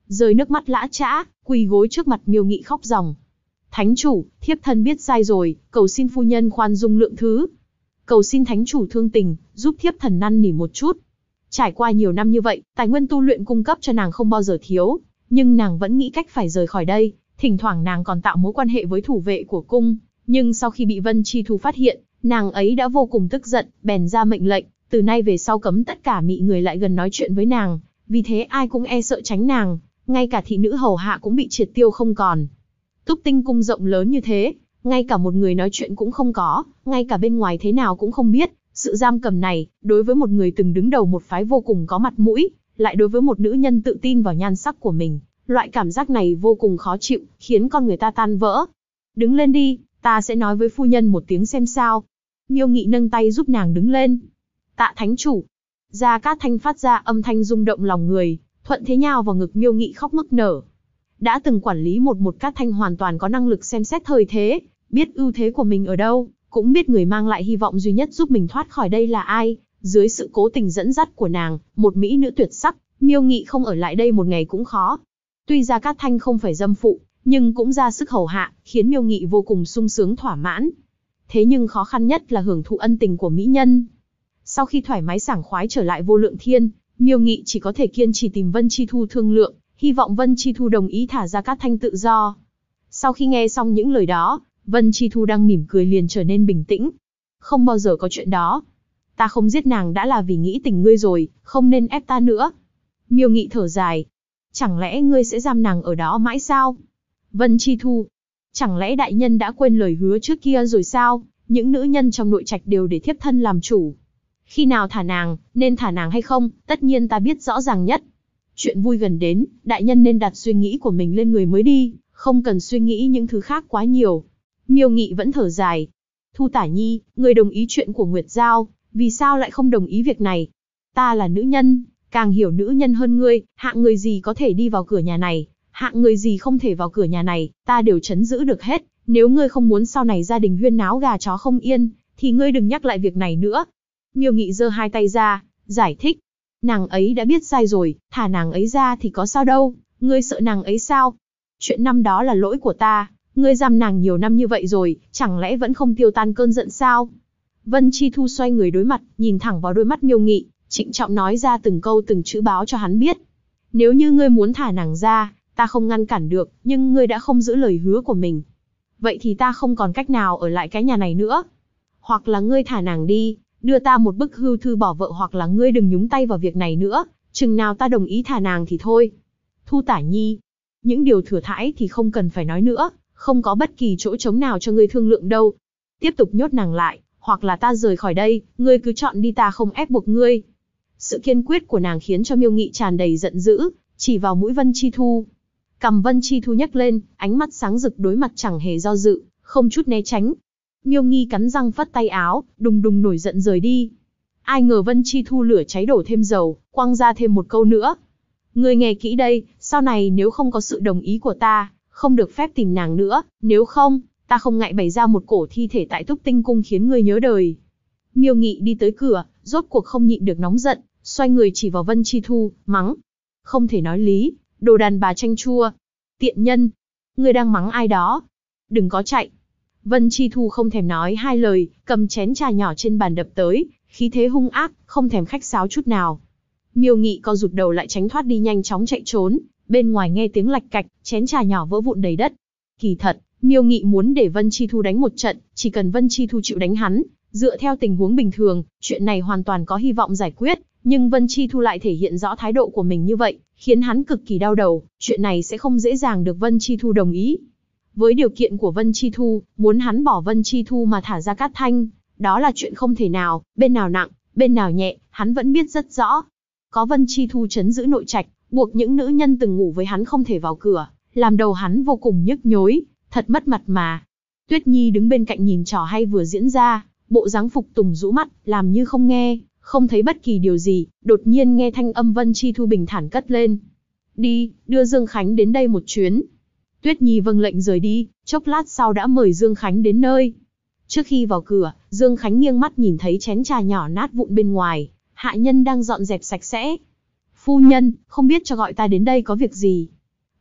rơi nước mắt lã chã, quỳ gối trước mặt Miêu Nghị khóc ròng. Thánh chủ, thiếp thân biết sai rồi, cầu xin phu nhân khoan dung lượng thứ. Cầu xin thánh chủ thương tình, giúp thiếp thần năn nỉ một chút. Trải qua nhiều năm như vậy, tài nguyên tu luyện cung cấp cho nàng không bao giờ thiếu, nhưng nàng vẫn nghĩ cách phải rời khỏi đây. Thỉnh thoảng nàng còn tạo mối quan hệ với thủ vệ của cung, nhưng sau khi bị Vân Chi Thu phát hiện, nàng ấy đã vô cùng tức giận, bèn ra mệnh lệnh, từ nay về sau cấm tất cả mị người lại gần nói chuyện với nàng, vì thế ai cũng e sợ tránh nàng, ngay cả thị nữ hầu hạ cũng bị triệt tiêu không còn. Túc Tinh cung rộng lớn như thế, ngay cả một người nói chuyện cũng không có, ngay cả bên ngoài thế nào cũng không biết, sự giam cầm này, đối với một người từng đứng đầu một phái vô cùng có mặt mũi, lại đối với một nữ nhân tự tin vào nhan sắc của mình, loại cảm giác này vô cùng khó chịu, khiến con người ta tan vỡ. Đứng lên đi, ta sẽ nói với phu nhân một tiếng xem sao. Miêu Nghị nâng tay giúp nàng đứng lên. Tạ thánh chủ. Gia Cát Thanh phát ra âm thanh rung động lòng người, thuận thế nhào vào ngực Miêu Nghị khóc nức nở. Đã từng quản lý một Cát Thanh hoàn toàn có năng lực xem xét thời thế, biết ưu thế của mình ở đâu, cũng biết người mang lại hy vọng duy nhất giúp mình thoát khỏi đây là ai. Dưới sự cố tình dẫn dắt của nàng, một mỹ nữ tuyệt sắc, Miêu Nghị không ở lại đây một ngày cũng khó. Tuy Gia Cát Thanh không phải dâm phụ, nhưng cũng ra sức hầu hạ, khiến Miêu Nghị vô cùng sung sướng thỏa mãn. Thế nhưng khó khăn nhất là hưởng thụ ân tình của mỹ nhân. Sau khi thoải mái sảng khoái trở lại Vô Lượng Thiên, Miêu Nghị chỉ có thể kiên trì tìm Vân Chi Thu thương lượng, hy vọng Vân Chi Thu đồng ý thả Gia Cát Thanh tự do. Sau khi nghe xong những lời đó, Vân Chi Thu đang mỉm cười liền trở nên bình tĩnh. Không bao giờ có chuyện đó. Ta không giết nàng đã là vì nghĩ tình ngươi rồi, không nên ép ta nữa. Miêu Nghị thở dài. Chẳng lẽ ngươi sẽ giam nàng ở đó mãi sao? Vân Chi Thu. Chẳng lẽ đại nhân đã quên lời hứa trước kia rồi sao? Những nữ nhân trong nội trạch đều để thiếp thân làm chủ. Khi nào thả nàng, nên thả nàng hay không, tất nhiên ta biết rõ ràng nhất. Chuyện vui gần đến, đại nhân nên đặt suy nghĩ của mình lên người mới đi, không cần suy nghĩ những thứ khác quá nhiều. Miêu Nghị vẫn thở dài. Thu Tả Nhi, người đồng ý chuyện của Nguyệt Giao, vì sao lại không đồng ý việc này? Ta là nữ nhân, càng hiểu nữ nhân hơn ngươi, hạng người gì có thể đi vào cửa nhà này, hạng người gì không thể vào cửa nhà này, ta đều trấn giữ được hết. Nếu ngươi không muốn sau này gia đình huyên náo gà chó không yên, thì ngươi đừng nhắc lại việc này nữa. Miêu Nghị giơ hai tay ra, giải thích. Nàng ấy đã biết sai rồi, thả nàng ấy ra thì có sao đâu, ngươi sợ nàng ấy sao? Chuyện năm đó là lỗi của ta, ngươi giam nàng nhiều năm như vậy rồi, chẳng lẽ vẫn không tiêu tan cơn giận sao? Vân Chi Thu xoay người đối mặt, nhìn thẳng vào đôi mắt Miêu Nghị, trịnh trọng nói ra từng câu từng chữ báo cho hắn biết. Nếu như ngươi muốn thả nàng ra, ta không ngăn cản được, nhưng ngươi đã không giữ lời hứa của mình. Vậy thì ta không còn cách nào ở lại cái nhà này nữa. Hoặc là ngươi thả nàng đi, đưa ta một bức hưu thư bỏ vợ, hoặc là ngươi đừng nhúng tay vào việc này nữa, chừng nào ta đồng ý thả nàng thì thôi. Thu Tả Nhi, những điều thừa thãi thì không cần phải nói nữa, không có bất kỳ chỗ trống nào cho ngươi thương lượng đâu. Tiếp tục nhốt nàng lại, hoặc là ta rời khỏi đây, ngươi cứ chọn đi, ta không ép buộc ngươi. Sự kiên quyết của nàng khiến cho Miêu Nghị tràn đầy giận dữ, chỉ vào mũi Vân Chi Thu. Cằm Vân Chi Thu nhấc lên, ánh mắt sáng rực đối mặt chẳng hề do dự, không chút né tránh. Miêu Nghi cắn răng phất tay áo, đùng đùng nổi giận rời đi. Ai ngờ Vân Chi Thu lửa cháy đổ thêm dầu, quăng ra thêm một câu nữa. Ngươi nghe kỹ đây, sau này nếu không có sự đồng ý của ta, không được phép tìm nàng nữa, nếu không, ta không ngại bày ra một cổ thi thể tại Túc Tinh cung khiến ngươi nhớ đời. Miêu Nghị đi tới cửa, rốt cuộc không nhịn được nóng giận, xoay người chỉ vào Vân Chi Thu, mắng. Không thể nói lý, đồ đàn bà chanh chua. Tiện nhân, ngươi đang mắng ai đó? Đừng có chạy. Vân Chi Thu không thèm nói hai lời, cầm chén trà nhỏ trên bàn đập tới, khí thế hung ác, không thèm khách sáo chút nào. Miêu Nghị co rụt đầu lại tránh thoát đi, nhanh chóng chạy trốn, bên ngoài nghe tiếng lạch cạch, chén trà nhỏ vỡ vụn đầy đất. Kỳ thật, Miêu Nghị muốn để Vân Chi Thu đánh một trận, chỉ cần Vân Chi Thu chịu đánh hắn, dựa theo tình huống bình thường, chuyện này hoàn toàn có hy vọng giải quyết, nhưng Vân Chi Thu lại thể hiện rõ thái độ của mình như vậy, khiến hắn cực kỳ đau đầu, chuyện này sẽ không dễ dàng được Vân Chi Thu đồng ý. Với điều kiện của Vân Chi Thu, muốn hắn bỏ Vân Chi Thu mà thả ra Cát Thanh, đó là chuyện không thể nào, bên nào nặng, bên nào nhẹ, hắn vẫn biết rất rõ. Có Vân Chi Thu trấn giữ nội trạch, buộc những nữ nhân từng ngủ với hắn không thể vào cửa, làm đầu hắn vô cùng nhức nhối, thật mất mặt mà. Tuyết Nhi đứng bên cạnh nhìn trò hay vừa diễn ra, bộ dáng phục tùng rũ mắt, làm như không nghe, không thấy bất kỳ điều gì, đột nhiên nghe thanh âm Vân Chi Thu bình thản cất lên. Đi, đưa Dương Khánh đến đây một chuyến. Tuyết Nhi vâng lệnh rời đi, chốc lát sau đã mời Dương Khánh đến nơi. Trước khi vào cửa, Dương Khánh nghiêng mắt nhìn thấy chén trà nhỏ nát vụn bên ngoài, hạ nhân đang dọn dẹp sạch sẽ. Phu nhân, không biết cho gọi ta đến đây có việc gì?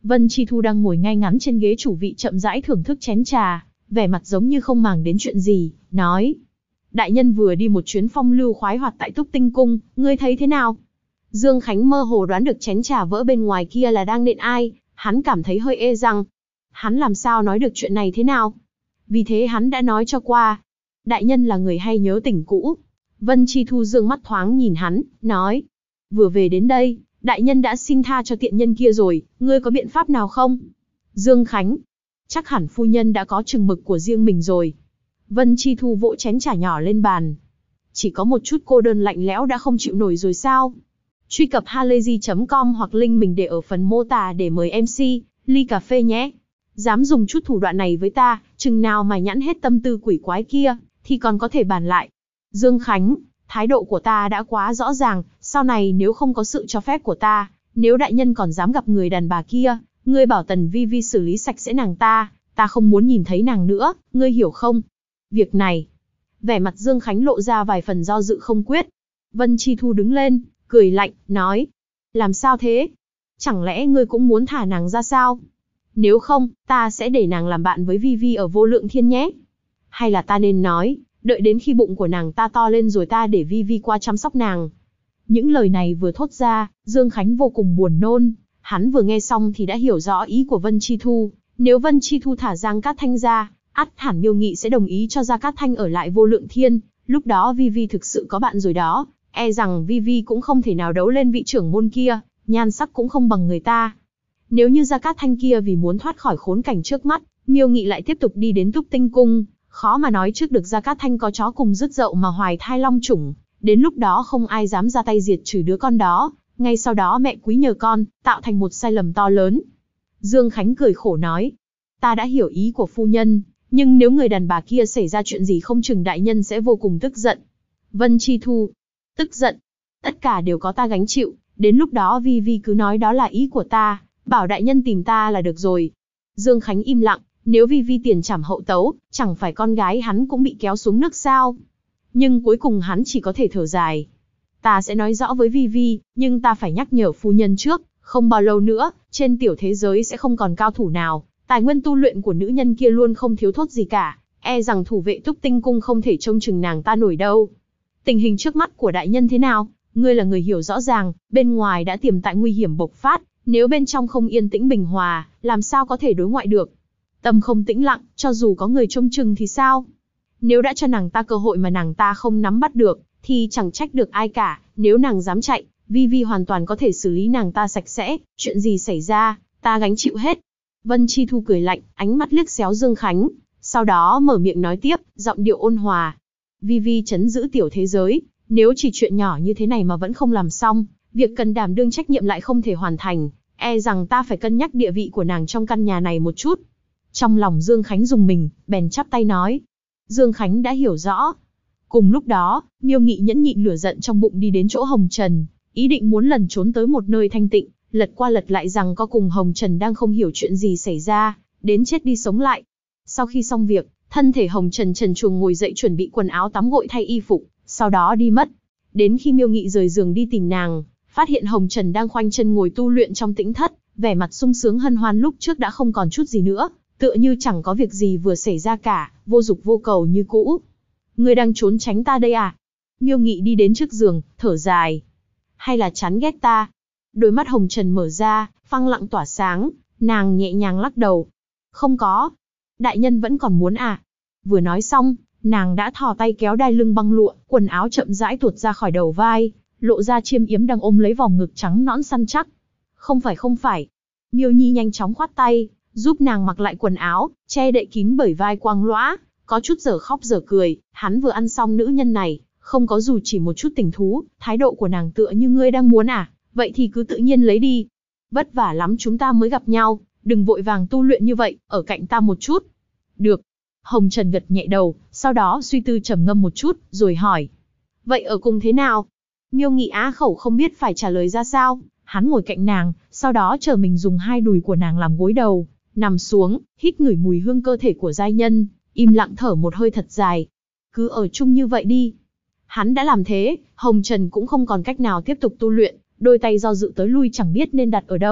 Vân Chi Thu đang ngồi ngay ngắn trên ghế chủ vị chậm rãi thưởng thức chén trà, vẻ mặt giống như không màng đến chuyện gì, nói. Đại nhân vừa đi một chuyến phong lưu khoái hoạt tại Túc Tinh Cung, ngươi thấy thế nào? Dương Khánh mơ hồ đoán được chén trà vỡ bên ngoài kia là đang nện ai, hắn cảm thấy hơi ê răng. Hắn làm sao nói được chuyện này thế nào? Vì thế hắn đã nói cho qua. Đại nhân là người hay nhớ tình cũ. Vân Chi Thu dương mắt thoáng nhìn hắn, nói. Vừa về đến đây, đại nhân đã xin tha cho tiện nhân kia rồi, ngươi có biện pháp nào không? Dương Khánh. Chắc hẳn phu nhân đã có chừng mực của riêng mình rồi. Vân Chi Thu vỗ chén trà nhỏ lên bàn. Chỉ có một chút cô đơn lạnh lẽo đã không chịu nổi rồi sao? Truy cập halayzi.com hoặc link mình để ở phần mô tả để mời MC, ly cà phê nhé. Dám dùng chút thủ đoạn này với ta, chừng nào mà nhãn hết tâm tư quỷ quái kia, thì còn có thể bàn lại. Dương Khánh, thái độ của ta đã quá rõ ràng, sau này nếu không có sự cho phép của ta, nếu đại nhân còn dám gặp người đàn bà kia, ngươi bảo Tần Vi Vi xử lý sạch sẽ nàng ta không muốn nhìn thấy nàng nữa, ngươi hiểu không? Việc này, vẻ mặt Dương Khánh lộ ra vài phần do dự không quyết. Vân Chi Thu đứng lên, cười lạnh, nói. Làm sao thế? Chẳng lẽ ngươi cũng muốn thả nàng ra sao? Nếu không, ta sẽ để nàng làm bạn với Vi Vi ở Vô Lượng Thiên nhé. Hay là ta nên nói, đợi đến khi bụng của nàng ta to lên rồi ta để Vi Vi qua chăm sóc nàng. Những lời này vừa thốt ra, Dương Khánh vô cùng buồn nôn. Hắn vừa nghe xong thì đã hiểu rõ ý của Vân Chi Thu. Nếu Vân Chi Thu thả Giang Cát Thanh ra, ắt hẳn Miêu Nghị sẽ đồng ý cho Giang Cát Thanh ở lại Vô Lượng Thiên. Lúc đó Vi Vi thực sự có bạn rồi đó. E rằng Vi Vi cũng không thể nào đấu lên vị trưởng môn kia, nhan sắc cũng không bằng người ta. Nếu như Gia Cát Thanh kia vì muốn thoát khỏi khốn cảnh trước mắt, Miêu Nghị lại tiếp tục đi đến Túc Tinh Cung, khó mà nói trước được Gia Cát Thanh có chó cùng rứt dậu mà hoài thai long chủng. Đến lúc đó không ai dám ra tay diệt trừ đứa con đó, ngay sau đó mẹ quý nhờ con, tạo thành một sai lầm to lớn. Dương Khánh cười khổ nói, ta đã hiểu ý của phu nhân, nhưng nếu người đàn bà kia xảy ra chuyện gì không chừng đại nhân sẽ vô cùng tức giận. Vân Chi Thu, tức giận, tất cả đều có ta gánh chịu, đến lúc đó Vi Vi cứ nói đó là ý của ta, bảo đại nhân tìm ta là được rồi. Dương Khánh im lặng, nếu Vi Vi tiền trảm hậu tấu, chẳng phải con gái hắn cũng bị kéo xuống nước sao? Nhưng cuối cùng hắn chỉ có thể thở dài. Ta sẽ nói rõ với Vi Vi, nhưng ta phải nhắc nhở phu nhân trước, không bao lâu nữa, trên tiểu thế giới sẽ không còn cao thủ nào, tài nguyên tu luyện của nữ nhân kia luôn không thiếu thốn gì cả, e rằng thủ vệ Túc Tinh Cung không thể trông chừng nàng ta nổi đâu. Tình hình trước mắt của đại nhân thế nào? Ngươi là người hiểu rõ ràng, bên ngoài đã tiềm tại nguy hiểm bộc phát, nếu bên trong không yên tĩnh bình hòa, làm sao có thể đối ngoại được? Tâm không tĩnh lặng, cho dù có người trông chừng thì sao? Nếu đã cho nàng ta cơ hội mà nàng ta không nắm bắt được, thì chẳng trách được ai cả, nếu nàng dám chạy, Vi Vi hoàn toàn có thể xử lý nàng ta sạch sẽ, chuyện gì xảy ra, ta gánh chịu hết. Vân Chi Thu cười lạnh, ánh mắt liếc xéo Dương Khánh, sau đó mở miệng nói tiếp, giọng điệu ôn hòa. Vi Vi trấn giữ tiểu thế giới, nếu chỉ chuyện nhỏ như thế này mà vẫn không làm xong, việc cần đảm đương trách nhiệm lại không thể hoàn thành, e rằng ta phải cân nhắc địa vị của nàng trong căn nhà này một chút. Trong lòng Dương Khánh rùng mình, bèn chắp tay nói. Dương Khánh đã hiểu rõ. Cùng lúc đó, Miêu Nghị nhẫn nhịn lửa giận trong bụng đi đến chỗ Hồng Trần, ý định muốn lẩn trốn tới một nơi thanh tịnh, lật qua lật lại rằng có cùng Hồng Trần đang không hiểu chuyện gì xảy ra, đến chết đi sống lại. Sau khi xong việc, thân thể Hồng Trần trần truồng ngồi dậy chuẩn bị quần áo tắm gội thay y phục, sau đó đi mất. Đến khi Miêu Nghị rời giường đi tìm nàng, phát hiện Hồng Trần đang khoanh chân ngồi tu luyện trong tĩnh thất, vẻ mặt sung sướng hân hoan lúc trước đã không còn chút gì nữa, tựa như chẳng có việc gì vừa xảy ra cả, vô dục vô cầu như cũ. Ngươi đang trốn tránh ta đây à? Miêu Nghị đi đến trước giường, thở dài. Hay là chán ghét ta? Đôi mắt Hồng Trần mở ra, phăng lặng tỏa sáng, nàng nhẹ nhàng lắc đầu. Không có. Đại nhân vẫn còn muốn à? Vừa nói xong, nàng đã thò tay kéo đai lưng băng lụa, quần áo chậm rãi tuột ra khỏi đầu vai, lộ ra chiêm yếm đang ôm lấy vòng ngực trắng nõn săn chắc. Không phải. Miêu Nhi nhanh chóng khoát tay, giúp nàng mặc lại quần áo, che đậy kín bởi vai quang lõa, có chút dở khóc dở cười. Hắn vừa ăn xong nữ nhân này, không có dù chỉ một chút tình thú, thái độ của nàng tựa như ngươi đang muốn à, vậy thì cứ tự nhiên lấy đi. Vất vả lắm chúng ta mới gặp nhau, đừng vội vàng tu luyện như vậy, ở cạnh ta một chút. Được. Hồng Trần gật nhẹ đầu, sau đó suy tư trầm ngâm một chút, rồi hỏi. Vậy ở cùng thế nào? Miêu Nghị á khẩu không biết phải trả lời ra sao, hắn ngồi cạnh nàng, sau đó chờ mình dùng hai đùi của nàng làm gối đầu, nằm xuống, hít ngửi mùi hương cơ thể của giai nhân, im lặng thở một hơi thật dài. Cứ ở chung như vậy đi. Hắn đã làm thế, Hồng Trần cũng không còn cách nào tiếp tục tu luyện, đôi tay do dự tới lui chẳng biết nên đặt ở đâu,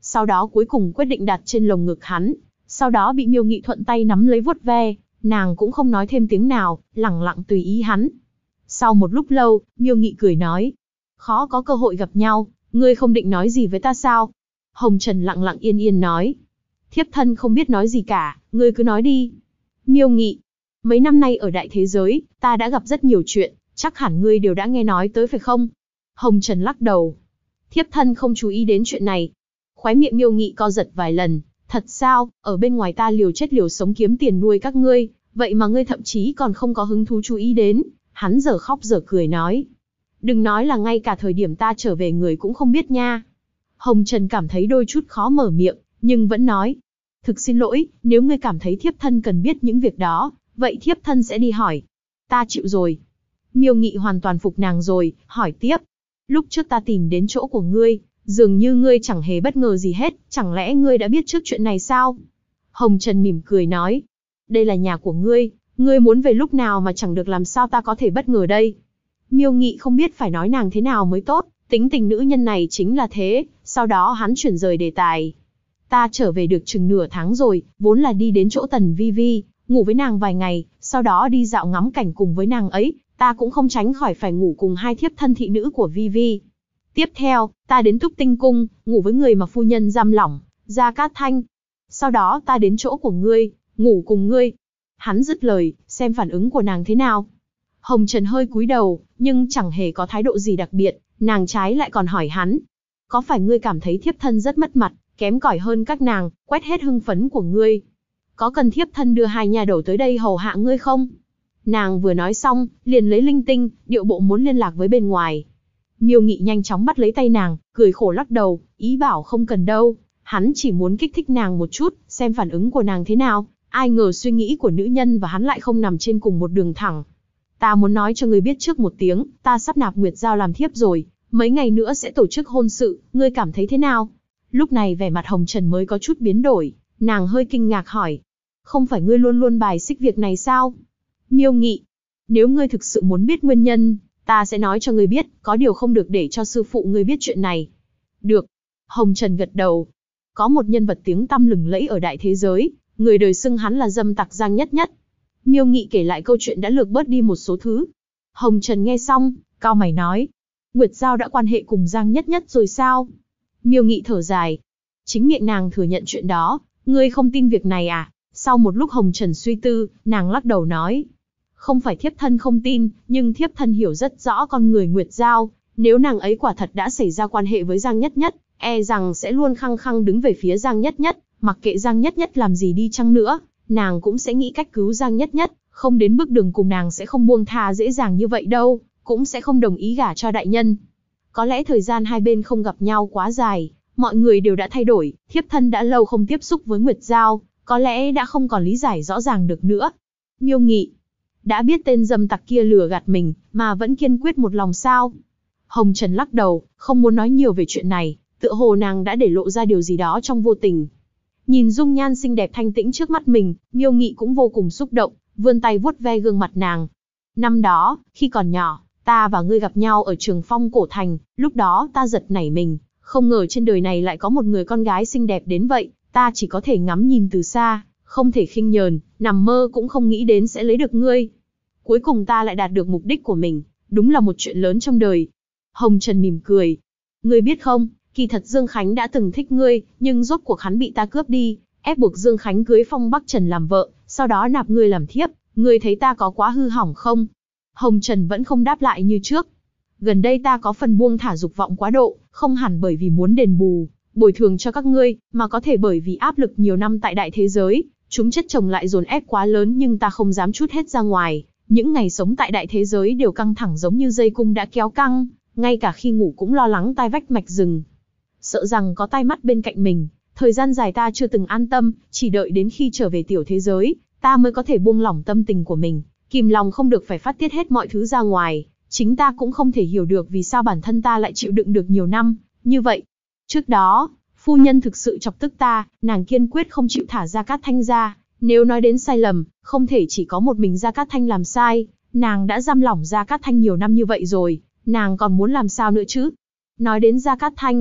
sau đó cuối cùng quyết định đặt trên lồng ngực hắn, sau đó bị Miêu Nghị thuận tay nắm lấy vuốt ve, nàng cũng không nói thêm tiếng nào, lẳng lặng tùy ý hắn. Sau một lúc lâu, Miêu Nghị cười nói, khó có cơ hội gặp nhau, ngươi không định nói gì với ta sao? Hồng Trần lặng lặng yên yên nói, thiếp thân không biết nói gì cả, ngươi cứ nói đi. Miêu Nghị, mấy năm nay ở đại thế giới, ta đã gặp rất nhiều chuyện, chắc hẳn ngươi đều đã nghe nói tới phải không? Hồng Trần lắc đầu, thiếp thân không chú ý đến chuyện này. Khóe miệng Miêu Nghị co giật vài lần, thật sao, ở bên ngoài ta liều chết liều sống kiếm tiền nuôi các ngươi, vậy mà ngươi thậm chí còn không có hứng thú chú ý đến. Hắn giờ khóc giờ cười nói, đừng nói là ngay cả thời điểm ta trở về người cũng không biết nha. Hồng Trần cảm thấy đôi chút khó mở miệng, nhưng vẫn nói, thực xin lỗi, nếu ngươi cảm thấy thiếp thân cần biết những việc đó, vậy thiếp thân sẽ đi hỏi. Ta chịu rồi. Miêu Nghị hoàn toàn phục nàng rồi, hỏi tiếp, lúc trước ta tìm đến chỗ của ngươi, dường như ngươi chẳng hề bất ngờ gì hết, chẳng lẽ ngươi đã biết trước chuyện này sao? Hồng Trần mỉm cười nói, đây là nhà của ngươi muốn về lúc nào mà chẳng được, làm sao ta có thể bất ngờ đây? Miêu Nghị không biết phải nói nàng thế nào mới tốt, tính tình nữ nhân này chính là thế, sau đó hắn chuyển rời đề tài. Ta trở về được chừng nửa tháng rồi, vốn là đi đến chỗ Tần Vi Vi, ngủ với nàng vài ngày, sau đó đi dạo ngắm cảnh cùng với nàng ấy, ta cũng không tránh khỏi phải ngủ cùng hai thiếp thân thị nữ của Vi Vi. Tiếp theo, ta đến Túc Tinh Cung, ngủ với người mà phu nhân giam lỏng, Gia Cát Thanh. Sau đó ta đến chỗ của ngươi, ngủ cùng ngươi. Hắn dứt lời, xem phản ứng của nàng thế nào. Hồng Trần hơi cúi đầu, nhưng chẳng hề có thái độ gì đặc biệt, nàng trái lại còn hỏi hắn. Có phải ngươi cảm thấy thiếp thân rất mất mặt, kém cỏi hơn các nàng, quét hết hưng phấn của ngươi? Có cần thiếp thân đưa hai nha đầu tới đây hầu hạ ngươi không? Nàng vừa nói xong, liền lấy linh tinh, điệu bộ muốn liên lạc với bên ngoài. Miêu Nghị nhanh chóng bắt lấy tay nàng, cười khổ lắc đầu, ý bảo không cần đâu, hắn chỉ muốn kích thích nàng một chút, xem phản ứng của nàng thế nào. Ai ngờ suy nghĩ của nữ nhân và hắn lại không nằm trên cùng một đường thẳng. Ta muốn nói cho ngươi biết trước một tiếng, ta sắp nạp Nguyệt Giao làm thiếp rồi, mấy ngày nữa sẽ tổ chức hôn sự, ngươi cảm thấy thế nào? Lúc này vẻ mặt Hồng Trần mới có chút biến đổi, nàng hơi kinh ngạc hỏi, không phải ngươi luôn luôn bài xích việc này sao? Miêu Nghị, nếu ngươi thực sự muốn biết nguyên nhân, ta sẽ nói cho ngươi biết, có điều không được để cho sư phụ ngươi biết chuyện này. Được. Hồng Trần gật đầu. Có một nhân vật tiếng tăm lừng lẫy ở đại thế giới, người đời xưng hắn là dâm tặc Giang Nhất Nhất. Miêu Nghị kể lại câu chuyện đã lược bớt đi một số thứ. Hồng Trần nghe xong, cau mày nói, Nguyệt Giao đã quan hệ cùng Giang Nhất Nhất rồi sao? Miêu Nghị thở dài, chính miệng nàng thừa nhận chuyện đó, ngươi không tin việc này à? Sau một lúc Hồng Trần suy tư, nàng lắc đầu nói, không phải thiếp thân không tin, nhưng thiếp thân hiểu rất rõ con người Nguyệt Giao, nếu nàng ấy quả thật đã xảy ra quan hệ với Giang Nhất Nhất, e rằng sẽ luôn khăng khăng đứng về phía Giang Nhất Nhất, mặc kệ Giang Nhất Nhất làm gì đi chăng nữa, nàng cũng sẽ nghĩ cách cứu Giang Nhất Nhất, không đến bước đường cùng nàng sẽ không buông tha dễ dàng như vậy đâu, cũng sẽ không đồng ý gả cho đại nhân. Có lẽ thời gian hai bên không gặp nhau quá dài, mọi người đều đã thay đổi, thiếp thân đã lâu không tiếp xúc với Nguyệt Giao, có lẽ đã không còn lý giải rõ ràng được nữa. Miêu Nghị, đã biết tên dâm tặc kia lừa gạt mình, mà vẫn kiên quyết một lòng sao? Hồng Trần lắc đầu, không muốn nói nhiều về chuyện này, tựa hồ nàng đã để lộ ra điều gì đó trong vô tình. Nhìn dung nhan xinh đẹp thanh tĩnh trước mắt mình, Miêu Nghị cũng vô cùng xúc động, vươn tay vuốt ve gương mặt nàng. Năm đó, khi còn nhỏ, ta và ngươi gặp nhau ở Trường Phong cổ thành, lúc đó ta giật nảy mình, không ngờ trên đời này lại có một người con gái xinh đẹp đến vậy, ta chỉ có thể ngắm nhìn từ xa, không thể khinh nhờn, nằm mơ cũng không nghĩ đến sẽ lấy được ngươi. Cuối cùng ta lại đạt được mục đích của mình, đúng là một chuyện lớn trong đời. Hồng Trần mỉm cười, ngươi biết không, kỳ thật Dương Khánh đã từng thích ngươi, nhưng rốt cuộc hắn bị ta cướp đi, ép buộc Dương Khánh cưới Phong Bắc Trần làm vợ, sau đó nạp ngươi làm thiếp, ngươi thấy ta có quá hư hỏng không? Hồng Trần vẫn không đáp lại như trước. Gần đây ta có phần buông thả dục vọng quá độ, không hẳn bởi vì muốn đền bù, bồi thường cho các ngươi, mà có thể bởi vì áp lực nhiều năm tại đại thế giới, chúng chất chồng lại dồn ép quá lớn nhưng ta không dám trút hết ra ngoài. Những ngày sống tại đại thế giới đều căng thẳng giống như dây cung đã kéo căng, ngay cả khi ngủ cũng lo lắng tai vách mạch rừng. Sợ rằng có tai mắt bên cạnh mình, thời gian dài ta chưa từng an tâm, chỉ đợi đến khi trở về tiểu thế giới, ta mới có thể buông lỏng tâm tình của mình, kìm lòng không được phải phát tiết hết mọi thứ ra ngoài. Chính ta cũng không thể hiểu được vì sao bản thân ta lại chịu đựng được nhiều năm như vậy. Trước đó, phu nhân thực sự chọc tức ta, nàng kiên quyết không chịu thả Gia Cát Thanh ra. Nếu nói đến sai lầm, không thể chỉ có một mình Gia Cát Thanh làm sai, nàng đã giam lỏng Gia Cát Thanh nhiều năm như vậy rồi, nàng còn muốn làm sao nữa chứ? Nói đến Gia Cát Thanh,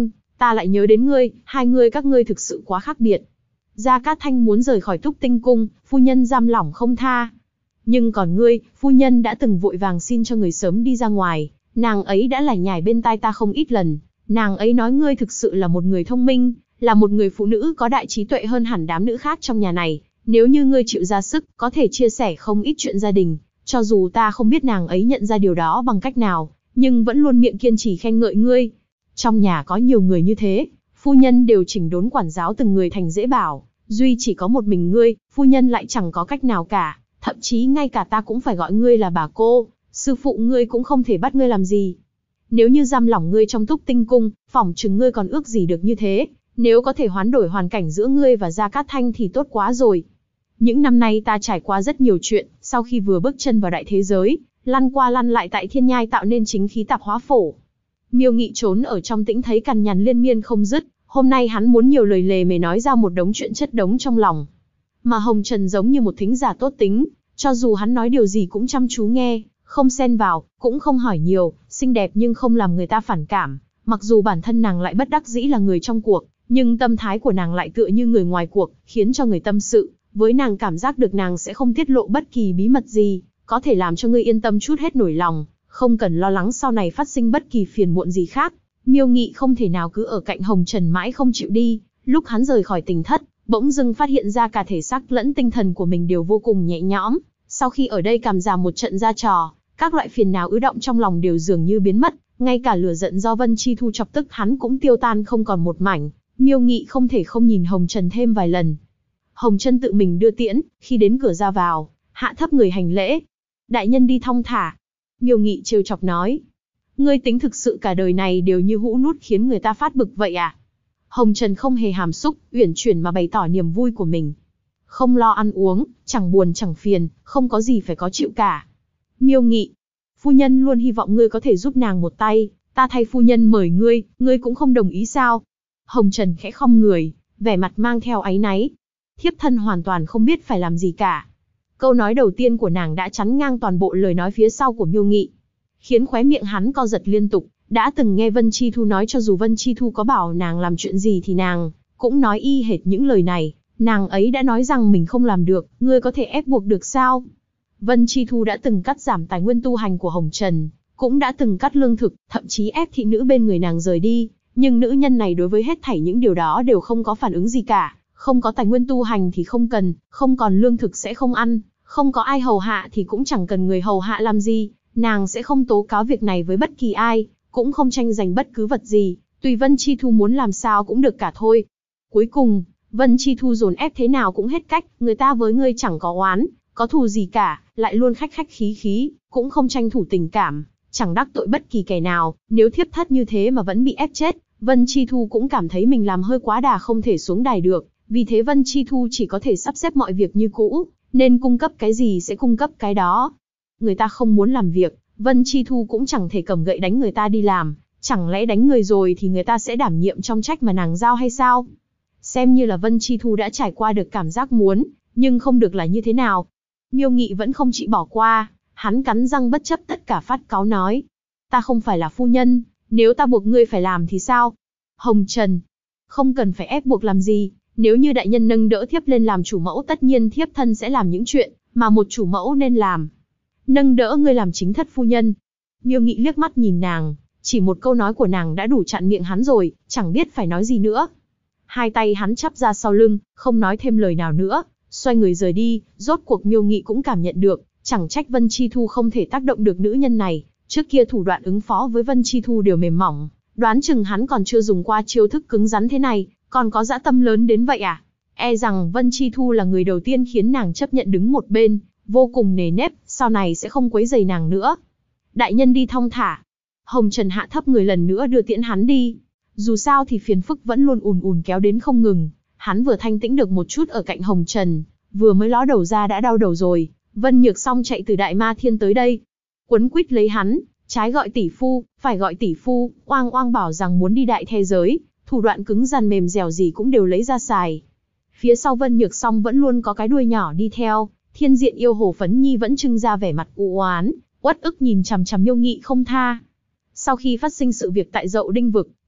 ta lại nhớ đến ngươi, hai ngươi các ngươi thực sự quá khác biệt. Gia Cát Thanh muốn rời khỏi Túc Tinh Cung, phu nhân giam lỏng không tha. Nhưng còn ngươi, phu nhân đã từng vội vàng xin cho người sớm đi ra ngoài, nàng ấy đã lải nhải bên tai ta không ít lần. Nàng ấy nói ngươi thực sự là một người thông minh, là một người phụ nữ có đại trí tuệ hơn hẳn đám nữ khác trong nhà này. Nếu như ngươi chịu ra sức, có thể chia sẻ không ít chuyện gia đình. Cho dù ta không biết nàng ấy nhận ra điều đó bằng cách nào, nhưng vẫn luôn miệng kiên trì khen ngợi ngươi. Trong nhà có nhiều người như thế, phu nhân đều chỉnh đốn quản giáo từng người thành dễ bảo. Duy chỉ có một mình ngươi, phu nhân lại chẳng có cách nào cả. Thậm chí ngay cả ta cũng phải gọi ngươi là bà cô, sư phụ ngươi cũng không thể bắt ngươi làm gì. Nếu như giam lỏng ngươi trong Túc Tinh Cung, phỏng chừng ngươi còn ước gì được như thế. Nếu có thể hoán đổi hoàn cảnh giữa ngươi và Gia Cát Thanh thì tốt quá rồi. Những năm nay ta trải qua rất nhiều chuyện, sau khi vừa bước chân vào đại thế giới, lăn qua lăn lại tại thiên nhai tạo nên chính khí tạp hóa phổ. Miêu Nghị trốn ở trong tĩnh thấy cằn nhằn liên miên không dứt, hôm nay hắn muốn nhiều lời lề mề nói ra một đống chuyện chất đống trong lòng. Mà Hồng Trần giống như một thính giả tốt tính, cho dù hắn nói điều gì cũng chăm chú nghe, không xen vào, cũng không hỏi nhiều, xinh đẹp nhưng không làm người ta phản cảm. Mặc dù bản thân nàng lại bất đắc dĩ là người trong cuộc, nhưng tâm thái của nàng lại tựa như người ngoài cuộc, khiến cho người tâm sự. Với nàng cảm giác được nàng sẽ không tiết lộ bất kỳ bí mật gì, có thể làm cho ngươi yên tâm trút hết nỗi lòng, không cần lo lắng sau này phát sinh bất kỳ phiền muộn gì khác. Miêu Nghị không thể nào cứ ở cạnh Hồng Trần mãi không chịu đi, lúc hắn rời khỏi Tỉnh Thất, bỗng dưng phát hiện ra cả thể xác lẫn tinh thần của mình đều vô cùng nhẹ nhõm. Sau khi ở đây cảm giảm một trận ra trò, các loại phiền não ứ động trong lòng đều dường như biến mất, ngay cả lửa giận do Vân Chi Thu chọc tức hắn cũng tiêu tan không còn một mảnh. Miêu Nghị không thể không nhìn Hồng Trần thêm vài lần. Hồng Trân tự mình đưa tiễn, khi đến cửa ra vào, hạ thấp người hành lễ. Đại nhân đi thong thả. Miêu Nghị trêu chọc nói. Ngươi tính thực sự cả đời này đều như hũ nút khiến người ta phát bực vậy à? Hồng Trần không hề hàm xúc, uyển chuyển mà bày tỏ niềm vui của mình. Không lo ăn uống, chẳng buồn chẳng phiền, không có gì phải có chịu cả. Miêu Nghị, phu nhân luôn hy vọng ngươi có thể giúp nàng một tay, ta thay phu nhân mời ngươi, ngươi cũng không đồng ý sao? Hồng Trần khẽ khom người, vẻ mặt mang theo áy náy. Thiếp thân hoàn toàn không biết phải làm gì cả. Câu nói đầu tiên của nàng đã chắn ngang toàn bộ lời nói phía sau của Miêu Nghị, khiến khóe miệng hắn co giật liên tục. Đã từng nghe Vân Chi Thu nói cho dù Vân Chi Thu có bảo nàng làm chuyện gì thì nàng cũng nói y hệt những lời này. Nàng ấy đã nói rằng mình không làm được, ngươi có thể ép buộc được sao? Vân Chi Thu đã từng cắt giảm tài nguyên tu hành của Hồng Trần, cũng đã từng cắt lương thực, thậm chí ép thị nữ bên người nàng rời đi. Nhưng nữ nhân này đối với hết thảy những điều đó đều không có phản ứng gì cả. Không có tài nguyên tu hành thì không cần, không còn lương thực sẽ không ăn, không có ai hầu hạ thì cũng chẳng cần người hầu hạ làm gì. Nàng sẽ không tố cáo việc này với bất kỳ ai, cũng không tranh giành bất cứ vật gì, tùy Vân Chi Thu muốn làm sao cũng được cả thôi. Cuối cùng, Vân Chi Thu dồn ép thế nào cũng hết cách, người ta với ngươi chẳng có oán, có thù gì cả, lại luôn khách khách khí khí, cũng không tranh thủ tình cảm, chẳng đắc tội bất kỳ kẻ nào. Nếu thiếp thất như thế mà vẫn bị ép chết, Vân Chi Thu cũng cảm thấy mình làm hơi quá đà không thể xuống đài được. Vì thế Vân Chi Thu chỉ có thể sắp xếp mọi việc như cũ, nên cung cấp cái gì sẽ cung cấp cái đó. Người ta không muốn làm việc, Vân Chi Thu cũng chẳng thể cầm gậy đánh người ta đi làm, chẳng lẽ đánh người rồi thì người ta sẽ đảm nhiệm trong trách mà nàng giao hay sao? Xem như là Vân Chi Thu đã trải qua được cảm giác muốn, nhưng không được là như thế nào. Miêu Nghị vẫn không chịu bỏ qua, hắn cắn răng bất chấp tất cả phát cáu nói. Ta không phải là phu nhân, nếu ta buộc ngươi phải làm thì sao? Hồng Trần, không cần phải ép buộc làm gì, nếu như đại nhân nâng đỡ thiếp lên làm chủ mẫu tất nhiên thiếp thân sẽ làm những chuyện mà một chủ mẫu nên làm. Nâng đỡ ngươi làm chính thất phu nhân. Miêu Nghị liếc mắt nhìn nàng, chỉ một câu nói của nàng đã đủ chặn miệng hắn rồi, chẳng biết phải nói gì nữa. Hai tay hắn chắp ra sau lưng, không nói thêm lời nào nữa, xoay người rời đi. Rốt cuộc Miêu Nghị cũng cảm nhận được, chẳng trách Vân Chi Thu không thể tác động được nữ nhân này. Trước kia thủ đoạn ứng phó với Vân Chi Thu đều mềm mỏng, đoán chừng hắn còn chưa dùng qua chiêu thức cứng rắn thế này, còn có dã tâm lớn đến vậy à? E rằng Vân Chi Thu là người đầu tiên khiến nàng chấp nhận đứng một bên, vô cùng nề nếp, sau này sẽ không quấy rầy nàng nữa. Đại nhân đi thong thả. Hồng Trần hạ thấp người lần nữa đưa tiễn hắn đi. Dù sao thì phiền phức vẫn luôn ùn ùn kéo đến không ngừng. Hắn vừa thanh tĩnh được một chút ở cạnh Hồng Trần, vừa mới ló đầu ra đã đau đầu rồi. Vân Nhược Song chạy từ Đại Ma Thiên tới đây, quấn quýt lấy hắn, trái gọi tỷ phu, phải gọi tỷ phu, oang oang bảo rằng muốn đi đại thế giới, thủ đoạn cứng rắn mềm dẻo gì cũng đều lấy ra xài. Phía sau Vân Nhược Song vẫn luôn có cái đuôi nhỏ đi theo. Thiên Diện yêu hồ Phấn Nhi vẫn trưng ra vẻ mặt u oán, uất ức nhìn chằm chằm Miêu Nghị không tha. Sau khi phát sinh sự việc tại Dậu Đinh vực,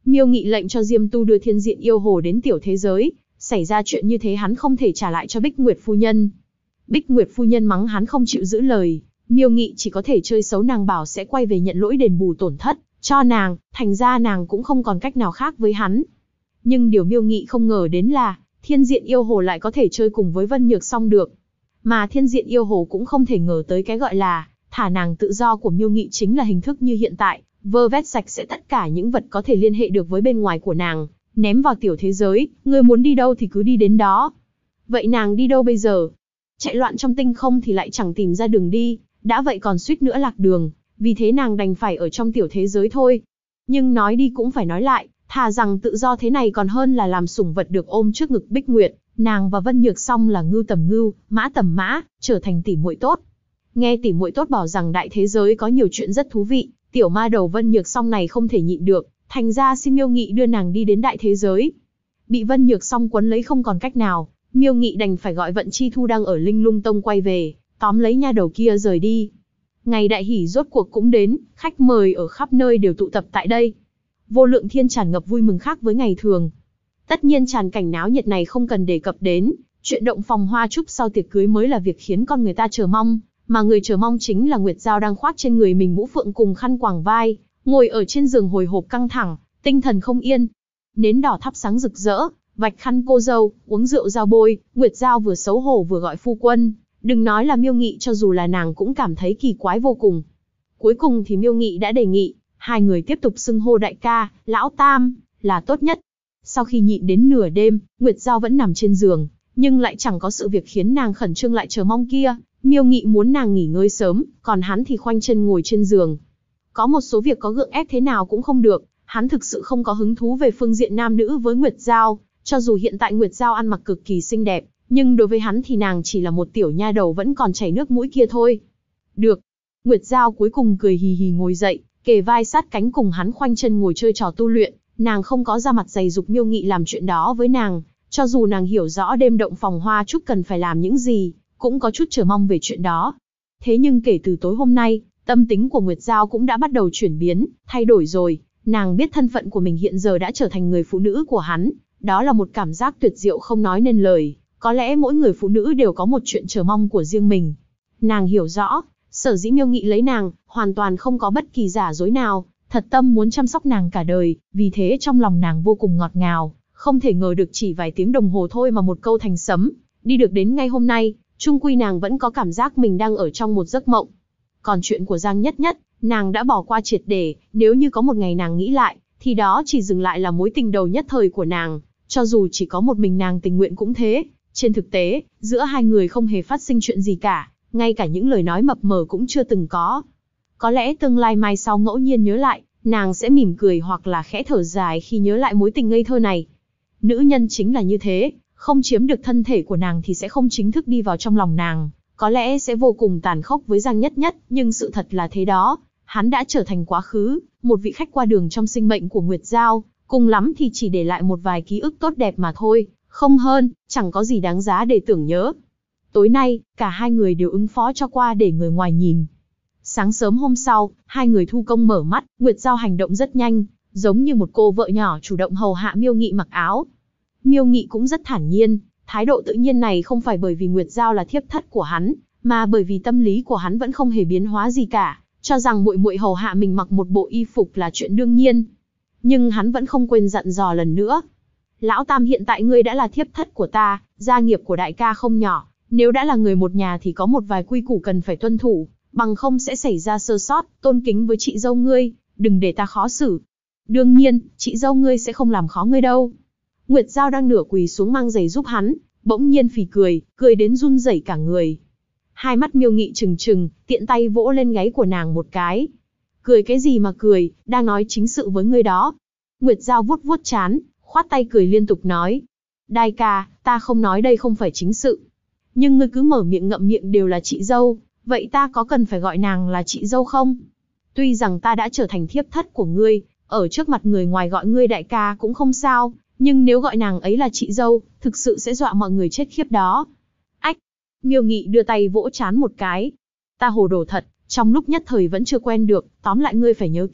Miêu Nghị lệnh cho Diêm Tu đưa Thiên Diện Yêu Hồ đến tiểu thế giới, xảy ra chuyện như thế hắn không thể trả lại cho Bích Nguyệt phu nhân. Bích Nguyệt phu nhân mắng hắn không chịu giữ lời, Miêu Nghị chỉ có thể chơi xấu, nàng bảo sẽ quay về nhận lỗi đền bù tổn thất cho nàng, thành ra nàng cũng không còn cách nào khác với hắn. Nhưng điều Miêu Nghị không ngờ đến là, Thiên Diện Yêu Hồ lại có thể chơi cùng với Vân Nhược Song được. Mà Thiên Diện Yêu Hồ cũng không thể ngờ tới cái gọi là thả nàng tự do của Miêu Nghị chính là hình thức như hiện tại, vơ vét sạch sẽ tất cả những vật có thể liên hệ được với bên ngoài của nàng, ném vào tiểu thế giới, ngươi muốn đi đâu thì cứ đi đến đó. Vậy nàng đi đâu bây giờ? Chạy loạn trong tinh không thì lại chẳng tìm ra đường đi, đã vậy còn suýt nữa lạc đường, vì thế nàng đành phải ở trong tiểu thế giới thôi. Nhưng nói đi cũng phải nói lại, thà rằng tự do thế này còn hơn là làm sủng vật được ôm trước ngực Bích Nguyệt, nàng và Vân Nhược Song là ngưu tầm ngưu, mã tầm mã, trở thành tỉ muội tốt. Nghe tỉ muội tốt bảo rằng đại thế giới có nhiều chuyện rất thú vị, tiểu ma đầu Vân Nhược Song này không thể nhịn được, thành ra xin Miêu Nghị đưa nàng đi đến đại thế giới. Bị Vân Nhược Song quấn lấy không còn cách nào, Miêu Nghị đành phải gọi Vận Chi Thu đang ở Linh Lung Tông quay về, tóm lấy nha đầu kia rời đi. Ngày đại hỷ rốt cuộc cũng đến, khách mời ở khắp nơi đều tụ tập tại đây. Vô lượng thiên tràn ngập vui mừng khác với ngày thường. Tất nhiên tràn cảnh náo nhiệt này không cần đề cập đến, chuyện động phòng hoa trúc sau tiệc cưới mới là việc khiến con người ta chờ mong, mà người chờ mong chính là Nguyệt Giao đang khoác trên người mình mũ phượng cùng khăn quàng vai, ngồi ở trên giường hồi hộp căng thẳng, tinh thần không yên. Nến đỏ thắp sáng rực rỡ, vạch khăn cô dâu, uống rượu giao bôi, Nguyệt Giao vừa xấu hổ vừa gọi phu quân. Đừng nói là Miêu Nghị, cho dù là nàng cũng cảm thấy kỳ quái vô cùng. Cuối cùng thì Miêu Nghị đã đề nghị, hai người tiếp tục xưng hô đại ca, lão tam, là tốt nhất. Sau khi nhịn đến nửa đêm, Nguyệt Giao vẫn nằm trên giường, nhưng lại chẳng có sự việc khiến nàng khẩn trương lại chờ mong kia. Miêu Nghị muốn nàng nghỉ ngơi sớm, còn hắn thì khoanh chân ngồi trên giường. Có một số việc có gượng ép thế nào cũng không được, hắn thực sự không có hứng thú về phương diện nam nữ với Nguyệt Giao, cho dù hiện tại Nguyệt Giao ăn mặc cực kỳ xinh đẹp, nhưng đối với hắn thì nàng chỉ là một tiểu nha đầu vẫn còn chảy nước mũi kia thôi. Được. Nguyệt Giao cuối cùng cười hì hì ngồi dậy, kề vai sát cánh cùng hắn khoanh chân ngồi chơi trò tu luyện, nàng không có ra mặt giày giục Miêu Nghị làm chuyện đó với nàng, cho dù nàng hiểu rõ đêm động phòng hoa trúc cần phải làm những gì, cũng có chút chờ mong về chuyện đó. Thế nhưng kể từ tối hôm nay, tâm tính của Nguyệt Giao cũng đã bắt đầu chuyển biến, thay đổi rồi, nàng biết thân phận của mình hiện giờ đã trở thành người phụ nữ của hắn, đó là một cảm giác tuyệt diệu không nói nên lời, có lẽ mỗi người phụ nữ đều có một chuyện chờ mong của riêng mình. Nàng hiểu rõ, sở dĩ Miêu Nghị lấy nàng, hoàn toàn không có bất kỳ giả dối nào, thật tâm muốn chăm sóc nàng cả đời, vì thế trong lòng nàng vô cùng ngọt ngào, không thể ngờ được chỉ vài tiếng đồng hồ thôi mà một câu thành sấm, đi được đến ngay hôm nay, chung quy nàng vẫn có cảm giác mình đang ở trong một giấc mộng. Còn chuyện của Giang Nhất Nhất, nàng đã bỏ qua triệt để, nếu như có một ngày nàng nghĩ lại, thì đó chỉ dừng lại là mối tình đầu nhất thời của nàng, cho dù chỉ có một mình nàng tình nguyện cũng thế. Trên thực tế, giữa hai người không hề phát sinh chuyện gì cả, ngay cả những lời nói mập mờ cũng chưa từng có. Có lẽ tương lai mai sau ngẫu nhiên nhớ lại, nàng sẽ mỉm cười hoặc là khẽ thở dài khi nhớ lại mối tình ngây thơ này. Nữ nhân chính là như thế, không chiếm được thân thể của nàng thì sẽ không chính thức đi vào trong lòng nàng, có lẽ sẽ vô cùng tàn khốc với Giang Nhất Nhất, nhưng sự thật là thế đó, hắn đã trở thành quá khứ, một vị khách qua đường trong sinh mệnh của Nguyệt Giao, cùng lắm thì chỉ để lại một vài ký ức tốt đẹp mà thôi, không hơn, chẳng có gì đáng giá để tưởng nhớ. Tối nay, cả hai người đều ứng phó cho qua để người ngoài nhìn. Sáng sớm hôm sau, hai người thu công mở mắt, Nguyệt Giao hành động rất nhanh, giống như một cô vợ nhỏ chủ động hầu hạ Miêu Nghị mặc áo. Miêu Nghị cũng rất thản nhiên, thái độ tự nhiên này không phải bởi vì Nguyệt Giao là thiếp thất của hắn, mà bởi vì tâm lý của hắn vẫn không hề biến hóa gì cả, cho rằng muội muội hầu hạ mình mặc một bộ y phục là chuyện đương nhiên. Nhưng hắn vẫn không quên dặn dò lần nữa. Lão Tam, hiện tại ngươi đã là thiếp thất của ta, gia nghiệp của đại ca không nhỏ, nếu đã là người một nhà thì có một vài quy củ cần phải tuân thủ, bằng không sẽ xảy ra sơ sót, tôn kính với chị dâu ngươi, đừng để ta khó xử. Đương nhiên, chị dâu ngươi sẽ không làm khó ngươi đâu. Nguyệt Giao đang nửa quỳ xuống mang giày giúp hắn, bỗng nhiên phì cười, cười đến run rẩy cả người. Hai mắt Miêu Nghị trừng trừng, tiện tay vỗ lên gáy của nàng một cái. Cười cái gì mà cười, đang nói chính sự với ngươi đó. Nguyệt Giao vuốt vuốt trán, khoát tay cười liên tục nói. Đại ca, ta không nói đây không phải chính sự. Nhưng ngươi cứ mở miệng ngậm miệng đều là chị dâu, vậy ta có cần phải gọi nàng là chị dâu không? Tuy rằng ta đã trở thành thiếp thất của ngươi, ở trước mặt người ngoài gọi ngươi đại ca cũng không sao, nhưng nếu gọi nàng ấy là chị dâu, thực sự sẽ dọa mọi người chết khiếp đó. Ách! Miêu Nghị đưa tay vỗ trán một cái. Ta hồ đồ thật, trong lúc nhất thời vẫn chưa quen được, tóm lại ngươi phải nhớ kỹ,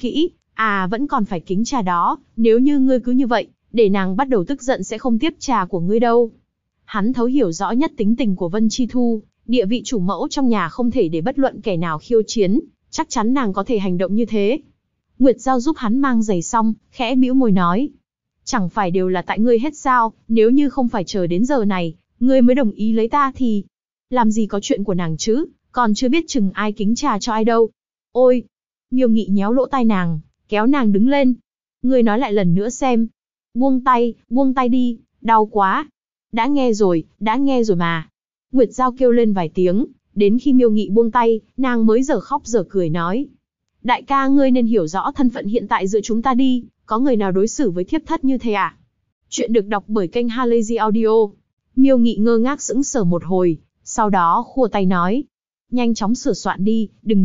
À vẫn còn phải kính trà đó, nếu như ngươi cứ như vậy, để nàng bắt đầu tức giận sẽ không tiếp trà của ngươi đâu. Hắn thấu hiểu rõ nhất tính tình của Vân Chi Thu, địa vị chủ mẫu trong nhà không thể để bất luận kẻ nào khiêu chiến, chắc chắn nàng có thể hành động như thế. Nguyệt Giao giúp hắn mang giày xong, khẽ bĩu môi nói. Chẳng phải đều là tại ngươi hết sao, nếu như không phải chờ đến giờ này, ngươi mới đồng ý lấy ta thì... Làm gì có chuyện của nàng chứ, còn chưa biết chừng ai kính trà cho ai đâu. Ôi! Miêu Nghị nhéo lỗ tai nàng, kéo nàng đứng lên. Ngươi nói lại lần nữa xem. Buông tay đi, đau quá. Đã nghe rồi mà. Nguyệt Giao kêu lên vài tiếng, đến khi Miêu Nghị buông tay, nàng mới dở khóc dở cười nói. Đại ca ngươi nên hiểu rõ thân phận hiện tại giữa chúng ta đi, có người nào đối xử với thiếp thất như thế à? Chuyện được đọc bởi kênh Halazy Audio. Miêu Nghị ngơ ngác sững sờ một hồi, sau đó khua tay nói. Nhanh chóng sửa soạn đi, đừng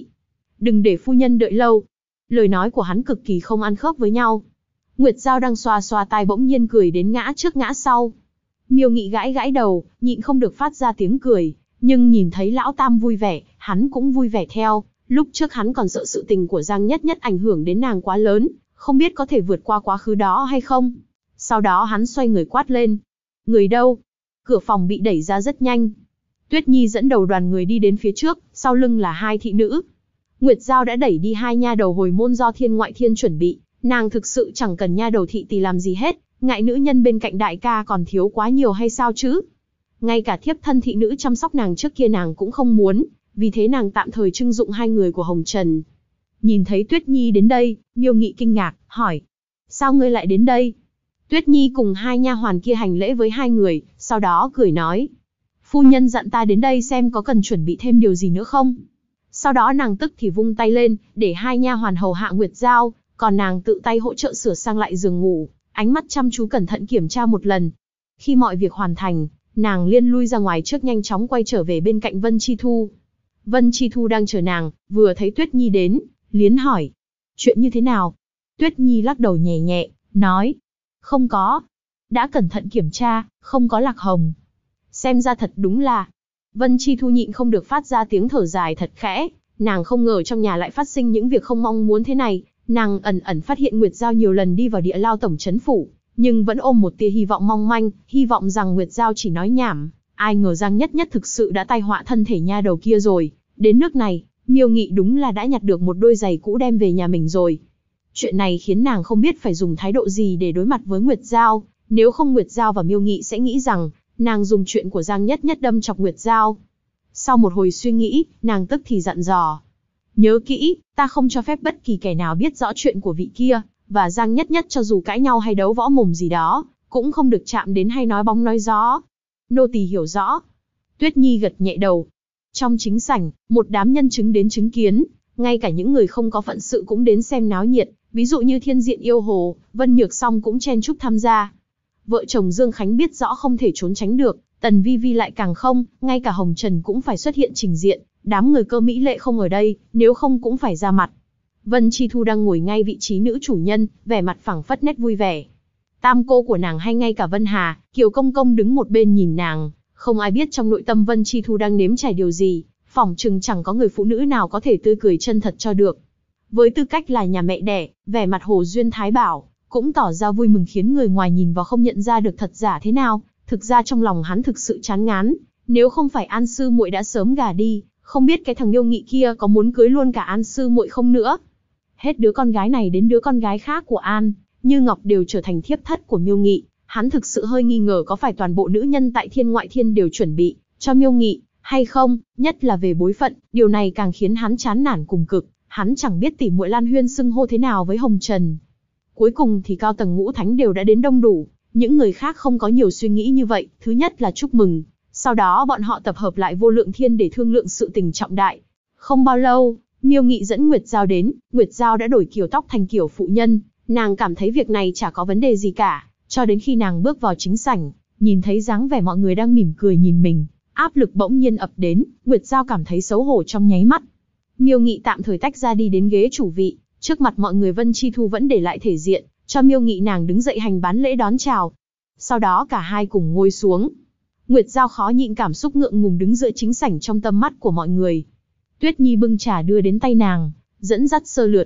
để phu nhân đợi lâu. Lời nói của hắn cực kỳ không ăn khớp với nhau. Nguyệt Giao đang xoa xoa tai bỗng nhiên cười đến ngã trước ngã sau. Miêu Nghị gãi gãi đầu, nhịn không được phát ra tiếng cười, nhưng nhìn thấy lão tam vui vẻ, hắn cũng vui vẻ theo. Lúc trước hắn còn sợ sự tình của Giang Nhất Nhất ảnh hưởng đến nàng quá lớn, không biết có thể vượt qua quá khứ đó hay không. Sau đó hắn xoay người quát lên. Người đâu? Cửa phòng bị đẩy ra rất nhanh. Tuyết Nhi dẫn đầu đoàn người đi đến phía trước, sau lưng là hai thị nữ. Nguyệt Giao đã đẩy đi hai nha đầu hồi môn do Thiên Ngoại Thiên chuẩn bị, nàng thực sự chẳng cần nha đầu thị tỳ làm gì hết, ngại nữ nhân bên cạnh đại ca còn thiếu quá nhiều hay sao chứ? Ngay cả thiếp thân thị nữ chăm sóc nàng trước kia nàng cũng không muốn, vì thế nàng tạm thời trưng dụng hai người của Hồng Trần. Nhìn thấy Tuyết Nhi đến đây, Miêu Nghị kinh ngạc, hỏi. Sao ngươi lại đến đây? Tuyết Nhi cùng hai nha hoàn kia hành lễ với hai người, sau đó cười nói. Phu nhân dặn ta đến đây xem có cần chuẩn bị thêm điều gì nữa không? Sau đó nàng tức thì vung tay lên, để hai nha hoàn hầu hạ Nguyệt Giao, còn nàng tự tay hỗ trợ sửa sang lại giường ngủ, ánh mắt chăm chú cẩn thận kiểm tra một lần. Khi mọi việc hoàn thành, nàng liên lui ra ngoài trước nhanh chóng quay trở về bên cạnh Vân Chi Thu. Vân Chi Thu đang chờ nàng, vừa thấy Tuyết Nhi đến, liến hỏi. Chuyện như thế nào? Tuyết Nhi lắc đầu nhẹ nhẹ, nói. Không có. Đã cẩn thận kiểm tra, không có lạc hồng. Xem ra thật đúng là... Vân Chi Thu nhịn không được phát ra tiếng thở dài thật khẽ, nàng không ngờ trong nhà lại phát sinh những việc không mong muốn thế này, nàng ẩn ẩn phát hiện Nguyệt Giao nhiều lần đi vào Địa Lao tổng trấn phủ, nhưng vẫn ôm một tia hy vọng mong manh, hy vọng rằng Nguyệt Giao chỉ nói nhảm, ai ngờ Giang Nhất Nhất thực sự đã tai họa thân thể nha đầu kia rồi, đến nước này, Miêu Nghị đúng là đã nhặt được một đôi giày cũ đem về nhà mình rồi. Chuyện này khiến nàng không biết phải dùng thái độ gì để đối mặt với Nguyệt Giao, nếu không Nguyệt Giao và Miêu Nghị sẽ nghĩ rằng nàng dùng chuyện của Giang Nhất Nhất đâm chọc Nguyệt Giao. Sau một hồi suy nghĩ, nàng tức thì dặn dò. Nhớ kỹ, ta không cho phép bất kỳ kẻ nào biết rõ chuyện của vị kia, và Giang Nhất Nhất cho dù cãi nhau hay đấu võ mồm gì đó, cũng không được chạm đến hay nói bóng nói gió. Nô tỳ hiểu rõ. Tuyết Nhi gật nhẹ đầu. Trong chính sảnh, một đám nhân chứng đến chứng kiến, ngay cả những người không có phận sự cũng đến xem náo nhiệt, ví dụ như Thiên Diện Yêu Hồ, Vân Nhược Song cũng chen chúc tham gia. Vợ chồng Dương Khánh biết rõ không thể trốn tránh được, Tần Vi Vi lại càng không, ngay cả Hồng Trần cũng phải xuất hiện trình diện, đám người Cơ Mỹ Lệ không ở đây, nếu không cũng phải ra mặt. Vân Chi Thu đang ngồi ngay vị trí nữ chủ nhân, vẻ mặt phảng phất nét vui vẻ. Tam cô của nàng hay ngay cả Vân Hà, Kiều Công Công đứng một bên nhìn nàng, không ai biết trong nội tâm Vân Chi Thu đang nếm trải điều gì, phỏng chừng chẳng có người phụ nữ nào có thể tươi cười chân thật cho được. Với tư cách là nhà mẹ đẻ, vẻ mặt Hồ Duyên Thái Bảo cũng tỏ ra vui mừng khiến người ngoài nhìn vào không nhận ra được thật giả thế nào. Thực ra trong lòng hắn thực sự chán ngán, nếu không phải An sư muội đã sớm gả đi, không biết cái thằng Miêu Nghị kia có muốn cưới luôn cả An sư muội không nữa. Hết đứa con gái này đến đứa con gái khác của An Như Ngọc đều trở thành thiếp thất của Miêu Nghị, hắn thực sự hơi nghi ngờ có phải toàn bộ nữ nhân tại Thiên Ngoại Thiên đều chuẩn bị cho Miêu Nghị hay không, nhất là về bối phận, điều này càng khiến hắn chán nản cùng cực, hắn chẳng biết tỉ muội Lan Huyên xưng hô thế nào với Hồng Trần. Cuối cùng thì cao tầng ngũ thánh đều đã đến đông đủ, những người khác không có nhiều suy nghĩ như vậy, thứ nhất là chúc mừng, sau đó bọn họ tập hợp lại Vô Lượng Thiên để thương lượng sự tình trọng đại. Không bao lâu, Miêu Nghị dẫn Nguyệt Giao đến, Nguyệt Giao đã đổi kiểu tóc thành kiểu phụ nhân, nàng cảm thấy việc này chả có vấn đề gì cả, cho đến khi nàng bước vào chính sảnh, nhìn thấy dáng vẻ mọi người đang mỉm cười nhìn mình, áp lực bỗng nhiên ập đến, Nguyệt Giao cảm thấy xấu hổ trong nháy mắt. Miêu Nghị tạm thời tách ra đi đến ghế chủ vị, trước mặt mọi người Vân Chi Thu vẫn để lại thể diện, cho Miêu Nghị nàng đứng dậy hành bán lễ đón chào. Sau đó cả hai cùng ngồi xuống. Nguyệt Giao khó nhịn cảm xúc ngượng ngùng đứng giữa chính sảnh trong tầm mắt của mọi người. Tuyết Nhi bưng trà đưa đến tay nàng, dẫn dắt sơ lược.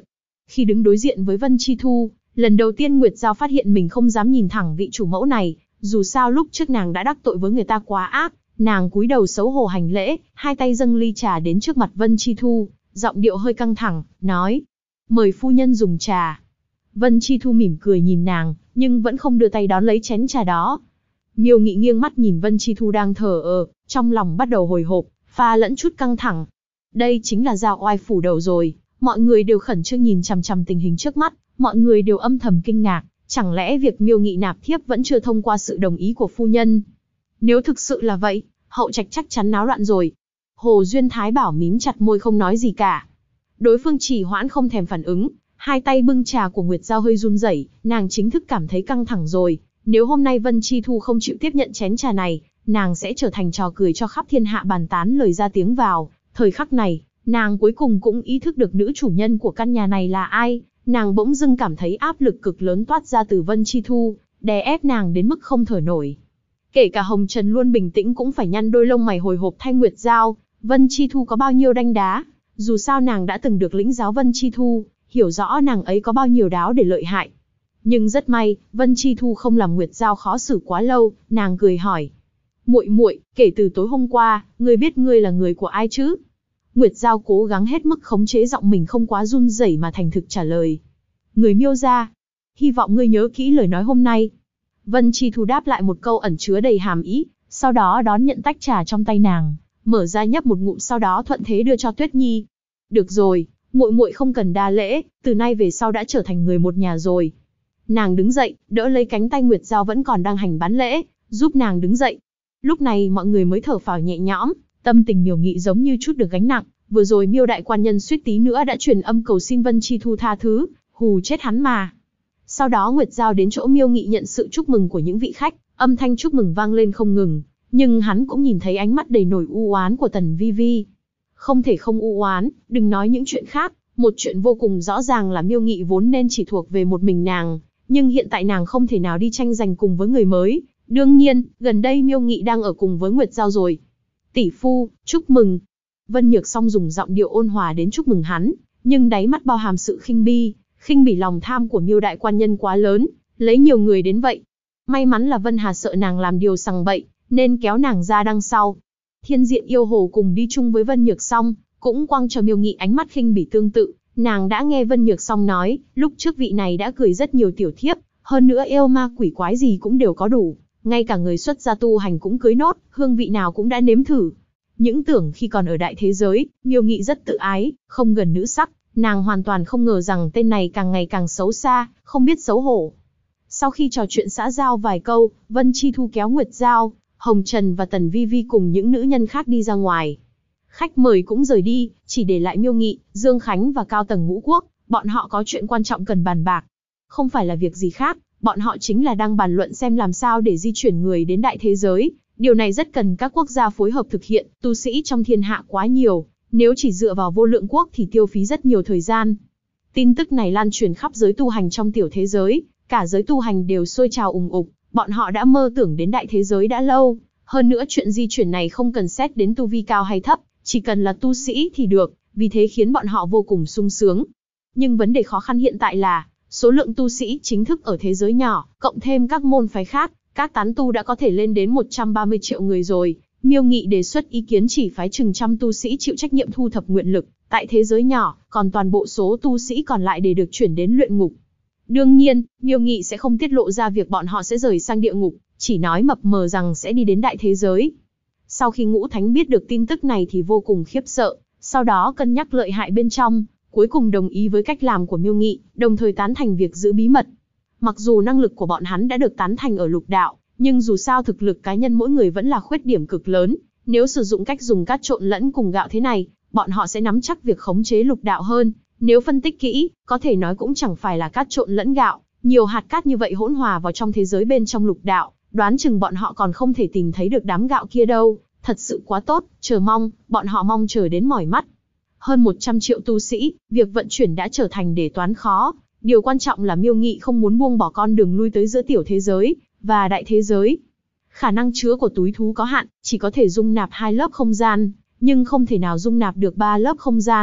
Khi đứng đối diện với Vân Chi Thu, lần đầu tiên Nguyệt Giao phát hiện mình không dám nhìn thẳng vị chủ mẫu này, dù sao lúc trước nàng đã đắc tội với người ta quá ác, nàng cúi đầu xấu hổ hành lễ, hai tay dâng ly trà đến trước mặt Vân Chi Thu, giọng điệu hơi căng thẳng, nói: "Mời phu nhân dùng trà." Vân Chi Thu mỉm cười nhìn nàng, nhưng vẫn không đưa tay đón lấy chén trà đó. Miêu Nghị nghiêng mắt nhìn Vân Chi Thu đang thờ ơ, trong lòng bắt đầu hồi hộp, pha lẫn chút căng thẳng. Đây chính là Giao Oai phủ đầu rồi, mọi người đều khẩn trương nhìn chằm chằm tình hình trước mắt, mọi người đều âm thầm kinh ngạc, chẳng lẽ việc Miêu Nghị nạp thiếp vẫn chưa thông qua sự đồng ý của phu nhân? Nếu thực sự là vậy, hậu trạch chắc chắn náo loạn rồi. Hồ Duyên Thái Bảo mím chặt môi không nói gì cả. Đối phương chỉ hoãn không thèm phản ứng, hai tay bưng trà của Nguyệt Giao hơi run rẩy, nàng chính thức cảm thấy căng thẳng rồi. Nếu hôm nay Vân Chi Thu không chịu tiếp nhận chén trà này, nàng sẽ trở thành trò cười cho khắp thiên hạ bàn tán lời ra tiếng vào. Thời khắc này, nàng cuối cùng cũng ý thức được nữ chủ nhân của căn nhà này là ai. Nàng bỗng dưng cảm thấy áp lực cực lớn toát ra từ Vân Chi Thu, đè ép nàng đến mức không thở nổi. Kể cả Hồng Trần luôn bình tĩnh cũng phải nhăn đôi lông mày hồi hộp thay Nguyệt Giao. Vân Chi Thu có bao nhiêu đanh đá, dù sao nàng đã từng được lĩnh giáo Vân Chi Thu, hiểu rõ nàng ấy có bao nhiêu đáo để lợi hại. Nhưng rất may, Vân Chi Thu không làm Nguyệt Giao khó xử quá lâu, nàng cười hỏi: "Muội muội, kể từ tối hôm qua, ngươi biết ngươi là người của ai chứ?" Nguyệt Giao cố gắng hết mức khống chế giọng mình không quá run rẩy mà thành thực trả lời: "Người Miêu gia. Hy vọng ngươi nhớ kỹ lời nói hôm nay." Vân Chi Thu đáp lại một câu ẩn chứa đầy hàm ý, sau đó đón nhận tách trà trong tay nàng, mở ra nhấp một ngụm, sau đó thuận thế đưa cho Tuyết Nhi. "Được rồi, muội muội không cần đa lễ, từ nay về sau đã trở thành người một nhà rồi." Nàng đứng dậy, đỡ lấy cánh tay Nguyệt Giao vẫn còn đang hành bán lễ, giúp nàng đứng dậy. Lúc này mọi người mới thở phào nhẹ nhõm, tâm tình Miêu Nghị giống như chút được gánh nặng. Vừa rồi Miêu đại quan nhân suýt tí nữa đã truyền âm cầu xin Vân Chi Thu tha thứ, hù chết hắn mà. Sau đó Nguyệt Giao đến chỗ Miêu Nghị nhận sự chúc mừng của những vị khách, âm thanh chúc mừng vang lên không ngừng, nhưng hắn cũng nhìn thấy ánh mắt đầy nổi u oán của Tần Vi Vi. Không thể không u oán, đừng nói những chuyện khác, một chuyện vô cùng rõ ràng là Miêu Nghị vốn nên chỉ thuộc về một mình nàng, nhưng hiện tại nàng không thể nào đi tranh giành cùng với người mới. Đương nhiên, gần đây Miêu Nghị đang ở cùng với Nguyệt Giao rồi. "Tỷ phu, chúc mừng." Vân Nhược Song dùng giọng điệu ôn hòa đến chúc mừng hắn, nhưng đáy mắt bao hàm sự khinh bỉ lòng tham của Miêu đại quan nhân quá lớn, lấy nhiều người đến vậy. May mắn là Vân Hà sợ nàng làm điều sằng bậy, nên kéo nàng ra đằng sau. Thiên Diện Yêu Hồ cùng đi chung với Vân Nhược Song, cũng quăng cho Miêu Nghị ánh mắt khinh bỉ tương tự. Nàng đã nghe Vân Nhược Song nói, lúc trước vị này đã cười rất nhiều tiểu thiếp, hơn nữa yêu ma quỷ quái gì cũng đều có đủ, ngay cả người xuất gia tu hành cũng cưới nốt, hương vị nào cũng đã nếm thử. Những tưởng khi còn ở đại thế giới, Miêu Nghị rất tự ái, không gần nữ sắc, nàng hoàn toàn không ngờ rằng tên này càng ngày càng xấu xa, không biết xấu hổ. Sau khi trò chuyện xã giao vài câu, Vân Chi Thu kéo Nguyệt Giao, Hồng Trần và Tần Vi Vi cùng những nữ nhân khác đi ra ngoài. Khách mời cũng rời đi, chỉ để lại Miêu Nghị, Dương Khánh và cao tầng ngũ quốc, bọn họ có chuyện quan trọng cần bàn bạc. Không phải là việc gì khác, bọn họ chính là đang bàn luận xem làm sao để di chuyển người đến đại thế giới. Điều này rất cần các quốc gia phối hợp thực hiện, tu sĩ trong thiên hạ quá nhiều, nếu chỉ dựa vào Vô Lượng Quốc thì tiêu phí rất nhiều thời gian. Tin tức này lan truyền khắp giới tu hành trong tiểu thế giới, cả giới tu hành đều sôi trào ùng ục, bọn họ đã mơ tưởng đến đại thế giới đã lâu. Hơn nữa chuyện di chuyển này không cần xét đến tu vi cao hay thấp, chỉ cần là tu sĩ thì được, vì thế khiến bọn họ vô cùng sung sướng. Nhưng vấn đề khó khăn hiện tại là, số lượng tu sĩ chính thức ở thế giới nhỏ, cộng thêm các môn phái khác, các tán tu đã có thể lên đến 130 triệu người rồi. Miêu Nghị đề xuất ý kiến chỉ phái chừng trăm tu sĩ chịu trách nhiệm thu thập nguyện lực tại thế giới nhỏ, còn toàn bộ số tu sĩ còn lại để được chuyển đến luyện ngục. Đương nhiên, Miêu Nghị sẽ không tiết lộ ra việc bọn họ sẽ rời sang địa ngục, chỉ nói mập mờ rằng sẽ đi đến đại thế giới. Sau khi Ngũ Thánh biết được tin tức này thì vô cùng khiếp sợ, sau đó cân nhắc lợi hại bên trong, cuối cùng đồng ý với cách làm của Miêu Nghị, đồng thời tán thành việc giữ bí mật. Mặc dù năng lực của bọn hắn đã được tán thành ở lục đạo, nhưng dù sao thực lực cá nhân mỗi người vẫn là khuyết điểm cực lớn, nếu sử dụng cách dùng cát trộn lẫn cùng gạo thế này, bọn họ sẽ nắm chắc việc khống chế lục đạo hơn. Nếu phân tích kỹ, có thể nói cũng chẳng phải là cát trộn lẫn gạo, nhiều hạt cát như vậy hỗn hòa vào trong thế giới bên trong lục đạo, đoán chừng bọn họ còn không thể tìm thấy được đám gạo kia đâu, thật sự quá tốt, chờ mong, bọn họ mong chờ đến mỏi mắt. Hơn 100 triệu tu sĩ, việc vận chuyển đã trở thành đề toán khó, điều quan trọng là Miêu Nghị không muốn buông bỏ con đường lui tới giữa tiểu thế giới và đại thế giới. Khả năng chứa của túi thú có hạn, chỉ có thể dung nạp 2 lớp không gian, nhưng không thể nào dung nạp được 3 lớp không gian.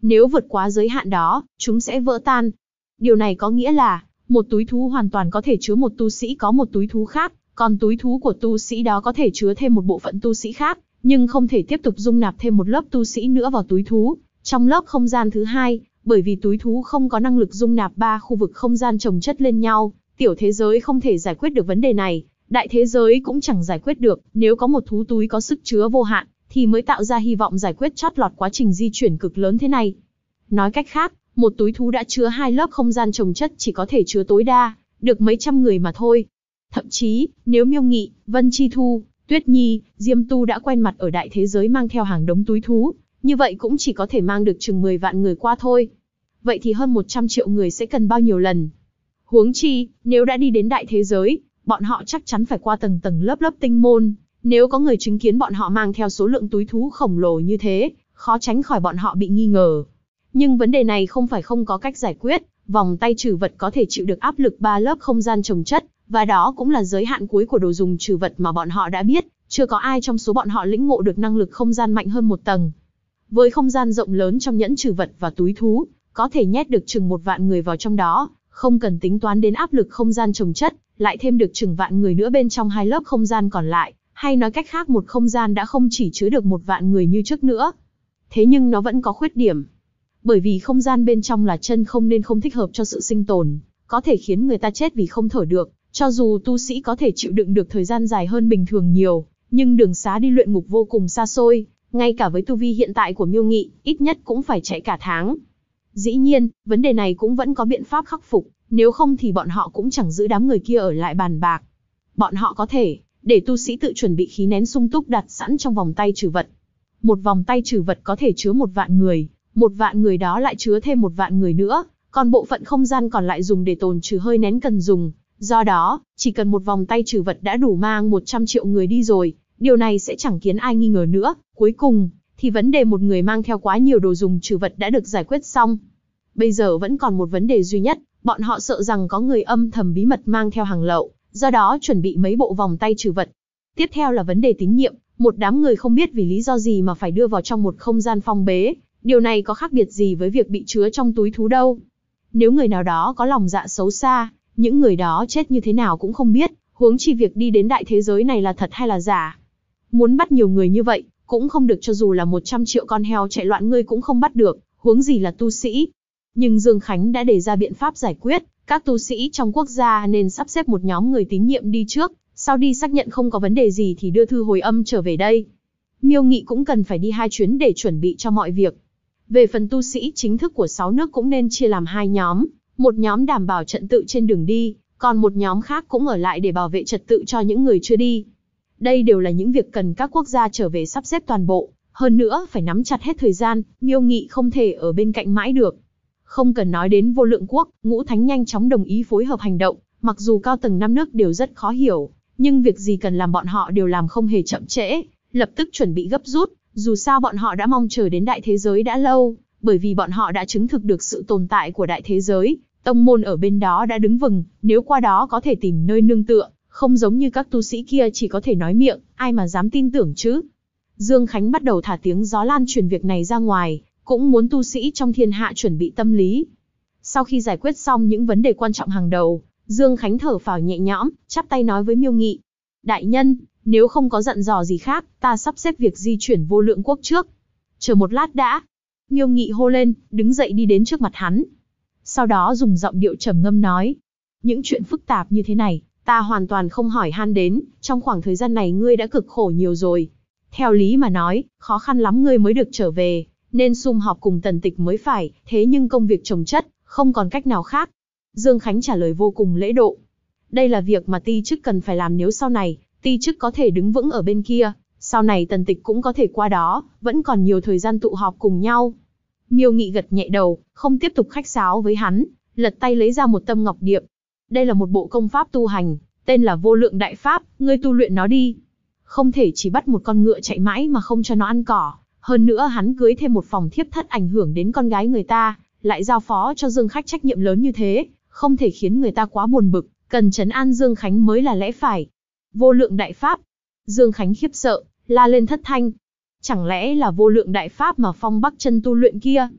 Nếu vượt quá giới hạn đó, chúng sẽ vỡ tan. Điều này có nghĩa là, một túi thú hoàn toàn có thể chứa một tu sĩ có một túi thú khác, còn túi thú của tu sĩ đó có thể chứa thêm một bộ phận tu sĩ khác, nhưng không thể tiếp tục dung nạp thêm một lớp tu sĩ nữa vào túi thú. Trong lớp không gian thứ hai, bởi vì túi thú không có năng lực dung nạp 3 khu vực không gian chồng chất lên nhau, tiểu thế giới không thể giải quyết được vấn đề này, đại thế giới cũng chẳng giải quyết được. Nếu có một thú túi có sức chứa vô hạn, thì mới tạo ra hy vọng giải quyết chót lọt quá trình di chuyển cực lớn thế này. Nói cách khác, một túi thú đã chứa 2 lớp không gian chồng chất chỉ có thể chứa tối đa được mấy trăm người mà thôi. Thậm chí, nếu Miêu Nghị, Vân Chi Thu, Tuyết Nhi, Diêm Tu đã quen mặt ở đại thế giới mang theo hàng đống túi thú, như vậy cũng chỉ có thể mang được chừng 10 vạn người qua thôi. Vậy thì hơn 100 triệu người sẽ cần bao nhiêu lần? Huống chi, nếu đã đi đến đại thế giới, bọn họ chắc chắn phải qua tầng tầng lớp lớp tinh môn. Nếu có người chứng kiến bọn họ mang theo số lượng túi thú khổng lồ như thế, khó tránh khỏi bọn họ bị nghi ngờ. Nhưng vấn đề này không phải không có cách giải quyết, vòng tay trừ vật có thể chịu được áp lực 3 lớp không gian chồng chất, và đó cũng là giới hạn cuối của đồ dùng trừ vật mà bọn họ đã biết, chưa có ai trong số bọn họ lĩnh ngộ được năng lực không gian mạnh hơn một tầng. Với không gian rộng lớn trong nhẫn trừ vật và túi thú, có thể nhét được chừng 1 vạn người vào trong đó, không cần tính toán đến áp lực không gian chồng chất, lại thêm được chừng vạn người nữa bên trong 2 lớp không gian còn lại, hay nói cách khác một không gian đã không chỉ chứa được 1 vạn người như trước nữa. Thế nhưng nó vẫn có khuyết điểm. Bởi vì không gian bên trong là chân không nên không thích hợp cho sự sinh tồn, có thể khiến người ta chết vì không thở được, cho dù tu sĩ có thể chịu đựng được thời gian dài hơn bình thường nhiều, nhưng đường xá đi luyện ngục vô cùng xa xôi, ngay cả với tu vi hiện tại của Miêu Nghị, ít nhất cũng phải chạy cả tháng. Dĩ nhiên, vấn đề này cũng vẫn có biện pháp khắc phục, nếu không thì bọn họ cũng chẳng giữ đám người kia ở lại bàn bạc. Bọn họ có thể để tu sĩ tự chuẩn bị khí nén sung túc đặt sẵn trong vòng tay trừ vật. Một vòng tay trừ vật có thể chứa 1 vạn người, 1 vạn người đó lại chứa thêm 1 vạn người nữa, còn bộ phận không gian còn lại dùng để tồn trừ hơi nén cần dùng. Do đó, chỉ cần một vòng tay trừ vật đã đủ mang 100 triệu người đi rồi, điều này sẽ chẳng khiến ai nghi ngờ nữa. Cuối cùng, thì vấn đề một người mang theo quá nhiều đồ dùng trừ vật đã được giải quyết xong. Bây giờ vẫn còn một vấn đề duy nhất, bọn họ sợ rằng có người âm thầm bí mật mang theo hàng lậu, do đó chuẩn bị mấy bộ vòng tay trừ vật. Tiếp theo là vấn đề tín nhiệm, một đám người không biết vì lý do gì mà phải đưa vào trong một không gian phong bế, điều này có khác biệt gì với việc bị chứa trong túi thú đâu. Nếu người nào đó có lòng dạ xấu xa, những người đó chết như thế nào cũng không biết, huống chi việc đi đến đại thế giới này là thật hay là giả. Muốn bắt nhiều người như vậy, cũng không được, cho dù là 100 triệu con heo chạy loạn ngươi cũng không bắt được, huống gì là tu sĩ. Nhưng Dương Khánh đã đề ra biện pháp giải quyết, các tu sĩ trong quốc gia nên sắp xếp một nhóm người tín nhiệm đi trước, sau đi xác nhận không có vấn đề gì thì đưa thư hồi âm trở về đây. Miêu Nghị cũng cần phải đi 2 chuyến để chuẩn bị cho mọi việc. Về phần tu sĩ chính thức của 6 nước cũng nên chia làm 2 nhóm, một nhóm đảm bảo trật tự trên đường đi, còn một nhóm khác cũng ở lại để bảo vệ trật tự cho những người chưa đi. Đây đều là những việc cần các quốc gia trở về sắp xếp toàn bộ, hơn nữa phải nắm chặt hết thời gian, Miêu Nghị không thể ở bên cạnh mãi được. Không cần nói đến Vô Lượng Quốc, Ngũ Thánh nhanh chóng đồng ý phối hợp hành động, mặc dù cao tầng 5 nước đều rất khó hiểu, nhưng việc gì cần làm bọn họ đều làm không hề chậm trễ, lập tức chuẩn bị gấp rút, dù sao bọn họ đã mong chờ đến đại thế giới đã lâu, bởi vì bọn họ đã chứng thực được sự tồn tại của đại thế giới, tông môn ở bên đó đã đứng vững, nếu qua đó có thể tìm nơi nương tựa, không giống như các tu sĩ kia chỉ có thể nói miệng, ai mà dám tin tưởng chứ. Dương Khánh bắt đầu thả tiếng gió lan truyền việc này ra ngoài, cũng muốn tu sĩ trong thiên hạ chuẩn bị tâm lý. Sau khi giải quyết xong những vấn đề quan trọng hàng đầu, Dương Khánh thở phào nhẹ nhõm, chắp tay nói với Miêu Nghị. Đại nhân, nếu không có dặn dò gì khác, ta sắp xếp việc di chuyển Vô Lượng Quốc trước. Chờ một lát đã. Miêu Nghị hô lên, đứng dậy đi đến trước mặt hắn. Sau đó dùng giọng điệu trầm ngâm nói. Những chuyện phức tạp như thế này, ta hoàn toàn không hỏi han đến, trong khoảng thời gian này ngươi đã cực khổ nhiều rồi. Theo lý mà nói, khó khăn lắm ngươi mới được trở về, nên sum họp cùng Tần Tịch mới phải, thế nhưng công việc chồng chất, không còn cách nào khác. Dương Khánh trả lời vô cùng lễ độ. Đây là việc mà ti chức cần phải làm, nếu sau này, ti chức có thể đứng vững ở bên kia, sau này Tần Tịch cũng có thể qua đó, vẫn còn nhiều thời gian tụ họp cùng nhau. Miêu Nghị gật nhẹ đầu, không tiếp tục khách sáo với hắn, lật tay lấy ra một tâm ngọc điệp. Đây là một bộ công pháp tu hành, tên là Vô Lượng Đại Pháp, ngươi tu luyện nó đi. Không thể chỉ bắt một con ngựa chạy mãi mà không cho nó ăn cỏ. Hơn nữa hắn cưới thêm một phòng thiếp thất ảnh hưởng đến con gái người ta, lại giao phó cho Dương Khách trách nhiệm lớn như thế, không thể khiến người ta quá buồn bực, cần trấn an Dương Khánh mới là lẽ phải. Vô Lượng Đại Pháp. Dương Khánh khiếp sợ, la lên thất thanh. Chẳng lẽ là Vô Lượng Đại Pháp mà Phong Bắc Chân tu luyện kia?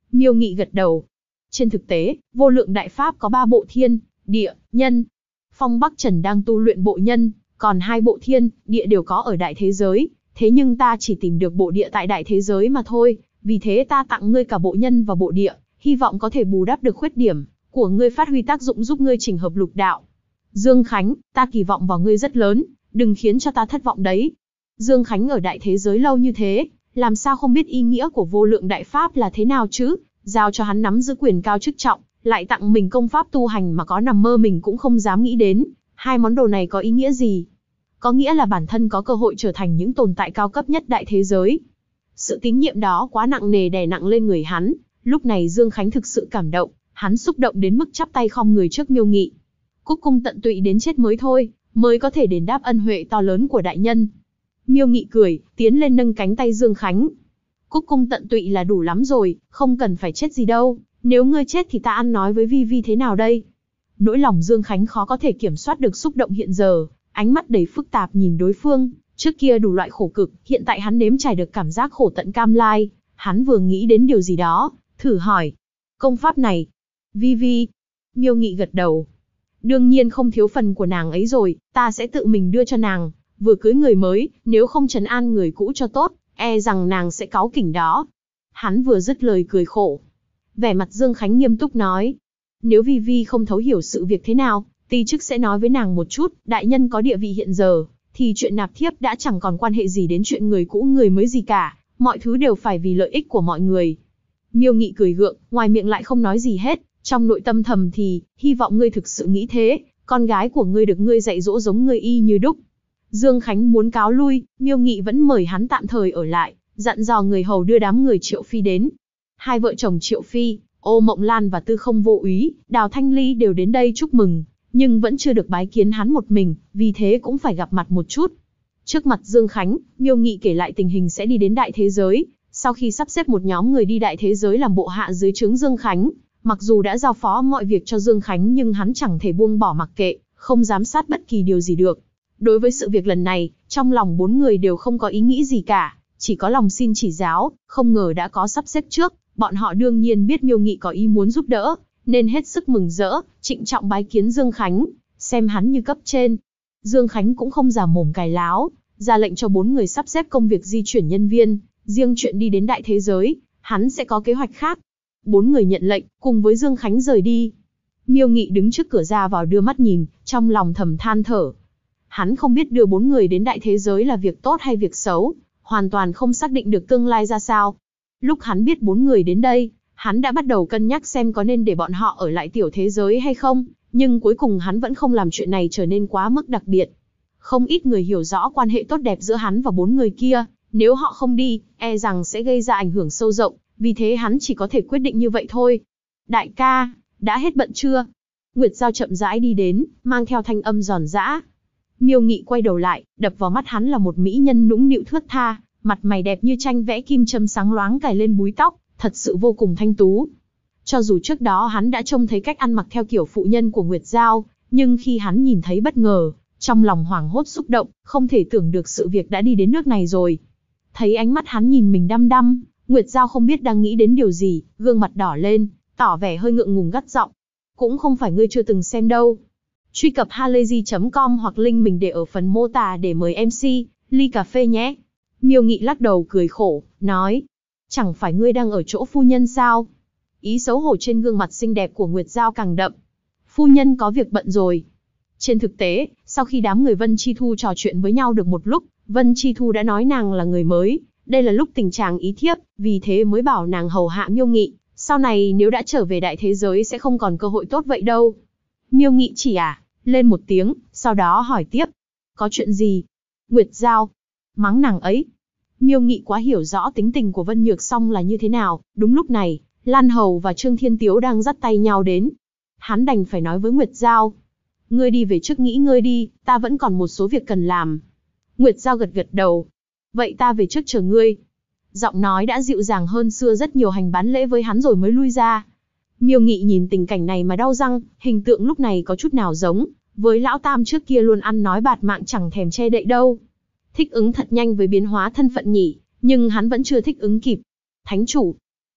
Miêu Nghị gật đầu. Trên thực tế, vô lượng đại pháp có 3 bộ thiên, địa, nhân. Phong Bắc Trần đang tu luyện bộ nhân, còn 2 bộ thiên, địa đều có ở đại thế giới, thế nhưng ta chỉ tìm được bộ địa tại đại thế giới mà thôi, vì thế ta tặng ngươi cả bộ nhân và bộ địa, hy vọng có thể bù đắp được khuyết điểm của ngươi, phát huy tác dụng giúp ngươi chỉnh hợp lục đạo. Dương Khánh, ta kỳ vọng vào ngươi rất lớn, đừng khiến cho ta thất vọng đấy. Dương Khánh ở đại thế giới lâu như thế, làm sao không biết ý nghĩa của vô lượng đại pháp là thế nào chứ? Giao cho hắn nắm giữ quyền cao chức trọng, lại tặng mình công pháp tu hành mà có nằm mơ mình cũng không dám nghĩ đến. Hai món đồ này có ý nghĩa gì? Có nghĩa là bản thân có cơ hội trở thành những tồn tại cao cấp nhất đại thế giới. Sự tín nhiệm đó quá nặng nề đè nặng lên người hắn. Lúc này Dương Khánh thực sự cảm động, hắn xúc động đến mức chắp tay khom người trước Miêu Nghị. Cúc cung tận tụy đến chết mới thôi, mới có thể đền đáp ân huệ to lớn của đại nhân. Miêu Nghị cười, tiến lên nâng cánh tay Dương Khánh. Cúc cung tận tụy là đủ lắm rồi, không cần phải chết gì đâu. Nếu ngươi chết thì ta ăn nói với Vi Vi thế nào đây? Nỗi lòng Dương Khánh khó có thể kiểm soát được xúc động hiện giờ, ánh mắt đầy phức tạp nhìn đối phương. Trước kia đủ loại khổ cực, hiện tại hắn nếm trải được cảm giác khổ tận cam lai. Hắn vừa nghĩ đến điều gì đó, thử hỏi. Công pháp này, Vi Vi. Miêu Nghị gật đầu. Đương nhiên không thiếu phần của nàng ấy rồi, ta sẽ tự mình đưa cho nàng. Vừa cưới người mới, nếu không trấn an người cũ cho tốt, e rằng nàng sẽ cáu kỉnh đó. Hắn vừa dứt lời cười khổ. Vẻ mặt Dương Khánh nghiêm túc nói. Nếu Vi Vi không thấu hiểu sự việc thế nào, ti chức sẽ nói với nàng một chút, đại nhân có địa vị hiện giờ, thì chuyện nạp thiếp đã chẳng còn quan hệ gì đến chuyện người cũ người mới gì cả, mọi thứ đều phải vì lợi ích của mọi người. Miêu Nghị cười gượng, ngoài miệng lại không nói gì hết, trong nội tâm thầm thì, hy vọng ngươi thực sự nghĩ thế, con gái của ngươi được ngươi dạy dỗ giống ngươi y như đúc. Dương Khánh muốn cáo lui, Miêu Nghị vẫn mời hắn tạm thời ở lại, dặn dò người hầu đưa đám người Triệu Phi đến. Hai vợ chồng Triệu Phi, Ô Mộng Lan và Tư Không Vô Úy, Đào Thanh Ly đều đến đây chúc mừng, nhưng vẫn chưa được bái kiến hắn một mình, vì thế cũng phải gặp mặt một chút. Trước mặt Dương Khánh, Miêu Nghị kể lại tình hình sẽ đi đến đại thế giới, sau khi sắp xếp một nhóm người đi đại thế giới làm bộ hạ dưới trướng Dương Khánh. Mặc dù đã giao phó mọi việc cho Dương Khánh nhưng hắn chẳng thể buông bỏ mặc kệ, không giám sát bất kỳ điều gì được. Đối với sự việc lần này, trong lòng 4 người đều không có ý nghĩ gì cả, chỉ có lòng xin chỉ giáo, không ngờ đã có sắp xếp trước, bọn họ đương nhiên biết Miêu Nghị có ý muốn giúp đỡ, nên hết sức mừng rỡ, trịnh trọng bái kiến Dương Khánh, xem hắn như cấp trên. Dương Khánh cũng không giả mồm cài láo, ra lệnh cho 4 người sắp xếp công việc di chuyển nhân viên, riêng chuyện đi đến đại thế giới, hắn sẽ có kế hoạch khác. 4 người nhận lệnh, cùng với Dương Khánh rời đi. Miêu Nghị đứng trước cửa ra vào đưa mắt nhìn, trong lòng thầm than thở. Hắn không biết đưa 4 người đến đại thế giới là việc tốt hay việc xấu, hoàn toàn không xác định được tương lai ra sao. Lúc hắn biết 4 người đến đây, hắn đã bắt đầu cân nhắc xem có nên để bọn họ ở lại tiểu thế giới hay không, nhưng cuối cùng hắn vẫn không làm chuyện này trở nên quá mức đặc biệt. Không ít người hiểu rõ quan hệ tốt đẹp giữa hắn và 4 người kia, nếu họ không đi, e rằng sẽ gây ra ảnh hưởng sâu rộng, vì thế hắn chỉ có thể quyết định như vậy thôi. Đại ca, đã hết bận chưa? Nguyệt Giao chậm rãi đi đến, mang theo thanh âm giòn giã. Miêu Nghị quay đầu lại, đập vào mắt hắn là một mỹ nhân nũng nịu thướt tha, mặt mày đẹp như tranh vẽ kim châm sáng loáng cài lên búi tóc, thật sự vô cùng thanh tú. Cho dù trước đó hắn đã trông thấy cách ăn mặc theo kiểu phụ nhân của Nguyệt Giao, nhưng khi hắn nhìn thấy bất ngờ, trong lòng hoảng hốt xúc động, không thể tưởng được sự việc đã đi đến nước này rồi. Thấy ánh mắt hắn nhìn mình đăm đăm, Nguyệt Giao không biết đang nghĩ đến điều gì, gương mặt đỏ lên, tỏ vẻ hơi ngượng ngùng gắt giọng. Cũng không phải ngươi chưa từng xem đâu. Truy cập halayzi.com hoặc link mình để ở phần mô tả để mời MC, ly cà phê nhé. Miêu Nghị lắc đầu cười khổ, nói. Chẳng phải ngươi đang ở chỗ phu nhân sao? Ý xấu hổ trên gương mặt xinh đẹp của Nguyệt Giao càng đậm. Phu nhân có việc bận rồi. Trên thực tế, sau khi đám người Vân Chi Thu trò chuyện với nhau được một lúc, Vân Chi Thu đã nói nàng là người mới. Đây là lúc tình trạng ý thiếp, vì thế mới bảo nàng hầu hạ Miêu Nghị. Sau này nếu đã trở về đại thế giới sẽ không còn cơ hội tốt vậy đâu. Miêu Nghị chỉ lên một tiếng, sau đó hỏi tiếp. Có chuyện gì? Nguyệt Giao. Mắng nàng ấy. Miêu Nghị quá hiểu rõ tính tình của Vân Nhược Song là như thế nào. Đúng lúc này, Lan Hầu và Trương Thiên Tiếu đang dắt tay nhau đến. Hắn đành phải nói với Nguyệt Giao. Ngươi đi về trước nghỉ ngơi đi, ta vẫn còn một số việc cần làm. Nguyệt Giao gật gật đầu. Vậy ta về trước chờ ngươi. Giọng nói đã dịu dàng hơn xưa rất nhiều, hành bán lễ với hắn rồi mới lui ra. Miêu Nghị nhìn tình cảnh này mà đau răng, hình tượng lúc này có chút nào giống với lão tam trước kia luôn ăn nói bạt mạng chẳng thèm che đậy đâu. Thích ứng thật nhanh với biến hóa thân phận nhỉ, nhưng hắn vẫn chưa thích ứng kịp. Thánh chủ.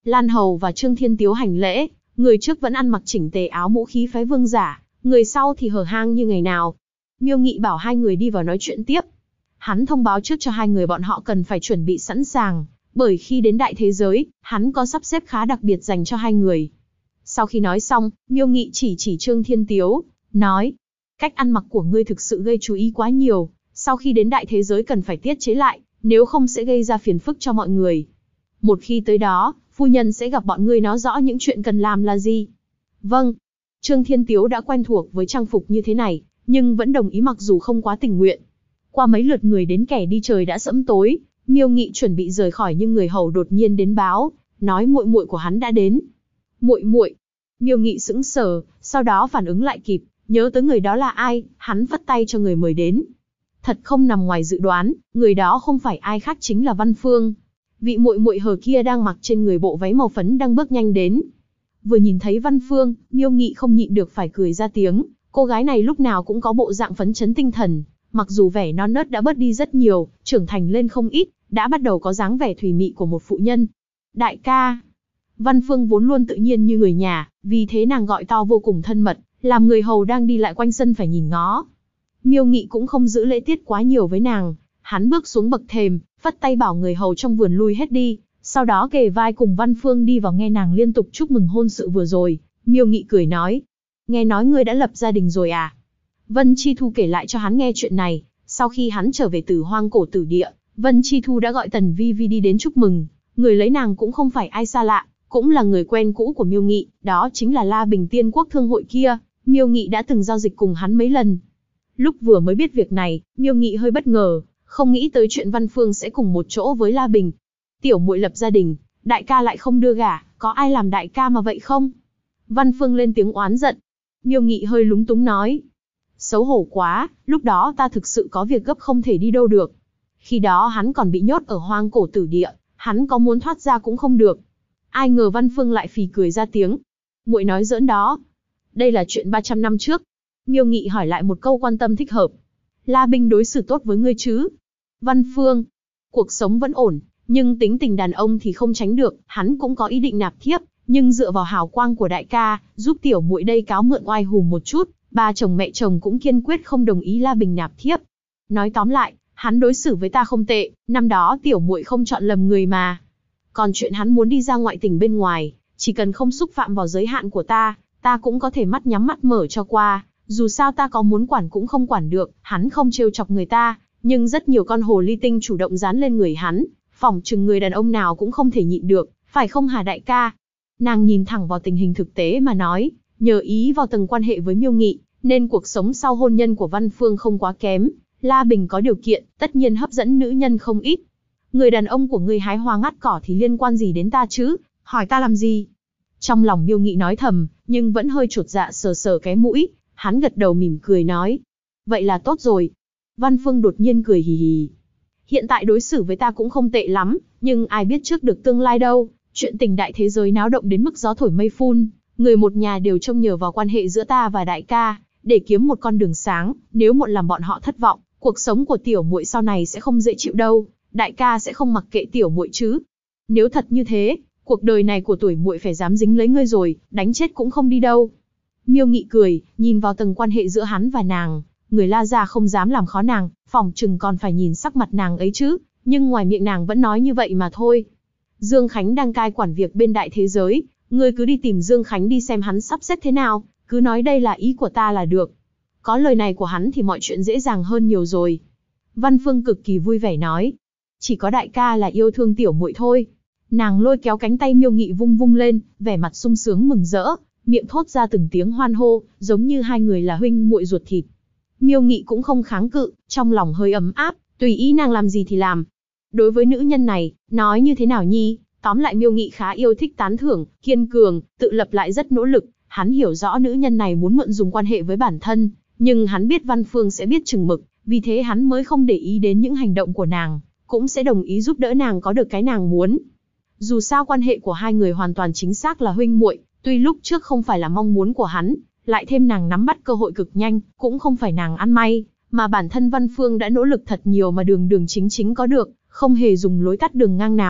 Lan Hầu và Trương Thiên Tiếu hành lễ, người trước vẫn ăn mặc chỉnh tề áo mũ khí phái vương giả, người sau thì hở hang như ngày nào. Miêu Nghị bảo hai người đi vào nói chuyện tiếp. Hắn thông báo trước cho hai người bọn họ cần phải chuẩn bị sẵn sàng, bởi khi đến đại thế giới, hắn có sắp xếp khá đặc biệt dành cho hai người. Sau khi nói xong, Miêu Nghị chỉ Trương Thiên Tiếu, nói, cách ăn mặc của ngươi thực sự gây chú ý quá nhiều, sau khi đến đại thế giới cần phải tiết chế lại, nếu không sẽ gây ra phiền phức cho mọi người. Một khi tới đó, phu nhân sẽ gặp bọn ngươi nói rõ những chuyện cần làm là gì. Vâng. Trương Thiên Tiếu đã quen thuộc với trang phục như thế này, nhưng vẫn đồng ý mặc dù không quá tình nguyện. Qua mấy lượt người đến kẻ đi trời đã sẫm tối, Miêu Nghị chuẩn bị rời khỏi nhưng người hầu đột nhiên đến báo, nói muội muội của hắn đã đến. Muội muội? Miêu Nghị sững sờ, sau đó phản ứng lại kịp, nhớ tới người đó là ai, hắn phất tay cho người mời đến. Thật không nằm ngoài dự đoán, người đó không phải ai khác chính là Văn Phương. Vị muội muội hờ kia đang mặc trên người bộ váy màu phấn đang bước nhanh đến. Vừa nhìn thấy Văn Phương, Miêu Nghị không nhịn được phải cười ra tiếng, cô gái này lúc nào cũng có bộ dạng phấn chấn tinh thần, mặc dù vẻ non nớt đã bớt đi rất nhiều, trưởng thành lên không ít, đã bắt đầu có dáng vẻ thùy mị của một phụ nhân. Đại ca. Văn Phương vốn luôn tự nhiên như người nhà, vì thế nàng gọi to vô cùng thân mật, làm người hầu đang đi lại quanh sân phải nhìn ngó. Miêu Nghị cũng không giữ lễ tiết quá nhiều với nàng, hắn bước xuống bậc thềm, phất tay bảo người hầu trong vườn lui hết đi, sau đó kề vai cùng Văn Phương đi vào nghe nàng liên tục chúc mừng hôn sự vừa rồi. Miêu Nghị cười nói, nghe nói ngươi đã lập gia đình rồi à? Vân Chi Thu kể lại cho hắn nghe chuyện này, sau khi hắn trở về từ hoang cổ tử địa, Vân Chi Thu đã gọi Tần Vi Vi đi đến chúc mừng, người lấy nàng cũng không phải ai xa lạ, cũng là người quen cũ của Miêu Nghị, đó chính là La Bình Tiên Quốc thương hội kia, Miêu Nghị đã từng giao dịch cùng hắn mấy lần. Lúc vừa mới biết việc này, Miêu Nghị hơi bất ngờ, không nghĩ tới chuyện Văn Phương sẽ cùng một chỗ với La Bình. Tiểu muội lập gia đình, đại ca lại không đưa gả, có ai làm đại ca mà vậy không? Văn Phương lên tiếng oán giận. Miêu Nghị hơi lúng túng nói, xấu hổ quá, lúc đó ta thực sự có việc gấp không thể đi đâu được. Khi đó hắn còn bị nhốt ở hoang cổ tử địa, hắn có muốn thoát ra cũng không được. Ai ngờ Văn Phương lại phì cười ra tiếng. Muội nói giỡn đó. Đây là chuyện 300 năm trước. Miêu Nghị hỏi lại một câu quan tâm thích hợp. La Bình đối xử tốt với ngươi chứ? Văn Phương. Cuộc sống vẫn ổn, nhưng tính tình đàn ông thì không tránh được, hắn cũng có ý định nạp thiếp, nhưng dựa vào hào quang của đại ca, giúp tiểu muội đây cáo mượn oai hùm một chút, ba chồng mẹ chồng cũng kiên quyết không đồng ý La Bình nạp thiếp. Nói tóm lại, hắn đối xử với ta không tệ, năm đó tiểu muội không chọn lầm người mà. Còn chuyện hắn muốn đi ra ngoại tỉnh bên ngoài, chỉ cần không xúc phạm vào giới hạn của ta cũng có thể mắt nhắm mắt mở cho qua, dù sao ta có muốn quản cũng không quản được, hắn không trêu chọc người ta, nhưng rất nhiều con hồ ly tinh chủ động dán lên người hắn, phỏng chừng người đàn ông nào cũng không thể nhịn được, phải không hả đại ca? Nàng nhìn thẳng vào tình hình thực tế mà nói, nhờ ý vào tầng quan hệ với Miêu Nghị, nên cuộc sống sau hôn nhân của Văn Phương không quá kém. La Bình có điều kiện, tất nhiên hấp dẫn nữ nhân không ít. Người đàn ông của ngươi hái hoa ngắt cỏ thì liên quan gì đến ta chứ? Hỏi ta làm gì? Trong lòng Miêu Nghị nói thầm, nhưng vẫn hơi chột dạ sờ sờ cái mũi. Hắn gật đầu mỉm cười nói, vậy là tốt rồi. Văn Phương đột nhiên cười hì hì. Hiện tại đối xử với ta cũng không tệ lắm, nhưng ai biết trước được tương lai đâu. Chuyện tình đại thế giới náo động đến mức gió thổi mây phun, người một nhà đều trông nhờ vào quan hệ giữa ta và đại ca, để kiếm một con đường sáng. Nếu muộn làm bọn họ thất vọng, cuộc sống của tiểu muội sau này sẽ không dễ chịu đâu. Đại ca sẽ không mặc kệ tiểu muội chứ? Nếu thật như thế, cuộc đời này của tuổi muội phải dám dính lấy ngươi rồi, đánh chết cũng không đi đâu. Miêu Nghị cười, nhìn vào tầng quan hệ giữa hắn và nàng, người La gia không dám làm khó nàng, phỏng chừng còn phải nhìn sắc mặt nàng ấy chứ, nhưng ngoài miệng nàng vẫn nói như vậy mà thôi. Dương Khánh đang cai quản việc bên đại thế giới, ngươi cứ đi tìm Dương Khánh đi xem hắn sắp xếp thế nào, cứ nói đây là ý của ta là được. Có lời này của hắn thì mọi chuyện dễ dàng hơn nhiều rồi. Văn Phương cực kỳ vui vẻ nói, chỉ có đại ca là yêu thương tiểu muội thôi. Nàng lôi kéo cánh tay Miêu Nghị vung vung lên, vẻ mặt sung sướng mừng rỡ, miệng thốt ra từng tiếng hoan hô, giống như hai người là huynh muội ruột thịt. Miêu Nghị cũng không kháng cự, trong lòng hơi ấm áp, tùy ý nàng làm gì thì làm. Đối với nữ nhân này, nói như thế nào nhi, tóm lại Miêu Nghị khá yêu thích tán thưởng, kiên cường, tự lập lại rất nỗ lực. Hắn hiểu rõ nữ nhân này muốn mượn dùng quan hệ với bản thân, nhưng hắn biết Văn Phương sẽ biết chừng mực, vì thế hắn mới không để ý đến những hành động của nàng, cũng sẽ đồng ý giúp đỡ nàng có được cái nàng muốn. Dù sao quan hệ của hai người hoàn toàn chính xác là huynh muội, tuy lúc trước không phải là mong muốn của hắn, lại thêm nàng nắm bắt cơ hội cực nhanh, cũng không phải nàng ăn may, mà bản thân Văn Phương đã nỗ lực thật nhiều mà đường đường chính chính có được, không hề dùng lối tắt đường ngang nào,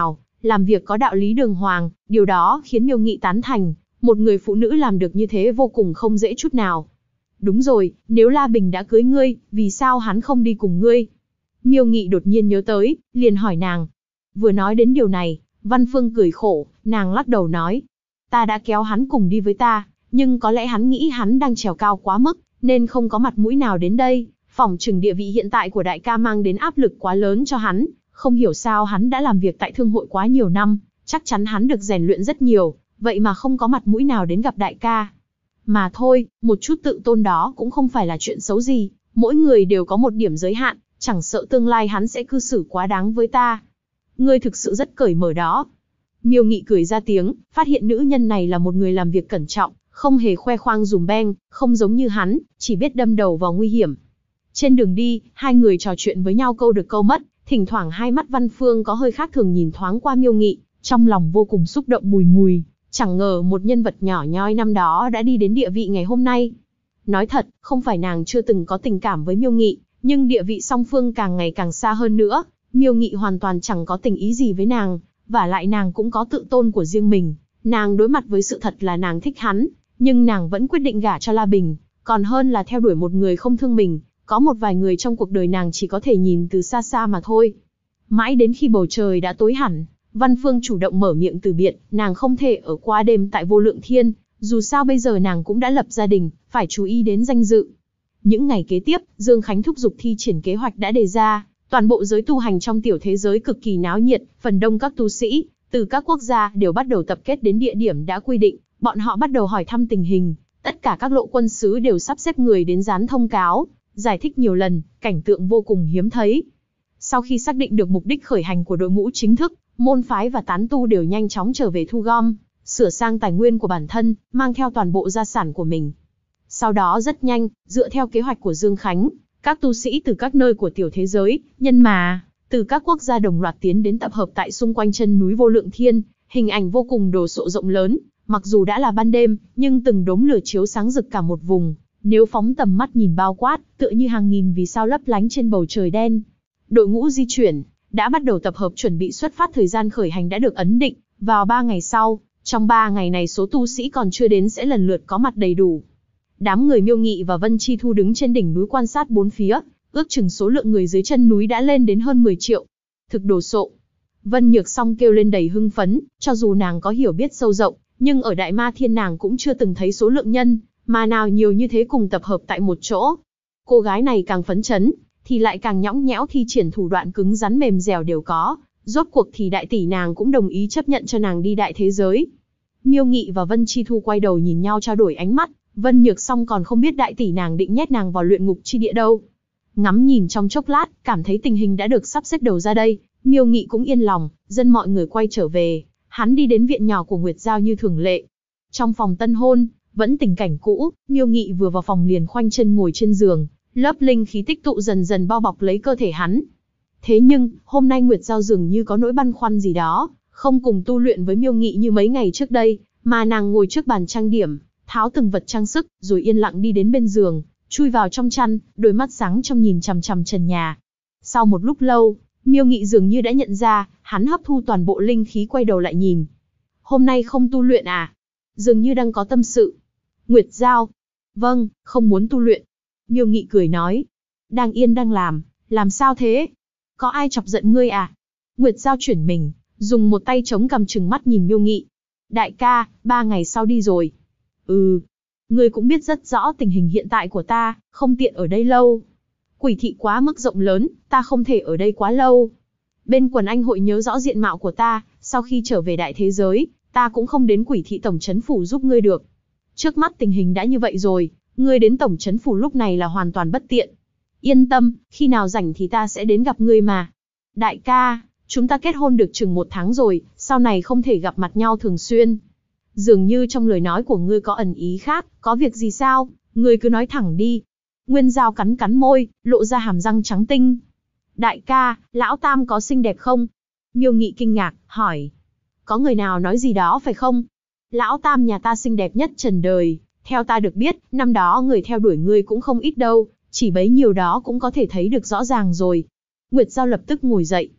làm việc có đạo lý đường hoàng, điều đó khiến Miêu Nghị tán thành, một người phụ nữ làm được như thế vô cùng không dễ chút nào. Đúng rồi, nếu La Bình đã cưới ngươi, vì sao hắn không đi cùng ngươi? Miêu Nghị đột nhiên nhớ tới, liền hỏi nàng. Vừa nói đến điều này, Văn Phương cười khổ, nàng lắc đầu nói. Ta đã kéo hắn cùng đi với ta, nhưng có lẽ hắn nghĩ hắn đang trèo cao quá mức, nên không có mặt mũi nào đến đây. Phỏng chừng địa vị hiện tại của đại ca mang đến áp lực quá lớn cho hắn, không hiểu sao hắn đã làm việc tại thương hội quá nhiều năm, chắc chắn hắn được rèn luyện rất nhiều, vậy mà không có mặt mũi nào đến gặp đại ca. Mà thôi, một chút tự tôn đó cũng không phải là chuyện xấu gì, mỗi người đều có một điểm giới hạn, chẳng sợ tương lai hắn sẽ cư xử quá đáng với ta. Ngươi thực sự rất cởi mở đó. Miêu Nghị cười ra tiếng, phát hiện nữ nhân này là một người làm việc cẩn trọng, không hề khoe khoang dùm beng, không giống như hắn, chỉ biết đâm đầu vào nguy hiểm. Trên đường đi, hai người trò chuyện với nhau câu được câu mất, thỉnh thoảng hai mắt Văn Phương có hơi khác thường nhìn thoáng qua Miêu Nghị, trong lòng vô cùng xúc động bùi ngùi, chẳng ngờ một nhân vật nhỏ nhoi năm đó đã đi đến địa vị ngày hôm nay. Nói thật, không phải nàng chưa từng có tình cảm với Miêu Nghị, nhưng địa vị song phương càng ngày càng xa hơn nữa, Miêu Nghị hoàn toàn chẳng có tình ý gì với nàng, vả lại nàng cũng có tự tôn của riêng mình, nàng đối mặt với sự thật là nàng thích hắn, nhưng nàng vẫn quyết định gả cho La Bình, còn hơn là theo đuổi một người không thương mình. Có một vài người trong cuộc đời nàng chỉ có thể nhìn từ xa xa mà thôi. Mãi đến khi bầu trời đã tối hẳn, Văn Phương chủ động mở miệng từ biệt, nàng không thể ở qua đêm tại Vô Lượng Thiên, dù sao bây giờ nàng cũng đã lập gia đình, phải chú ý đến danh dự. Những ngày kế tiếp, Dương Khánh thúc giục thi triển kế hoạch đã đề ra, toàn bộ giới tu hành trong tiểu thế giới cực kỳ náo nhiệt, phần đông các tu sĩ từ các quốc gia đều bắt đầu tập kết đến địa điểm đã quy định, bọn họ bắt đầu hỏi thăm tình hình, tất cả các lộ quân sứ đều sắp xếp người đến dán thông cáo, giải thích nhiều lần, cảnh tượng vô cùng hiếm thấy. Sau khi xác định được mục đích khởi hành của đội ngũ chính thức, môn phái và tán tu đều nhanh chóng trở về thu gom, sửa sang tài nguyên của bản thân, mang theo toàn bộ gia sản của mình. Sau đó rất nhanh, dựa theo kế hoạch của Dương Khánh, các tu sĩ từ các nơi của tiểu thế giới, nhân mà, từ các quốc gia đồng loạt tiến đến tập hợp tại xung quanh chân núi Vô Lượng Thiên, hình ảnh vô cùng đồ sộ rộng lớn, mặc dù đã là ban đêm, nhưng từng đốm lửa chiếu sáng rực cả một vùng. Nếu phóng tầm mắt nhìn bao quát, tựa như hàng nghìn vì sao lấp lánh trên bầu trời đen. Đội ngũ di chuyển, đã bắt đầu tập hợp chuẩn bị xuất phát, thời gian khởi hành đã được ấn định, vào 3 ngày sau, trong 3 ngày này số tu sĩ còn chưa đến sẽ lần lượt có mặt đầy đủ. Đám người Miêu Nghị và Vân Chi Thu đứng trên đỉnh núi quan sát bốn phía, ước chừng số lượng người dưới chân núi đã lên đến hơn 10 triệu. Thực đồ sộ. Vân Nhược Song kêu lên đầy hưng phấn, cho dù nàng có hiểu biết sâu rộng, nhưng ở Đại Ma Thiên nàng cũng chưa từng thấy số lượng nhân mà nào nhiều như thế cùng tập hợp tại một chỗ. Cô gái này càng phấn chấn, thì lại càng nhõng nhẽo, thi triển thủ đoạn cứng rắn mềm dẻo đều có. Rốt cuộc thì đại tỷ nàng cũng đồng ý chấp nhận cho nàng đi đại thế giới. Miêu Nghị và Vân Chi Thu quay đầu nhìn nhau trao đổi ánh mắt. Vân Nhược Song còn không biết đại tỷ nàng định nhét nàng vào luyện ngục chi địa đâu. Ngắm nhìn trong chốc lát, cảm thấy tình hình đã được sắp xếp đầu ra đây, Miêu Nghị cũng yên lòng, dân mọi người quay trở về. Hắn đi đến viện nhỏ của Nguyệt Giao như thường lệ. Trong phòng tân hôn, vẫn tình cảnh cũ, Miêu Nghị vừa vào phòng liền khoanh chân ngồi trên giường, lớp linh khí tích tụ dần dần bao bọc lấy cơ thể hắn. Thế nhưng, hôm nay Nguyệt Giao dường như có nỗi băn khoăn gì đó, không cùng tu luyện với Miêu Nghị như mấy ngày trước đây, mà nàng ngồi trước bàn trang điểm, tháo từng vật trang sức, rồi yên lặng đi đến bên giường, chui vào trong chăn, đôi mắt sáng trong nhìn chằm chằm trần nhà. Sau một lúc lâu, Miêu Nghị dường như đã nhận ra, hắn hấp thu toàn bộ linh khí quay đầu lại nhìn. Hôm nay không tu luyện à? Dường như đang có tâm sự. Nguyệt Giao. Vâng, không muốn tu luyện. Miêu Nghị cười nói. Đang yên đang làm sao thế? Có ai chọc giận ngươi à? Nguyệt Giao chuyển mình, dùng một tay chống cằm trừng mắt nhìn Miêu Nghị. Đại ca, 3 ngày sau đi rồi. Ngươi cũng biết rất rõ tình hình hiện tại của ta, không tiện ở đây lâu. Quỷ thị quá mức rộng lớn, ta không thể ở đây quá lâu. Bên quần anh hội nhớ rõ diện mạo của ta, sau khi trở về đại thế giới, ta cũng không đến Quỷ thị tổng trấn phủ giúp ngươi được. Trước mắt tình hình đã như vậy rồi, ngươi đến tổng trấn phủ lúc này là hoàn toàn bất tiện. Yên tâm, khi nào rảnh thì ta sẽ đến gặp ngươi mà. Đại ca, chúng ta kết hôn được chừng 1 tháng rồi, sau này không thể gặp mặt nhau thường xuyên. Dường như trong lời nói của ngươi có ẩn ý khác, có việc gì sao, ngươi cứ nói thẳng đi. Nguyên Giao cắn cắn môi, lộ ra hàm răng trắng tinh. Đại ca, lão tam có xinh đẹp không? Miêu Nghị kinh ngạc, hỏi. Có người nào nói gì đó phải không? Lão tam nhà ta xinh đẹp nhất trần đời, theo ta được biết, năm đó người theo đuổi ngươi cũng không ít đâu, chỉ bấy nhiêu đó cũng có thể thấy được rõ ràng rồi. Nguyệt Giao lập tức ngồi dậy.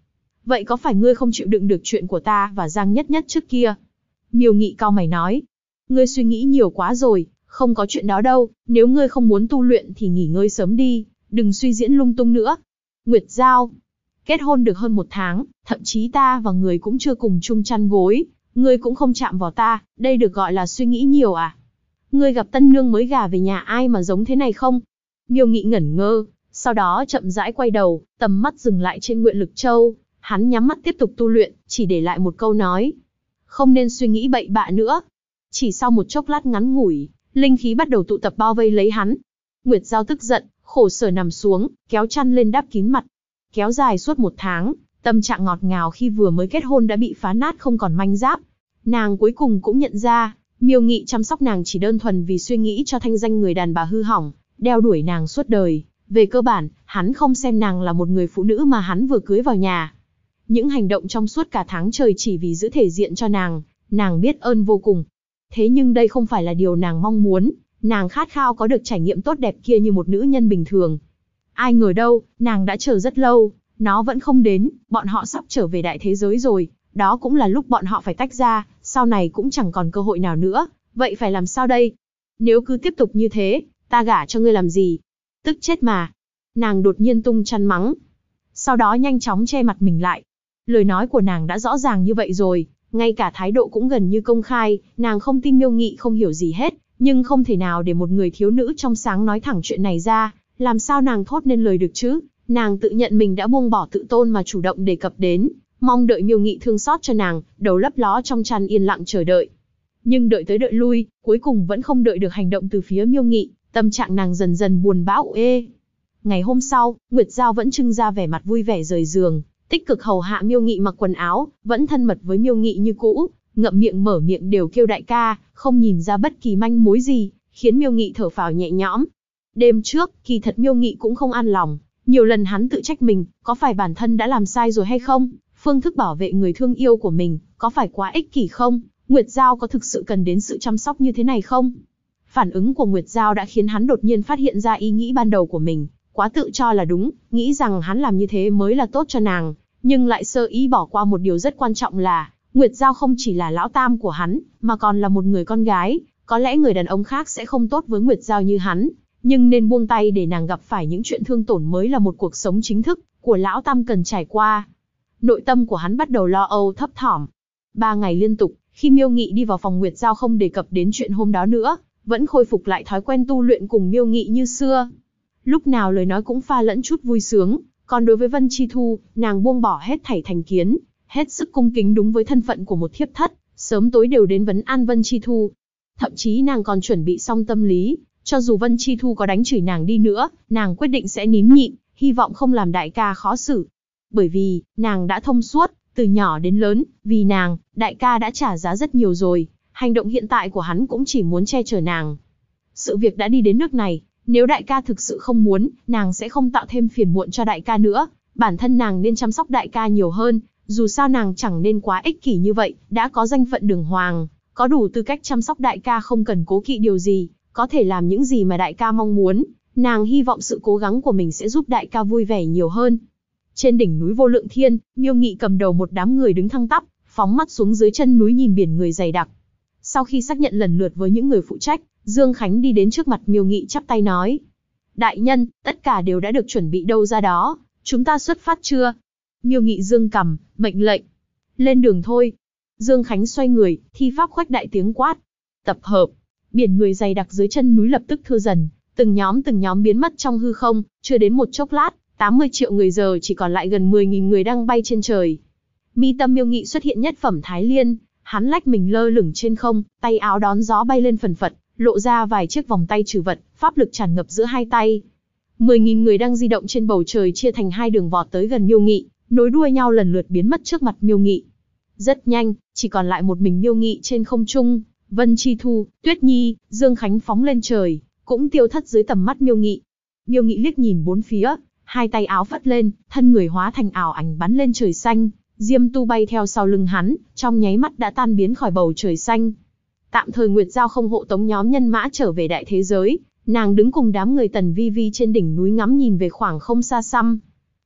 vậy có phải ngươi không chịu đựng được chuyện của ta và Giang Nhất Nhất trước kia? Miêu Nghị cau mày nói, ngươi suy nghĩ nhiều quá rồi, không có chuyện đó đâu, nếu ngươi không muốn tu luyện thì nghỉ ngơi sớm đi, đừng suy diễn lung tung nữa. Nguyệt Giao, kết hôn được hơn 1 tháng, thậm chí ta và người cũng chưa cùng chung chăn gối, ngươi cũng không chạm vào ta, đây được gọi là suy nghĩ nhiều à? Ngươi gặp tân nương mới gả về nhà ai mà giống thế này không? Miêu Nghị ngẩn ngơ, sau đó chậm rãi quay đầu, tầm mắt dừng lại trên Nguyện Lực Châu, hắn nhắm mắt tiếp tục tu luyện, chỉ để lại một câu nói. Không nên suy nghĩ bậy bạ nữa. Chỉ sau một chốc lát ngắn ngủi, linh khí bắt đầu tụ tập bao vây lấy hắn. Nguyệt Giao tức giận, khổ sở nằm xuống, kéo chăn lên đắp kín mặt. Kéo dài suốt 1 tháng, tâm trạng ngọt ngào khi vừa mới kết hôn đã bị phá nát không còn manh giáp. Nàng cuối cùng cũng nhận ra, Miêu Nghị chăm sóc nàng chỉ đơn thuần vì suy nghĩ cho thanh danh người đàn bà hư hỏng, đeo đuổi nàng suốt đời. Về cơ bản, hắn không xem nàng là một người phụ nữ mà hắn vừa cưới vào nhà. Những hành động trong suốt cả tháng trời chỉ vì giữ thể diện cho nàng biết ơn vô cùng. Thế nhưng đây không phải là điều nàng mong muốn, nàng khát khao có được trải nghiệm tốt đẹp kia như một nữ nhân bình thường. Ai ngờ đâu, nàng đã chờ rất lâu, nó vẫn không đến, bọn họ sắp trở về đại thế giới rồi, đó cũng là lúc bọn họ phải tách ra, sau này cũng chẳng còn cơ hội nào nữa, vậy phải làm sao đây? Nếu cứ tiếp tục như thế, ta gả cho ngươi làm gì? Tức chết mà. Nàng đột nhiên tung chăn mắng. Sau đó nhanh chóng che mặt mình lại. Lời nói của nàng đã rõ ràng như vậy rồi, ngay cả thái độ cũng gần như công khai, nàng không tin Miêu Nghị không hiểu gì hết, nhưng không thể nào để một người thiếu nữ trong sáng nói thẳng chuyện này ra, làm sao nàng thốt nên lời được chứ? Nàng tự nhận mình đã buông bỏ tự tôn mà chủ động đề cập đến, mong đợi Miêu Nghị thương xót cho nàng, đầu lấp ló trong chăn yên lặng chờ đợi. Nhưng đợi tới đợi lui, cuối cùng vẫn không đợi được hành động từ phía Miêu Nghị, tâm trạng nàng dần dần buồn bã ê. Ngày hôm sau, Nguyệt Giao vẫn trưng ra vẻ mặt vui vẻ rời giường, tích cực hầu hạ Miêu Nghị mặc quần áo, vẫn thân mật với Miêu Nghị như cũ, ngậm miệng mở miệng đều kêu đại ca, không nhìn ra bất kỳ manh mối gì, khiến Miêu Nghị thở phào nhẹ nhõm. Đêm trước, kỳ thật Miêu Nghị cũng không an lòng, nhiều lần hắn tự trách mình, có phải bản thân đã làm sai rồi hay không? Phương thức bảo vệ người thương yêu của mình, có phải quá ích kỷ không? Nguyệt Giao có thực sự cần đến sự chăm sóc như thế này không? Phản ứng của Nguyệt Giao đã khiến hắn đột nhiên phát hiện ra ý nghĩ ban đầu của mình, quá tự cho là đúng, nghĩ rằng hắn làm như thế mới là tốt cho nàng, nhưng lại sơ ý bỏ qua một điều rất quan trọng là, Nguyệt Giao không chỉ là lão tam của hắn, mà còn là một người con gái, có lẽ người đàn ông khác sẽ không tốt với Nguyệt Giao như hắn, nhưng nên buông tay để nàng gặp phải những chuyện thương tổn mới là một cuộc sống chính thức của lão tam cần trải qua. Nội tâm của hắn bắt đầu lo âu thấp thỏm. 3 ngày liên tục, khi Miêu Nghị đi vào phòng Nguyệt Giao không đề cập đến chuyện hôm đó nữa, vẫn khôi phục lại thói quen tu luyện cùng Miêu Nghị như xưa. Lúc nào lời nói cũng pha lẫn chút vui sướng, còn đối với Vân Chi Thu, nàng buông bỏ hết thảy thành kiến, hết sức cung kính đúng với thân phận của một thiếp thất, sớm tối đều đến vấn an Vân Chi Thu. Thậm chí nàng còn chuẩn bị xong tâm lý, cho dù Vân Chi Thu có đánh chửi nàng đi nữa, nàng quyết định sẽ nín nhịn, hy vọng không làm đại ca khó xử. Bởi vì, nàng đã thông suốt, từ nhỏ đến lớn, vì nàng, đại ca đã trả giá rất nhiều rồi, hành động hiện tại của hắn cũng chỉ muốn che chở nàng. Sự việc đã đi đến nước này, nếu đại ca thực sự không muốn, nàng sẽ không tạo thêm phiền muộn cho đại ca nữa, bản thân nàng nên chăm sóc đại ca nhiều hơn, dù sao nàng chẳng nên quá ích kỷ như vậy, đã có danh phận đường hoàng, có đủ tư cách chăm sóc đại ca không cần cố kỵ điều gì, có thể làm những gì mà đại ca mong muốn, nàng hy vọng sự cố gắng của mình sẽ giúp đại ca vui vẻ nhiều hơn. Trên đỉnh núi Vô Lượng Thiên, Miêu Nghị cầm đầu một đám người đứng thẳng tắp, phóng mắt xuống dưới chân núi nhìn biển người dày đặc. Sau khi xác nhận lần lượt với những người phụ trách, Dương Khánh đi đến trước mặt Miêu Nghị chắp tay nói: Đại nhân, tất cả đều đã được chuẩn bị đâu ra đó, chúng ta xuất phát chưa? Miêu Nghị dương cằm, mệnh lệnh. Lên đường thôi. Dương Khánh xoay người, thi pháp khuếch đại tiếng quát. Tập hợp. Biển người dày đặc dưới chân núi lập tức thưa dần, từng nhóm biến mất trong hư không, chưa đến một chốc lát, 80 triệu người giờ chỉ còn lại gần 10.000 người đang bay trên trời. Mi tâm Miêu Nghị xuất hiện nhất phẩm Thái Liên, hắn lách mình lơ lửng trên không, tay áo đón gió bay lên phần phật, lộ ra vài chiếc vòng tay trừ vật, pháp lực tràn ngập giữa hai tay. 10.000 người đang di động trên bầu trời chia thành hai đường vọt tới gần Miêu Nghị, nối đuôi nhau lần lượt biến mất trước mặt Miêu Nghị. Rất nhanh, chỉ còn lại một mình Miêu Nghị trên không trung, Vân Chi Thu, Tuyết Nhi, Dương Khánh phóng lên trời, cũng tiêu thất dưới tầm mắt Miêu Nghị. Miêu Nghị liếc nhìn bốn phía, hai tay áo phất lên, thân người hóa thành ảo ảnh bắn lên trời xanh, Diêm Tu bay theo sau lưng hắn, trong nháy mắt đã tan biến khỏi bầu trời xanh. Tạm thời Nguyệt Giao không hộ tống nhóm nhân mã trở về đại thế giới, nàng đứng cùng đám người Tần Vi Vi trên đỉnh núi ngắm nhìn về khoảng không xa xăm.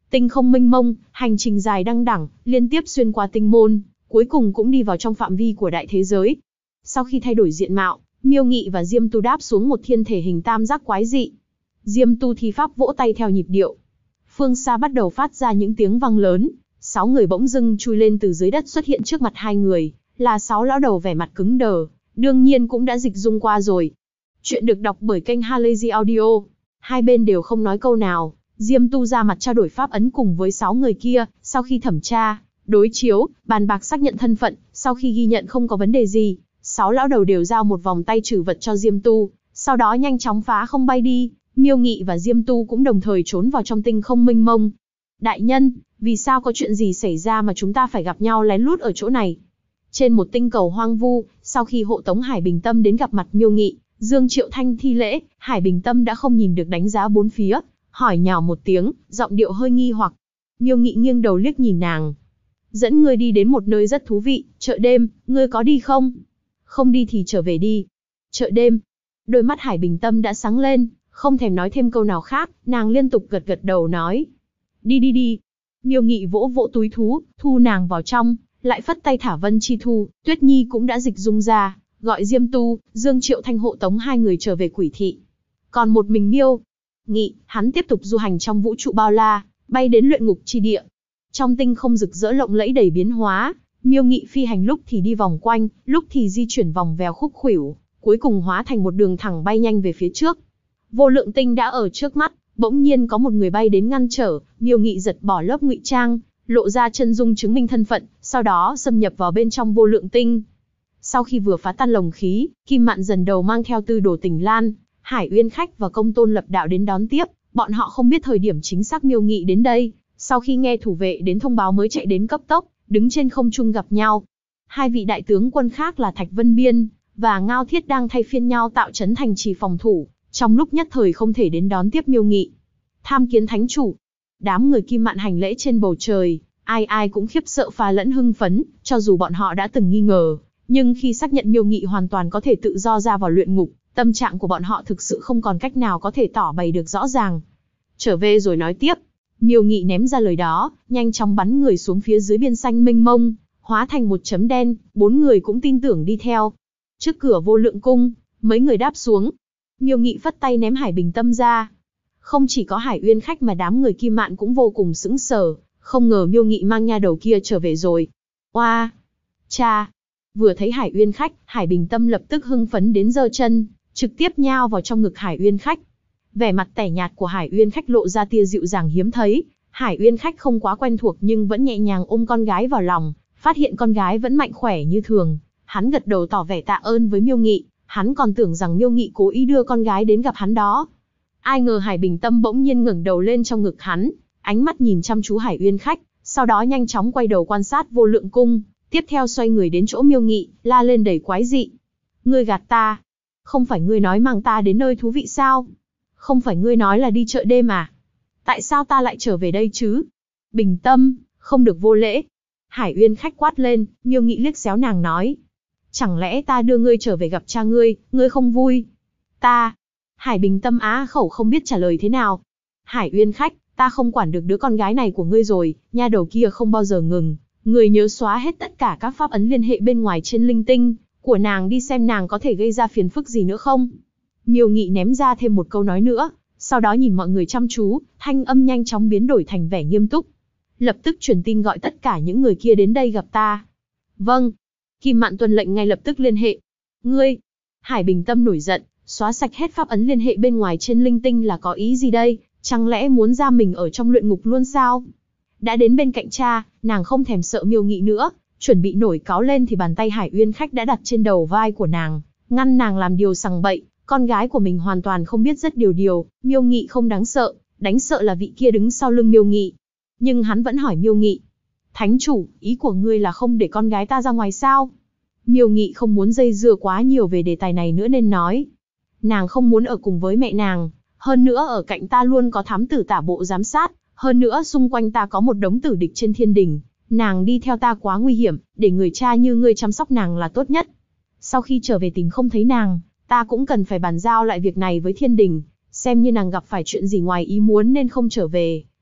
Tinh không mênh mông, hành trình dài đăng đẳng, liên tiếp xuyên qua tinh môn, cuối cùng cũng đi vào trong phạm vi của đại thế giới. Sau khi thay đổi diện mạo, Miêu Nghị và Diêm Tu đáp xuống một thiên thể hình tam giác quái dị. Diêm Tu thi pháp vỗ tay theo nhịp điệu. Phương xa bắt đầu phát ra những tiếng vang lớn, 6 người bỗng dưng chui lên từ dưới đất xuất hiện trước mặt hai người, là 6 lão đầu vẻ mặt cứng đờ, đương nhiên cũng đã dịch dung qua rồi. Chuyện được đọc bởi kênh Halazy Audio. Hai bên đều không nói câu nào, Diêm Tu ra mặt trao đổi pháp ấn cùng với 6 người kia, sau khi thẩm tra, đối chiếu, bàn bạc xác nhận thân phận, sau khi ghi nhận không có vấn đề gì, 6 lão đầu đều giao một vòng tay trừ vật cho Diêm Tu, sau đó nhanh chóng phá không bay đi. Miêu Nghị và Diêm Tu cũng đồng thời trốn vào trong tinh không mênh mông. Đại nhân, vì sao có chuyện gì xảy ra mà chúng ta phải gặp nhau lén lút ở chỗ này? Trên một tinh cầu hoang vu, sau khi hộ tống Hải Bình Tâm đến gặp mặt Miêu Nghị, Dương Triệu Thanh thi lễ, Hải Bình Tâm đã không nhìn được đánh giá bốn phía, hỏi nhào một tiếng, giọng điệu hơi nghi hoặc. Miêu Nghị nghiêng đầu liếc nhìn nàng. Dẫn ngươi đi đến một nơi rất thú vị, chợ đêm, ngươi có đi không? Không đi thì trở về đi. Chợ đêm. Đôi mắt Hải Bình Tâm đã sáng lên, không thèm nói thêm câu nào khác, nàng liên tục gật gật đầu nói. Đi đi đi. Miêu Nghị vỗ vỗ túi thú, thu nàng vào trong, lại phất tay thả Vân Chi Thu, Tuyết Nhi cũng đã dịch dung ra, gọi Diêm Tu, Dương Triệu Thanh hộ tống hai người trở về Quỷ Thị. Còn một mình Miêu Nghị, hắn tiếp tục du hành trong vũ trụ bao la, bay đến luyện ngục chi địa. Trong tinh không rực rỡ lộng lẫy đầy biến hóa, Miêu Nghị phi hành lúc thì đi vòng quanh, lúc thì di chuyển vòng vèo khúc khuỷu, cuối cùng hóa thành một đường thẳng bay nhanh về phía trước. Vô lượng tinh đã ở trước mắt, bỗng nhiên có một người bay đến ngăn trở, Miêu Nghị giật bỏ lớp ngụy trang, lộ ra chân dung chứng minh thân phận, sau đó xâm nhập vào bên trong vô lượng tinh. Sau khi vừa phá tan lồng khí, Kim Mạn dần đầu mang theo Tư Đồ Tình Lan, Hải Uyên Khách và Công Tôn Lập Đạo đến đón tiếp, bọn họ không biết thời điểm chính xác Miêu Nghị đến đây, sau khi nghe thủ vệ đến thông báo mới chạy đến cấp tốc, đứng trên không trung gặp nhau. Hai vị đại tướng quân khác là Thạch Vân Biên và Ngao Thiết đang thay phiên nhau tạo trấn thành trì phòng thủ, trong lúc nhất thời không thể đến đón tiếp Miêu Nghị. Tham kiến thánh chủ. Đám người Kim Mạn hành lễ trên bầu trời, ai ai cũng khiếp sợ pha lẫn hưng phấn, cho dù bọn họ đã từng nghi ngờ, nhưng khi xác nhận Miêu Nghị hoàn toàn có thể tự do ra vào luyện ngục, tâm trạng của bọn họ thực sự không còn cách nào có thể tỏ bày được rõ ràng. Trở về rồi nói tiếp. Miêu Nghị ném ra lời đó, nhanh chóng bắn người xuống phía dưới biên xanh mênh mông, hóa thành một chấm đen, 4 người cũng tin tưởng đi theo. Trước cửa vô lượng cung, mấy người đáp xuống. Miêu Nghị phất tay ném Hải Bình Tâm ra. Không chỉ có Hải Uyên Khách mà đám người Kim Mạn cũng vô cùng sững sờ, không ngờ Miêu Nghị mang nha đầu kia trở về rồi. Oa! Cha! Vừa thấy Hải Uyên Khách, Hải Bình Tâm lập tức hưng phấn đến giơ chân, trực tiếp nhào vào trong ngực Hải Uyên Khách. Vẻ mặt tẻ nhạt của Hải Uyên Khách lộ ra tia dịu dàng hiếm thấy. Hải Uyên Khách không quá quen thuộc nhưng vẫn nhẹ nhàng ôm con gái vào lòng, phát hiện con gái vẫn mạnh khỏe như thường. Hắn gật đầu tỏ vẻ tạ ơn với Miêu Nghị, hắn còn tưởng rằng Miêu Nghị cố ý đưa con gái đến gặp hắn đó. Ai ngờ Hải Bình Tâm bỗng nhiên ngẩng đầu lên trong ngực hắn, ánh mắt nhìn chăm chú Hải Uyên Khách, sau đó nhanh chóng quay đầu quan sát vô lượng cung, tiếp theo xoay người đến chỗ Miêu Nghị, la lên đầy quái dị. Ngươi gạt ta. Không phải ngươi nói mang ta đến nơi thú vị sao? Không phải ngươi nói là đi chợ đêm à? Tại sao ta lại trở về đây chứ? Bình Tâm, không được vô lễ. Hải Uyên Khách quát lên, Miêu Nghị liếc xéo nàng nói. Chẳng lẽ ta đưa ngươi trở về gặp cha ngươi không vui? Ta... Hải Bình Tâm á khẩu không biết trả lời thế nào. Hải Uyên Khách, ta không quản được đứa con gái này của ngươi rồi, nha đầu kia không bao giờ ngừng. Ngươi nhớ xóa hết tất cả các pháp ấn liên hệ bên ngoài trên linh tinh của nàng đi xem nàng có thể gây ra phiền phức gì nữa không. Miêu Nghị ném ra thêm một câu nói nữa, sau đó nhìn mọi người chăm chú, thanh âm nhanh chóng biến đổi thành vẻ nghiêm túc. Lập tức truyền tin gọi tất cả những người kia đến đây gặp ta. Vâng. Kim Mạn tuân lệnh ngay lập tức liên hệ. Ngươi! Hải Bình Tâm nổi giận, xóa sạch hết pháp ấn liên hệ bên ngoài trên linh tinh là có ý gì đây? Chẳng lẽ muốn giam mình ở trong luyện ngục luôn sao? Đã đến bên cạnh cha, nàng không thèm sợ Miêu Nghị nữa, chuẩn bị nổi cáu lên thì bàn tay Hải Uyên Khách đã đặt trên đầu vai của nàng, ngăn nàng làm điều sằng bậy. Con gái của mình hoàn toàn không biết rất điều, Miêu Nghị không đáng sợ, đánh sợ là vị kia đứng sau lưng Miêu Nghị. Nhưng hắn vẫn hỏi Miêu Nghị. Thánh chủ, ý của ngươi là không để con gái ta ra ngoài sao? Miêu Nghị không muốn dây dưa quá nhiều về đề tài này nữa nên nói. Nàng không muốn ở cùng với mẹ nàng, hơn nữa ở cạnh ta luôn có thám tử tả bộ giám sát, hơn nữa xung quanh ta có một đống tử địch trên thiên đình. Nàng đi theo ta quá nguy hiểm, để người cha như ngươi chăm sóc nàng là tốt nhất. Sau khi trở về tỉnh không thấy nàng, ta cũng cần phải bàn giao lại việc này với thiên đình, xem như nàng gặp phải chuyện gì ngoài ý muốn nên không trở về,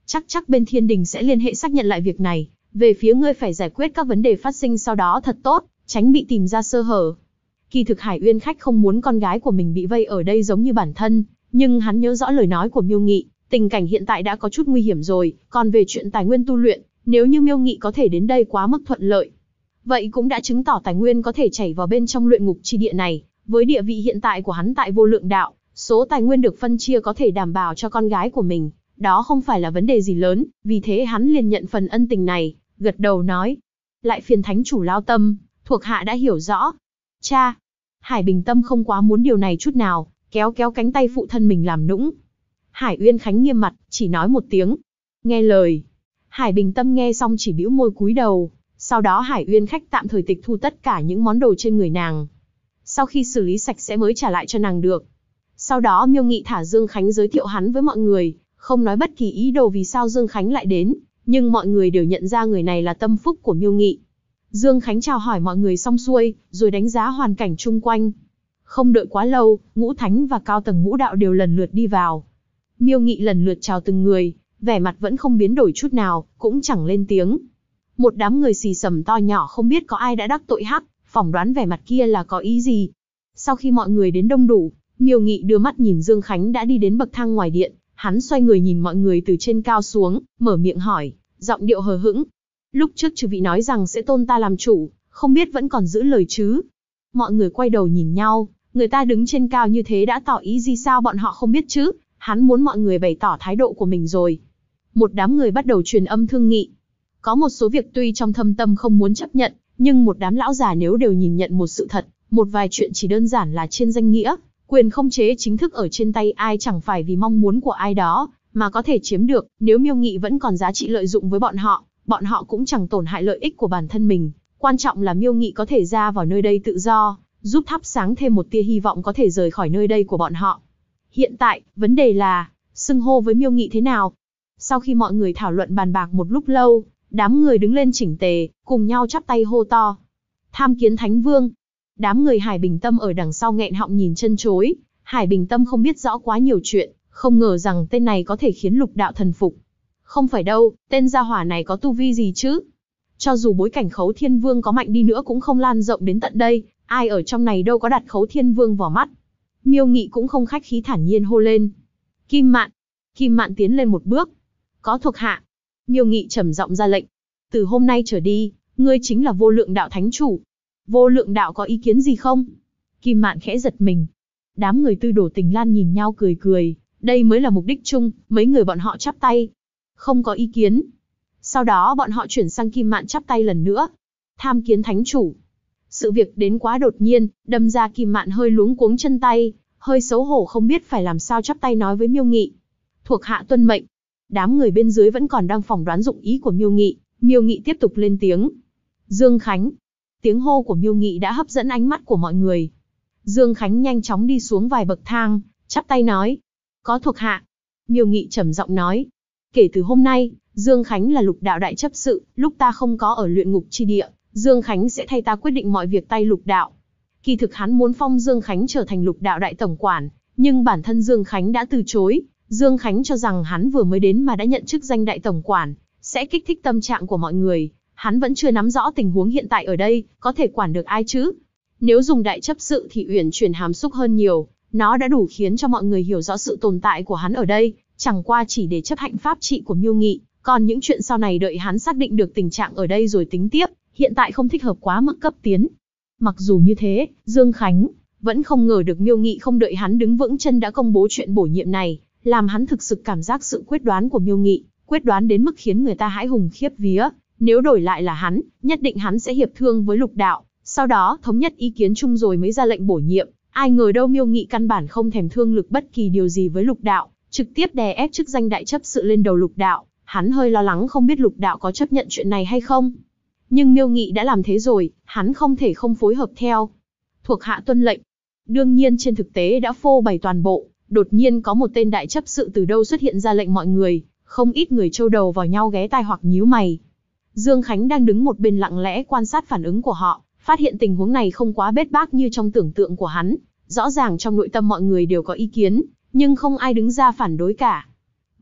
Chắc bên Thiên Đình sẽ liên hệ xác nhận lại việc này. Về phía ngươi phải giải quyết các vấn đề phát sinh sau đó thật tốt, tránh bị tìm ra sơ hở. Kỳ thực Hải Uyên khách không muốn con gái của mình bị vây ở đây giống như bản thân, nhưng hắn nhớ rõ lời nói của Miêu Nghị, tình cảnh hiện tại đã có chút nguy hiểm rồi, còn về chuyện tài nguyên tu luyện, nếu như Miêu Nghị có thể đến đây quá mức thuận lợi, vậy cũng đã chứng tỏ tài nguyên có thể chảy vào bên trong luyện ngục chi địa này, với địa vị hiện tại của hắn tại Vô Lượng Đạo, số tài nguyên được phân chia có thể đảm bảo cho con gái của mình, đó không phải là vấn đề gì lớn, vì thế hắn liền nhận phần ân tình này, gật đầu nói. Lại phiền thánh chủ lao tâm, thuộc hạ đã hiểu rõ. Cha! Hải Bình Tâm không quá muốn điều này chút nào, kéo cánh tay phụ thân mình làm nũng. Hải Uyên Khánh nghiêm mặt, chỉ nói một tiếng. Nghe lời. Hải Bình Tâm nghe xong chỉ bĩu môi cúi đầu, sau đó Hải Uyên khách tạm thời tịch thu tất cả những món đồ trên người nàng. Sau khi xử lý sạch sẽ mới trả lại cho nàng được. Sau đó Miêu Nghị thả Dương Khánh giới thiệu hắn với mọi người, không nói bất kỳ ý đồ vì sao Dương Khánh lại đến, nhưng mọi người đều nhận ra người này là tâm phúc của Miêu Nghị. Dương Khánh chào hỏi mọi người xong xuôi, rồi đánh giá hoàn cảnh chung quanh. Không đợi quá lâu, Ngũ Thánh và cao tầng Ngũ Đạo đều lần lượt đi vào. Miêu Nghị lần lượt chào từng người, vẻ mặt vẫn không biến đổi chút nào, cũng chẳng lên tiếng. Một đám người xì xầm to nhỏ không biết có ai đã đắc tội hắc, phỏng đoán vẻ mặt kia là có ý gì. Sau khi mọi người đến đông đủ, Miêu Nghị đưa mắt nhìn Dương Khánh đã đi đến bậc thang ngoài điện, hắn xoay người nhìn mọi người từ trên cao xuống, mở miệng hỏi, giọng điệu hờ hững. Lúc trước chư vị nói rằng sẽ tôn ta làm chủ, không biết vẫn còn giữ lời chứ? Mọi người quay đầu nhìn nhau, người ta đứng trên cao như thế đã tỏ ý gì sao bọn họ không biết chứ? Hắn muốn mọi người bày tỏ thái độ của mình rồi. Một đám người bắt đầu truyền âm thương nghị. Có một số việc tuy trong thâm tâm không muốn chấp nhận, nhưng một đám lão già nếu đều nhìn nhận một sự thật, một vài chuyện chỉ đơn giản là trên danh nghĩa, quyền không chế chính thức ở trên tay ai chẳng phải vì mong muốn của ai đó, mà có thể chiếm được, nếu Miêu Nghị vẫn còn giá trị lợi dụng với bọn họ cũng chẳng tổn hại lợi ích của bản thân mình. Quan trọng là Miêu Nghị có thể ra vào nơi đây tự do, giúp thắp sáng thêm một tia hy vọng có thể rời khỏi nơi đây của bọn họ. Hiện tại, vấn đề là, xưng hô với Miêu Nghị thế nào? Sau khi mọi người thảo luận bàn bạc một lúc lâu, đám người đứng lên chỉnh tề, cùng nhau chắp tay hô to. Tham kiến Thánh Vương. Đám người Hải Bình Tâm ở đằng sau nghẹn họng nhìn chân chối. Hải Bình Tâm không biết rõ quá nhiều chuyện, không ngờ rằng tên này có thể khiến Lục Đạo thần phục. Không phải đâu, tên gia hỏa này có tu vi gì chứ? Cho dù bối cảnh Khấu Thiên Vương có mạnh đi nữa cũng không lan rộng đến tận đây, ai ở trong này đâu có đặt Khấu Thiên Vương vào mắt. Miêu Nghị cũng không khách khí thản nhiên hô lên. Kim Mạn. Kim Mạn tiến lên một bước. Có thuộc hạ. Miêu Nghị trầm giọng ra lệnh. Từ hôm nay trở đi, ngươi chính là Vô Lượng Đạo Thánh Chủ. Vô Lượng Đạo có ý kiến gì không? Kim Mạn khẽ giật mình. Đám người Tư Đồ Tình Lan nhìn nhau cười cười. Đây mới là mục đích chung, mấy người bọn họ chắp tay. Không có ý kiến. Sau đó bọn họ chuyển sang Kim Mạn chắp tay lần nữa. Tham kiến Thánh Chủ. Sự việc đến quá đột nhiên, đâm ra Kim Mạn hơi luống cuống chân tay, hơi xấu hổ không biết phải làm sao chắp tay nói với Miêu Nghị. Thuộc hạ tuân mệnh. Đám người bên dưới vẫn còn đang phỏng đoán dụng ý của Miêu Nghị. Miêu Nghị tiếp tục lên tiếng. Dương Khánh. Tiếng hô của Miêu Nghị đã hấp dẫn ánh mắt của mọi người. Dương Khánh nhanh chóng đi xuống vài bậc thang, chắp tay nói. Có thuộc hạ. Miêu Nghị trầm giọng nói. Kể từ hôm nay, Dương Khánh là Lục Đạo đại chấp sự, lúc ta không có ở luyện ngục chi địa, Dương Khánh sẽ thay ta quyết định mọi việc tay Lục Đạo. Kỳ thực hắn muốn phong Dương Khánh trở thành Lục Đạo đại tổng quản, nhưng bản thân Dương Khánh đã từ chối. Dương Khánh cho rằng hắn vừa mới đến mà đã nhận chức danh đại tổng quản, sẽ kích thích tâm trạng của mọi người. Hắn vẫn chưa nắm rõ tình huống hiện tại ở đây, có thể quản được ai chứ? Nếu dùng đại chấp sự thì uyển chuyển hàm xúc hơn nhiều, nó đã đủ khiến cho mọi người hiểu rõ sự tồn tại của hắn ở đây, chẳng qua chỉ để chấp hành pháp trị của Miêu Nghị, còn những chuyện sau này đợi hắn xác định được tình trạng ở đây rồi tính tiếp, hiện tại không thích hợp quá mức cấp tiến. Mặc dù như thế, Dương Khánh vẫn không ngờ được Miêu Nghị không đợi hắn đứng vững chân đã công bố chuyện bổ nhiệm này, làm hắn thực sự cảm giác sự quyết đoán của Miêu Nghị, quyết đoán đến mức khiến người ta hãi hùng khiếp vía. Nếu đổi lại là hắn, nhất định hắn sẽ hiệp thương với Lục Đạo, sau đó thống nhất ý kiến chung rồi mới ra lệnh bổ nhiệm. Ai ngờ đâu Miêu Nghị căn bản không thèm thương lực bất kỳ điều gì với Lục Đạo, trực tiếp đè ép chức danh đại chấp sự lên đầu Lục Đạo. Hắn hơi lo lắng không biết Lục Đạo có chấp nhận chuyện này hay không. Nhưng Miêu Nghị đã làm thế rồi, hắn không thể không phối hợp theo. Thuộc hạ tuân lệnh. Đương nhiên trên thực tế đã phô bày toàn bộ, đột nhiên có một tên đại chấp sự từ đâu xuất hiện ra lệnh mọi người, không ít người trâu đầu vào nhau ghé tai hoặc nhíu mày. Dương Khánh đang đứng một bên lặng lẽ quan sát phản ứng của họ, phát hiện tình huống này không quá bết bát như trong tưởng tượng của hắn. Rõ ràng trong nội tâm mọi người đều có ý kiến, nhưng không ai đứng ra phản đối cả.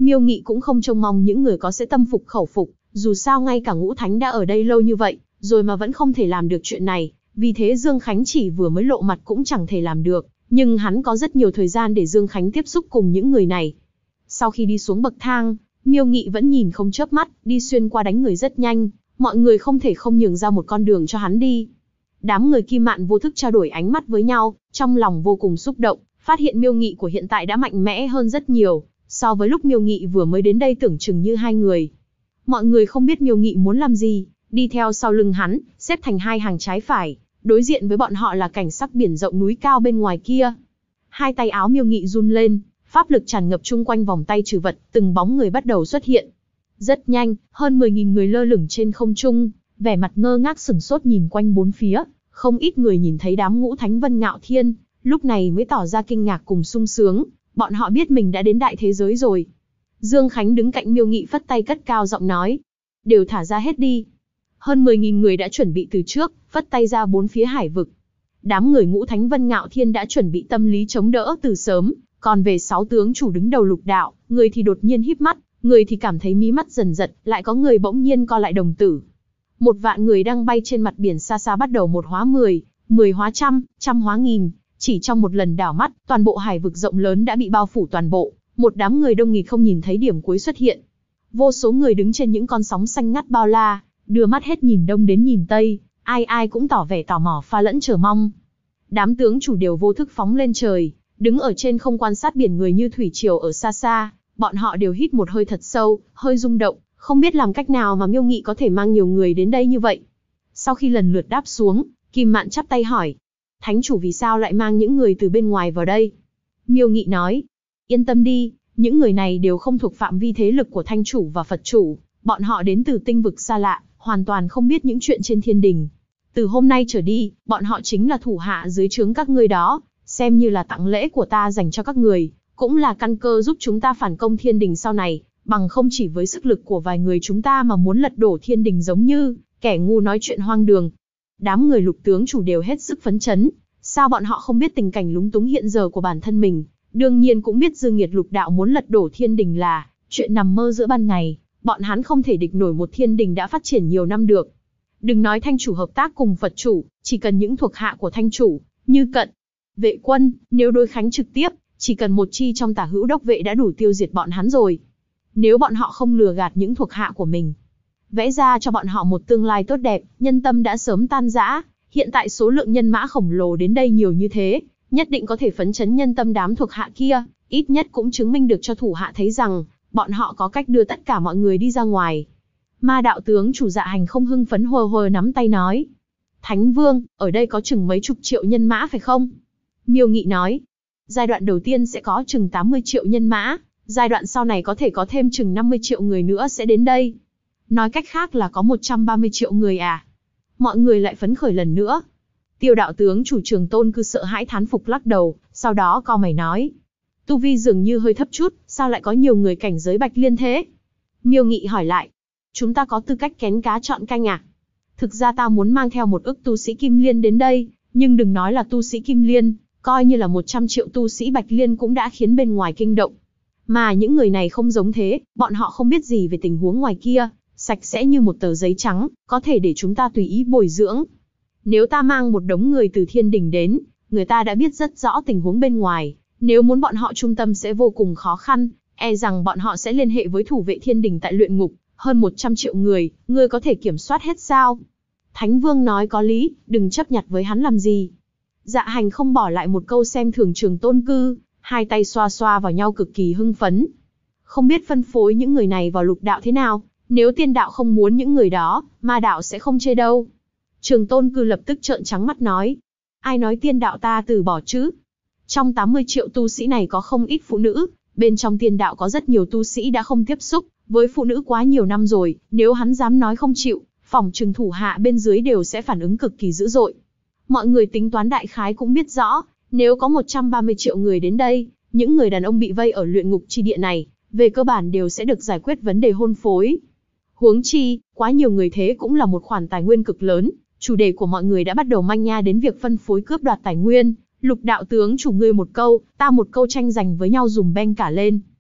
Miêu Nghị cũng không trông mong những người có sẽ tâm phục khẩu phục, dù sao ngay cả Ngũ Thánh đã ở đây lâu như vậy, rồi mà vẫn không thể làm được chuyện này, vì thế Dương Khánh chỉ vừa mới lộ mặt cũng chẳng thể làm được, nhưng hắn có rất nhiều thời gian để Dương Khánh tiếp xúc cùng những người này. Sau khi đi xuống bậc thang, Miêu Nghị vẫn nhìn không chớp mắt, đi xuyên qua đám người rất nhanh, mọi người không thể không nhường ra một con đường cho hắn đi. Đám người Kim Mạn vô thức trao đổi ánh mắt với nhau, trong lòng vô cùng xúc động, phát hiện Miêu Nghị của hiện tại đã mạnh mẽ hơn rất nhiều, so với lúc Miêu Nghị vừa mới đến đây tưởng chừng như hai người. Mọi người không biết Miêu Nghị muốn làm gì, đi theo sau lưng hắn, xếp thành hai hàng trái phải, đối diện với bọn họ là cảnh sắc biển rộng núi cao bên ngoài kia. Hai tay áo Miêu Nghị run lên, pháp lực tràn ngập chung quanh vòng tay trừ vật, từng bóng người bắt đầu xuất hiện. Rất nhanh, hơn 10.000 người lơ lửng trên không trung, vẻ mặt ngơ ngác sửng sốt nhìn quanh bốn phía, không ít người nhìn thấy đám Ngũ Thánh Vân Ngạo Thiên, lúc này mới tỏ ra kinh ngạc cùng sung sướng, bọn họ biết mình đã đến đại thế giới rồi. Dương Khánh đứng cạnh Miêu Nghị phất tay cất cao giọng nói, đều thả ra hết đi. Hơn 10.000 người đã chuẩn bị từ trước, phất tay ra bốn phía hải vực. Đám người Ngũ Thánh Vân Ngạo Thiên đã chuẩn bị tâm lý chống đỡ từ sớm, còn về 6 tướng chủ đứng đầu lục đạo, người thì đột nhiên híp mắt, người thì cảm thấy mí mắt dần giật, lại có người bỗng nhiên co lại đồng tử. 1 vạn người đang bay trên mặt biển xa xa bắt đầu 1 hóa 10, 10 hóa trăm, trăm hóa nghìn, chỉ trong một lần đảo mắt, toàn bộ hải vực rộng lớn đã bị bao phủ toàn bộ, một đám người đông nghịt không nhìn thấy điểm cuối xuất hiện. Vô số người đứng trên những con sóng xanh ngắt bao la, đưa mắt hết nhìn đông đến nhìn tây, ai ai cũng tỏ vẻ tò mò pha lẫn chờ mong. Đám tướng chủ đều vô thức phóng lên trời, đứng ở trên không quan sát biển người như thủy triều ở xa xa, bọn họ đều hít một hơi thật sâu, hơi rung động, không biết làm cách nào mà Miêu Nghị có thể mang nhiều người đến đây như vậy. Sau khi lần lượt đáp xuống, Kim Mạn chắp tay hỏi, Thánh chủ vì sao lại mang những người từ bên ngoài vào đây? Miêu Nghị nói, yên tâm đi, những người này đều không thuộc phạm vi thế lực của Thanh chủ và Phật chủ, bọn họ đến từ tinh vực xa lạ, hoàn toàn không biết những chuyện trên thiên đình. Từ hôm nay trở đi, bọn họ chính là thủ hạ dưới trướng các ngươi đó, xem như là tặng lễ của ta dành cho các người, cũng là căn cơ giúp chúng ta phản công thiên đình sau này, bằng không chỉ với sức lực của vài người chúng ta mà muốn lật đổ thiên đình giống như kẻ ngu nói chuyện hoang đường. Đám người Lục tướng chủ đều hết sức phấn chấn, sao bọn họ không biết tình cảnh lúng túng hiện giờ của bản thân mình, đương nhiên cũng biết Dương Nghiệt Lục đạo muốn lật đổ thiên đình là chuyện nằm mơ giữa ban ngày, bọn hắn không thể địch nổi một thiên đình đã phát triển nhiều năm được. Đừng nói Thanh chủ hợp tác cùng Phật chủ, chỉ cần những thuộc hạ của Thanh chủ, như Cận Vệ quân, nếu đối kháng trực tiếp, chỉ cần một chi trong Tả Hữu Đốc vệ đã đủ tiêu diệt bọn hắn rồi. Nếu bọn họ không lừa gạt những thuộc hạ của mình, vẽ ra cho bọn họ một tương lai tốt đẹp, nhân tâm đã sớm tan rã, hiện tại số lượng nhân mã khổng lồ đến đây nhiều như thế, nhất định có thể phấn chấn nhân tâm đám thuộc hạ kia, ít nhất cũng chứng minh được cho thủ hạ thấy rằng, bọn họ có cách đưa tất cả mọi người đi ra ngoài. Ma đạo tướng chủ Dạ Hành không hưng phấn hờ hờ nắm tay nói, Thánh Vương, ở đây có chừng mấy chục triệu nhân mã phải không? Miêu Nghị nói, giai đoạn đầu tiên sẽ có chừng 80 triệu nhân mã, giai đoạn sau này có thể có thêm chừng 50 triệu người nữa sẽ đến đây. Nói cách khác là có 130 triệu người à? Mọi người lại phấn khởi lần nữa. Tiêu đạo tướng chủ Trường Tôn Cư sợ hãi thán phục lắc đầu, sau đó cau mày nói, tu vi dường như hơi thấp chút, sao lại có nhiều người cảnh giới Bạch Liên thế? Miêu Nghị hỏi lại, chúng ta có tư cách kén cá chọn canh à? Thực ra ta muốn mang theo 1 ức tu sĩ Kim Liên đến đây, nhưng đừng nói là tu sĩ Kim Liên, coi như là 100 triệu tu sĩ Bạch Liên cũng đã khiến bên ngoài kinh động. Mà những người này không giống thế, bọn họ không biết gì về tình huống ngoài kia, sạch sẽ như một tờ giấy trắng, có thể để chúng ta tùy ý bồi dưỡng. Nếu ta mang một đống người từ thiên đình đến, người ta đã biết rất rõ tình huống bên ngoài, nếu muốn bọn họ trung tâm sẽ vô cùng khó khăn, e rằng bọn họ sẽ liên hệ với thủ vệ thiên đình tại luyện ngục, hơn 100 triệu người, ngươi có thể kiểm soát hết sao? Thánh Vương nói có lý, đừng chấp nhặt với hắn làm gì. Dạ Hành không bỏ lại một câu xem thường Trường Tôn Cư, hai tay xoa xoa vào nhau cực kỳ hưng phấn. Không biết phân phối những người này vào lục đạo thế nào, nếu tiên đạo không muốn những người đó, ma đạo sẽ không chê đâu. Trường Tôn Cư lập tức trợn trắng mắt nói, ai nói tiên đạo ta từ bỏ chứ? Trong 80 triệu tu sĩ này có không ít phụ nữ, bên trong tiên đạo có rất nhiều tu sĩ đã không tiếp xúc với phụ nữ quá nhiều năm rồi, nếu hắn dám nói không chịu, phỏng chừng thủ hạ bên dưới đều sẽ phản ứng cực kỳ dữ dội. Mọi người tính toán đại khái cũng biết rõ, nếu có 130 triệu người đến đây, những người đàn ông bị vây ở luyện ngục chi địa này, về cơ bản đều sẽ được giải quyết vấn đề hôn phối. Huống chi, quá nhiều người thế cũng là một khoản tài nguyên cực lớn, chủ đề của mọi người đã bắt đầu manh nha đến việc phân phối cướp đoạt tài nguyên, Lục đạo tướng chủ ngươi một câu, ta một câu tranh giành với nhau dùm beng cả lên.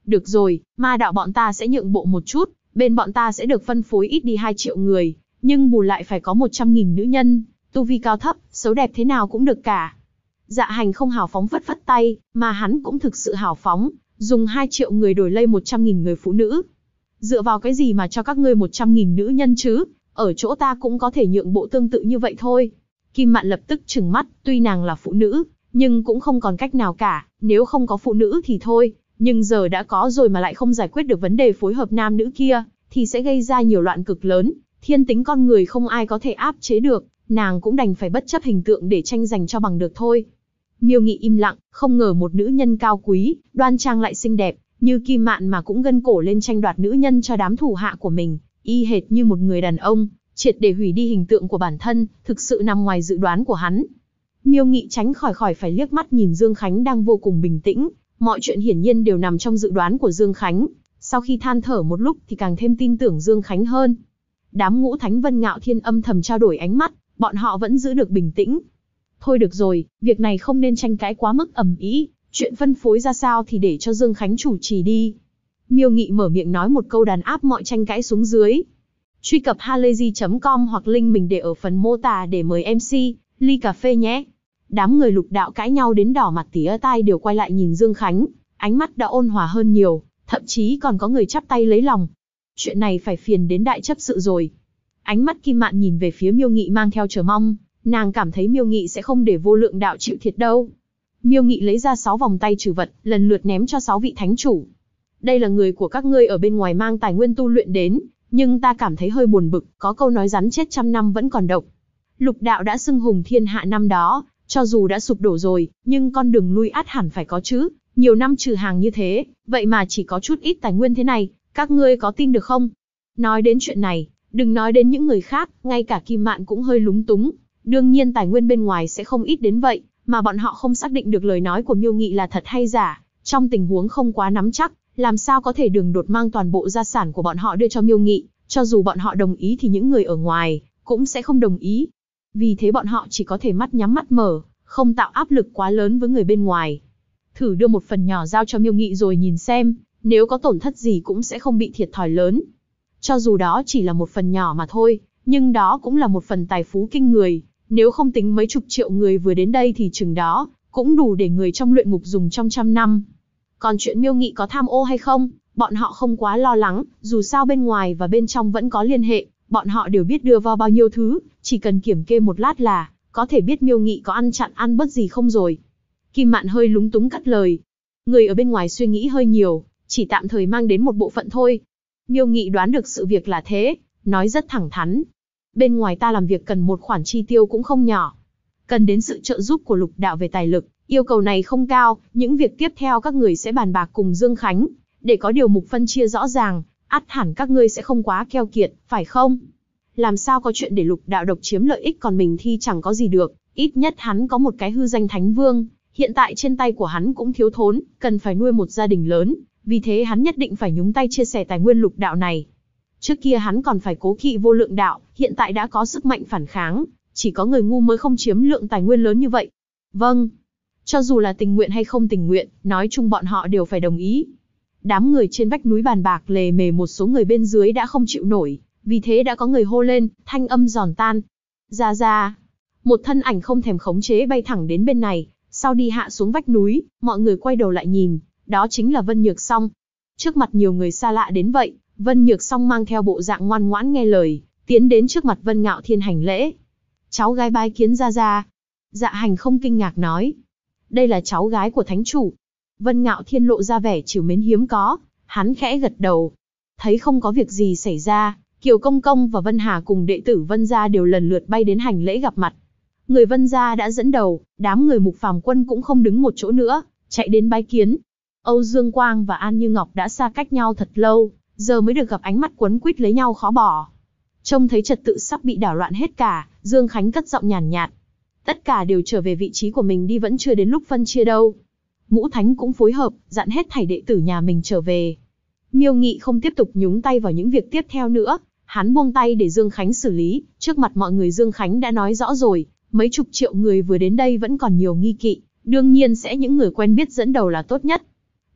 Được rồi, ma đạo bọn ta sẽ nhượng bộ một chút, bên bọn ta sẽ được phân phối ít đi 2 triệu người, nhưng bù lại phải có 100.000 nữ nhân, tu vi cao thấp, xấu đẹp thế nào cũng được cả. Dạ Hành không hào phóng phất phất tay, mà hắn cũng thực sự hào phóng, dùng 2 triệu người đổi lấy 100.000 người phụ nữ. Dựa vào cái gì mà cho các ngươi 100.000 nữ nhân chứ, ở chỗ ta cũng có thể nhượng bộ tương tự như vậy thôi. Kim Mạn lập tức trừng mắt, tuy nàng là phụ nữ, nhưng cũng không còn cách nào cả, nếu không có phụ nữ thì thôi, nhưng giờ đã có rồi mà lại không giải quyết được vấn đề phối hợp nam nữ kia, thì sẽ gây ra nhiều loạn cực lớn, thiên tính con người không ai có thể áp chế được, nàng cũng đành phải bất chấp hình tượng để tranh giành cho bằng được thôi. Miêu Nghị im lặng, không ngờ một nữ nhân cao quý, đoan trang lại xinh đẹp, như Kim Mạn mà cũng gân cổ lên tranh đoạt nữ nhân cho đám thủ hạ của mình, y hệt như một người đàn ông, triệt để hủy đi hình tượng của bản thân, thực sự nằm ngoài dự đoán của hắn. Miêu Nghị tránh khỏi phải liếc mắt nhìn Dương Khánh đang vô cùng bình tĩnh, mọi chuyện hiển nhiên đều nằm trong dự đoán của Dương Khánh, sau khi than thở một lúc thì càng thêm tin tưởng Dương Khánh hơn. Đám Ngũ Thánh Vân Ngạo Thiên âm thầm trao đổi ánh mắt, bọn họ vẫn giữ được bình tĩnh. Thôi được rồi, việc này không nên tranh cãi quá mức ầm ĩ, chuyện phân phối ra sao thì để cho Dương Khánh chủ trì đi. Miêu Nghị mở miệng nói một câu đàn áp mọi tranh cãi xuống dưới. Truy cập halayzi.com hoặc link mình để ở phần mô tả để mời MC ly cà phê nhé. Đám người Lục Đạo cãi nhau đến đỏ mặt tía tai đều quay lại nhìn Dương Khánh, ánh mắt đã ôn hòa hơn nhiều, thậm chí còn có người chắp tay lấy lòng. Chuyện này phải phiền đến đại chấp sự rồi. Ánh mắt Kim Mạn nhìn về phía Miêu Nghị mang theo chờ mong, nàng cảm thấy Miêu Nghị sẽ không để Vô Lượng Đạo chịu thiệt đâu. Miêu Nghị lấy ra 6 vòng tay trừ vật, lần lượt ném cho 6 vị thánh chủ. Đây là người của các ngươi ở bên ngoài mang tài nguyên tu luyện đến, nhưng ta cảm thấy hơi buồn bực, có câu nói rắn chết trăm năm vẫn còn độc. Lục Đạo đã xưng hùng thiên hạ năm đó, cho dù đã sụp đổ rồi, nhưng con đường lui ắt hẳn phải có chứ, nhiều năm trừ hàng như thế, vậy mà chỉ có chút ít tài nguyên thế này, các ngươi có tin được không? Nói đến chuyện này, đừng nói đến những người khác, ngay cả Kim Mạn cũng hơi lúng túng, đương nhiên tài nguyên bên ngoài sẽ không ít đến vậy, mà bọn họ không xác định được lời nói của Miêu Nghị là thật hay giả, trong tình huống không quá nắm chắc, làm sao có thể đường đột mang toàn bộ gia sản của bọn họ đưa cho Miêu Nghị, cho dù bọn họ đồng ý thì những người ở ngoài cũng sẽ không đồng ý. Vì thế bọn họ chỉ có thể mắt nhắm mắt mở, không tạo áp lực quá lớn với người bên ngoài. Thử đưa một phần nhỏ giao cho Miêu Nghị rồi nhìn xem, nếu có tổn thất gì cũng sẽ không bị thiệt thòi lớn. Cho dù đó chỉ là một phần nhỏ mà thôi, nhưng đó cũng là một phần tài phú kinh người, nếu không tính mấy chục triệu người vừa đến đây thì chừng đó cũng đủ để người trong luyện ngục dùng trong 100 năm. Còn chuyện Miêu Nghị có tham ô hay không, bọn họ không quá lo lắng, dù sao bên ngoài và bên trong vẫn có liên hệ, bọn họ đều biết đưa vào bao nhiêu thứ, chỉ cần kiểm kê một lát là có thể biết Miêu Nghị có ăn chặn ăn bớt gì không rồi. Kim Mạn hơi lúng túng cắt lời. Người ở bên ngoài suy nghĩ hơi nhiều, chỉ tạm thời mang đến một bộ phận thôi. Miêu Nghị đoán được sự việc là thế, nói rất thẳng thắn. Bên ngoài ta làm việc cần một khoản chi tiêu cũng không nhỏ. Cần đến sự trợ giúp của Lục Đạo về tài lực, yêu cầu này không cao, những việc tiếp theo các người sẽ bàn bạc cùng Dương Khánh, để có điều mục phân chia rõ ràng, ắt hẳn các ngươi sẽ không quá keo kiệt, phải không? Làm sao có chuyện để Lục Đạo độc chiếm lợi ích còn mình thì chẳng có gì được, ít nhất hắn có một cái hư danh Thánh Vương, hiện tại trên tay của hắn cũng thiếu thốn, cần phải nuôi một gia đình lớn, vì thế hắn nhất định phải nhúng tay chia sẻ tài nguyên Lục Đạo này. Trước kia hắn còn phải cố kỵ Vô Lượng Đạo, hiện tại đã có sức mạnh phản kháng, chỉ có người ngu mới không chiếm lượng tài nguyên lớn như vậy. Vâng. Cho dù là tình nguyện hay không tình nguyện, nói chung bọn họ đều phải đồng ý. Đám người trên vách núi bàn bạc lề mề, một số người bên dưới đã không chịu nổi, vì thế đã có người hô lên, thanh âm giòn tan. Ra ra. Một thân ảnh không thèm khống chế bay thẳng đến bên này, sau đi hạ xuống vách núi, mọi người quay đầu lại nhìn, đó chính là Vân Nhược Song. Trước mặt nhiều người xa lạ đến vậy, Vân Nhược Song mang theo bộ dạng ngoan ngoãn nghe lời, tiến đến trước mặt Vân Ngạo Thiên hành lễ. Cháu gái bái kiến ra ra. Dạ Hành không kinh ngạc nói. Đây là cháu gái của thánh chủ. Vân Ngạo Thiên lộ ra vẻ trìu mến hiếm có, hắn khẽ gật đầu. Thấy không có việc gì xảy ra, Kiều Công Công và Vân Hà cùng đệ tử Vân gia đều lần lượt bay đến hành lễ gặp mặt. Người Vân gia đã dẫn đầu, đám người Mục Phàm Quân cũng không đứng một chỗ nữa, chạy đến bái kiến. Âu Dương Quang và An Như Ngọc đã xa cách nhau thật lâu, giờ mới được gặp, ánh mắt quấn quýt lấy nhau khó bỏ. Trông thấy trật tự sắp bị đảo loạn hết cả, Dương Khánh cất giọng nhàn nhạt. Tất cả đều trở về vị trí của mình đi, vẫn chưa đến lúc phân chia đâu. Ngũ Thánh cũng phối hợp, dặn hết thảy đệ tử nhà mình trở về. Miêu Nghị không tiếp tục nhúng tay vào những việc tiếp theo nữa, hắn buông tay để Dương Khánh xử lý. Trước mặt mọi người Dương Khánh đã nói rõ rồi, mấy chục triệu người vừa đến đây vẫn còn nhiều nghi kỵ, đương nhiên sẽ những người quen biết dẫn đầu là tốt nhất.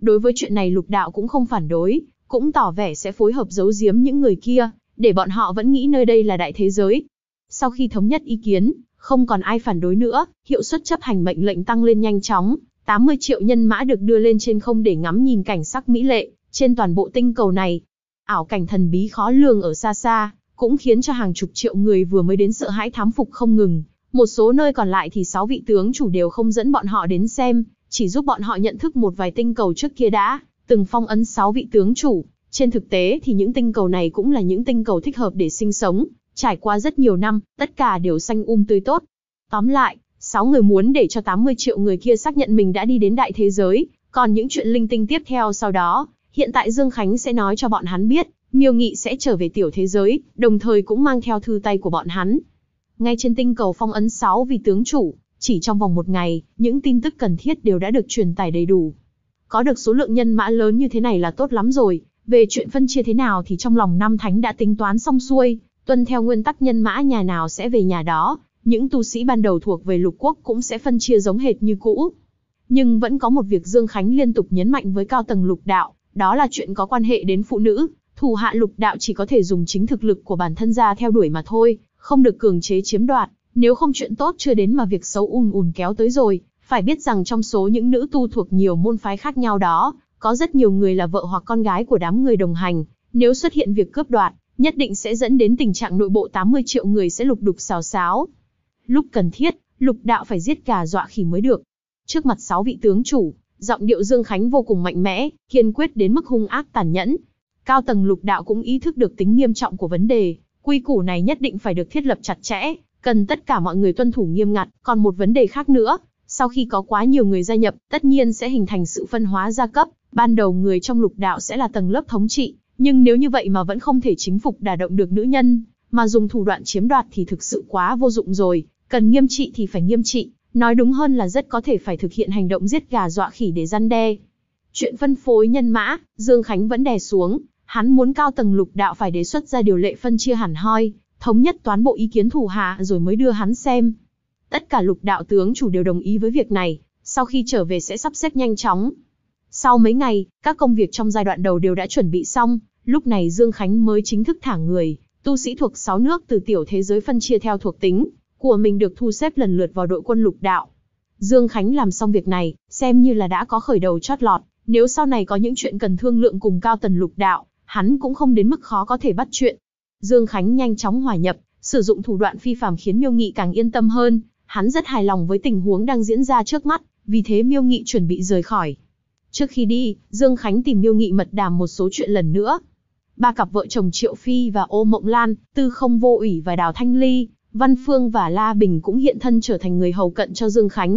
Đối với chuyện này Lục Đạo cũng không phản đối, cũng tỏ vẻ sẽ phối hợp giấu giếm những người kia, để bọn họ vẫn nghĩ nơi đây là đại thế giới. Sau khi thống nhất ý kiến, không còn ai phản đối nữa, hiệu suất chấp hành mệnh lệnh tăng lên nhanh chóng, 80 triệu nhân mã được đưa lên trên không để ngắm nhìn cảnh sắc mỹ lệ trên toàn bộ tinh cầu này. Ảo cảnh thần bí khó lường ở xa xa, cũng khiến cho hàng chục triệu người vừa mới đến sợ hãi thán phục không ngừng. Một số nơi còn lại thì 6 vị tướng chủ đều không dẫn bọn họ đến xem, chỉ giúp bọn họ nhận thức một vài tinh cầu trước kia đã từng phong ấn 6 vị tướng chủ. Trên thực tế thì những tinh cầu này cũng là những tinh cầu thích hợp để sinh sống, trải qua rất nhiều năm, tất cả đều xanh tươi tốt. Tóm lại, 6 người muốn để cho 80 triệu người kia xác nhận mình đã đi đến đại thế giới, còn những chuyện linh tinh tiếp theo sau đó, hiện tại Dương Khánh sẽ nói cho bọn hắn biết, Miêu Nghị sẽ trở về tiểu thế giới, đồng thời cũng mang theo thư tay của bọn hắn. Ngay trên tinh cầu phong ấn 6 vị tướng chủ, chỉ trong vòng một ngày, những tin tức cần thiết đều đã được truyền tải đầy đủ. Có được số lượng nhân mã lớn như thế này là tốt lắm rồi, về chuyện phân chia thế nào thì trong lòng Nam Thánh đã tính toán xong xuôi, tuân theo nguyên tắc nhân mã nhà nào sẽ về nhà đó, những tu sĩ ban đầu thuộc về lục quốc cũng sẽ phân chia giống hệt như cũ. Nhưng vẫn có một việc Dương Khánh liên tục nhấn mạnh với cao tầng Lục Đạo, đó là chuyện có quan hệ đến phụ nữ, thủ hạ Lục Đạo chỉ có thể dùng chính thực lực của bản thân ra theo đuổi mà thôi, không được cường chế chiếm đoạt, nếu không chuyện tốt chưa đến mà việc xấu ùn kéo tới rồi. Phải biết rằng trong số những nữ tu thuộc nhiều môn phái khác nhau đó, có rất nhiều người là vợ hoặc con gái của đám người đồng hành, nếu xuất hiện việc cướp đoạt, nhất định sẽ dẫn đến tình trạng nội bộ 80 triệu người sẽ lục đục xào xáo. Lúc cần thiết, Lục Đạo phải giết gà dọa khỉ mới được. Trước mặt 6 vị tướng chủ, giọng điệu Dương Khánh vô cùng mạnh mẽ, kiên quyết đến mức hung ác tàn nhẫn. Cao tầng Lục Đạo cũng ý thức được tính nghiêm trọng của vấn đề, quy củ này nhất định phải được thiết lập chặt chẽ, cần tất cả mọi người tuân thủ nghiêm ngặt. Còn một vấn đề khác nữa, sau khi có quá nhiều người gia nhập, tất nhiên sẽ hình thành sự phân hóa giai cấp. Ban đầu người trong Lục Đạo sẽ là tầng lớp thống trị, nhưng nếu như vậy mà vẫn không thể chính phục đả động được nữ nhân, mà dùng thủ đoạn chiếm đoạt thì thực sự quá vô dụng rồi. Cần nghiêm trị thì phải nghiêm trị, nói đúng hơn là rất có thể phải thực hiện hành động giết gà dọa khỉ để răn đe. Chuyện phân phối nhân mã, Dương Khánh vẫn đè xuống, hắn muốn cao tầng Lục Đạo phải đề xuất ra điều lệ phân chia hẳn hoi, thống nhất toàn bộ ý kiến thủ hạ rồi mới đưa hắn xem. Tất cả Lục Đạo tướng chủ đều đồng ý với việc này, sau khi trở về sẽ sắp xếp nhanh chóng. Sau mấy ngày, các công việc trong giai đoạn đầu đều đã chuẩn bị xong, lúc này Dương Khánh mới chính thức thả người, tu sĩ thuộc 6 nước từ tiểu thế giới phân chia theo thuộc tính của mình được thu xếp lần lượt vào đội quân Lục Đạo. Dương Khánh làm xong việc này, xem như là đã có khởi đầu chót lọt, nếu sau này có những chuyện cần thương lượng cùng cao tầng Lục Đạo, hắn cũng không đến mức khó có thể bắt chuyện. Dương Khánh nhanh chóng hòa nhập, sử dụng thủ đoạn phi phàm khiến Miêu Nghị càng yên tâm hơn, hắn rất hài lòng với tình huống đang diễn ra trước mắt, vì thế Miêu Nghị chuẩn bị rời khỏi. Trước khi đi, Dương Khánh tìm Miêu Nghị mật đàm một số chuyện lần nữa. Ba cặp vợ chồng Triệu Phi và Ô Mộng Lan, Tư Không Vô Ủy và Đào Thanh Ly, Văn Phương và La Bình cũng hiện thân trở thành người hầu cận cho Dương Khánh.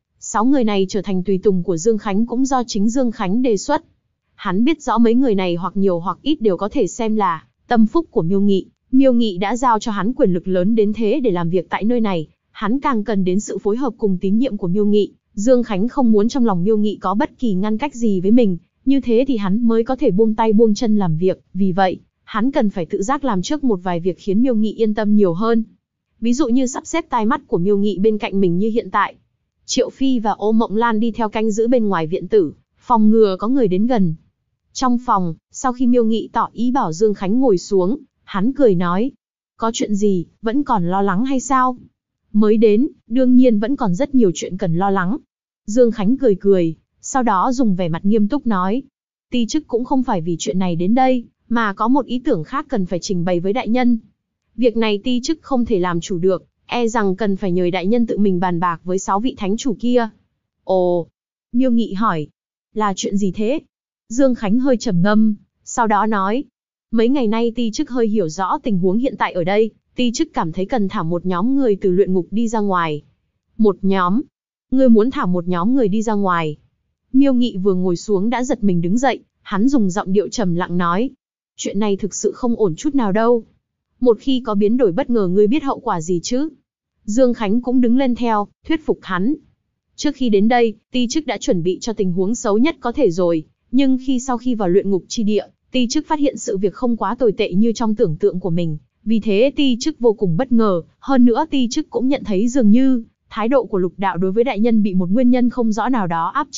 6 người này trở thành tùy tùng của Dương Khánh cũng do chính Dương Khánh đề xuất. Hắn biết rõ mấy người này hoặc nhiều hoặc ít đều có thể xem là tâm phúc của Miêu Nghị. Miêu Nghị đã giao cho hắn quyền lực lớn đến thế để làm việc tại nơi này, hắn càng cần đến sự phối hợp cùng tín nhiệm của Miêu Nghị. Dương Khánh không muốn trong lòng Miêu Nghị có bất kỳ ngăn cách gì với mình, như thế thì hắn mới có thể buông tay buông chân làm việc. Vì vậy, hắn cần phải tự giác làm trước một vài việc khiến Miêu Nghị yên tâm nhiều hơn. Ví dụ như sắp xếp tai mắt của Miêu Nghị bên cạnh mình như hiện tại. Triệu Phi và Ô Mộng Lan đi theo canh giữ bên ngoài viện tử, phòng ngừa có người đến gần. Trong phòng, sau khi Miêu Nghị tỏ ý bảo Dương Khánh ngồi xuống, hắn cười nói: có chuyện gì, vẫn còn lo lắng hay sao? Mới đến, đương nhiên vẫn còn rất nhiều chuyện cần lo lắng. Dương Khánh cười cười, sau đó dùng vẻ mặt nghiêm túc nói: ti chức cũng không phải vì chuyện này đến đây, mà có một ý tưởng khác cần phải trình bày với đại nhân. Việc này ti chức không thể làm chủ được, e rằng cần phải nhờ đại nhân tự mình bàn bạc với 6 vị thánh chủ kia. Ồ, Miêu Nghị hỏi, là chuyện gì thế? Dương Khánh hơi trầm ngâm, sau đó nói: mấy ngày nay ti chức hơi hiểu rõ tình huống hiện tại ở đây, ti chức cảm thấy cần thả một nhóm người từ luyện ngục đi ra ngoài. Một nhóm? Ngươi muốn thả một nhóm người đi ra ngoài? Miêu Nghị vừa ngồi xuống đã giật mình đứng dậy, hắn dùng giọng điệu trầm lặng nói: chuyện này thực sự không ổn chút nào đâu. Một khi có biến đổi bất ngờ ngươi biết hậu quả gì chứ? Dương Khánh cũng đứng lên theo, thuyết phục hắn. Trước khi đến đây, ti chức đã chuẩn bị cho tình huống xấu nhất có thể rồi, nhưng sau khi vào luyện ngục chi địa, ti chức phát hiện sự việc không quá tồi tệ như trong tưởng tượng của mình. Vì thế ti chức vô cùng bất ngờ, hơn nữa ti chức cũng nhận thấy dường như thái độ của Lục Đạo đối với đại nhân bị một nguyên nhân không rõ nào đó áp chế,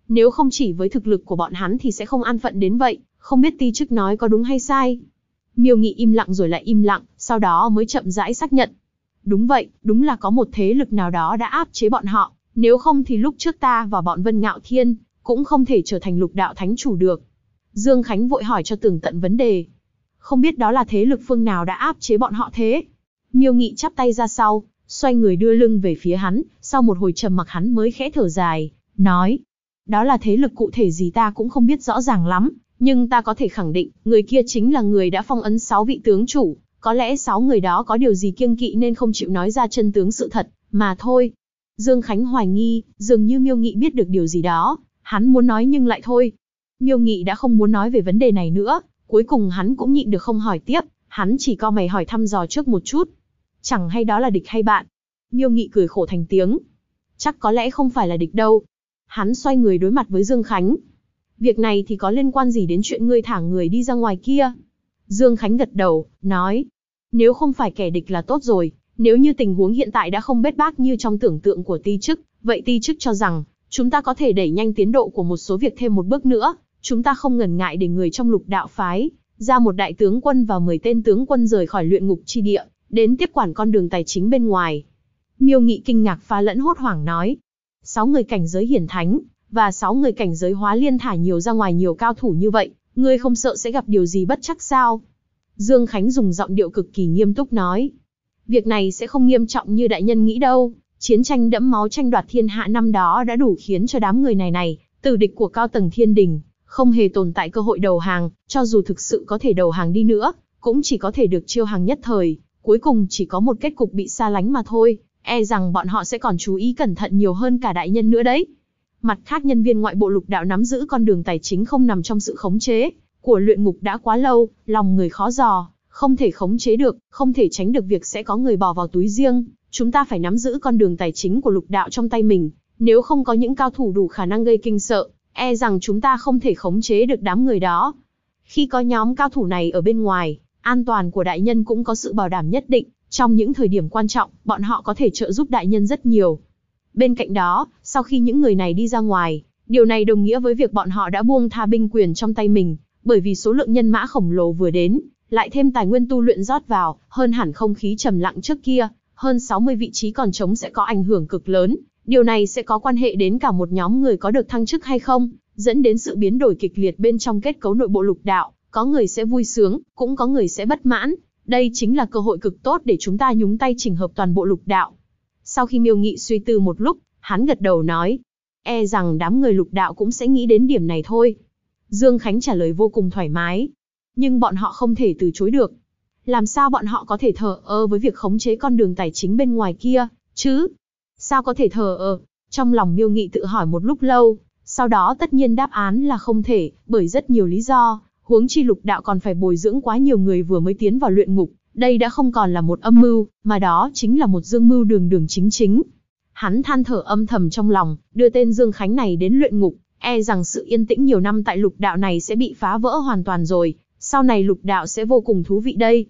Nếu không chỉ với thực lực của bọn hắn thì sẽ không an phận đến vậy, không biết ti chức nói có đúng hay sai. Miêu Nghị im lặng rồi lại im lặng, sau đó mới chậm rãi xác nhận. Đúng vậy, đúng là có một thế lực nào đó đã áp chế bọn họ, nếu không thì lúc trước ta và bọn Vân Ngạo Thiên cũng không thể trở thành lục đạo thánh chủ được. Dương Khánh vội hỏi cho tường tận vấn đề. Không biết đó là thế lực phương nào đã áp chế bọn họ thế? Miêu Nghị chắp tay ra sau, xoay người đưa lưng về phía hắn, sau một hồi trầm mặc hắn mới khẽ thở dài, nói. Đó là thế lực cụ thể gì ta cũng không biết rõ ràng lắm, nhưng ta có thể khẳng định, người kia chính là người đã phong ấn 6 vị tướng chủ, có lẽ 6 người đó có điều gì kiêng kỵ nên không chịu nói ra chân tướng sự thật, mà thôi. Dương Khánh hoài nghi, dường như Miêu Nghị biết được điều gì đó, hắn muốn nói nhưng lại thôi. Miêu Nghị đã không muốn nói về vấn đề này nữa, cuối cùng hắn cũng nhịn được không hỏi tiếp, hắn chỉ cau mày hỏi thăm dò trước một chút. Chẳng hay đó là địch hay bạn? Miêu Nghị cười khổ thành tiếng. Chắc có lẽ không phải là địch đâu. Hắn xoay người đối mặt với Dương Khánh. Việc này thì có liên quan gì đến chuyện ngươi thả người đi ra ngoài kia? Dương Khánh gật đầu, nói. Nếu không phải kẻ địch là tốt rồi, nếu như tình huống hiện tại đã không bết bát như trong tưởng tượng của ti chức, vậy ti chức cho rằng, chúng ta có thể đẩy nhanh tiến độ của một số việc thêm một bước nữa, chúng ta không ngần ngại để người trong lục đạo phái, ra một đại tướng quân và 10 tên tướng quân rời khỏi luyện ngục chi địa, đến tiếp quản con đường tài chính bên ngoài. Miêu Nghị kinh ngạc pha lẫn hốt hoảng nói. 6 người cảnh giới hiển thánh, và 6 người cảnh giới hóa liên thả nhiều ra ngoài nhiều cao thủ như vậy, ngươi không sợ sẽ gặp điều gì bất trắc sao? Dương Khánh dùng giọng điệu cực kỳ nghiêm túc nói. Việc này sẽ không nghiêm trọng như đại nhân nghĩ đâu, chiến tranh đẫm máu tranh đoạt thiên hạ năm đó đã đủ khiến cho đám người này, tử địch của cao tầng thiên đình, không hề tồn tại cơ hội đầu hàng, cho dù thực sự có thể đầu hàng đi nữa, cũng chỉ có thể được chiêu hàng nhất thời, cuối cùng chỉ có một kết cục bị xa lánh mà thôi, e rằng bọn họ sẽ còn chú ý cẩn thận nhiều hơn cả đại nhân nữa đấy. Mặt khác nhân viên ngoại bộ lục đạo nắm giữ con đường tài chính không nằm trong sự khống chế của luyện ngục đã quá lâu, lòng người khó dò, không thể khống chế được, không thể tránh được việc sẽ có người bỏ vào túi riêng, chúng ta phải nắm giữ con đường tài chính của lục đạo trong tay mình, nếu không có những cao thủ đủ khả năng gây kinh sợ, e rằng chúng ta không thể khống chế được đám người đó. Khi có nhóm cao thủ này ở bên ngoài, an toàn của đại nhân cũng có sự bảo đảm nhất định, trong những thời điểm quan trọng, bọn họ có thể trợ giúp đại nhân rất nhiều. Bên cạnh đó, sau khi những người này đi ra ngoài, điều này đồng nghĩa với việc bọn họ đã buông tha binh quyền trong tay mình, bởi vì số lượng nhân mã khổng lồ vừa đến, lại thêm tài nguyên tu luyện rót vào, hơn hẳn không khí trầm lặng trước kia, hơn 60 vị trí còn trống sẽ có ảnh hưởng cực lớn, điều này sẽ có quan hệ đến cả một nhóm người có được thăng chức hay không, dẫn đến sự biến đổi kịch liệt bên trong kết cấu nội bộ lục đạo, có người sẽ vui sướng, cũng có người sẽ bất mãn, đây chính là cơ hội cực tốt để chúng ta nhúng tay chỉnh hợp toàn bộ lục đạo. Sau khi Miêu Nghị suy tư một lúc, hắn gật đầu nói, e rằng đám người lục đạo cũng sẽ nghĩ đến điểm này thôi. Dương Khánh trả lời vô cùng thoải mái, nhưng bọn họ không thể từ chối được. Làm sao bọn họ có thể thờ ơ với việc khống chế con đường tài chính bên ngoài kia, chứ? Sao có thể thờ ơ? Trong lòng Miêu Nghị tự hỏi một lúc lâu, sau đó tất nhiên đáp án là không thể, bởi rất nhiều lý do, huống chi lục đạo còn phải bồi dưỡng quá nhiều người vừa mới tiến vào luyện ngục, đây đã không còn là một âm mưu, mà đó chính là một dương mưu đường đường chính chính. Hắn than thở âm thầm trong lòng, đưa tên Dương Khánh này đến luyện ngục, e rằng sự yên tĩnh nhiều năm tại lục đạo này sẽ bị phá vỡ hoàn toàn rồi, sau này lục đạo sẽ vô cùng thú vị đây.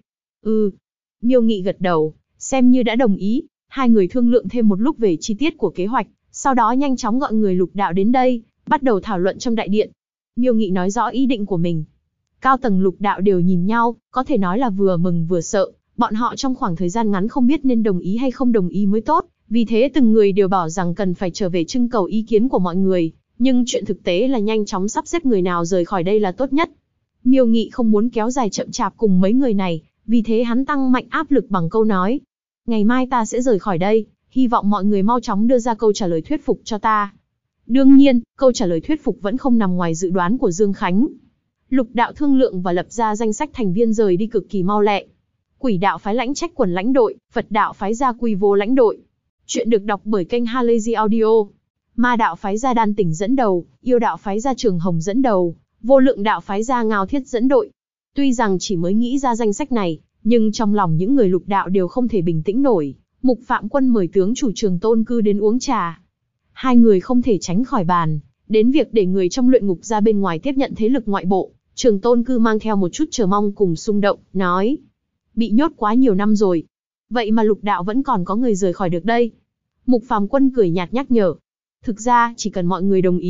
Miêu Nghị gật đầu, xem như đã đồng ý, hai người thương lượng thêm một lúc về chi tiết của kế hoạch, sau đó nhanh chóng gọi người lục đạo đến đây, bắt đầu thảo luận trong đại điện. Miêu Nghị nói rõ ý định của mình. Cao tầng lục đạo đều nhìn nhau, có thể nói là vừa mừng vừa sợ, bọn họ trong khoảng thời gian ngắn không biết nên đồng ý hay không đồng ý mới tốt, vì thế từng người đều bảo rằng cần phải trở về trưng cầu ý kiến của mọi người, nhưng chuyện thực tế là nhanh chóng sắp xếp người nào rời khỏi đây là tốt nhất. Miêu Nghị không muốn kéo dài chậm chạp cùng mấy người này, vì thế hắn tăng mạnh áp lực bằng câu nói. Ngày mai ta sẽ rời khỏi đây, hy vọng mọi người mau chóng đưa ra câu trả lời thuyết phục cho ta. Đương nhiên, câu trả lời thuyết phục vẫn không nằm ngoài dự đoán của Dương Khánh. Lục đạo thương lượng và lập ra danh sách thành viên rời đi cực kỳ mau lẹ. Quỷ đạo phái lãnh trách quần lãnh đội, Phật đạo phái gia quy vô lãnh đội. Chuyện được đọc bởi kênh Halazy Audio. Ma đạo phái gia Đan Tỉnh dẫn đầu, Yêu đạo phái gia Trường Hồng dẫn đầu, Vô Lượng đạo phái gia Ngao Thiết dẫn đội. Tuy rằng chỉ mới nghĩ ra danh sách này, nhưng trong lòng những người lục đạo đều không thể bình tĩnh nổi. Mục Phạm Quân mời tướng chủ Trường Tôn Cư đến uống trà. Hai người không thể tránh khỏi bàn, đến việc để người trong luyện ngục ra bên ngoài tiếp nhận thế lực ngoại bộ. Trường Tôn Cư mang theo một chút chờ mong cùng xung động, nói. Bị nhốt quá nhiều năm rồi. Vậy mà lục đạo vẫn còn có người rời khỏi được đây. Mục Phạm Quân cười nhạt nhắc nhở. Thực ra, chỉ cần mọi người đồng ý,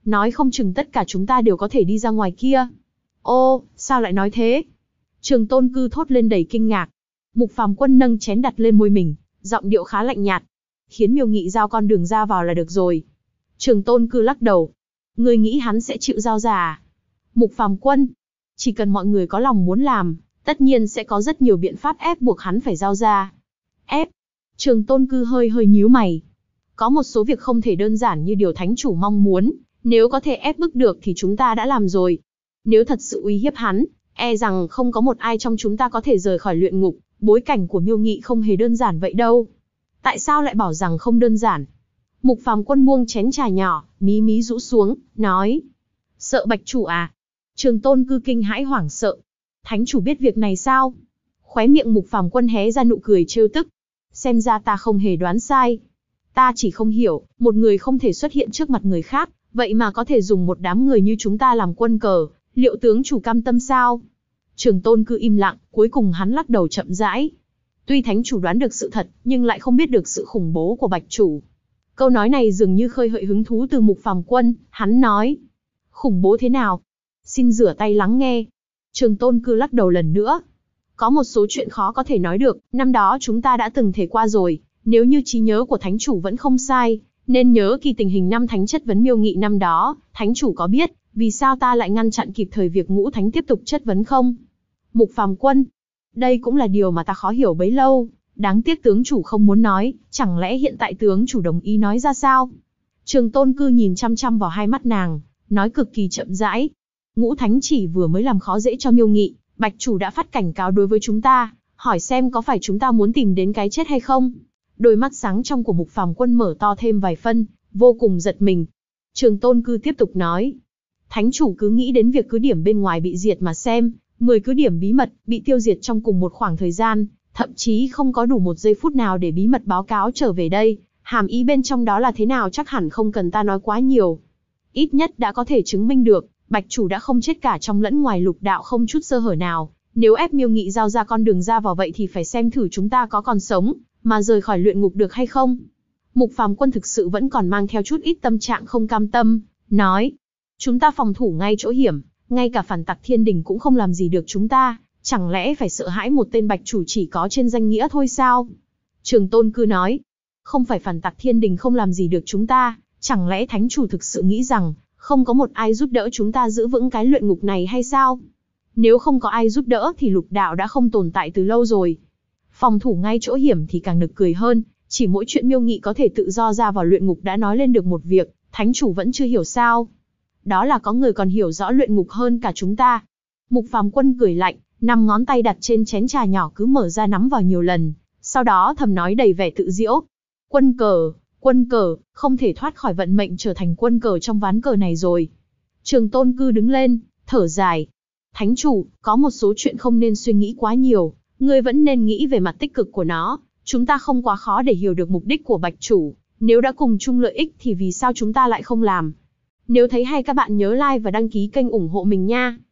Nói không chừng tất cả chúng ta đều có thể đi ra ngoài kia. Ô, sao lại nói thế? Trường Tôn Cư thốt lên đầy kinh ngạc. Mục Phàm Quân nâng chén đặt lên môi mình, giọng điệu khá lạnh nhạt. Khiến Miêu Nghị giao con đường ra vào là được rồi. Trường Tôn Cư lắc đầu. Ngươi nghĩ hắn sẽ chịu giao ra à? Mục Phàm Quân, chỉ cần mọi người có lòng muốn làm, tất nhiên sẽ có rất nhiều biện pháp ép buộc hắn phải giao ra. Ép? Trường Tôn Cư hơi hơi nhíu mày. Có một số việc không thể đơn giản như điều thánh chủ mong muốn, nếu có thể ép bức được thì chúng ta đã làm rồi. Nếu thật sự uy hiếp hắn, e rằng không có một ai trong chúng ta có thể rời khỏi luyện ngục, bối cảnh của Miêu Nghị không hề đơn giản vậy đâu. Tại sao lại bảo rằng không đơn giản? Mục Phàm Quân buông chén trà nhỏ, mí mí rũ xuống, nói. Sợ Bạch chủ à? Trường Tôn Cư kinh hãi hoảng sợ. Thánh chủ biết việc này sao? Khóe miệng Mục Phàm Quân hé ra nụ cười trêu tức. Xem ra ta không hề đoán sai. Ta chỉ không hiểu, một người không thể xuất hiện trước mặt người khác, vậy mà có thể dùng một đám người như chúng ta làm quân cờ, liệu tướng chủ cam tâm sao? Trường Tôn Cư im lặng, cuối cùng hắn lắc đầu chậm rãi. Tuy thánh chủ đoán được sự thật, nhưng lại không biết được sự khủng bố của Bạch chủ. Câu nói này dường như khơi gợi hứng thú từ Mục Phàm Quân, hắn nói. Khủng bố thế nào? Xin rửa tay lắng nghe. Trường Tôn Cư lắc đầu lần nữa. Có một số chuyện khó có thể nói được, năm đó chúng ta đã từng thể qua rồi, nếu như trí nhớ của thánh chủ vẫn không sai, nên nhớ kỳ tình hình năm thánh chất vấn Miêu Nghị năm đó, thánh chủ có biết, vì sao ta lại ngăn chặn kịp thời việc ngũ thánh tiếp tục chất vấn không? Mục Phàm Quân, đây cũng là điều mà ta khó hiểu bấy lâu, đáng tiếc tướng chủ không muốn nói, chẳng lẽ hiện tại tướng chủ đồng ý nói ra sao? Trường Tôn Cư nhìn chăm chăm vào hai mắt nàng, nói cực kỳ chậm rãi. Ngũ thánh chỉ vừa mới làm khó dễ cho Miêu Nghị, Bạch chủ đã phát cảnh cáo đối với chúng ta, hỏi xem có phải chúng ta muốn tìm đến cái chết hay không? Đôi mắt sáng trong của Mục Phàm Quân mở to thêm vài phân, vô cùng giật mình. Trường Tôn Cư tiếp tục nói. Thánh chủ cứ nghĩ đến việc cứ điểm bên ngoài bị diệt mà xem, 10 cứ điểm bí mật bị tiêu diệt trong cùng một khoảng thời gian, thậm chí không có đủ một giây phút nào để bí mật báo cáo trở về đây. Hàm ý bên trong đó là thế nào chắc hẳn không cần ta nói quá nhiều. Ít nhất đã có thể chứng minh được, Bạch chủ đã không chết cả trong lẫn ngoài lục đạo không chút sơ hở nào. Nếu ép Miêu Nghị giao ra con đường ra vào vậy thì phải xem thử chúng ta có còn sống, mà rời khỏi luyện ngục được hay không. Mục Phàm Quân thực sự vẫn còn mang theo chút ít tâm trạng không cam tâm, nói. Chúng ta phòng thủ ngay chỗ hiểm, ngay cả phản tặc thiên đình cũng không làm gì được chúng ta, chẳng lẽ phải sợ hãi một tên Bạch chủ chỉ có trên danh nghĩa thôi sao? Trường Tôn Cư nói. Không phải phản tặc thiên đình không làm gì được chúng ta, chẳng lẽ thánh chủ thực sự nghĩ rằng, không có một ai giúp đỡ chúng ta giữ vững cái luyện ngục này hay sao? Nếu không có ai giúp đỡ thì lục đạo đã không tồn tại từ lâu rồi. Phòng thủ ngay chỗ hiểm thì càng nực cười hơn, chỉ mỗi chuyện Miêu Nghị có thể tự do ra vào luyện ngục đã nói lên được một việc, thánh chủ vẫn chưa hiểu sao. Đó là có người còn hiểu rõ luyện ngục hơn cả chúng ta. Mục Phàm Quân cười lạnh, 5 ngón tay đặt trên chén trà nhỏ cứ mở ra nắm vào nhiều lần, sau đó thầm nói đầy vẻ tự diễu. Quân cờ, không thể thoát khỏi vận mệnh trở thành quân cờ trong ván cờ này rồi. Trường Tôn Cư đứng lên, thở dài. Thánh chủ, có một số chuyện không nên suy nghĩ quá nhiều, ngươi vẫn nên nghĩ về mặt tích cực của nó. Chúng ta không quá khó để hiểu được mục đích của Bạch chủ, nếu đã cùng chung lợi ích thì vì sao chúng ta lại không làm. Nếu thấy hay các bạn nhớ like và đăng ký kênh ủng hộ mình nha.